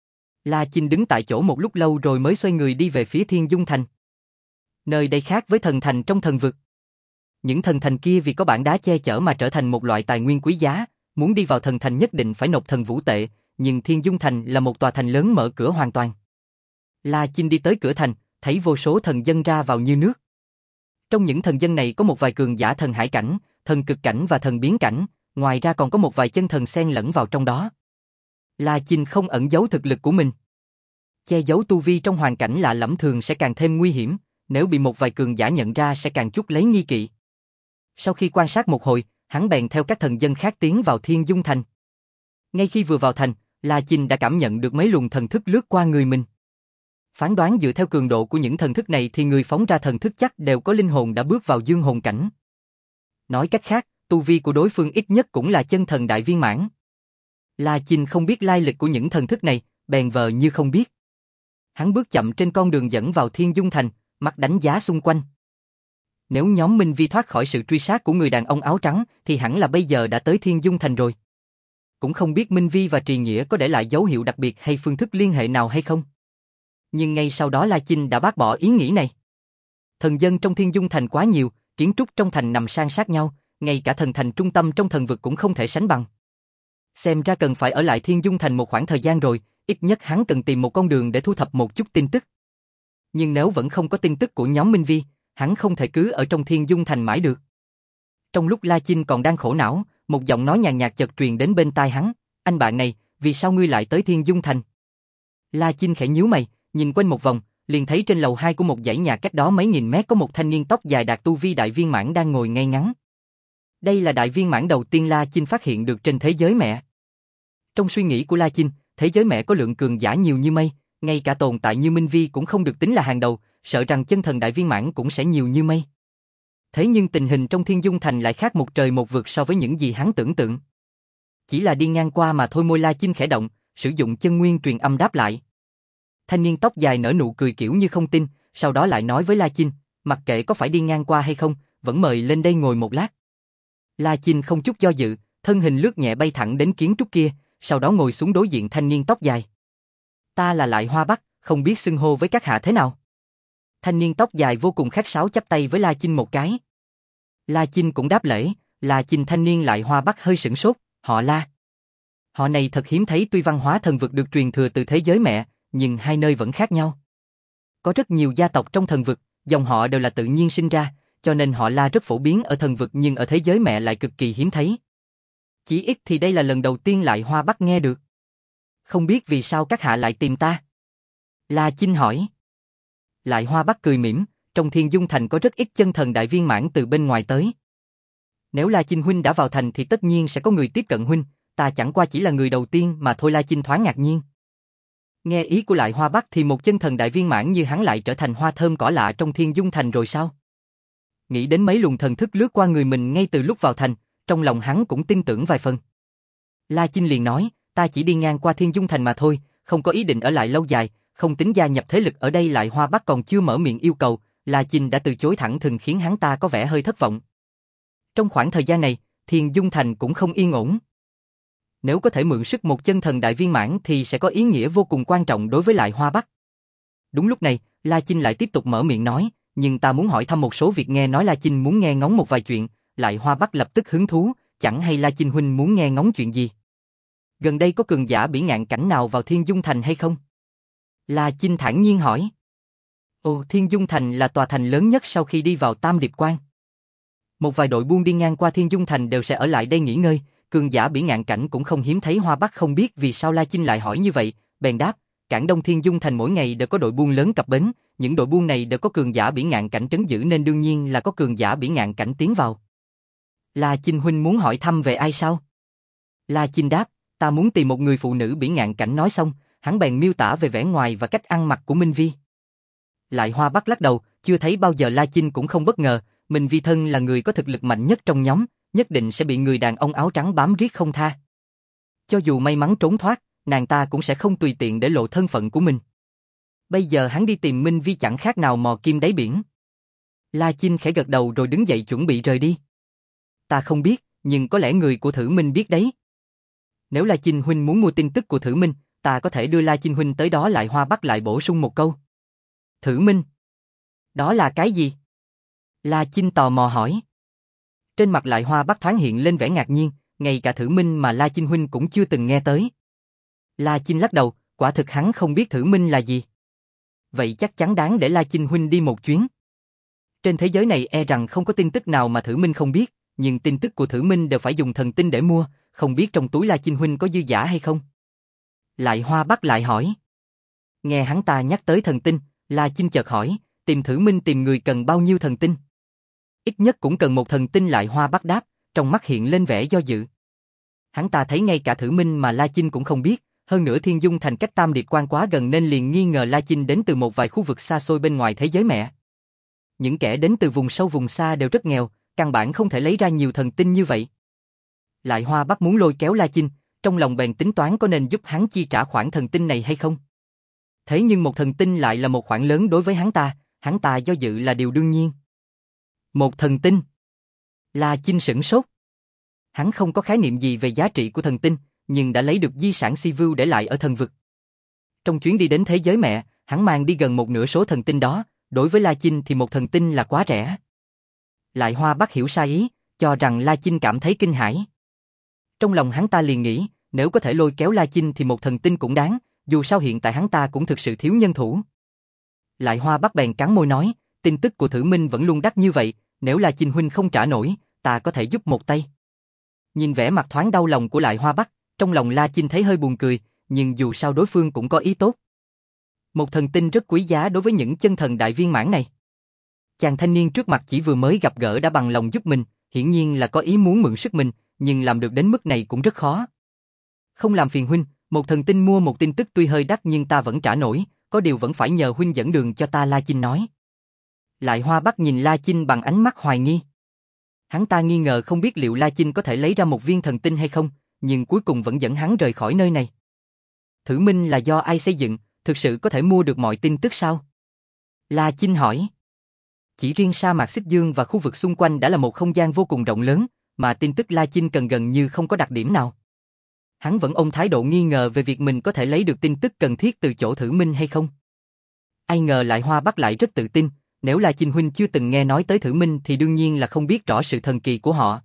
La Chinh đứng tại chỗ một lúc lâu rồi mới xoay người đi về phía Thiên Dung Thành. Nơi đây khác với thần thành trong thần vực. Những thần thành kia vì có bảng đá che chở mà trở thành một loại tài nguyên quý giá, muốn đi vào thần thành nhất định phải nộp thần vũ tệ, nhưng Thiên Dung Thành là một tòa thành lớn mở cửa hoàn toàn. La Chinh đi tới cửa thành, thấy vô số thần dân ra vào như nước. Trong những thần dân này có một vài cường giả thần hải cảnh, thần cực cảnh và thần biến cảnh, ngoài ra còn có một vài chân thần xen lẫn vào trong đó. La Chinh không ẩn giấu thực lực của mình. Che giấu tu vi trong hoàn cảnh lạ lẫm thường sẽ càng thêm nguy hiểm, nếu bị một vài cường giả nhận ra sẽ càng chút lấy nghi kỵ. Sau khi quan sát một hồi, hắn bèn theo các thần dân khác tiến vào Thiên Dung Thành. Ngay khi vừa vào thành, La Chinh đã cảm nhận được mấy luồng thần thức lướt qua người mình. Phán đoán dựa theo cường độ của những thần thức này thì người phóng ra thần thức chắc đều có linh hồn đã bước vào dương hồn cảnh. Nói cách khác, tu vi của đối phương ít nhất cũng là chân thần đại viên mãn. La Chinh không biết lai lịch của những thần thức này, bèn vờ như không biết. Hắn bước chậm trên con đường dẫn vào Thiên Dung Thành, mắt đánh giá xung quanh. Nếu nhóm Minh Vi thoát khỏi sự truy sát của người đàn ông áo trắng thì hẳn là bây giờ đã tới Thiên Dung Thành rồi. Cũng không biết Minh Vi và Trì Nghĩa có để lại dấu hiệu đặc biệt hay phương thức liên hệ nào hay không. Nhưng ngay sau đó La Chinh đã bác bỏ ý nghĩ này. Thần dân trong Thiên Dung Thành quá nhiều, kiến trúc trong thành nằm san sát nhau, ngay cả thần thành trung tâm trong thần vực cũng không thể sánh bằng. Xem ra cần phải ở lại Thiên Dung Thành một khoảng thời gian rồi, ít nhất hắn cần tìm một con đường để thu thập một chút tin tức. Nhưng nếu vẫn không có tin tức của nhóm Minh Vi, hắn không thể cứ ở trong Thiên Dung Thành mãi được. Trong lúc La Chinh còn đang khổ não, một giọng nói nhàn nhạt chợt truyền đến bên tai hắn, anh bạn này, vì sao ngươi lại tới Thiên Dung Thành? La Chinh khẽ nhíu mày, nhìn quanh một vòng, liền thấy trên lầu 2 của một dãy nhà cách đó mấy nghìn mét có một thanh niên tóc dài đạt tu vi đại viên mãn đang ngồi ngay ngắn. Đây là đại viên mãn đầu tiên La Chinh phát hiện được trên thế giới mẹ. Trong suy nghĩ của La Chinh, thế giới mẹ có lượng cường giả nhiều như mây, ngay cả tồn tại như Minh Vi cũng không được tính là hàng đầu, sợ rằng chân thần đại viên mãn cũng sẽ nhiều như mây. Thế nhưng tình hình trong Thiên Dung Thành lại khác một trời một vực so với những gì hắn tưởng tượng. Chỉ là đi ngang qua mà thôi. Môi La Chinh khẽ động, sử dụng chân nguyên truyền âm đáp lại. Thanh niên tóc dài nở nụ cười kiểu như không tin, sau đó lại nói với La Chinh, mặc kệ có phải đi ngang qua hay không, vẫn mời lên đây ngồi một lát. La Chinh không chút do dự, thân hình lướt nhẹ bay thẳng đến kiến trúc kia, sau đó ngồi xuống đối diện thanh niên tóc dài. Ta là Lại Hoa Bắc, không biết xưng hô với các hạ thế nào? Thanh niên tóc dài vô cùng khách sáo chắp tay với La Chinh một cái. La Chinh cũng đáp lễ. La Chinh. Thanh niên Lại Hoa Bắc hơi sửng sốt, họ La. Họ này thật hiếm thấy, tuy văn hóa thần vực được truyền thừa từ thế giới mẹ, nhưng hai nơi vẫn khác nhau. Có rất nhiều gia tộc trong thần vực, dòng họ đều là tự nhiên sinh ra, cho nên họ La rất phổ biến ở thần vực nhưng ở thế giới mẹ lại cực kỳ hiếm thấy. Chỉ ít thì đây là lần đầu tiên Lại Hoa Bắc nghe được. Không biết vì sao các hạ lại tìm ta? La Chinh hỏi. Lại Hoa Bắc cười mỉm, trong Thiên Dung Thành có rất ít chân thần đại viên mãn từ bên ngoài tới. Nếu La Chinh huynh đã vào thành thì tất nhiên sẽ có người tiếp cận huynh, ta chẳng qua chỉ là người đầu tiên mà thôi. La Chinh thoáng ngạc nhiên. Nghe ý của Lại Hoa Bắc thì một chân thần đại viên mãn như hắn lại trở thành hoa thơm cỏ lạ trong Thiên Dung Thành rồi sao? Nghĩ đến mấy luồng thần thức lướt qua người mình ngay từ lúc vào thành, trong lòng hắn cũng tin tưởng vài phần. La Chinh liền nói, ta chỉ đi ngang qua Thiên Dung Thành mà thôi, không có ý định ở lại lâu dài, không tính gia nhập thế lực ở đây. Lại Hoa Bắc còn chưa mở miệng yêu cầu, La Chinh đã từ chối thẳng thừng khiến hắn ta có vẻ hơi thất vọng. Trong khoảng thời gian này, Thiên Dung Thành cũng không yên ổn. Nếu có thể mượn sức một chân thần đại viên mãn thì sẽ có ý nghĩa vô cùng quan trọng đối với Lại Hoa Bắc. Đúng lúc này, La Chinh lại tiếp tục mở miệng nói, nhưng ta muốn hỏi thăm một số việc. Nghe nói La Chinh muốn nghe ngóng một vài chuyện, Lại Hoa Bắc lập tức hứng thú, chẳng hay La Chinh huynh muốn nghe ngóng chuyện gì? Gần đây có cường giả bỉ ngạn cảnh nào vào Thiên Dung Thành hay không? La Chinh thản nhiên hỏi. Ồ, Thiên Dung Thành là tòa thành lớn nhất sau khi đi vào Tam Điệp Quan. Một vài đội buôn đi ngang qua Thiên Dung Thành đều sẽ ở lại đây nghỉ ngơi, cường giả bỉ ngạn cảnh cũng không hiếm thấy. Hoa Bắc không biết vì sao La Chinh lại hỏi như vậy, bèn đáp, cảng Đông Thiên Dung Thành mỗi ngày đều có đội buôn lớn cập bến, những đội buôn này đều có cường giả bỉ ngạn cảnh trấn giữ nên đương nhiên là có cường giả bỉ ngạn cảnh tiến vào. La Chinh huynh muốn hỏi thăm về ai sao? La Chinh đáp, ta muốn tìm một người phụ nữ bỉ ngạn cảnh. Nói xong, hắn bèn miêu tả về vẻ ngoài và cách ăn mặc của Minh Vi. Lại Hoa Bắc lắc đầu, chưa thấy bao giờ. La Chinh cũng không bất ngờ, Minh Vi thân là người có thực lực mạnh nhất trong nhóm, nhất định sẽ bị người đàn ông áo trắng bám riết không tha. Cho dù may mắn trốn thoát, nàng ta cũng sẽ không tùy tiện để lộ thân phận của mình. Bây giờ hắn đi tìm Minh Vi chẳng khác nào mò kim đáy biển. La Chinh khẽ gật đầu rồi đứng dậy chuẩn bị rời đi. Ta không biết, nhưng có lẽ người của Thử Minh biết đấy. Nếu La Chinh huynh muốn mua tin tức của Thử Minh, ta có thể đưa La Chinh huynh tới đó. Lại Hoa Bắc lại bổ sung một câu. Thử Minh? Đó là cái gì? La Chinh tò mò hỏi. Trên mặt Lại Hoa Bắc thoáng hiện lên vẻ ngạc nhiên, ngay cả Thử Minh mà La Chinh huynh cũng chưa từng nghe tới. La Chinh lắc đầu, quả thực hắn không biết Thử Minh là gì. Vậy chắc chắn đáng để La Chinh huynh đi một chuyến. Trên thế giới này e rằng không có tin tức nào mà Thử Minh không biết, nhưng tin tức của Thử Minh đều phải dùng thần tinh để mua, không biết trong túi La Chinh huynh có dư giả hay không? Lại Hoa Bắc lại hỏi. Nghe hắn ta nhắc tới thần tinh, La Chinh chợt hỏi, tìm Thử Minh tìm người cần bao nhiêu thần tinh? Ít nhất cũng cần một thần tinh. Lại Hoa Bắc đáp, trong mắt hiện lên vẻ do dự. Hắn ta thấy ngay cả Thử Minh mà La Chinh cũng không biết, hơn nữa Thiên Dung Thành cách Tam Điệp Quan quá gần nên liền nghi ngờ La Chinh đến từ một vài khu vực xa xôi bên ngoài thế giới mẹ. Những kẻ đến từ vùng sâu vùng xa đều rất nghèo, căn bản không thể lấy ra nhiều thần tinh như vậy. Lại Hoa Bắc muốn lôi kéo La Chinh, trong lòng bèn tính toán có nên giúp hắn chi trả khoản thần tinh này hay không. Thế nhưng một thần tinh lại là một khoản lớn đối với hắn ta do dự là điều đương nhiên. Một thần tinh? La Chinh sửng sốt. Hắn không có khái niệm gì về giá trị của thần tinh, nhưng đã lấy được di sản Sivu để lại ở thần vực. Trong chuyến đi đến thế giới mẹ, hắn mang đi gần một nửa số thần tinh đó, đối với La Chinh thì một thần tinh là quá rẻ. Lại Hoa Bắc hiểu sai ý, cho rằng La Chinh cảm thấy kinh hãi. Trong lòng hắn ta liền nghĩ, nếu có thể lôi kéo La Chinh thì một thần tinh cũng đáng, dù sao hiện tại hắn ta cũng thực sự thiếu nhân thủ. Lại Hoa Bắc bèn cắn môi nói, tin tức của Thử Minh vẫn luôn đắt như vậy, nếu La Chinh huynh không trả nổi, ta có thể giúp một tay. Nhìn vẻ mặt thoáng đau lòng của Lại Hoa Bắc, trong lòng La Chinh thấy hơi buồn cười, nhưng dù sao đối phương cũng có ý tốt. Một thần tinh rất quý giá đối với những chân thần đại viên mãn này. Chàng thanh niên trước mặt chỉ vừa mới gặp gỡ đã bằng lòng giúp mình, hiển nhiên là có ý muốn mượn sức mình, nhưng làm được đến mức này cũng rất khó. Không làm phiền huynh, một thần tinh mua một tin tức tuy hơi đắt nhưng ta vẫn trả nổi, có điều vẫn phải nhờ huynh dẫn đường cho ta. La Chinh nói. Lại Hoa Bắc nhìn La Chinh bằng ánh mắt hoài nghi. Hắn ta nghi ngờ không biết liệu La Chinh có thể lấy ra một viên thần tinh hay không, nhưng cuối cùng vẫn dẫn hắn rời khỏi nơi này. Thử Minh là do ai xây dựng, thực sự có thể mua được mọi tin tức sao? La Chinh hỏi. Chỉ riêng sa mạc Xích Dương và khu vực xung quanh đã là một không gian vô cùng rộng lớn, mà tin tức La Chinh cần gần như không có đặc điểm nào. Hắn vẫn ôm thái độ nghi ngờ về việc mình có thể lấy được tin tức cần thiết từ chỗ Thử Minh hay không. Ai ngờ Lại Hoa Bắc lại rất tự tin, nếu La Chinh huynh chưa từng nghe nói tới Thử Minh thì đương nhiên là không biết rõ sự thần kỳ của họ.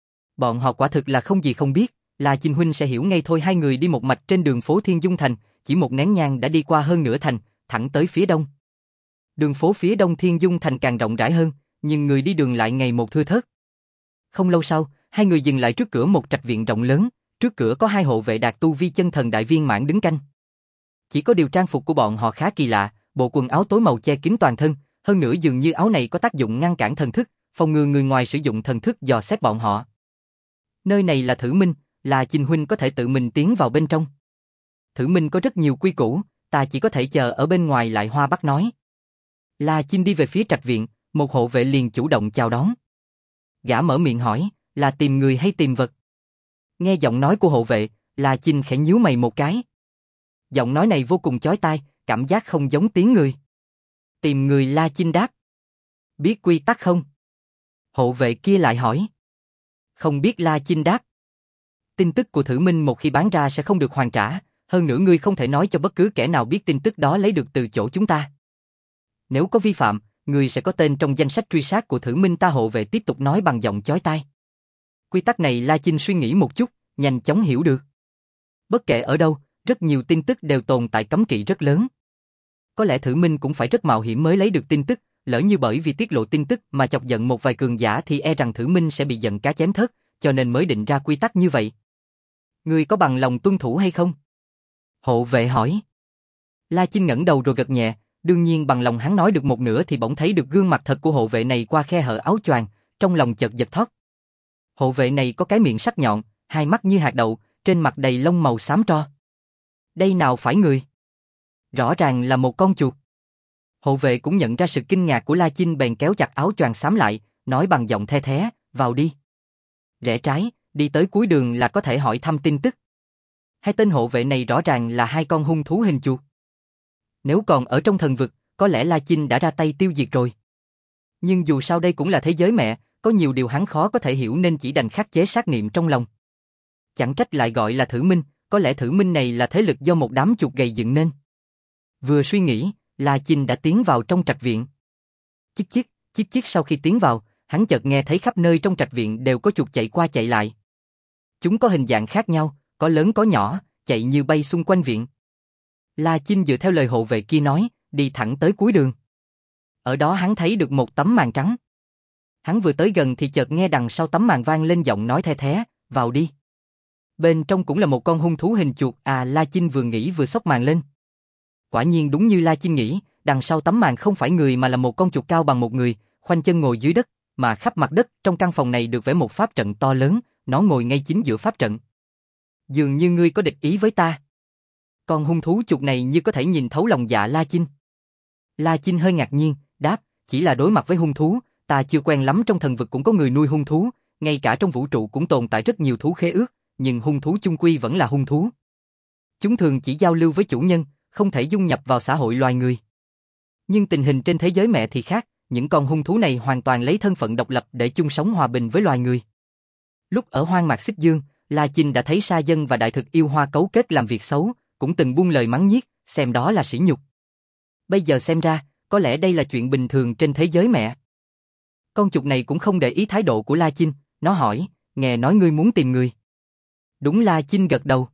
Bọn họ quả thực là không gì không biết, La Chinh huynh sẽ hiểu ngay thôi. Hai người đi một mạch trên đường phố Thiên Dung Thành, chỉ một nén nhang đã đi qua hơn nửa thành, thẳng tới phía đông. Đường phố phía đông Thiên Dung Thành càng rộng rãi hơn, nhưng người đi đường lại ngày một thưa thớt. Không lâu sau, hai người dừng lại trước cửa một trạch viện rộng lớn, trước cửa có hai hộ vệ đạt tu vi chân thần đại viên mãn đứng canh. Chỉ có điều trang phục của bọn họ khá kỳ lạ, bộ quần áo tối màu che kín toàn thân, hơn nữa dường như áo này có tác dụng ngăn cản thần thức, phòng ngừa người ngoài sử dụng thần thức dò xét bọn họ. Nơi này là Thử Minh, là Chinh huynh có thể tự mình tiến vào bên trong. Thử Minh có rất nhiều quy củ, ta chỉ có thể chờ ở bên ngoài. Lại Hoa Bắc nói. La Chinh đi về phía trạch viện, một hộ vệ liền chủ động chào đón. Gã mở miệng hỏi, là tìm người hay tìm vật? Nghe giọng nói của hộ vệ, La Chinh khẽ nhíu mày một cái. Giọng nói này vô cùng chói tai, cảm giác không giống tiếng người. Tìm người. La Chinh đáp. Biết quy tắc không? Hộ vệ kia lại hỏi. Không biết. La Chinh đáp. Tin tức của Thử Minh một khi bán ra sẽ không được hoàn trả, hơn nữa ngươi không thể nói cho bất cứ kẻ nào biết tin tức đó lấy được từ chỗ chúng ta. Nếu có vi phạm, ngươi sẽ có tên trong danh sách truy sát của Thử Minh ta. Hộ vệ tiếp tục nói bằng giọng chói tai. Quy tắc này La Chinh suy nghĩ một chút, nhanh chóng hiểu được. Bất kể ở đâu, rất nhiều tin tức đều tồn tại cấm kỵ rất lớn. Có lẽ Thử Minh cũng phải rất mạo hiểm mới lấy được tin tức, lỡ như bởi vì tiết lộ tin tức mà chọc giận một vài cường giả thì e rằng Thử Minh sẽ bị giận cá chém thớt, cho nên mới định ra quy tắc như vậy. Ngươi có bằng lòng tuân thủ hay không? Hộ vệ hỏi. La Chinh ngẩng đầu rồi gật nhẹ, đương nhiên bằng lòng. Hắn nói được một nửa thì bỗng thấy được gương mặt thật của hộ vệ này qua khe hở áo choàng, trong lòng chợt giật thót. Hộ vệ này có cái miệng sắc nhọn, hai mắt như hạt đậu, trên mặt đầy lông màu xám tro. Đây nào phải người? Rõ ràng là một con chuột. Hộ vệ cũng nhận ra sự kinh ngạc của La Chinh, bèn kéo chặt áo choàng xám lại, nói bằng giọng the thé, vào đi. Rẽ trái, đi tới cuối đường là có thể hỏi thăm tin tức. Hai tên hộ vệ này rõ ràng là hai con hung thú hình chuột. Nếu còn ở trong thần vực, có lẽ La Chinh đã ra tay tiêu diệt rồi. Nhưng dù sao đây cũng là thế giới mẹ, có nhiều điều hắn khó có thể hiểu nên chỉ đành khắc chế sát niệm trong lòng. Chẳng trách lại gọi là Thử Minh, có lẽ Thử Minh này là thế lực do một đám chuột gầy dựng nên. Vừa suy nghĩ, La Chinh đã tiến vào trong trạch viện. Chích chích, chích chích. Sau khi tiến vào, hắn chợt nghe thấy khắp nơi trong trạch viện đều có chuột chạy qua chạy lại. Chúng có hình dạng khác nhau, có lớn có nhỏ, chạy như bay xung quanh viện. La Chinh dựa theo lời hộ vệ kia nói, đi thẳng tới cuối đường. Ở đó hắn thấy được một tấm màn trắng. Hắn vừa tới gần thì chợt nghe đằng sau tấm màn vang lên giọng nói the thé, vào đi. Bên trong cũng là một con hung thú hình chuột. La Chinh vừa nghĩ vừa xốc màn lên. Quả nhiên đúng như La Chinh nghĩ, đằng sau tấm màn không phải người mà là một con chuột cao bằng một người, khoanh chân ngồi dưới đất, mà khắp mặt đất trong căn phòng này được vẽ một pháp trận to lớn, nó ngồi ngay chính giữa pháp trận. Dường như ngươi có địch ý với ta. Con hung thú chuột này như có thể nhìn thấu lòng dạ La Chinh. La Chinh hơi ngạc nhiên, đáp, chỉ là đối mặt với hung thú, ta chưa quen lắm. Trong thần vực cũng có người nuôi hung thú, ngay cả trong vũ trụ cũng tồn tại rất nhiều thú khế ước, nhưng hung thú chung quy vẫn là hung thú. Chúng thường chỉ giao lưu với chủ nhân, không thể dung nhập vào xã hội loài người. Nhưng tình hình trên thế giới mẹ thì khác, những con hung thú này hoàn toàn lấy thân phận độc lập để chung sống hòa bình với loài người. Lúc ở hoang mạc Xích Dương, La Chinh đã thấy sa dân và đại thực yêu hoa cấu kết làm việc xấu, cũng từng buông lời mắng nhiếc, xem đó là sỉ nhục. Bây giờ xem ra, có lẽ đây là chuyện bình thường trên thế giới mẹ. Con chuột này cũng không để ý thái độ của La Chinh, nó hỏi, nghe nói ngươi muốn tìm người. Đúng. La Chinh gật đầu.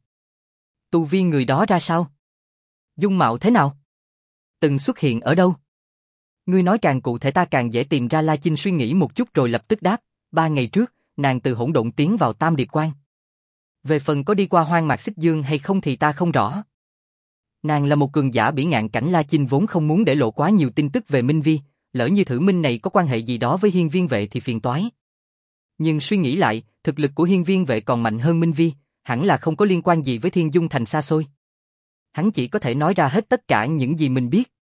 Tu vi người đó ra sao? Dung mạo thế nào? Từng xuất hiện ở đâu? Ngươi nói càng cụ thể ta càng dễ tìm ra. La Chinh suy nghĩ một chút rồi lập tức đáp, 3 ngày trước, nàng từ hỗn độn tiến vào Tam Điệp Quan. Về phần có đi qua hoang mạc Xích Dương hay không thì ta không rõ. Nàng là một cường giả bỉ ngạn cảnh. La Chinh vốn không muốn để lộ quá nhiều tin tức về Minh Vi, lỡ như Thử Minh này có quan hệ gì đó với Hiên Viên Vệ thì phiền toái. Nhưng suy nghĩ lại, thực lực của Hiên Viên Vệ còn mạnh hơn Minh Vi, hẳn là không có liên quan gì với Thiên Dung Thành xa xôi. Hắn chỉ có thể nói ra hết tất cả những gì mình biết.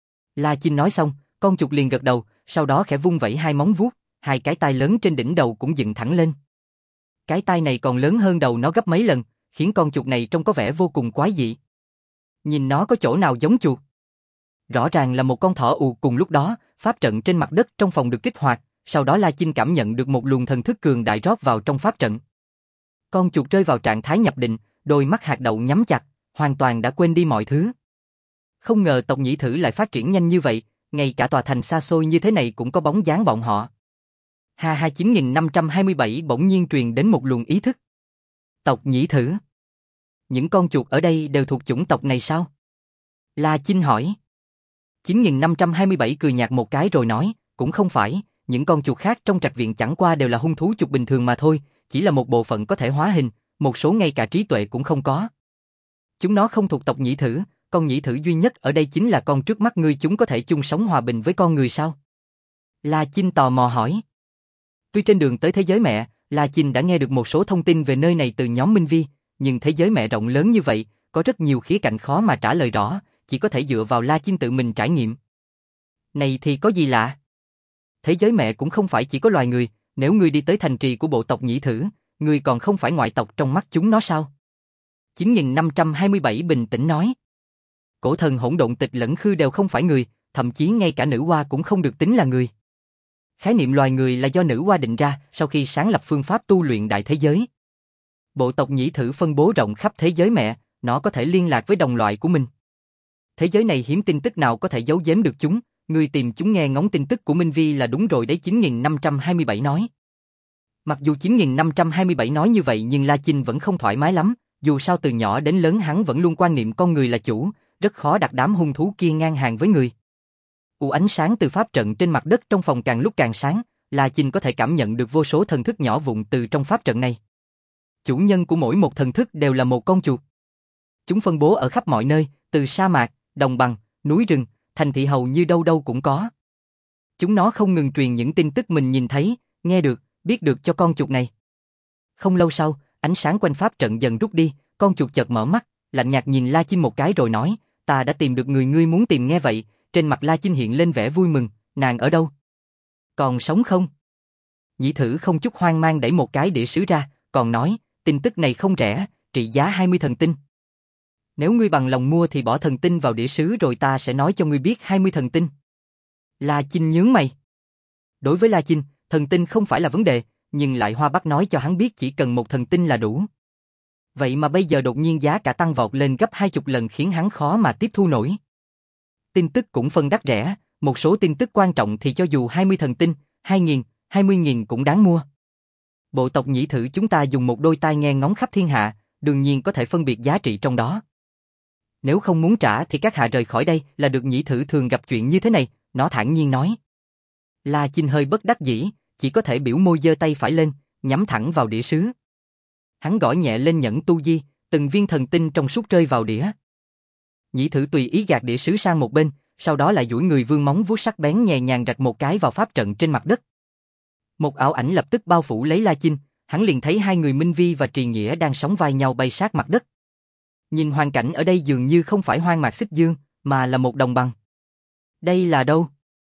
La Chinh nói xong, con chuột liền gật đầu, sau đó khẽ vung vẩy hai móng vuốt, hai cái tai lớn trên đỉnh đầu cũng dựng thẳng lên. Cái tai này còn lớn hơn đầu nó gấp mấy lần, khiến con chuột này trông có vẻ vô cùng quái dị. Nhìn nó có chỗ nào giống chuột? Rõ ràng là một con thỏ ù. Cùng lúc đó, pháp trận trên mặt đất trong phòng được kích hoạt, sau đó La Chinh cảm nhận được một luồng thần thức cường đại rót vào trong pháp trận. Con chuột rơi vào trạng thái nhập định, đôi mắt hạt đậu nhắm chặt, hoàn toàn đã quên đi mọi thứ. Không ngờ tộc Nhĩ Thử lại phát triển nhanh như vậy, ngay cả tòa thành xa xôi như thế này cũng có bóng dáng bọn họ. 9527 bỗng nhiên truyền đến một luồng ý thức. Tộc Nhĩ Thử. Những con chuột ở đây đều thuộc chủng tộc này sao? La Chinh hỏi. 9527 cười nhạt một cái rồi nói, cũng không phải, những con chuột khác trong trạch viện chẳng qua đều là hung thú chuột bình thường mà thôi, chỉ là một bộ phận có thể hóa hình, một số ngay cả trí tuệ cũng không có. Chúng nó không thuộc tộc Nhĩ Thử, con Nhĩ Thử duy nhất ở đây chính là con trước mắt ngươi. Chúng có thể chung sống hòa bình với con người sao? La Chinh tò mò hỏi. Tuy trên đường tới thế giới mẹ, La Chinh đã nghe được một số thông tin về nơi này từ nhóm Minh Vi, nhưng thế giới mẹ rộng lớn như vậy, có rất nhiều khía cạnh khó mà trả lời rõ, chỉ có thể dựa vào La Chinh tự mình trải nghiệm. Này thì có gì lạ? Thế giới mẹ cũng không phải chỉ có loài người, nếu ngươi đi tới thành trì của bộ tộc Nhĩ Thử, ngươi còn không phải ngoại tộc trong mắt chúng nó sao? 9527 bình tĩnh nói. Cổ thần Hỗn Độn Tịch lẫn Khư đều không phải người, thậm chí ngay cả nữ hoa cũng không được tính là người. Khái niệm loài người là do nữ hoa định ra sau khi sáng lập phương pháp tu luyện đại thế giới. Bộ tộc Nhĩ Thử phân bố rộng khắp thế giới mẹ, nó có thể liên lạc với đồng loại của mình. Thế giới này hiếm tin tức nào có thể giấu giếm được chúng, ngươi tìm chúng nghe ngóng tin tức của Minh Vi là đúng rồi đấy. 9527 nói. Mặc dù 9527 nói như vậy nhưng La Chinh vẫn không thoải mái lắm, dù sao từ nhỏ đến lớn hắn vẫn luôn quan niệm con người là chủ, rất khó đặt đám hung thú kia ngang hàng với người. Ánh sáng từ pháp trận trên mặt đất trong phòng càng lúc càng sáng, La Chinh có thể cảm nhận được vô số thần thức nhỏ vụn từ trong pháp trận này. Chủ nhân của mỗi một thần thức đều là một con chuột. Chúng phân bố ở khắp mọi nơi, từ sa mạc, đồng bằng, núi rừng, thành thị hầu như đâu đâu cũng có. Chúng nó không ngừng truyền những tin tức mình nhìn thấy, nghe được, biết được cho con chuột này. Không lâu sau, ánh sáng quanh pháp trận dần rút đi, con chuột chợt mở mắt, lạnh nhạt nhìn La Chinh một cái rồi nói, ta đã tìm được người ngươi muốn tìm. Nghe vậy, trên mặt La Chinh hiện lên vẻ vui mừng, nàng ở đâu? Còn sống không? Nhĩ Thử không chút hoang mang đẩy một cái đĩa sứ ra, còn nói, tin tức này không rẻ, trị giá 20 thần tinh. Nếu ngươi bằng lòng mua thì bỏ thần tinh vào đĩa sứ rồi ta sẽ nói cho ngươi biết 20 thần tinh. La Chinh nhướng mày. Đối với La Chinh, thần tinh không phải là vấn đề, nhưng lại Hoa Bắc nói cho hắn biết chỉ cần một thần tinh là đủ. Vậy mà bây giờ đột nhiên giá cả tăng vọt lên gấp 20 lần khiến hắn khó mà tiếp thu nổi. Tin tức cũng phân đắt rẻ, một số tin tức quan trọng thì cho dù 20 thần tinh, 2.000, 20.000 cũng đáng mua. Bộ tộc Nhĩ Thử chúng ta dùng một đôi tai nghe ngóng khắp thiên hạ, đương nhiên có thể phân biệt giá trị trong đó. Nếu không muốn trả thì các hạ rời khỏi đây là được. Nhĩ Thử thường gặp chuyện như thế này, nó thản nhiên nói. La Chinh hơi bất đắc dĩ, chỉ có thể biểu môi giơ tay phải lên, nhắm thẳng vào đĩa sứ. Hắn gõ nhẹ lên nhẫn tu di, từng viên thần tinh trong suốt rơi vào đĩa. Nhĩ Thử tùy ý gạt đĩa sứ sang một bên, sau đó lại duỗi người vươn móng vuốt sắc bén nhẹ nhàng rạch một cái vào pháp trận trên mặt đất. Một ảo ảnh lập tức bao phủ lấy La Chinh, hắn liền thấy hai người Minh Vi và Trì Nghĩa đang sóng vai nhau bay sát mặt đất. Nhìn hoàn cảnh ở đây dường như không phải hoang mạc xích dương, mà là một đồng bằng. Đây là đâu?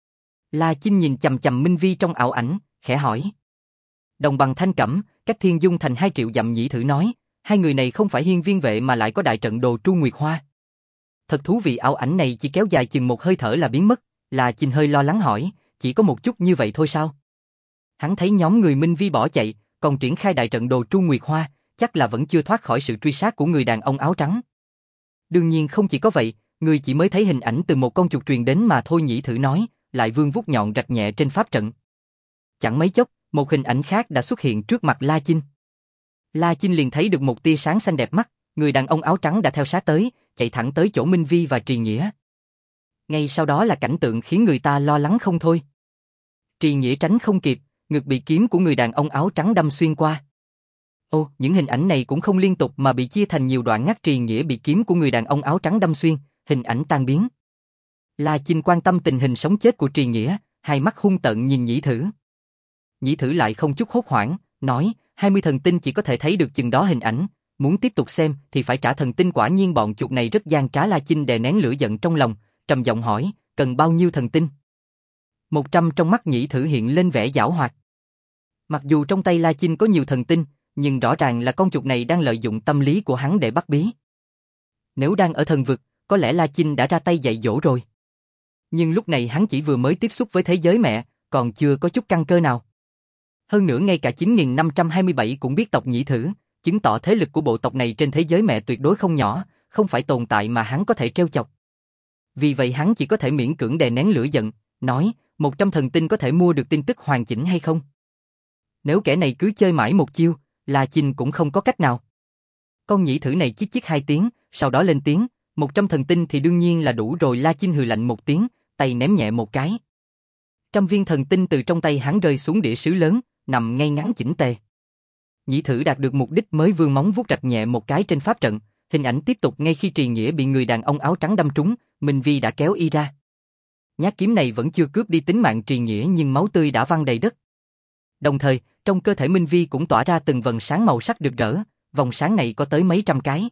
La Chinh nhìn chằm chằm Minh Vi trong ảo ảnh, khẽ hỏi. Đồng bằng Thanh Cẩm, cách Thiên Dung thành 2 triệu dặm. Nhĩ Thử nói, hai người này không phải hiên viên vệ mà lại có đại trận đồ Tru Nguyệt Hoa. Thật thú vị. Ảo ảnh này chỉ kéo dài chừng một hơi thở là biến mất. La Chinh hơi lo lắng hỏi, chỉ có một chút như vậy thôi sao? Hắn thấy nhóm người Minh Vi bỏ chạy, còn triển khai đại trận đồ Tru Nguyệt Hoa, chắc là vẫn chưa thoát khỏi sự truy sát của người đàn ông áo trắng. Đương nhiên không chỉ có vậy, người chỉ mới thấy hình ảnh từ một con chuột truyền đến mà thôi. Nhĩ Thử nói, lại vươn vuốt nhọn rạch nhẹ trên pháp trận. Chẳng mấy chốc, một hình ảnh khác đã xuất hiện trước mặt La Chinh. La Chinh liền thấy được một tia sáng xanh đẹp mắt, người đàn ông áo trắng đã theo sát tới, chạy thẳng tới chỗ Minh Vi và Trì Nghĩa. Ngay sau đó là cảnh tượng khiến người ta lo lắng không thôi. Trì Nghĩa tránh không kịp, ngực bị kiếm của người đàn ông áo trắng đâm xuyên qua. Ô, những hình ảnh này cũng không liên tục mà bị chia thành nhiều đoạn ngắt. Trì Nghĩa bị kiếm của người đàn ông áo trắng đâm xuyên, hình ảnh tan biến. La Chinh quan tâm tình hình sống chết của Trì Nghĩa, hai mắt hung tợn nhìn Nhĩ Thử. Nhĩ Thử lại không chút hốt hoảng, nói, 20 thần tinh chỉ có thể thấy được chừng đó hình ảnh, muốn tiếp tục xem thì phải trả thần tinh. Quả nhiên bọn chuột này rất gian trá. La Chinh đè nén lửa giận trong lòng, trầm giọng hỏi, cần bao nhiêu thần tinh? 100. Trong mắt Nhĩ Thử hiện lên vẻ giảo hoạt. Mặc dù trong tay La Chinh có nhiều thần tinh, nhưng rõ ràng là con chuột này đang lợi dụng tâm lý của hắn để bắt bí. Nếu đang ở thần vực, có lẽ La Chinh đã ra tay dạy dỗ rồi. Nhưng lúc này hắn chỉ vừa mới tiếp xúc với thế giới mẹ, còn chưa có chút căn cơ nào. Hơn nữa ngay cả 9527 cũng biết tộc Nhĩ Thử, chứng tỏ thế lực của bộ tộc này trên thế giới mẹ tuyệt đối không nhỏ, không phải tồn tại mà hắn có thể trêu chọc. Vì vậy hắn chỉ có thể miễn cưỡng đè nén lửa giận, nói, 100 thần tinh có thể mua được tin tức hoàn chỉnh hay không? Nếu kẻ này cứ chơi mãi một chiêu, La Chinh cũng không có cách nào. Con Nhĩ Thử này chít chít 2 tiếng, sau đó lên tiếng, 100 thần tinh thì đương nhiên là đủ rồi. La Chinh hừ lạnh một tiếng, tay ném nhẹ một cái. 100 viên thần tinh từ trong tay hắn rơi xuống đĩa sứ lớn, nằm ngay ngắn chỉnh tề. Nhĩ Thử đạt được mục đích mới vươn móng vuốt rạch nhẹ một cái trên pháp trận, hình ảnh tiếp tục. Ngay khi Trì Nghĩa bị người đàn ông áo trắng đâm trúng, Minh Vi đã kéo y ra. Nhát kiếm này vẫn chưa cướp đi tính mạng Trì Nghĩa nhưng máu tươi đã văng đầy đất. Đồng thời, trong cơ thể Minh Vi cũng tỏa ra từng vầng sáng màu sắc rực rỡ, vòng sáng này có tới mấy trăm cái.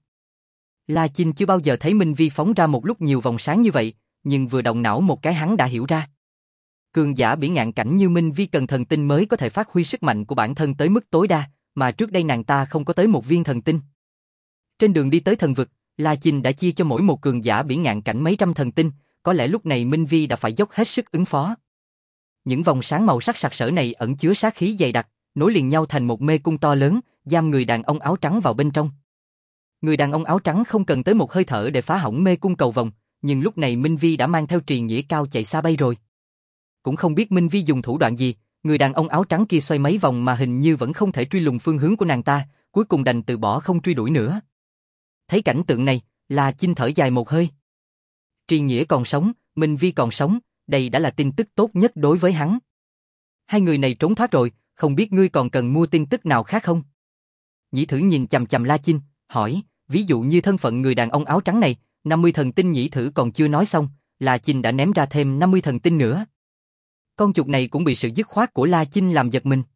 La Chinh chưa bao giờ thấy Minh Vi phóng ra một lúc nhiều vòng sáng như vậy, nhưng vừa động não một cái hắn đã hiểu ra. Cường giả bỉ ngạn cảnh như Minh Vi cần thần tinh mới có thể phát huy sức mạnh của bản thân tới mức tối đa, mà trước đây nàng ta không có tới một viên thần tinh. Trên đường đi tới thần vực, La Chinh đã chia cho mỗi một cường giả bỉ ngạn cảnh mấy trăm thần tinh, có lẽ lúc này Minh Vi đã phải dốc hết sức ứng phó. Những vòng sáng màu sắc sặc sỡ này ẩn chứa sát khí dày đặc, nối liền nhau thành một mê cung to lớn, giam người đàn ông áo trắng vào bên trong. Người đàn ông áo trắng không cần tới một hơi thở để phá hỏng mê cung cầu vòng, nhưng lúc này Minh Vi đã mang theo Trì Nghĩa Cao chạy xa bay rồi. Cũng không biết Minh Vi dùng thủ đoạn gì, người đàn ông áo trắng kia xoay mấy vòng mà hình như vẫn không thể truy lùng phương hướng của nàng ta, cuối cùng đành từ bỏ không truy đuổi nữa. Thấy cảnh tượng này, La Chinh thở dài một hơi. Trì Nghĩa còn sống, Minh Vi còn sống, đây đã là tin tức tốt nhất đối với hắn. Hai người này trốn thoát rồi, không biết ngươi còn cần mua tin tức nào khác không? Nhĩ Thử nhìn chằm chằm La Chinh, hỏi, ví dụ như thân phận người đàn ông áo trắng này, 50 thần tinh Nhĩ Thử còn chưa nói xong, La Chinh đã ném ra thêm 50 thần tinh nữa. Con chuột này cũng bị sự dứt khoát của La Chinh làm giật mình.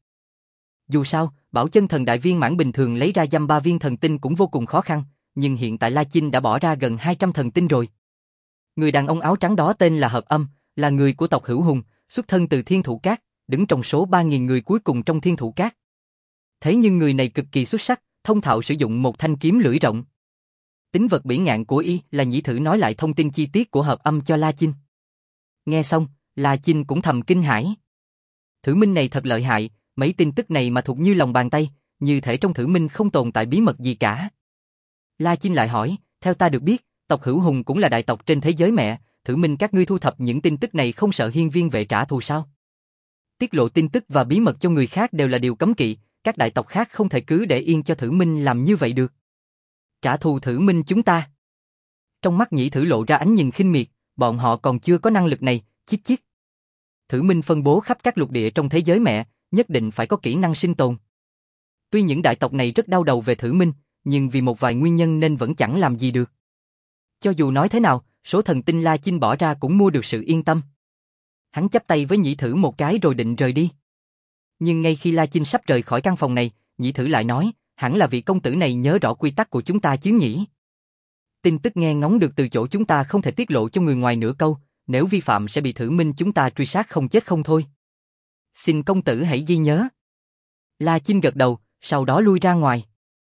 Dù sao, bảo chân thần đại viên mãn bình thường lấy ra dăm 3 viên thần tinh cũng vô cùng khó khăn, nhưng hiện tại La Chinh đã bỏ ra gần 200 thần tinh rồi. Người đàn ông áo trắng đó tên là Hợp Âm, là người của tộc Hữu Hùng, xuất thân từ Thiên Thủ Cát, đứng trong số 3.000 người cuối cùng trong Thiên Thủ Cát. Thế nhưng người này cực kỳ xuất sắc, thông thạo sử dụng một thanh kiếm lưỡi rộng. Tính vật bỉ ngạn của y là Nhĩ Thử nói lại thông tin chi tiết của Hợp Âm cho La Chinh. Nghe xong, La Chinh cũng thầm kinh hãi. Thử minh này thật lợi hại, mấy tin tức này mà thuộc như lòng bàn tay, như thể trong thử minh không tồn tại bí mật gì cả. La Chinh lại hỏi, theo ta được biết, tộc Hữu Hùng cũng là đại tộc trên thế giới mẹ, thử minh các ngươi thu thập những tin tức này không sợ hiên viên vệ trả thù sao? Tiết lộ tin tức và bí mật cho người khác đều là điều cấm kỵ, các đại tộc khác không thể cứ để yên cho thử minh làm như vậy được. Trả thù thử minh chúng ta. Trong mắt Nhĩ Thử lộ ra ánh nhìn khinh miệt, bọn họ còn chưa có năng lực này, chít chít. Thử minh phân bố khắp các lục địa trong thế giới mẹ, nhất định phải có kỹ năng sinh tồn. Tuy những đại tộc này rất đau đầu về thử minh, nhưng vì một vài nguyên nhân nên vẫn chẳng làm gì được. Cho dù nói thế nào, số thần tinh La Chinh bỏ ra cũng mua được sự yên tâm. Hắn chắp tay với Nhĩ Thử một cái rồi định rời đi. Nhưng ngay khi La Chinh sắp rời khỏi căn phòng này, Nhĩ Thử lại nói, hẳn là vị công tử này nhớ rõ quy tắc của chúng ta chứ nhỉ? Tin tức nghe ngóng được từ chỗ chúng ta không thể tiết lộ cho người ngoài nửa câu, nếu vi phạm sẽ bị thử minh chúng ta truy sát không chết không thôi. Xin công tử hãy ghi nhớ. La Chinh gật đầu, sau đó lui ra ngoài.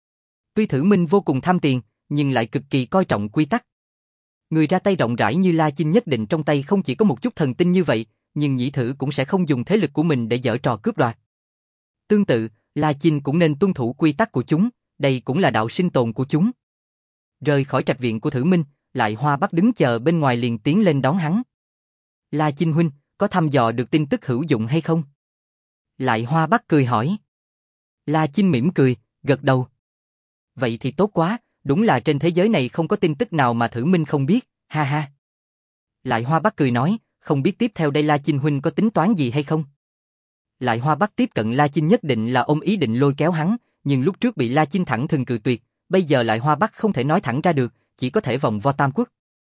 Tuy thử minh vô cùng tham tiền, nhưng lại cực kỳ coi trọng quy tắc. Người ra tay rộng rãi như La Chinh nhất định trong tay không chỉ có một chút thần tinh như vậy, nhưng Nhĩ Thử cũng sẽ không dùng thế lực của mình để giở trò cướp đoạt. Tương tự, La Chinh cũng nên tuân thủ quy tắc của chúng, đây cũng là đạo sinh tồn của chúng. Rời khỏi trạch viện của Thử Minh, Lại Hoa Bắc đứng chờ bên ngoài liền tiến lên đón hắn. La Chinh huynh, có thăm dò được tin tức hữu dụng hay không? Lại Hoa Bắc cười hỏi. La Chinh mỉm cười, gật đầu. Vậy thì tốt quá, đúng là trên thế giới này không có tin tức nào mà Thử Minh không biết, ha ha. Lại Hoa Bắc cười nói, không biết tiếp theo đây La Chinh huynh có tính toán gì hay không? Lại Hoa Bắc tiếp cận La Chinh nhất định là ôm ý định lôi kéo hắn, nhưng lúc trước bị La Chinh thẳng thừng cự tuyệt, bây giờ Lại Hoa Bắc không thể nói thẳng ra được, chỉ có thể vòng vo tam quốc.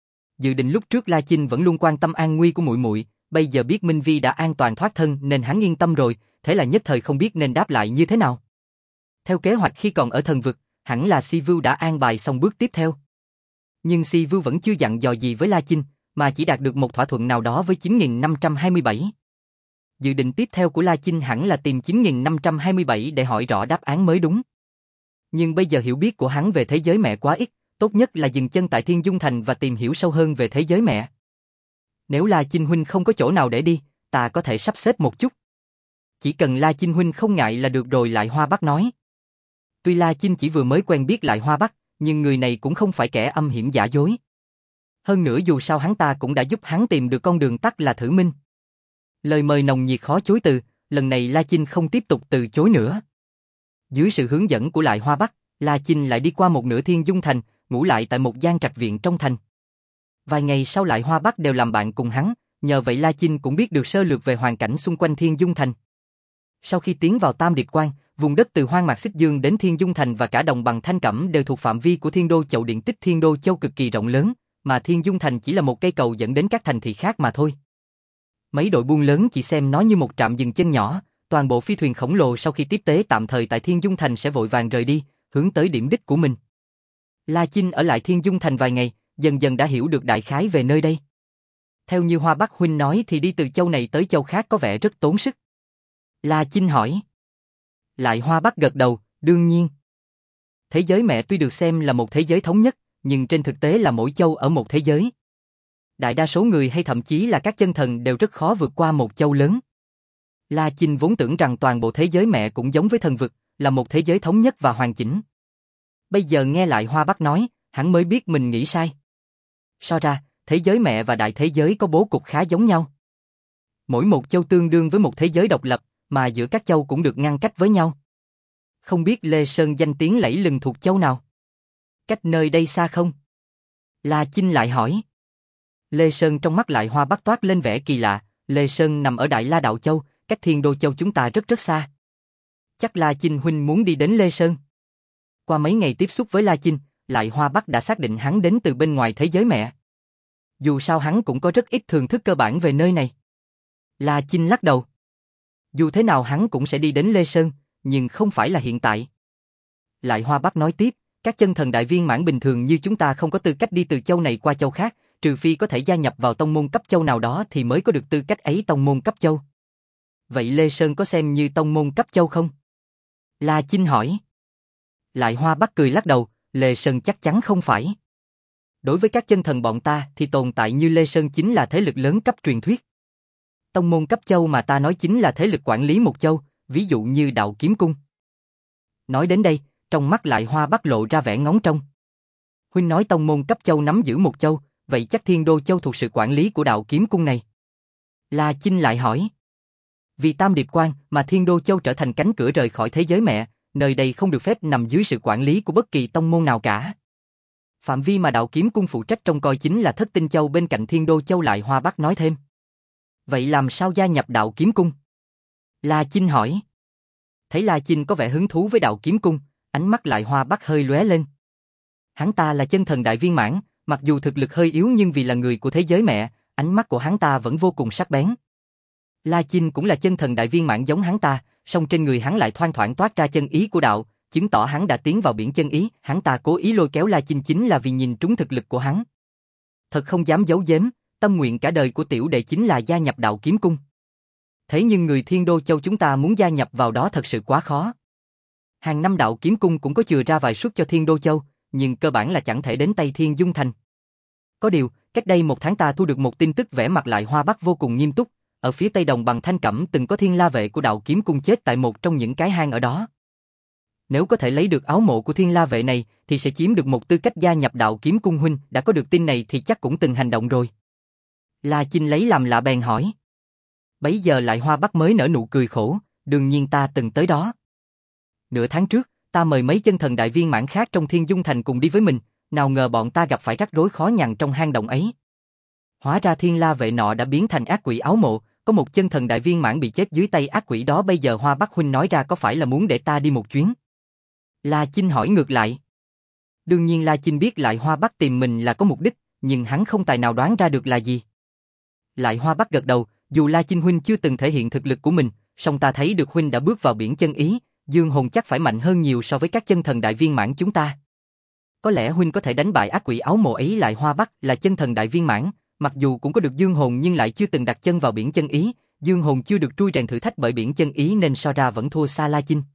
Dự định lúc trước La Chinh vẫn luôn quan tâm an nguy của muội muội, bây giờ biết Minh Vi đã an toàn thoát thân nên hắn yên tâm rồi, thế là nhất thời không biết nên đáp lại như thế nào. Theo kế hoạch khi còn ở thần vực, hẳn là Si Vưu đã an bài xong bước tiếp theo. Nhưng Si Vưu vẫn chưa dặn dò gì với La Chinh, mà chỉ đạt được một thỏa thuận nào đó với 9527. Dự định tiếp theo của La Chinh hẳn là tìm 9527 để hỏi rõ đáp án mới đúng. Nhưng bây giờ hiểu biết của hắn về thế giới mẹ quá ít, tốt nhất là dừng chân tại Thiên Dung Thành và tìm hiểu sâu hơn về thế giới mẹ. Nếu La Chinh huynh không có chỗ nào để đi, ta có thể sắp xếp một chút. Chỉ cần La Chinh huynh không ngại là được rồi, Lại Hoa Bắc nói. Tuy La Chinh chỉ vừa mới quen biết Lại Hoa Bắc, nhưng người này cũng không phải kẻ âm hiểm giả dối. Hơn nữa dù sao hắn ta cũng đã giúp hắn tìm được con đường tắt là Thử Minh. Lời mời nồng nhiệt khó chối từ, lần này La Chinh không tiếp tục từ chối nữa. Dưới sự hướng dẫn của Lại Hoa Bắc, La Chinh lại đi qua một nửa Thiên Dung Thành, ngủ lại tại một gian trạch viện trong thành. Vài ngày sau Lại Hoa Bắc đều làm bạn cùng hắn, nhờ vậy La Chinh cũng biết được sơ lược về hoàn cảnh xung quanh Thiên Dung Thành. Sau khi tiến vào Tam Điệp Quan, vùng đất từ Hoang Mạc Xích Dương đến Thiên Dung Thành và cả đồng bằng Thanh Cẩm đều thuộc phạm vi của Thiên Đô Chậu Điện Tích Thiên Đô Châu cực kỳ rộng lớn, mà Thiên Dung Thành chỉ là một cây cầu dẫn đến các thành thị khác mà thôi. Mấy đội buôn lớn chỉ xem nó như một trạm dừng chân nhỏ, toàn bộ phi thuyền khổng lồ sau khi tiếp tế tạm thời tại Thiên Dung Thành sẽ vội vàng rời đi, hướng tới điểm đích của mình. La Chinh ở lại Thiên Dung Thành vài ngày, dần dần đã hiểu được đại khái về nơi đây. Theo như Hoa Bắc huynh nói thì đi từ châu này tới châu khác có vẻ rất tốn sức. La Chinh hỏi. Lại Hoa Bắc gật đầu, đương nhiên. Thế giới mẹ tuy được xem là một thế giới thống nhất, nhưng trên thực tế là mỗi châu ở một thế giới. Đại đa số người hay thậm chí là các chân thần đều rất khó vượt qua một châu lớn. La Chinh vốn tưởng rằng toàn bộ thế giới mẹ cũng giống với thần vực, là một thế giới thống nhất và hoàn chỉnh. Bây giờ nghe lại Hoa Bắc nói, hắn mới biết mình nghĩ sai. So ra, thế giới mẹ và đại thế giới có bố cục khá giống nhau. Mỗi một châu tương đương với một thế giới độc lập, mà giữa các châu cũng được ngăn cách với nhau. Không biết Lê Sơn danh tiếng lẫy lừng thuộc châu nào? Cách nơi đây xa không? La Chinh lại hỏi. Lê Sơn trong mắt lại Hoa Bắc toát lên vẻ kỳ lạ, Lê Sơn nằm ở Đại La Đạo Châu, cách Thiên Đô Châu chúng ta rất rất xa. Chắc La Chinh huynh muốn đi đến Lê Sơn. Qua mấy ngày tiếp xúc với La Chinh, lại Hoa Bắc đã xác định hắn đến từ bên ngoài thế giới mẹ. Dù sao hắn cũng có rất ít thưởng thức cơ bản về nơi này. La Chinh lắc đầu. Dù thế nào hắn cũng sẽ đi đến Lê Sơn, nhưng không phải là hiện tại. Lại Hoa Bắc nói tiếp, các chân thần đại viên mãn bình thường như chúng ta không có tư cách đi từ châu này qua châu khác, trừ phi có thể gia nhập vào tông môn cấp châu nào đó thì mới có được tư cách ấy tông môn cấp châu. Vậy Lê Sơn có xem như tông môn cấp châu không? La Chinh hỏi. Lại Hoa Bắc cười lắc đầu, Lê Sơn chắc chắn không phải. Đối với các chân thần bọn ta thì tồn tại như Lê Sơn chính là thế lực lớn cấp truyền thuyết. Tông môn cấp châu mà ta nói chính là thế lực quản lý một châu, ví dụ như Đạo Kiếm Cung. Nói đến đây, trong mắt lại Hoa Bắc lộ ra vẻ ngóng trông. Huynh nói tông môn cấp châu nắm giữ một châu, vậy chắc Thiên Đô Châu thuộc sự quản lý của Đạo Kiếm Cung này. La Chinh lại hỏi. Vì Tam Điệp Quan mà Thiên Đô Châu trở thành cánh cửa rời khỏi thế giới mẹ, nơi đây không được phép nằm dưới sự quản lý của bất kỳ tông môn nào cả. Phạm vi mà Đạo Kiếm Cung phụ trách trông coi chính là Thất Tinh Châu bên cạnh Thiên Đô Châu, lại Hoa Bắc nói thêm. Vậy làm sao gia nhập Đạo Kiếm Cung? La Chinh hỏi. Thấy La Chinh có vẻ hứng thú với Đạo Kiếm Cung, ánh mắt lại Hoa Bắc hơi lóe lên. Hắn ta là chân thần đại viên mãn, mặc dù thực lực hơi yếu nhưng vì là người của thế giới mẹ, ánh mắt của hắn ta vẫn vô cùng sắc bén. La Chinh cũng là chân thần đại viên mãn giống hắn ta, song trên người hắn lại thoang thoảng toát ra chân ý của đạo, chứng tỏ hắn đã tiến vào biển chân ý. Hắn ta cố ý lôi kéo La Chinh chính là vì nhìn trúng thực lực của hắn. Thật không dám giấu giếm, tâm nguyện cả đời của tiểu đệ chính là gia nhập Đạo Kiếm Cung. Thế nhưng người Thiên Đô Châu chúng ta muốn gia nhập vào đó thật sự quá khó. Hàng năm Đạo Kiếm Cung cũng có chừa ra vài suất cho Thiên Đô Châu, nhưng cơ bản là chẳng thể đến tay Thiên Dung Thành. Có điều, cách đây 1 tháng ta thu được một tin tức, vẻ mặt lại Hoa Bắc vô cùng nghiêm túc. Ở phía tây đồng bằng Thanh Cẩm từng có thiên la vệ của Đạo Kiếm Cung chết tại một trong những cái hang ở đó. Nếu có thể lấy được áo mộ của thiên la vệ này thì sẽ chiếm được một tư cách gia nhập Đạo Kiếm Cung. Huynh đã có được tin này thì chắc cũng từng hành động rồi. La Chinh lấy làm lạ bèn hỏi. Bấy giờ lại Hoa Bắc mới nở nụ cười khổ, đương nhiên ta từng tới đó. Nửa tháng trước, ta mời mấy chân thần đại viên mãn khác trong Thiên Dung Thành cùng đi với mình, nào ngờ bọn ta gặp phải rắc rối khó nhằn trong hang động ấy. Hóa ra thiên la vệ nọ đã biến thành ác quỷ áo mộ, có một chân thần đại viên mãn bị chết dưới tay ác quỷ đó. Bây giờ Hoa Bắc huynh nói ra có phải là muốn để ta đi một chuyến? La Chinh hỏi ngược lại. Đương nhiên La Chinh biết lại Hoa Bắc tìm mình là có mục đích, nhưng hắn không tài nào đoán ra được là gì. Lại Hoa Bắc gật đầu, dù La Chinh huynh chưa từng thể hiện thực lực của mình, song ta thấy được huynh đã bước vào biển chân ý, dương hồn chắc phải mạnh hơn nhiều so với các chân thần đại viên mãn chúng ta. Có lẽ huynh có thể đánh bại ác quỷ áo mộ ấy. Lại Hoa Bắc là chân thần đại viên mãn, mặc dù cũng có được dương hồn nhưng lại chưa từng đặt chân vào biển chân ý, dương hồn chưa được trui rèn thử thách bởi biển chân ý nên so ra vẫn thua xa La Chinh.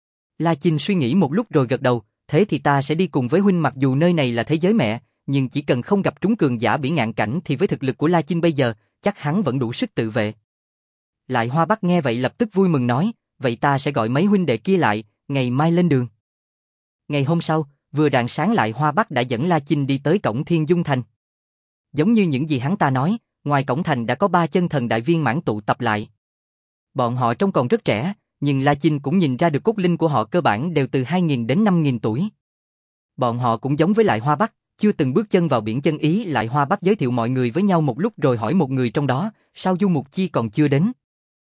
La Chinh suy nghĩ một lúc rồi gật đầu, thế thì ta sẽ đi cùng với huynh. Mặc dù nơi này là thế giới mẹ, nhưng chỉ cần không gặp trúng cường giả biển ngạn cảnh thì với thực lực của La Chinh bây giờ, chắc hắn vẫn đủ sức tự vệ. Lại Hoa Bắc nghe vậy lập tức vui mừng nói, vậy ta sẽ gọi mấy huynh đệ kia lại, ngày mai lên đường. Ngày hôm sau, vừa rạng sáng lại Hoa Bắc đã dẫn La Chinh đi tới cổng Thiên Dung Thành. Giống như những gì hắn ta nói, ngoài cổng thành đã có 3 chân thần đại viên mãn tụ tập lại. Bọn họ trông còn rất trẻ, nhưng La Chinh cũng nhìn ra được cốt linh của họ cơ bản đều từ 2.000 đến 5.000 tuổi. Bọn họ cũng giống với lại Hoa Bắc, chưa từng bước chân vào biển chân ý. Lại Hoa Bắc giới thiệu mọi người với nhau một lúc rồi hỏi một người trong đó, sao Du Mục Chi còn chưa đến?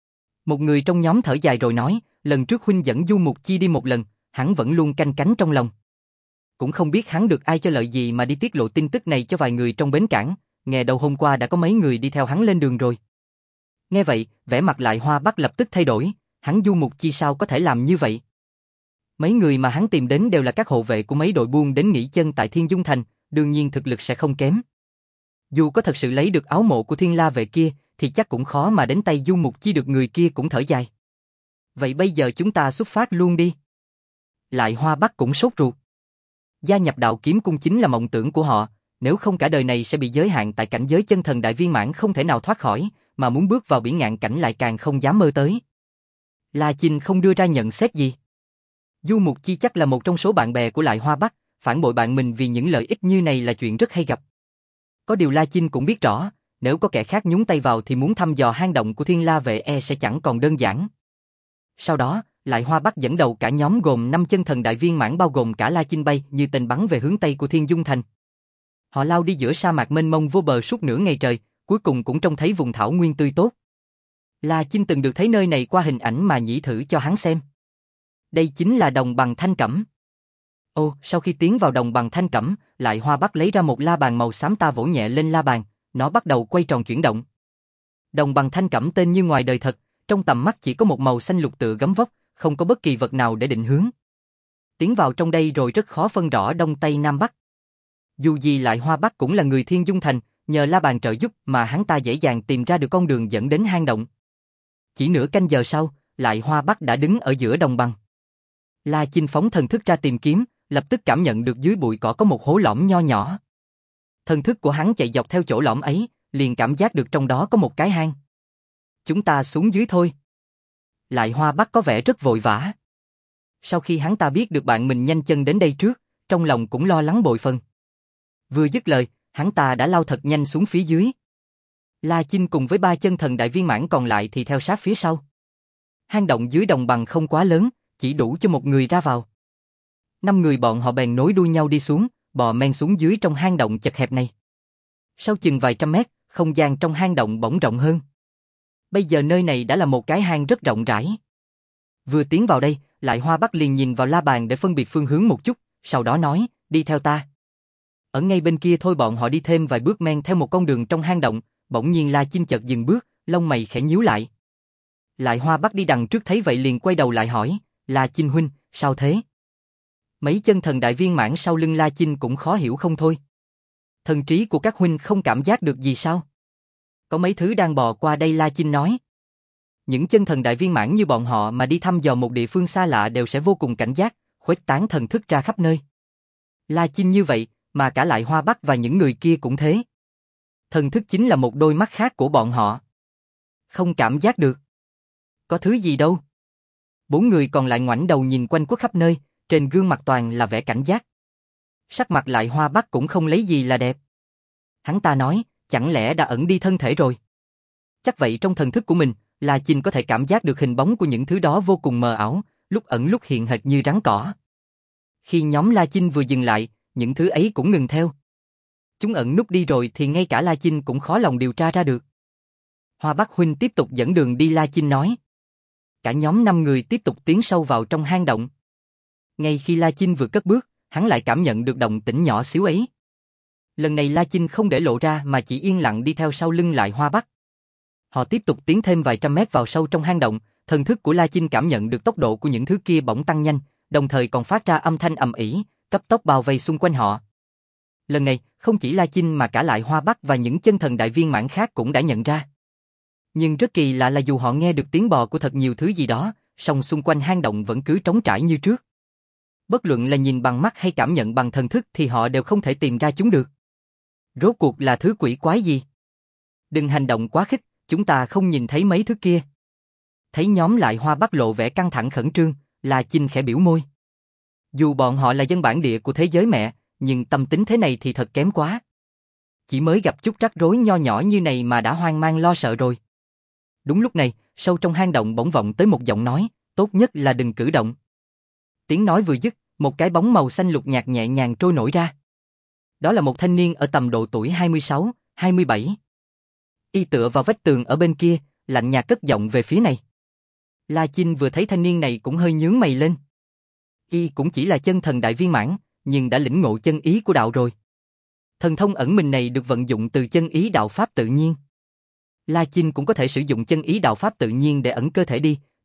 Một người trong nhóm thở dài rồi nói, lần trước huynh dẫn Du Mục Chi đi một lần, hắn vẫn luôn canh cánh trong lòng. Cũng không biết hắn được ai cho lợi gì mà đi tiết lộ tin tức này cho vài người trong bến cảng, nghe đầu hôm qua đã có mấy người đi theo hắn lên đường rồi. Nghe vậy, vẻ mặt lại Hoa Bắc lập tức thay đổi, Hắn Du Mục Chi sao có thể làm như vậy? Mấy người mà hắn tìm đến đều là các hộ vệ của mấy đội buôn đến nghỉ chân tại Thiên Dung Thành, đương nhiên thực lực sẽ không kém. Dù có thật sự lấy được áo mộ của Thiên La vệ kia, thì chắc cũng khó mà đến tay Du Mục Chi được, người kia cũng thở dài. Vậy bây giờ chúng ta xuất phát luôn đi. Lại Hoa Bắc cũng sốt ruột. Gia nhập Đạo Kiếm Cung chính là mộng tưởng của họ, nếu không cả đời này sẽ bị giới hạn tại cảnh giới chân thần đại viên mãn không thể nào thoát khỏi, mà muốn bước vào biển ngạn cảnh lại càng không dám mơ tới. La Chinh không đưa ra nhận xét gì. Du Mục Chi chắc là một trong số bạn bè của Lại Hoa Bắc, phản bội bạn mình vì những lợi ích như này là chuyện rất hay gặp. Có điều La Chinh cũng biết rõ, nếu có kẻ khác nhúng tay vào thì muốn thăm dò hang động của Thiên La vệ sẽ chẳng còn đơn giản. Sau đó, Lại Hoa Bắc dẫn đầu cả nhóm gồm 5 chân thần đại viên mãn bao gồm cả La Chinh bay như tên bắn về hướng tây của Thiên Dung Thành. Họ lao đi giữa sa mạc mênh mông vô bờ suốt nửa ngày trời, cuối cùng cũng trông thấy vùng thảo nguyên tươi tốt. La Chinh từng được thấy nơi này qua hình ảnh mà nhĩ thử cho hắn xem. Đây chính là đồng bằng thanh cẩm. Sau khi tiến vào đồng bằng thanh cẩm, Lại Hoa Bắc lấy ra một la bàn màu xám, ta vỗ nhẹ lên la bàn, nó bắt đầu quay tròn chuyển động. Đồng bằng thanh cẩm tên như ngoài đời thật, trong tầm mắt chỉ có một màu xanh lục tựa gấm vóc, không có bất kỳ vật nào để định hướng. Tiến vào trong đây rồi rất khó phân rõ đông tây nam bắc. Dù gì Lại Hoa Bắc cũng là người Thiên Dung Thành, nhờ la bàn trợ giúp mà hắn ta dễ dàng tìm ra được con đường dẫn đến hang động. Chỉ nửa canh giờ sau, Lại Hoa Bắc đã đứng ở giữa đồng bằng. La Chinh phóng thần thức ra tìm kiếm, lập tức cảm nhận được dưới bụi cỏ có một hố lõm nho nhỏ. Thần thức của hắn chạy dọc theo chỗ lõm ấy, liền cảm giác được trong đó có một cái hang. Chúng ta xuống dưới thôi. Lại Hoa Bắc có vẻ rất vội vã. Sau khi hắn ta biết được bạn mình nhanh chân đến đây trước, trong lòng cũng lo lắng bội phần. Vừa dứt lời, hắn ta đã lao thật nhanh xuống phía dưới. La Chinh cùng với 3 chân thần đại viên mãn còn lại thì theo sát phía sau. Hang động dưới đồng bằng không quá lớn, chỉ đủ cho một người ra vào. 5 người bọn họ bèn nối đuôi nhau đi xuống, bò men xuống dưới trong hang động chật hẹp này. Sau chừng vài trăm mét, không gian trong hang động bỗng rộng hơn. Bây giờ nơi này đã là một cái hang rất rộng rãi. Vừa tiến vào đây, Lại Hoa Bắc liền nhìn vào la bàn để phân biệt phương hướng một chút, sau đó nói, đi theo ta. Ở ngay bên kia thôi, bọn họ đi thêm vài bước men theo một con đường trong hang động, bỗng nhiên La Chinh chợt dừng bước, lông mày khẽ nhíu lại. Lại Hoa Bắc đi đằng trước thấy vậy liền quay đầu lại hỏi, La Chinh huynh, sao thế? Mấy chân thần đại viên mãn sau lưng La Chinh cũng khó hiểu không thôi. Thần trí của các huynh không cảm giác được gì sao? Có mấy thứ đang bò qua đây, La Chinh nói. Những chân thần đại viên mãn như bọn họ mà đi thăm dò một địa phương xa lạ đều sẽ vô cùng cảnh giác, khuếch tán thần thức ra khắp nơi. La Chinh như vậy, mà cả Lại Hoa Bắc và những người kia cũng thế. Thần thức chính là một đôi mắt khác của bọn họ. Không cảm giác được. Có thứ gì đâu. 4 người còn lại ngoảnh đầu nhìn quanh quất khắp nơi, trên gương mặt toàn là vẻ cảnh giác. Sắc mặt Lại Hoa Bắc cũng không lấy gì là đẹp. Hắn ta nói, chẳng lẽ đã ẩn đi thân thể rồi? Chắc vậy, trong thần thức của mình, La Chinh có thể cảm giác được hình bóng của những thứ đó vô cùng mờ ảo, lúc ẩn lúc hiện hệt như rắn cỏ. Khi nhóm La Chinh vừa dừng lại, những thứ ấy cũng ngừng theo. Chúng ẩn núp đi rồi thì ngay cả La Chinh cũng khó lòng điều tra ra được. Hoa Bắc huynh tiếp tục dẫn đường đi, La Chinh nói. Cả nhóm 5 người tiếp tục tiến sâu vào trong hang động. Ngay khi La Chinh vừa cất bước, hắn lại cảm nhận được động tĩnh nhỏ xíu ấy. Lần này La Chinh không để lộ ra mà chỉ yên lặng đi theo sau lưng Lại Hoa Bắc. Họ tiếp tục tiến thêm vài trăm mét vào sâu trong hang động, thần thức của La Chinh cảm nhận được tốc độ của những thứ kia bỗng tăng nhanh, đồng thời còn phát ra âm thanh ầm ĩ, cấp tốc bao vây xung quanh họ. Lần này, không chỉ La Chinh mà cả Lại Hoa Bắc và những chân thần đại viên mãn khác cũng đã nhận ra. Nhưng rất kỳ lạ là dù họ nghe được tiếng bò của thật nhiều thứ gì đó, song xung quanh hang động vẫn cứ trống trải như trước. Bất luận là nhìn bằng mắt hay cảm nhận bằng thần thức thì họ đều không thể tìm ra chúng được. Rốt cuộc là thứ quỷ quái gì? Đừng hành động quá khích, chúng ta không nhìn thấy mấy thứ kia. Thấy nhóm Lại Hoa Bắc lộ vẻ căng thẳng khẩn trương, La Chinh khẽ biểu môi. Dù bọn họ là dân bản địa của thế giới mẹ, nhưng tâm tính thế này thì thật kém quá. Chỉ mới gặp chút rắc rối nho nhỏ như này mà đã hoang mang lo sợ rồi. Đúng lúc này, sâu trong hang động bỗng vọng tới một giọng nói, tốt nhất là đừng cử động. Tiếng nói vừa dứt, một cái bóng màu xanh lục nhạt nhẹ nhàng trôi nổi ra. Đó là một thanh niên ở tầm độ tuổi 26, 27. Y tựa vào vách tường ở bên kia, lạnh nhạt cất giọng về phía này. La Chinh vừa thấy thanh niên này cũng hơi nhướng mày lên. Y cũng chỉ là chân thần đại viên mãn, nhưng đã lĩnh ngộ chân ý của đạo rồi. Thần thông ẩn mình này được vận dụng từ chân ý đạo pháp tự nhiên. La Chinh cũng có thể sử dụng chân ý đạo pháp tự nhiên để ẩn cơ thể đi,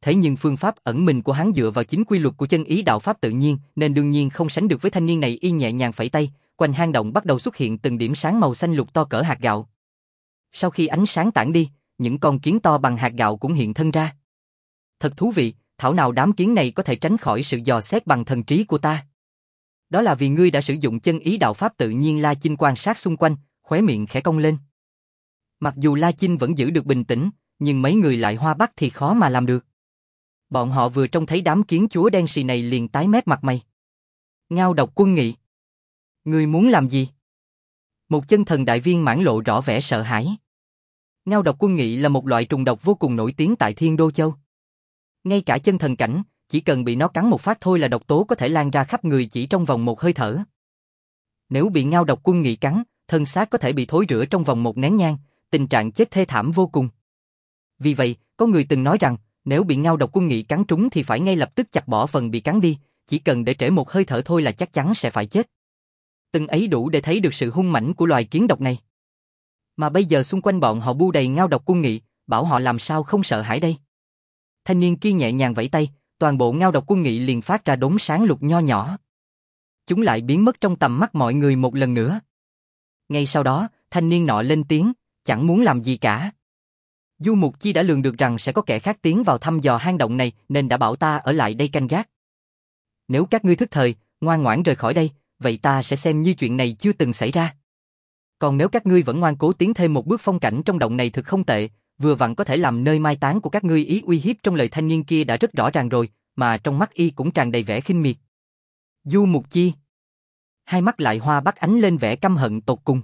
Thế nhưng phương pháp ẩn mình của hắn dựa vào chính quy luật của chân ý đạo pháp tự nhiên, nên đương nhiên không sánh được với thanh niên này. Y nhẹ nhàng phẩy tay, quanh hang động bắt đầu xuất hiện từng điểm sáng màu xanh lục to cỡ hạt gạo. Sau khi ánh sáng tản đi, những con kiến to bằng hạt gạo cũng hiện thân ra. Thật thú vị, thảo nào đám kiến này có thể tránh khỏi sự dò xét bằng thần trí của ta. Đó là vì ngươi đã sử dụng chân ý đạo pháp tự nhiên. La Chinh quan sát xung quanh, khóe miệng khẽ cong lên. Mặc dù La Chinh vẫn giữ được bình tĩnh, nhưng mấy người Lại Hoa Bắc thì khó mà làm được. Bọn họ vừa trông thấy đám kiến chúa đen xì này liền tái mét mặt mày. Ngao Độc Quân Nghị, ngươi muốn làm gì? Một chân thần đại viên mãn lộ rõ vẻ sợ hãi. Ngao Độc Quân Nghị là một loại trùng độc vô cùng nổi tiếng tại Thiên Đô Châu. Ngay cả chân thần cảnh, chỉ cần bị nó cắn một phát thôi là độc tố có thể lan ra khắp người chỉ trong vòng một hơi thở. Nếu bị Ngao Độc Quân Nghị cắn, thân xác có thể bị thối rữa trong vòng một nén nhang, tình trạng chết thê thảm vô cùng. Vì vậy, có người từng nói rằng, nếu bị Ngao Độc Quân Nghị cắn trúng thì phải ngay lập tức chặt bỏ phần bị cắn đi, chỉ cần để trễ một hơi thở thôi là chắc chắn sẽ phải chết. Từng ấy đủ để thấy được sự hung mãnh của loài kiến độc này. Mà bây giờ xung quanh bọn họ bu đầy Ngao Độc Quân Nghị, bảo họ làm sao không sợ hãi đây. Thanh niên kia nhẹ nhàng vẫy tay, toàn bộ Ngao Độc Quân Nghị liền phát ra đốm sáng lục nho nhỏ. Chúng lại biến mất trong tầm mắt mọi người một lần nữa. Ngay sau đó, thanh niên nọ lên tiếng, chẳng muốn làm gì cả. Du Mục Chi đã lường được rằng sẽ có kẻ khác tiến vào thăm dò hang động này nên đã bảo ta ở lại đây canh gác. Nếu các ngươi thức thời, ngoan ngoãn rời khỏi đây, vậy ta sẽ xem như chuyện này chưa từng xảy ra. Còn nếu các ngươi vẫn ngoan cố tiến thêm một bước, phong cảnh trong động này thực không tệ, vừa vặn có thể làm nơi mai táng của các ngươi. Ý uy hiếp trong lời thanh niên kia đã rất rõ ràng rồi, mà trong mắt y cũng tràn đầy vẻ khinh miệt. Du Mục Chi. Hai mắt Lại Hoa Bắc ánh lên vẻ căm hận tột cùng.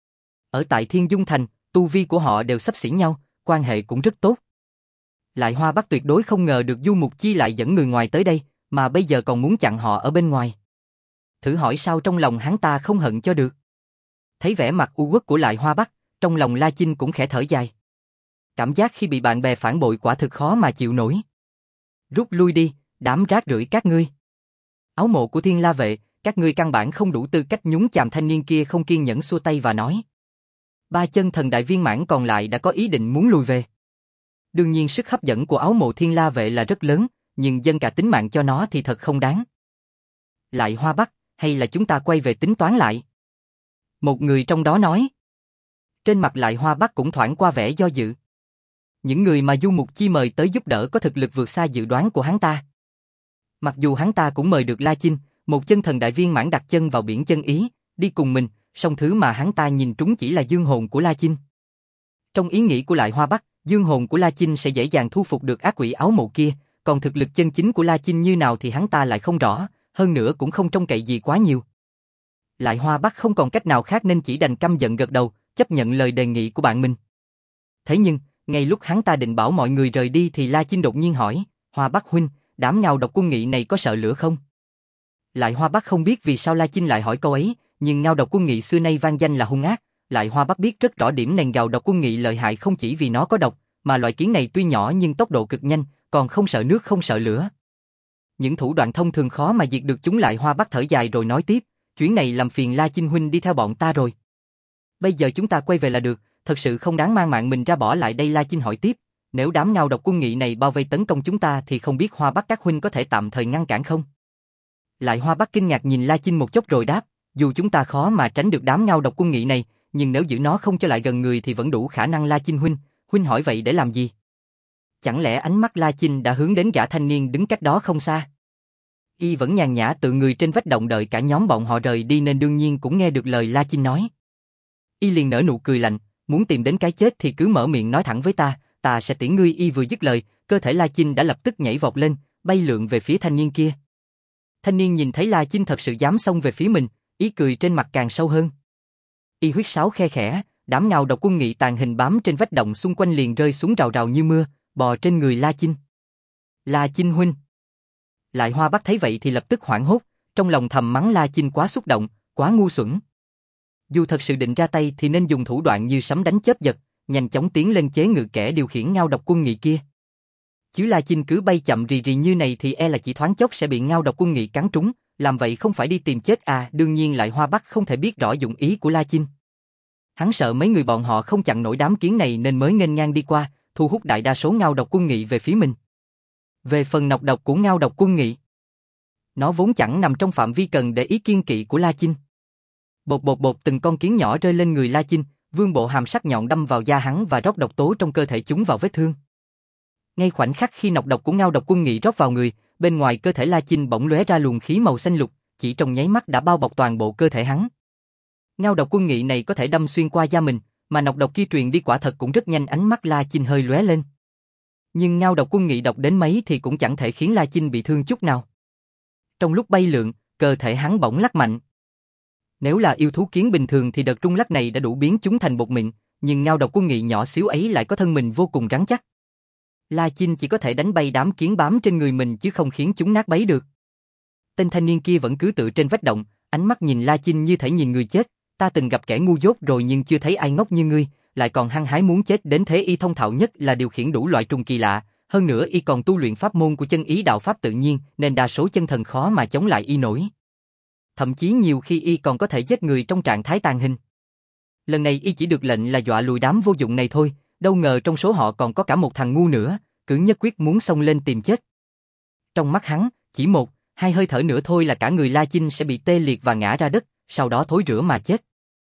Ở tại Thiên Dung Thành, tu vi của họ đều xấp xỉ nhau, quan hệ cũng rất tốt. Lại Hoa Bắc tuyệt đối không ngờ được Du Mục Chi lại dẫn người ngoài tới đây, mà bây giờ còn muốn chặn họ ở bên ngoài. Thử hỏi sao trong lòng hắn ta không hận cho được. Thấy vẻ mặt u uất của Lại Hoa Bắc, trong lòng La Chinh cũng khẽ thở dài. Cảm giác khi bị bạn bè phản bội quả thực khó mà chịu nổi. Rút lui đi, đám rác rưởi các ngươi. Áo mộ của Thiên La Vệ, các ngươi căn bản không đủ tư cách nhúng chàm. Thanh niên kia không kiên nhẫn xua tay và nói. Ba chân thần đại viên mãn còn lại đã có ý định muốn lùi về. Đương nhiên sức hấp dẫn của áo mộ Thiên La Vệ là rất lớn, nhưng dâng cả tính mạng cho nó thì thật không đáng. Lại Hoa Bắc, hay là chúng ta quay về tính toán lại? Một người trong đó nói. Trên mặt Lại Hoa Bắc cũng thoảng qua vẻ do dự. Những người mà Du Mục Chi mời tới giúp đỡ có thực lực vượt xa dự đoán của hắn ta. Mặc dù hắn ta cũng mời được La Chinh, một chân thần đại viên mãn đặt chân vào biển chân ý, đi cùng mình, song thứ mà hắn ta nhìn trúng chỉ là dương hồn của La Chinh. Trong ý nghĩ của Lại Hoa Bắc, dương hồn của La Chinh sẽ dễ dàng thu phục được ác quỷ áo mộ kia, còn thực lực chân chính của La Chinh như nào thì hắn ta lại không rõ, hơn nữa cũng không trông cậy gì quá nhiều. Lại Hoa Bắc không còn cách nào khác nên chỉ đành căm giận gật đầu, chấp nhận lời đề nghị của bạn mình. Thế nhưng, ngay lúc hắn ta định bảo mọi người rời đi thì La Chinh đột nhiên hỏi, Hoa Bắc huynh, đám Ngao Độc Quân Nghị này có sợ lửa không? Lại Hoa Bắc không biết vì sao La Chinh lại hỏi câu ấy, nhưng Ngao Độc Quân Nghị xưa nay vang danh là hung ác. Lại Hoa Bắc biết rất rõ điểm này. Ngao Độc Quân Nghị lợi hại không chỉ vì nó có độc, mà loại kiến này tuy nhỏ nhưng tốc độ cực nhanh, còn không sợ nước không sợ lửa. Những thủ đoạn thông thường khó mà diệt được chúng. Lại Hoa Bắc thở dài rồi nói tiếp, chuyến này làm phiền La Chinh huynh đi theo bọn ta rồi. Bây giờ chúng ta quay về là được, thật sự không đáng mang mạng mình ra bỏ lại đây. La Chinh hỏi tiếp, nếu đám Ngao Độc Quân Nghị này bao vây tấn công chúng ta thì không biết Hoa Bắc các huynh có thể tạm thời ngăn cản không? Lại Hoa Bắc kinh ngạc nhìn La Chinh một chốc rồi đáp, dù chúng ta khó mà tránh được đám Ngao Độc Quân Nghị này, nhưng nếu giữ nó không cho lại gần người thì vẫn đủ khả năng. La Chinh huynh hỏi vậy để làm gì? Chẳng lẽ ánh mắt La Chinh đã hướng đến gã thanh niên đứng cách đó không xa? Y vẫn nhàn nhã tự người trên vách động đợi cả nhóm bọn họ rời đi nên đương nhiên cũng nghe được lời La Chinh nói. Y liền nở nụ cười lạnh, muốn tìm đến cái chết thì cứ mở miệng nói thẳng với ta sẽ tiễn ngươi. Y vừa dứt lời, cơ thể La Chinh đã lập tức nhảy vọt lên, bay lượn về phía thanh niên kia. Thanh niên nhìn thấy La Chinh thật sự dám xông về phía mình, ý cười trên mặt càng sâu hơn. Y huýt sáo khe khẽ, đám Ngao Độc Quân Nghị tàn hình bám trên vách động xung quanh liền rơi xuống rào rào như mưa, bò trên người La Chinh. La Chinh huynh. Lại Hoa Bắc thấy vậy thì lập tức hoảng hốt, trong lòng thầm mắng La Chinh quá xúc động, quá ngu xuẩn. Dù thật sự định ra tay thì nên dùng thủ đoạn như sấm đánh chớp giật, nhanh chóng tiến lên chế ngự kẻ điều khiển Ngao Độc Quân Nghị kia. Chứ La Chinh cứ bay chậm rì rì như này thì e là chỉ thoáng chốc sẽ bị Ngao Độc Quân Nghị cắn trúng, làm vậy không phải đi tìm chết à? Đương nhiên Lại Hoa Bắc không thể biết rõ dụng ý của La Chinh. Hắn sợ mấy người bọn họ không chặn nổi đám kiến này nên mới nghênh ngang đi qua, thu hút đại đa số Ngao Độc Quân Nghị về phía mình. Về phần nọc độc của Ngao Độc Quân Nghị, nó vốn chẳng nằm trong phạm vi cần để ý kiêng kỵ của La Chinh. Bột bột bột, từng con kiến nhỏ rơi lên người La Chinh, vương bộ hàm sắc nhọn đâm vào da hắn và rót độc tố trong cơ thể chúng vào vết thương. Ngay khoảnh khắc khi nọc độc của Ngao Độc Quân Nghị rót vào người, bên ngoài cơ thể La Chinh bỗng lóe ra luồng khí màu xanh lục, chỉ trong nháy mắt đã bao bọc toàn bộ cơ thể hắn. Ngao Độc Quân Nghị này có thể đâm xuyên qua da mình, mà nọc độc kia truyền đi quả thật cũng rất nhanh. Ánh mắt La Chinh hơi lóe lên. Nhưng Ngao Độc Quân Nghị độc đến mấy thì cũng chẳng thể khiến La Chinh bị thương chút nào. Trong lúc bay lượn, cơ thể hắn bỗng lắc mạnh. Nếu là yêu thú kiến bình thường thì đợt rung lắc này đã đủ biến chúng thành bột mịn, nhưng Ngao Độc Quân Nghị nhỏ xíu ấy lại có thân mình vô cùng rắn chắc. La Chinh chỉ có thể đánh bay đám kiến bám trên người mình chứ không khiến chúng nát bấy được. Tên thanh niên kia vẫn cứ tựa trên vách động, ánh mắt nhìn La Chinh như thể nhìn người chết. Ta từng gặp kẻ ngu dốt rồi nhưng chưa thấy ai ngốc như ngươi, lại còn hăng hái muốn chết đến thế. Y thông thạo nhất là điều khiển đủ loại trùng kỳ lạ, hơn nữa y còn tu luyện pháp môn của chân ý đạo pháp tự nhiên nên đa số chân thần khó mà chống lại y nổi. Thậm chí nhiều khi y còn có thể giết người trong trạng thái tàn hình. Lần này y chỉ được lệnh là dọa lùi đám vô dụng này thôi, đâu ngờ trong số họ còn có cả một thằng ngu nữa, cứ nhất quyết muốn xông lên tìm chết. Trong mắt hắn, chỉ một, hai hơi thở nữa thôi là cả người La Chinh sẽ bị tê liệt và ngã ra đất, sau đó thối rữa mà chết.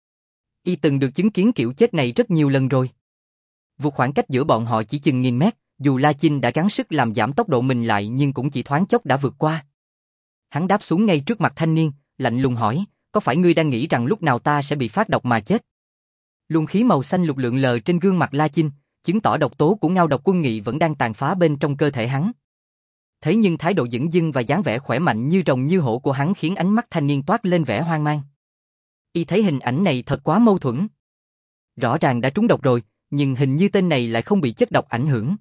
Y từng được chứng kiến kiểu chết này rất nhiều lần rồi. Vượt khoảng cách giữa bọn họ chỉ chừng nghìn mét, dù La Chinh đã gắng sức làm giảm tốc độ mình lại nhưng cũng chỉ thoáng chốc đã vượt qua. Hắn đáp xuống ngay trước mặt thanh niên, lạnh lùng hỏi, có phải ngươi đang nghĩ rằng lúc nào ta sẽ bị phát độc mà chết? Luồng khí màu xanh lục lượn lờ trên gương mặt La Chinh, chứng tỏ độc tố của Ngao Độc Quân Nghị vẫn đang tàn phá bên trong cơ thể hắn. Thế nhưng thái độ dửng dưng và dáng vẻ khỏe mạnh như rồng như hổ của hắn khiến ánh mắt thanh niên toát lên vẻ hoang mang. Y thấy hình ảnh này thật quá mâu thuẫn. Rõ ràng đã trúng độc rồi, nhưng hình như tên này lại không bị chất độc ảnh hưởng.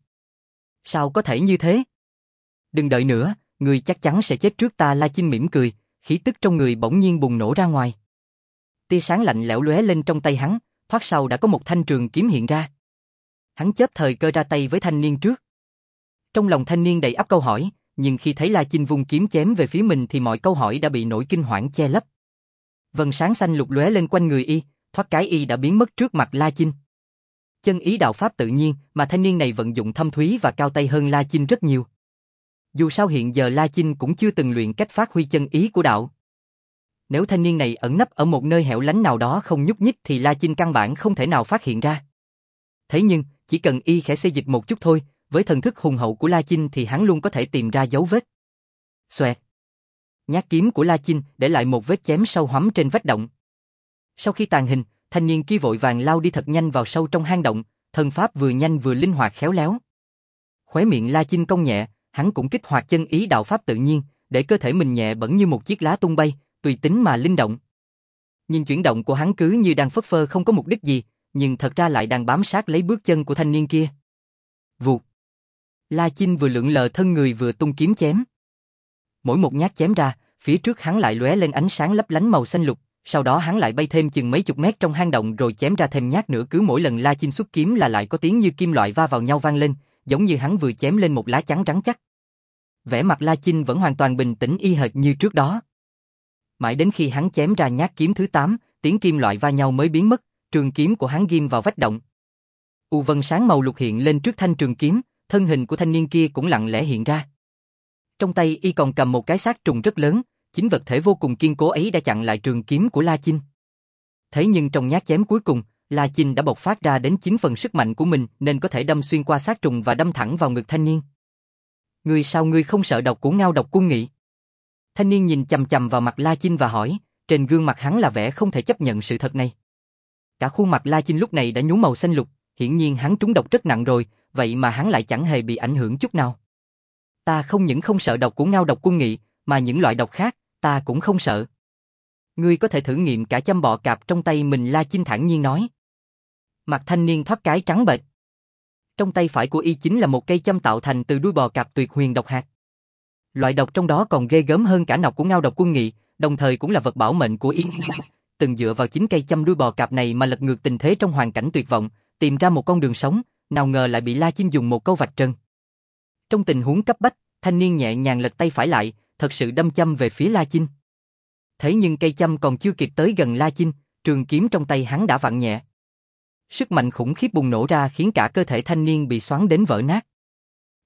Sao có thể như thế? Đừng đợi nữa, người chắc chắn sẽ chết trước ta. La Chinh mỉm cười, khí tức trong người bỗng nhiên bùng nổ ra ngoài. Tia sáng lạnh lẽo lóe lên trong tay hắn, thoát sau đã có một thanh trường kiếm hiện ra. Hắn chớp thời cơ ra tay với thanh niên trước. Trong lòng thanh niên đầy ắp câu hỏi, nhưng khi thấy La Chinh vung kiếm chém về phía mình thì mọi câu hỏi đã bị nỗi kinh hoảng che lấp. Vầng sáng xanh lục lóe lên quanh người y, thoát cái y đã biến mất trước mặt La Chinh. Chân ý đạo pháp tự nhiên mà thanh niên này vận dụng thâm thúy và cao tay hơn La Chinh rất nhiều. Dù sao hiện giờ La Chinh cũng chưa từng luyện cách phát huy chân ý của đạo. Nếu thanh niên này ẩn nấp ở một nơi hẻo lánh nào đó không nhúc nhích thì La Chinh căn bản không thể nào phát hiện ra. Thế nhưng, chỉ cần y khẽ xê dịch một chút thôi, với thần thức hùng hậu của La Chinh thì hắn luôn có thể tìm ra dấu vết. Xoẹt. Nhát kiếm của La Chinh để lại một vết chém sâu hoắm trên vách động. Sau khi tàn hình, thanh niên kia vội vàng lao đi thật nhanh vào sâu trong hang động, thân pháp vừa nhanh vừa linh hoạt khéo léo. Khóe miệng La Chinh cong nhẹ, hắn cũng kích hoạt chân ý đạo pháp tự nhiên, để cơ thể mình nhẹ bẫng như một chiếc lá tung bay, tùy tính mà linh động. Nhìn chuyển động của hắn cứ như đang phất phơ không có mục đích gì, nhưng thật ra lại đang bám sát lấy bước chân của thanh niên kia. Vụt. La Chinh vừa lượn lờ thân người vừa tung kiếm chém. Mỗi một nhát chém ra, phía trước hắn lại lóe lên ánh sáng lấp lánh màu xanh lục, sau đó hắn lại bay thêm chừng mấy chục mét trong hang động rồi chém ra thêm nhát nữa. Cứ mỗi lần La Chinh xuất kiếm là lại có tiếng như kim loại va vào nhau vang lên, giống như hắn vừa chém lên một lá chắn rắn chắc. Vẻ mặt La Chinh vẫn hoàn toàn bình tĩnh y hệt như trước đó. Mãi đến khi hắn chém ra nhát kiếm thứ 8, tiếng kim loại va nhau mới biến mất, trường kiếm của hắn ghim vào vách động. U vân sáng màu lục hiện lên trước thanh trường kiếm, thân hình của thanh niên kia cũng lặng lẽ hiện ra. Trong tay y còn cầm một cái xác trùng rất lớn, chính vật thể vô cùng kiên cố ấy đã chặn lại trường kiếm của La Chinh. Thế nhưng trong nhát chém cuối cùng, La Chinh đã bộc phát ra đến 9 phần sức mạnh của mình nên có thể đâm xuyên qua xác trùng và đâm thẳng vào ngực thanh niên. Sao ngươi không sợ độc của Ngao Độc Quân Nghị? Thanh niên nhìn chằm chằm vào mặt La Chinh và hỏi, trên gương mặt hắn là vẻ không thể chấp nhận sự thật này. Cả khuôn mặt La Chinh lúc này đã nhuốm màu xanh lục, hiển nhiên hắn trúng độc rất nặng rồi, vậy mà hắn lại chẳng hề bị ảnh hưởng chút nào. Ta không những không sợ độc của Ngao Độc Quân Nghị, mà những loại độc khác, ta cũng không sợ. Ngươi có thể thử nghiệm cả châm bọ cạp trong tay mình. La Chinh thản nhiên nói. Mặt thanh niên thoát cái trắng bệch. Trong tay phải của y chính là một cây châm tạo thành từ đuôi bò cạp tuyệt huyền độc hạt. Loại độc trong đó còn ghê gớm hơn cả nọc của Ngao Độc Quân Nghị, đồng thời cũng là vật bảo mệnh của y. Từng dựa vào chính cây châm đuôi bò cạp này mà lật ngược tình thế trong hoàn cảnh tuyệt vọng, tìm ra một con đường sống, nào ngờ lại bị La Chinh dùng một câu vạch trần. Trong tình huống cấp bách, thanh niên nhẹ nhàng lật tay phải lại, thật sự đâm châm về phía La Chinh. Thế nhưng cây châm còn chưa kịp tới gần La Chinh, trường kiếm trong tay hắn đã vặn nhẹ. Sức mạnh khủng khiếp bùng nổ ra khiến cả cơ thể thanh niên bị xoắn đến vỡ nát.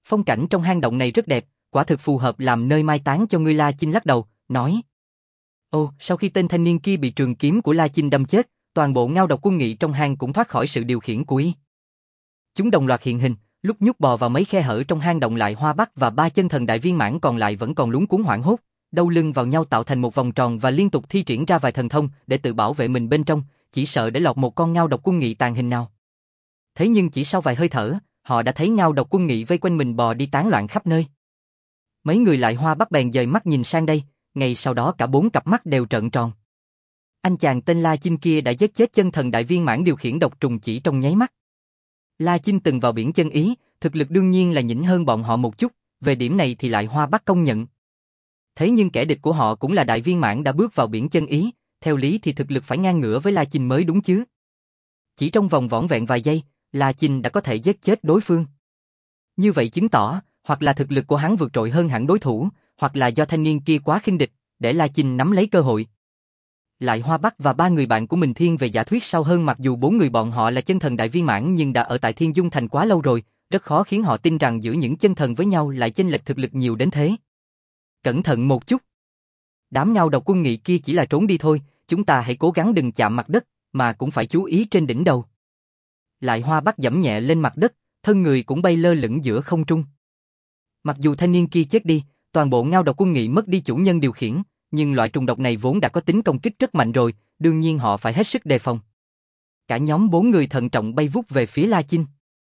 Phong cảnh trong hang động này rất đẹp, quả thực phù hợp làm nơi mai táng cho ngươi. La Chinh lắc đầu, nói. Sau khi tên thanh niên kia bị trường kiếm của La Chinh đâm chết, toàn bộ Ngao Độc Quân Nghị trong hang cũng thoát khỏi sự điều khiển của y. Chúng đồng loạt hiện hình, lúc nhúc bò vào mấy khe hở trong hang động. Lại Hoa Bắc và 3 chân thần đại viên mãn còn lại vẫn còn luống cuống hoảng hốt, đầu lưng vào nhau tạo thành một vòng tròn và liên tục thi triển ra vài thần thông để tự bảo vệ mình bên trong, chỉ sợ để lọt một con Ngao Độc Quân Nghị tàn hình nào. Thế nhưng chỉ sau vài hơi thở, họ đã thấy Ngao Độc Quân Nghị vây quanh mình bò đi tán loạn khắp nơi. Mấy người Lại Hoa Bắc bèn dời mắt nhìn sang đây, ngay sau đó cả 4 cặp mắt đều trợn tròn. Anh chàng tên La Chinh kia đã giết chết chân thần đại viên mãn điều khiển độc trùng chỉ trong nháy mắt. La Chinh từng vào biển chân ý, thực lực đương nhiên là nhỉnh hơn bọn họ một chút, về điểm này thì Lại Hoa Bắc công nhận. Thế nhưng kẻ địch của họ cũng là đại viên mãn đã bước vào biển chân ý, theo lý thì thực lực phải ngang ngửa với La Chinh mới đúng chứ. Chỉ trong vòng vỏn vẹn vài giây, La Chinh đã có thể giết chết đối phương. Như vậy chứng tỏ, hoặc là thực lực của hắn vượt trội hơn hẳn đối thủ, hoặc là do thanh niên kia quá khinh địch, để La Chinh nắm lấy cơ hội. Lại Hoa Bắc và 3 người bạn của mình thiên về giả thuyết sau hơn, mặc dù 4 người bọn họ là chân thần đại viên mãn nhưng đã ở tại Thiên Dung Thành quá lâu rồi, rất khó khiến họ tin rằng giữa những chân thần với nhau lại chênh lệch thực lực nhiều đến thế. Cẩn thận một chút. Đám Ngao Độc Quân Nghị kia chỉ là trốn đi thôi, chúng ta hãy cố gắng đừng chạm mặt đất, mà cũng phải chú ý trên đỉnh đầu. Lại Hoa Bắc giẫm nhẹ lên mặt đất, thân người cũng bay lơ lửng giữa không trung. Mặc dù thanh niên kia chết đi, toàn bộ Ngao Độc Quân Nghị mất đi chủ nhân điều khiển, nhưng loại trùng độc này vốn đã có tính công kích rất mạnh rồi, đương nhiên họ phải hết sức đề phòng. Cả nhóm 4 người thận trọng bay vút về phía La Chinh.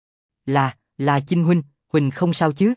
La Chinh huynh không sao chứ?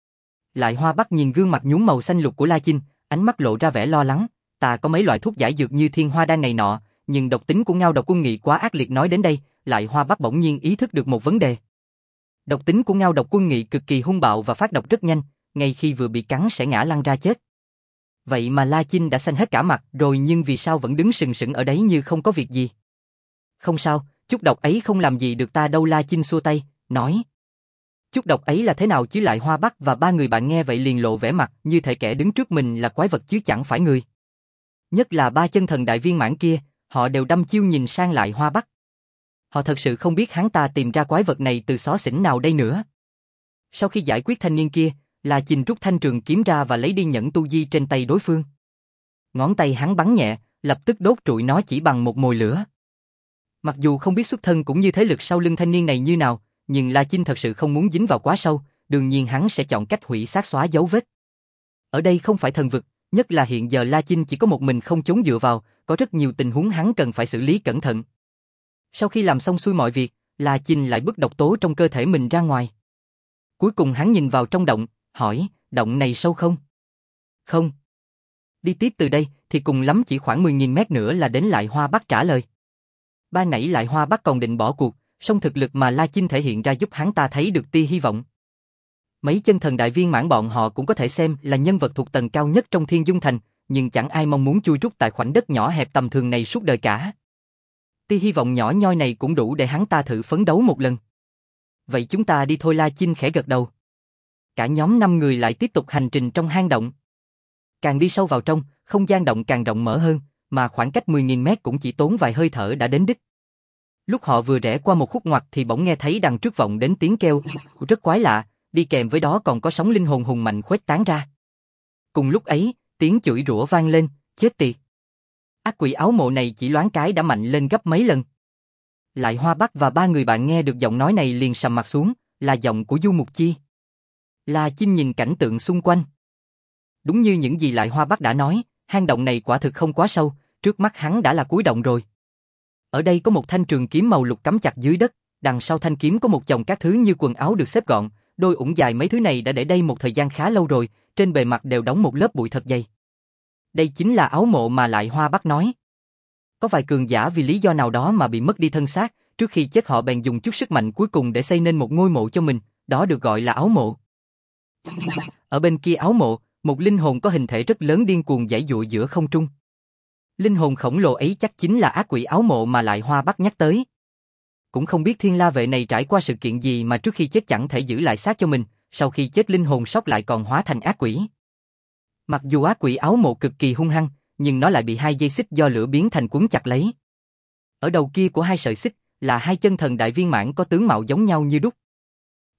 Lại Hoa Bắc nhìn gương mặt nhuốm màu xanh lục của La Chinh, ánh mắt lộ ra vẻ lo lắng. Ta có mấy loại thuốc giải dược như thiên hoa đan này nọ, nhưng độc tính của Ngao Độc Quân Nghị quá ác liệt. Nói đến đây, Lại Hoa Bắc bỗng nhiên ý thức được một vấn đề. Độc tính của Ngao Độc Quân Nghị cực kỳ hung bạo và phát độc rất nhanh, ngay khi vừa bị cắn sẽ ngã lăn ra chết. Vậy mà La Chinh đã xanh hết cả mặt rồi nhưng vì sao vẫn đứng sừng sững ở đấy như không có việc gì? Không sao, chút độc ấy không làm gì được ta đâu. La Chinh xua tay, nói. Chút độc ấy là thế nào chứ? Lại Hoa Bắc và 3 người bạn nghe vậy liền lộ vẻ mặt như thể kẻ đứng trước mình là quái vật chứ chẳng phải người. Nhất là 3 chân thần đại viên mãn kia, họ đều đăm chiêu nhìn sang Lại Hoa Bắc. Họ thật sự không biết hắn ta tìm ra quái vật này từ xó xỉnh nào đây nữa. Sau khi giải quyết thanh niên kia, La Chinh rút thanh trường kiếm ra và lấy đi nhẫn tu di trên tay đối phương. Ngón tay hắn bắn nhẹ, lập tức đốt trụi nó chỉ bằng một mồi lửa. Mặc dù không biết xuất thân cũng như thế lực sau lưng thanh niên này như nào, nhưng La Chinh thật sự không muốn dính vào quá sâu, đương nhiên hắn sẽ chọn cách hủy xác xóa dấu vết. Ở đây không phải thần vực, nhất là hiện giờ La Chinh chỉ có một mình không chống dựa vào, có rất nhiều tình huống hắn cần phải xử lý cẩn thận. Sau khi làm xong xuôi mọi việc, La Chinh lại bức độc tố trong cơ thể mình ra ngoài. Cuối cùng hắn nhìn vào trong động, hỏi, động này sâu không? Không. Đi tiếp từ đây thì cùng lắm chỉ khoảng 10.000 mét nữa là đến. Lại Hoa Bắc trả lời. Ban nãy Lại Hoa Bắc còn định bỏ cuộc, song thực lực mà La Chinh thể hiện ra giúp hắn ta thấy được tia hy vọng. Mấy chân thần đại viên mãn bọn họ cũng có thể xem là nhân vật thuộc tầng cao nhất trong Thiên Dung Thành, nhưng chẳng ai mong muốn chui rút tại khoảnh đất nhỏ hẹp tầm thường này suốt đời cả. Tia hy vọng nhỏ nhoi này cũng đủ để hắn ta thử phấn đấu một lần. Vậy chúng ta đi thôi. La Chinh khẽ gật đầu. Cả nhóm 5 người lại tiếp tục hành trình trong hang động. Càng đi sâu vào trong, không gian động càng rộng mở hơn, mà khoảng cách 10.000 mét cũng chỉ tốn vài hơi thở đã đến đích. Lúc họ vừa rẽ qua một khúc ngoặt thì bỗng nghe thấy đằng trước vọng đến tiếng kêu rất quái lạ, đi kèm với đó còn có sóng linh hồn hùng mạnh khuếch tán ra. Cùng lúc ấy, tiếng chửi rủa vang lên, chết tiệt. Ác quỷ áo mộ này chỉ loáng cái đã mạnh lên gấp mấy lần. Lại Hoa Bắc và 3 người bạn nghe được giọng nói này liền sầm mặt xuống, là giọng của Du Mục Chi. La Chinh nhìn cảnh tượng xung quanh. Đúng như những gì Lại Hoa Bắc đã nói, hang động này quả thực không quá sâu, trước mắt hắn đã là cuối động rồi. Ở đây có một thanh trường kiếm màu lục cắm chặt dưới đất, đằng sau thanh kiếm có một chồng các thứ như quần áo được xếp gọn, đôi ủng dài mấy thứ này đã để đây một thời gian khá lâu rồi, trên bề mặt đều đóng một lớp bụi thật dày. Đây chính là áo mộ mà Lại Hoa Bắc nói. Có vài cường giả vì lý do nào đó mà bị mất đi thân xác, trước khi chết họ bèn dùng chút sức mạnh cuối cùng để xây nên một ngôi mộ cho mình, đó được gọi là áo mộ. Ở bên kia áo mộ, một linh hồn có hình thể rất lớn điên cuồng giãy giụa giữa không trung. Linh hồn khổng lồ ấy chắc chính là ác quỷ áo mộ mà Lại Hoa Bắc nhắc tới. Cũng không biết Thiên La Vệ này trải qua sự kiện gì mà trước khi chết chẳng thể giữ lại xác cho mình, sau khi chết linh hồn sót lại còn hóa thành ác quỷ. Mặc dù ác quỷ áo mộ cực kỳ hung hăng, nhưng nó lại bị 2 dây xích do lửa biến thành quấn chặt lấy. Ở đầu kia của 2 sợi xích là 2 chân thần đại viên mãn có tướng mạo giống nhau như đúc.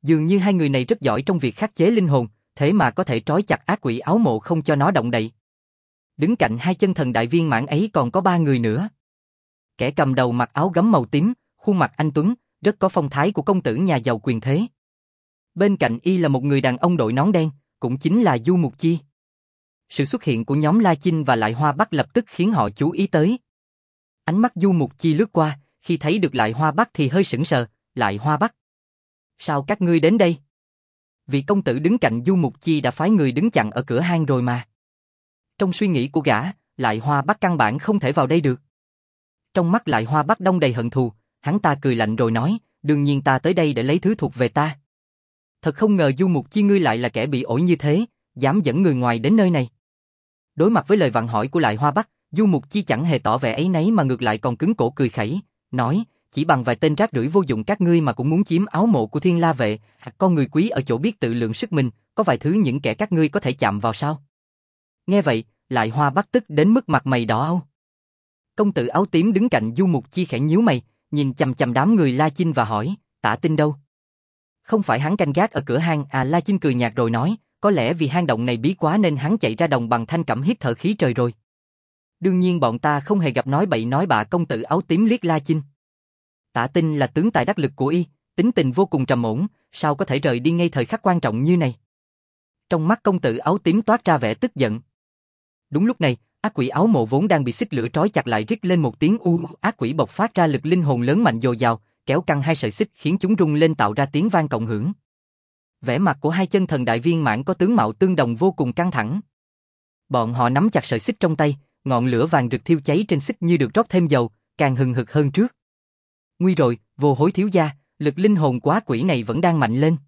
Dường như hai người này rất giỏi trong việc khắc chế linh hồn, thế mà có thể trói chặt ác quỷ áo mộ không cho nó động đậy. Đứng cạnh hai chân thần đại viên mãn ấy còn có ba người nữa. Kẻ cầm đầu mặc áo gấm màu tím, khuôn mặt anh tuấn, rất có phong thái của công tử nhà giàu quyền thế. Bên cạnh y là một người đàn ông đội nón đen, cũng chính là Du Mục Chi. Sự xuất hiện của nhóm La Chinh và Lại Hoa Bắc lập tức khiến họ chú ý tới. Ánh mắt Du Mục Chi lướt qua, khi thấy được Lại Hoa Bắc thì hơi sững sờ. Lại Hoa Bắc, sao các ngươi đến đây? Vị công tử đứng cạnh Du Mục Chi đã phái người đứng chặn ở cửa hang rồi mà. Trong suy nghĩ của gã, Lại Hoa Bắc căn bản không thể vào đây được. Trong mắt Lại Hoa Bắc đông đầy hận thù, hắn ta cười lạnh rồi nói, đương nhiên ta tới đây để lấy thứ thuộc về ta. Thật không ngờ Du Mục Chi ngươi lại là kẻ bị ổi như thế, dám dẫn người ngoài đến nơi này. Đối mặt với lời vặn hỏi của Lại Hoa Bắc, Du Mục Chi chẳng hề tỏ vẻ áy náy mà ngược lại còn cứng cổ cười khẩy, nói, chỉ bằng vài tên rác rưởi vô dụng các ngươi mà cũng muốn chiếm áo mộ của Thiên La vệ, con người quý ở chỗ biết tự lượng sức mình, có vài thứ những kẻ các ngươi có thể chạm vào sao? Nghe vậy, Lại Hoa Bắc tức đến mức mặt mày đỏ au. Công tử áo tím đứng cạnh Du Mục Chi khẽ nhíu mày, nhìn chằm chằm đám người La Chinh và hỏi, Tả Tinh đâu? Không phải hắn canh gác ở cửa hang à? La Chinh cười nhạt rồi nói, có lẽ vì hang động này bí quá nên hắn chạy ra đồng bằng Thanh Cẩm hít thở khí trời rồi. Đương nhiên bọn ta không hề gặp nói bậy nói bạ. Công tử áo tím liếc La Chinh. Tả Tinh là tướng tài đắc lực của y, tính tình vô cùng trầm ổn, sao có thể rời đi ngay thời khắc quan trọng như này? Trong mắt công tử áo tím toát ra vẻ tức giận. Đúng lúc này, ác quỷ áo mộ vốn đang bị xích lửa trói chặt lại rít lên một tiếng u, ác quỷ bộc phát ra lực linh hồn lớn mạnh dồi dào, kéo căng hai sợi xích khiến chúng rung lên tạo ra tiếng vang cộng hưởng. Vẻ mặt của hai chân thần đại viên mãn có tướng mạo tương đồng vô cùng căng thẳng. Bọn họ nắm chặt sợi xích trong tay, ngọn lửa vàng rực thiêu cháy trên xích như được rót thêm dầu, càng hừng hực hơn trước. Nguy rồi, Vô Hối thiếu gia, lực linh hồn của ác quỷ này vẫn đang mạnh lên.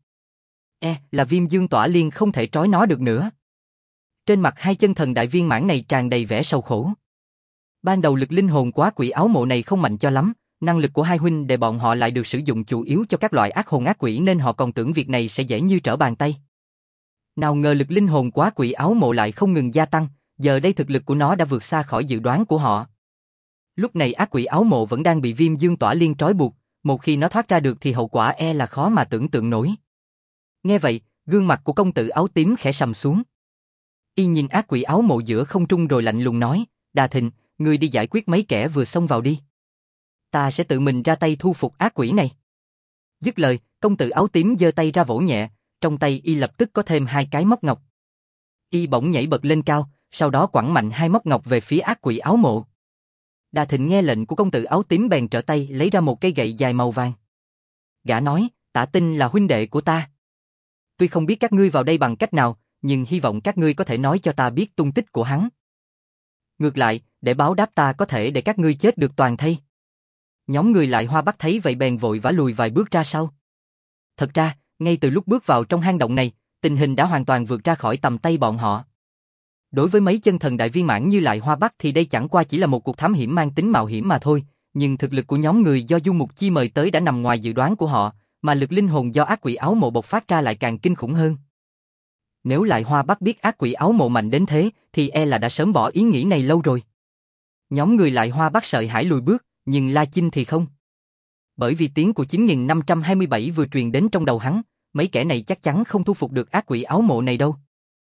Là Viêm Dương Tỏa Liên không thể trói nó được nữa. Trên mặt hai chân thần đại viên mãn này tràn đầy vẻ sầu khổ. Ban đầu lực linh hồn của ác quỷ áo mộ này không mạnh cho lắm, năng lực của hai huynh đệ bọn họ lại được sử dụng chủ yếu cho các loại ác hồn ác quỷ nên họ còn tưởng việc này sẽ dễ như trở bàn tay. Nào ngờ lực linh hồn của ác quỷ áo mộ lại không ngừng gia tăng, giờ đây thực lực của nó đã vượt xa khỏi dự đoán của họ. Lúc này ác quỷ áo mộ vẫn đang bị Viêm Dương Tỏa Liên trói buộc, một khi nó thoát ra được thì hậu quả là khó mà tưởng tượng nổi. Nghe vậy, gương mặt của công tử áo tím khẽ sầm xuống. Y nhìn ác quỷ áo mộ giữa không trung rồi lạnh lùng nói, Đà Thịnh, ngươi đi giải quyết mấy kẻ vừa xông vào đi. Ta sẽ tự mình ra tay thu phục ác quỷ này. Dứt lời, công tử áo tím giơ tay ra vỗ nhẹ, trong tay y lập tức có thêm hai cái móc ngọc. Y bỗng nhảy bật lên cao, sau đó quẳng mạnh hai móc ngọc về phía ác quỷ áo mộ. Đà Thịnh nghe lệnh của công tử áo tím bèn trở tay lấy ra một cây gậy dài màu vàng. Gã nói, Tả Tinh là huynh đệ của ta. Tuy không biết các ngươi vào đây bằng cách nào, nhưng hy vọng các ngươi có thể nói cho ta biết tung tích của hắn. Ngược lại, để báo đáp ta có thể để các ngươi chết được toàn thây. Nhóm người Lại Hoa Bắc thấy vậy bèn vội vã lùi vài bước ra sau. Thật ra, ngay từ lúc bước vào trong hang động này, tình hình đã hoàn toàn vượt ra khỏi tầm tay bọn họ. Đối với mấy chân thần đại viên mãn như Lại Hoa Bắc thì đây chẳng qua chỉ là một cuộc thám hiểm mang tính mạo hiểm mà thôi, nhưng thực lực của nhóm người do Du Mục Chi mời tới đã nằm ngoài dự đoán của họ, mà lực linh hồn do ác quỷ áo mộ bộc phát ra lại càng kinh khủng hơn. Nếu Lại Hoa Bắc biết ác quỷ áo mộ mạnh đến thế, thì là đã sớm bỏ ý nghĩ này lâu rồi. Nhóm người Lại Hoa Bắc sợ hãi lùi bước, nhưng La Chinh thì không. Bởi vì tiếng của 9527 vừa truyền đến trong đầu hắn, mấy kẻ này chắc chắn không thu phục được ác quỷ áo mộ này đâu.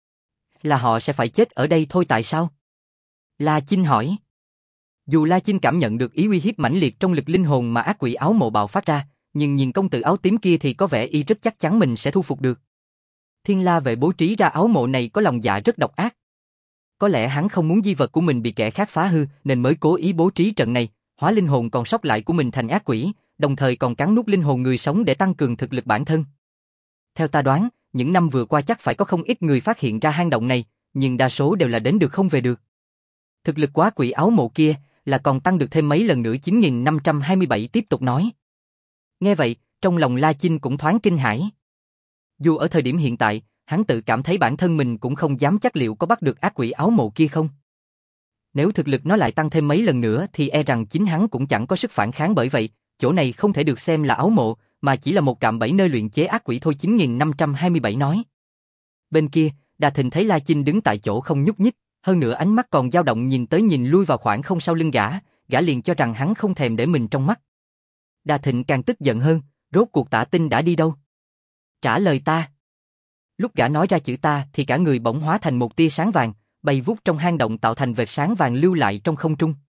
Là họ sẽ phải chết ở đây thôi tại sao? La Chinh hỏi. Dù La Chinh cảm nhận được ý uy hiếp mãnh liệt trong lực linh hồn mà ác quỷ áo mộ bạo phát ra, nhưng nhìn công tử áo tím kia thì có vẻ y rất chắc chắn mình sẽ thu phục được. Thiên La vệ bố trí ra áo mộ này có lòng dạ rất độc ác. Có lẽ hắn không muốn di vật của mình bị kẻ khác phá hư nên mới cố ý bố trí trận này, hóa linh hồn còn sót lại của mình thành ác quỷ, đồng thời còn cắn nuốt linh hồn người sống để tăng cường thực lực bản thân. Theo ta đoán, những năm vừa qua chắc phải có không ít người phát hiện ra hang động này, nhưng đa số đều là đến được không về được. Thực lực quá quỷ áo mộ kia là còn tăng được thêm mấy lần nữa. 9527 tiếp tục nói. Nghe vậy, trong lòng La Chinh cũng thoáng kinh hãi. Dù ở thời điểm hiện tại, hắn tự cảm thấy bản thân mình cũng không dám chắc liệu có bắt được ác quỷ áo mộ kia không. Nếu thực lực nó lại tăng thêm mấy lần nữa thì rằng chính hắn cũng chẳng có sức phản kháng, bởi vậy, chỗ này không thể được xem là áo mộ, mà chỉ là một cạm bẫy nơi luyện chế ác quỷ thôi. 9527 nói. Bên kia, Đà Thịnh thấy La Chinh đứng tại chỗ không nhúc nhích, hơn nữa ánh mắt còn dao động nhìn tới nhìn lui vào khoảng không sau lưng gã liền cho rằng hắn không thèm để mình trong mắt. Đà Thịnh càng tức giận hơn, rốt cuộc Tả Tinh đã đi đâu? Trả lời ta. Lúc gã nói ra chữ ta thì cả người bỗng hóa thành một tia sáng vàng, bay vút trong hang động tạo thành vệt sáng vàng lưu lại trong không trung.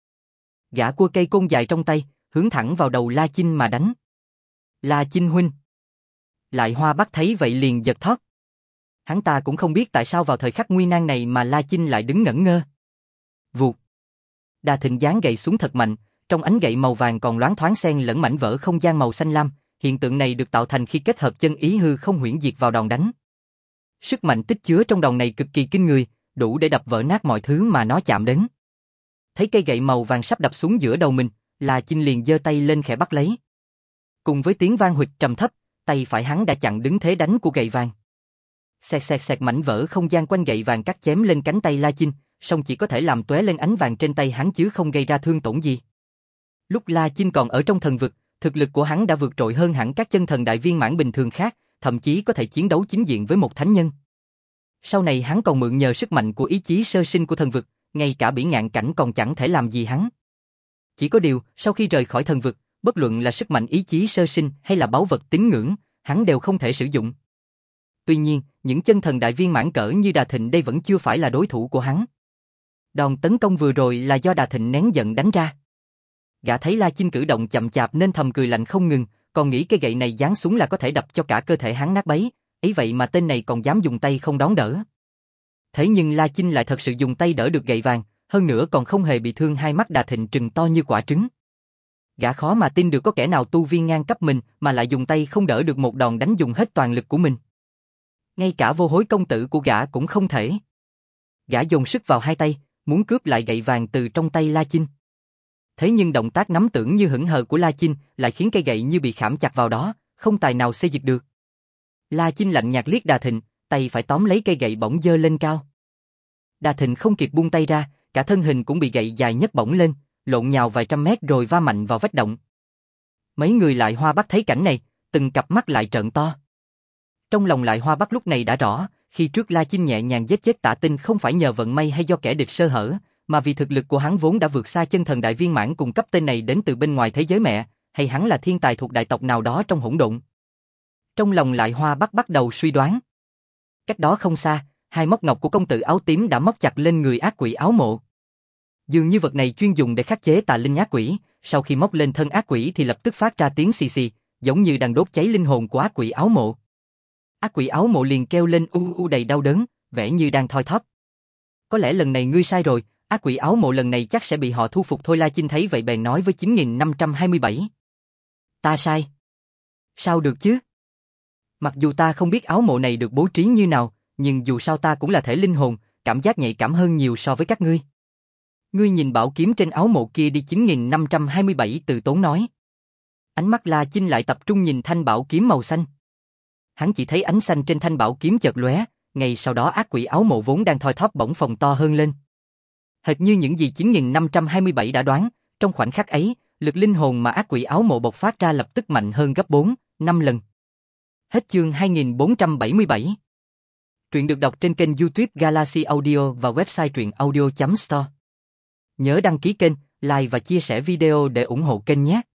Gã cua cây côn dài trong tay, hướng thẳng vào đầu La Chinh mà đánh. La Chinh huynh. Lại Hoa Bắc thấy vậy liền giật thót. Hắn ta cũng không biết tại sao vào thời khắc nguy nan này mà La Chinh lại đứng ngẩn ngơ. Vụt. Đà Thịnh giáng gậy xuống thật mạnh, trong ánh gậy màu vàng còn loáng thoáng xen lẫn mảnh vỡ không gian màu xanh lam, hiện tượng này được tạo thành khi kết hợp chân ý hư không huyễn diệt vào đòn đánh. Sức mạnh tích chứa trong đòn này cực kỳ kinh người, đủ để đập vỡ nát mọi thứ mà nó chạm đến. Thấy cây gậy màu vàng sắp đập xuống giữa đầu mình, La Chinh liền giơ tay lên khẽ bắt lấy. Cùng với tiếng vang huỵch trầm thấp, tay phải hắn đã chặn đứng thế đánh của gậy vàng. Xẹt xẹt xẹt mảnh vỡ không gian quanh gậy vàng cắt chém lên cánh tay La Chinh, song chỉ có thể làm tóe lên ánh vàng trên tay hắn chứ không gây ra thương tổn gì. Lúc La Chinh còn ở trong thần vực, thực lực của hắn đã vượt trội hơn hẳn các chân thần đại viên mãn bình thường khác, thậm chí có thể chiến đấu chính diện với một thánh nhân. Sau này hắn còn mượn nhờ sức mạnh của ý chí sơ sinh của thần vực, ngay cả Bỉ Ngạn Cảnh còn chẳng thể làm gì hắn. Chỉ có điều, sau khi rời khỏi thần vực, bất luận là sức mạnh ý chí sơ sinh hay là báu vật tín ngưỡng, hắn đều không thể sử dụng. Tuy nhiên, những chân thần đại viên mãn cỡ như Đà Thịnh đây vẫn chưa phải là đối thủ của hắn. Đòn tấn công vừa rồi là do Đà Thịnh nén giận đánh ra. Gã thấy La Chinh cử động chậm chạp nên thầm cười lạnh không ngừng, còn nghĩ cây gậy này giáng xuống là có thể đập cho cả cơ thể hắn nát bấy, ấy vậy mà tên này còn dám dùng tay không đón đỡ. Thế nhưng La Chinh lại thật sự dùng tay đỡ được gậy vàng, hơn nữa còn không hề bị thương. Hai mắt Đà Thịnh trừng to như quả trứng. Gã khó mà tin được có kẻ nào tu vi ngang cấp mình mà lại dùng tay không đỡ được một đòn đánh dùng hết toàn lực của mình. Ngay cả Vô Hối công tử của gã cũng không thể. Gã dồn sức vào hai tay, muốn cướp lại gậy vàng từ trong tay La Chinh. Thế nhưng động tác nắm tưởng như hững hờ của La Chinh lại khiến cây gậy như bị khảm chặt vào đó, không tài nào xê dịch được. La Chinh lạnh nhạt liếc Đà Thịnh, tay phải tóm lấy cây gậy bỗng giơ lên cao. Đà Thịnh không kịp buông tay ra, cả thân hình cũng bị gậy dài nhấc bổng lên, lộn nhào vài trăm mét rồi va mạnh vào vách động. Mấy người Lại Hoa Bắc thấy cảnh này, từng cặp mắt lại trợn to. Trong lòng Lại Hoa Bắc lúc này đã rõ, khi trước La Chinh nhẹ nhàng giết chết Tạ Tinh không phải nhờ vận may hay do kẻ địch sơ hở, mà vì thực lực của hắn vốn đã vượt xa chân thần đại viên mãn cùng cấp tên này đến từ bên ngoài thế giới mẹ, hay hắn là thiên tài thuộc đại tộc nào đó trong hỗn độn. Trong lòng Lại Hoa Bắc bắt đầu suy đoán. Cách đó không xa, hai móc ngọc của công tử áo tím đã móc chặt lên người ác quỷ áo mộ. Dường như vật này chuyên dùng để khắc chế tà linh ác quỷ, sau khi móc lên thân ác quỷ thì lập tức phát ra tiếng xì xì, giống như đang đốt cháy linh hồn của ác quỷ áo mộ. Ác quỷ áo mộ liền kêu lên u u đầy đau đớn, vẻ như đang thoi thóp. Có lẽ lần này ngươi sai rồi, ác quỷ áo mộ lần này chắc sẽ bị họ thu phục thôi. La Chinh thấy vậy bèn nói với 9527. Ta sai. Sao được chứ? Mặc dù ta không biết áo mộ này được bố trí như nào, nhưng dù sao ta cũng là thể linh hồn, cảm giác nhạy cảm hơn nhiều so với các ngươi. Ngươi nhìn bảo kiếm trên áo mộ kia đi. 9527 từ tốn nói. Ánh mắt La Chinh lại tập trung nhìn thanh bảo kiếm màu xanh. Hắn chỉ thấy ánh xanh trên thanh bảo kiếm chợt lóe, ngay sau đó ác quỷ áo mộ vốn đang thoi thóp bỗng phồng to hơn lên. Hệt như những gì 9527 đã đoán, trong khoảnh khắc ấy, lực linh hồn mà ác quỷ áo mộ bộc phát ra lập tức mạnh hơn gấp 4, 5 lần. Hết chương 2477. Truyện được đọc trên kênh YouTube Galaxy Audio và website truyện audio.store. Nhớ đăng ký kênh, like và chia sẻ video để ủng hộ kênh nhé.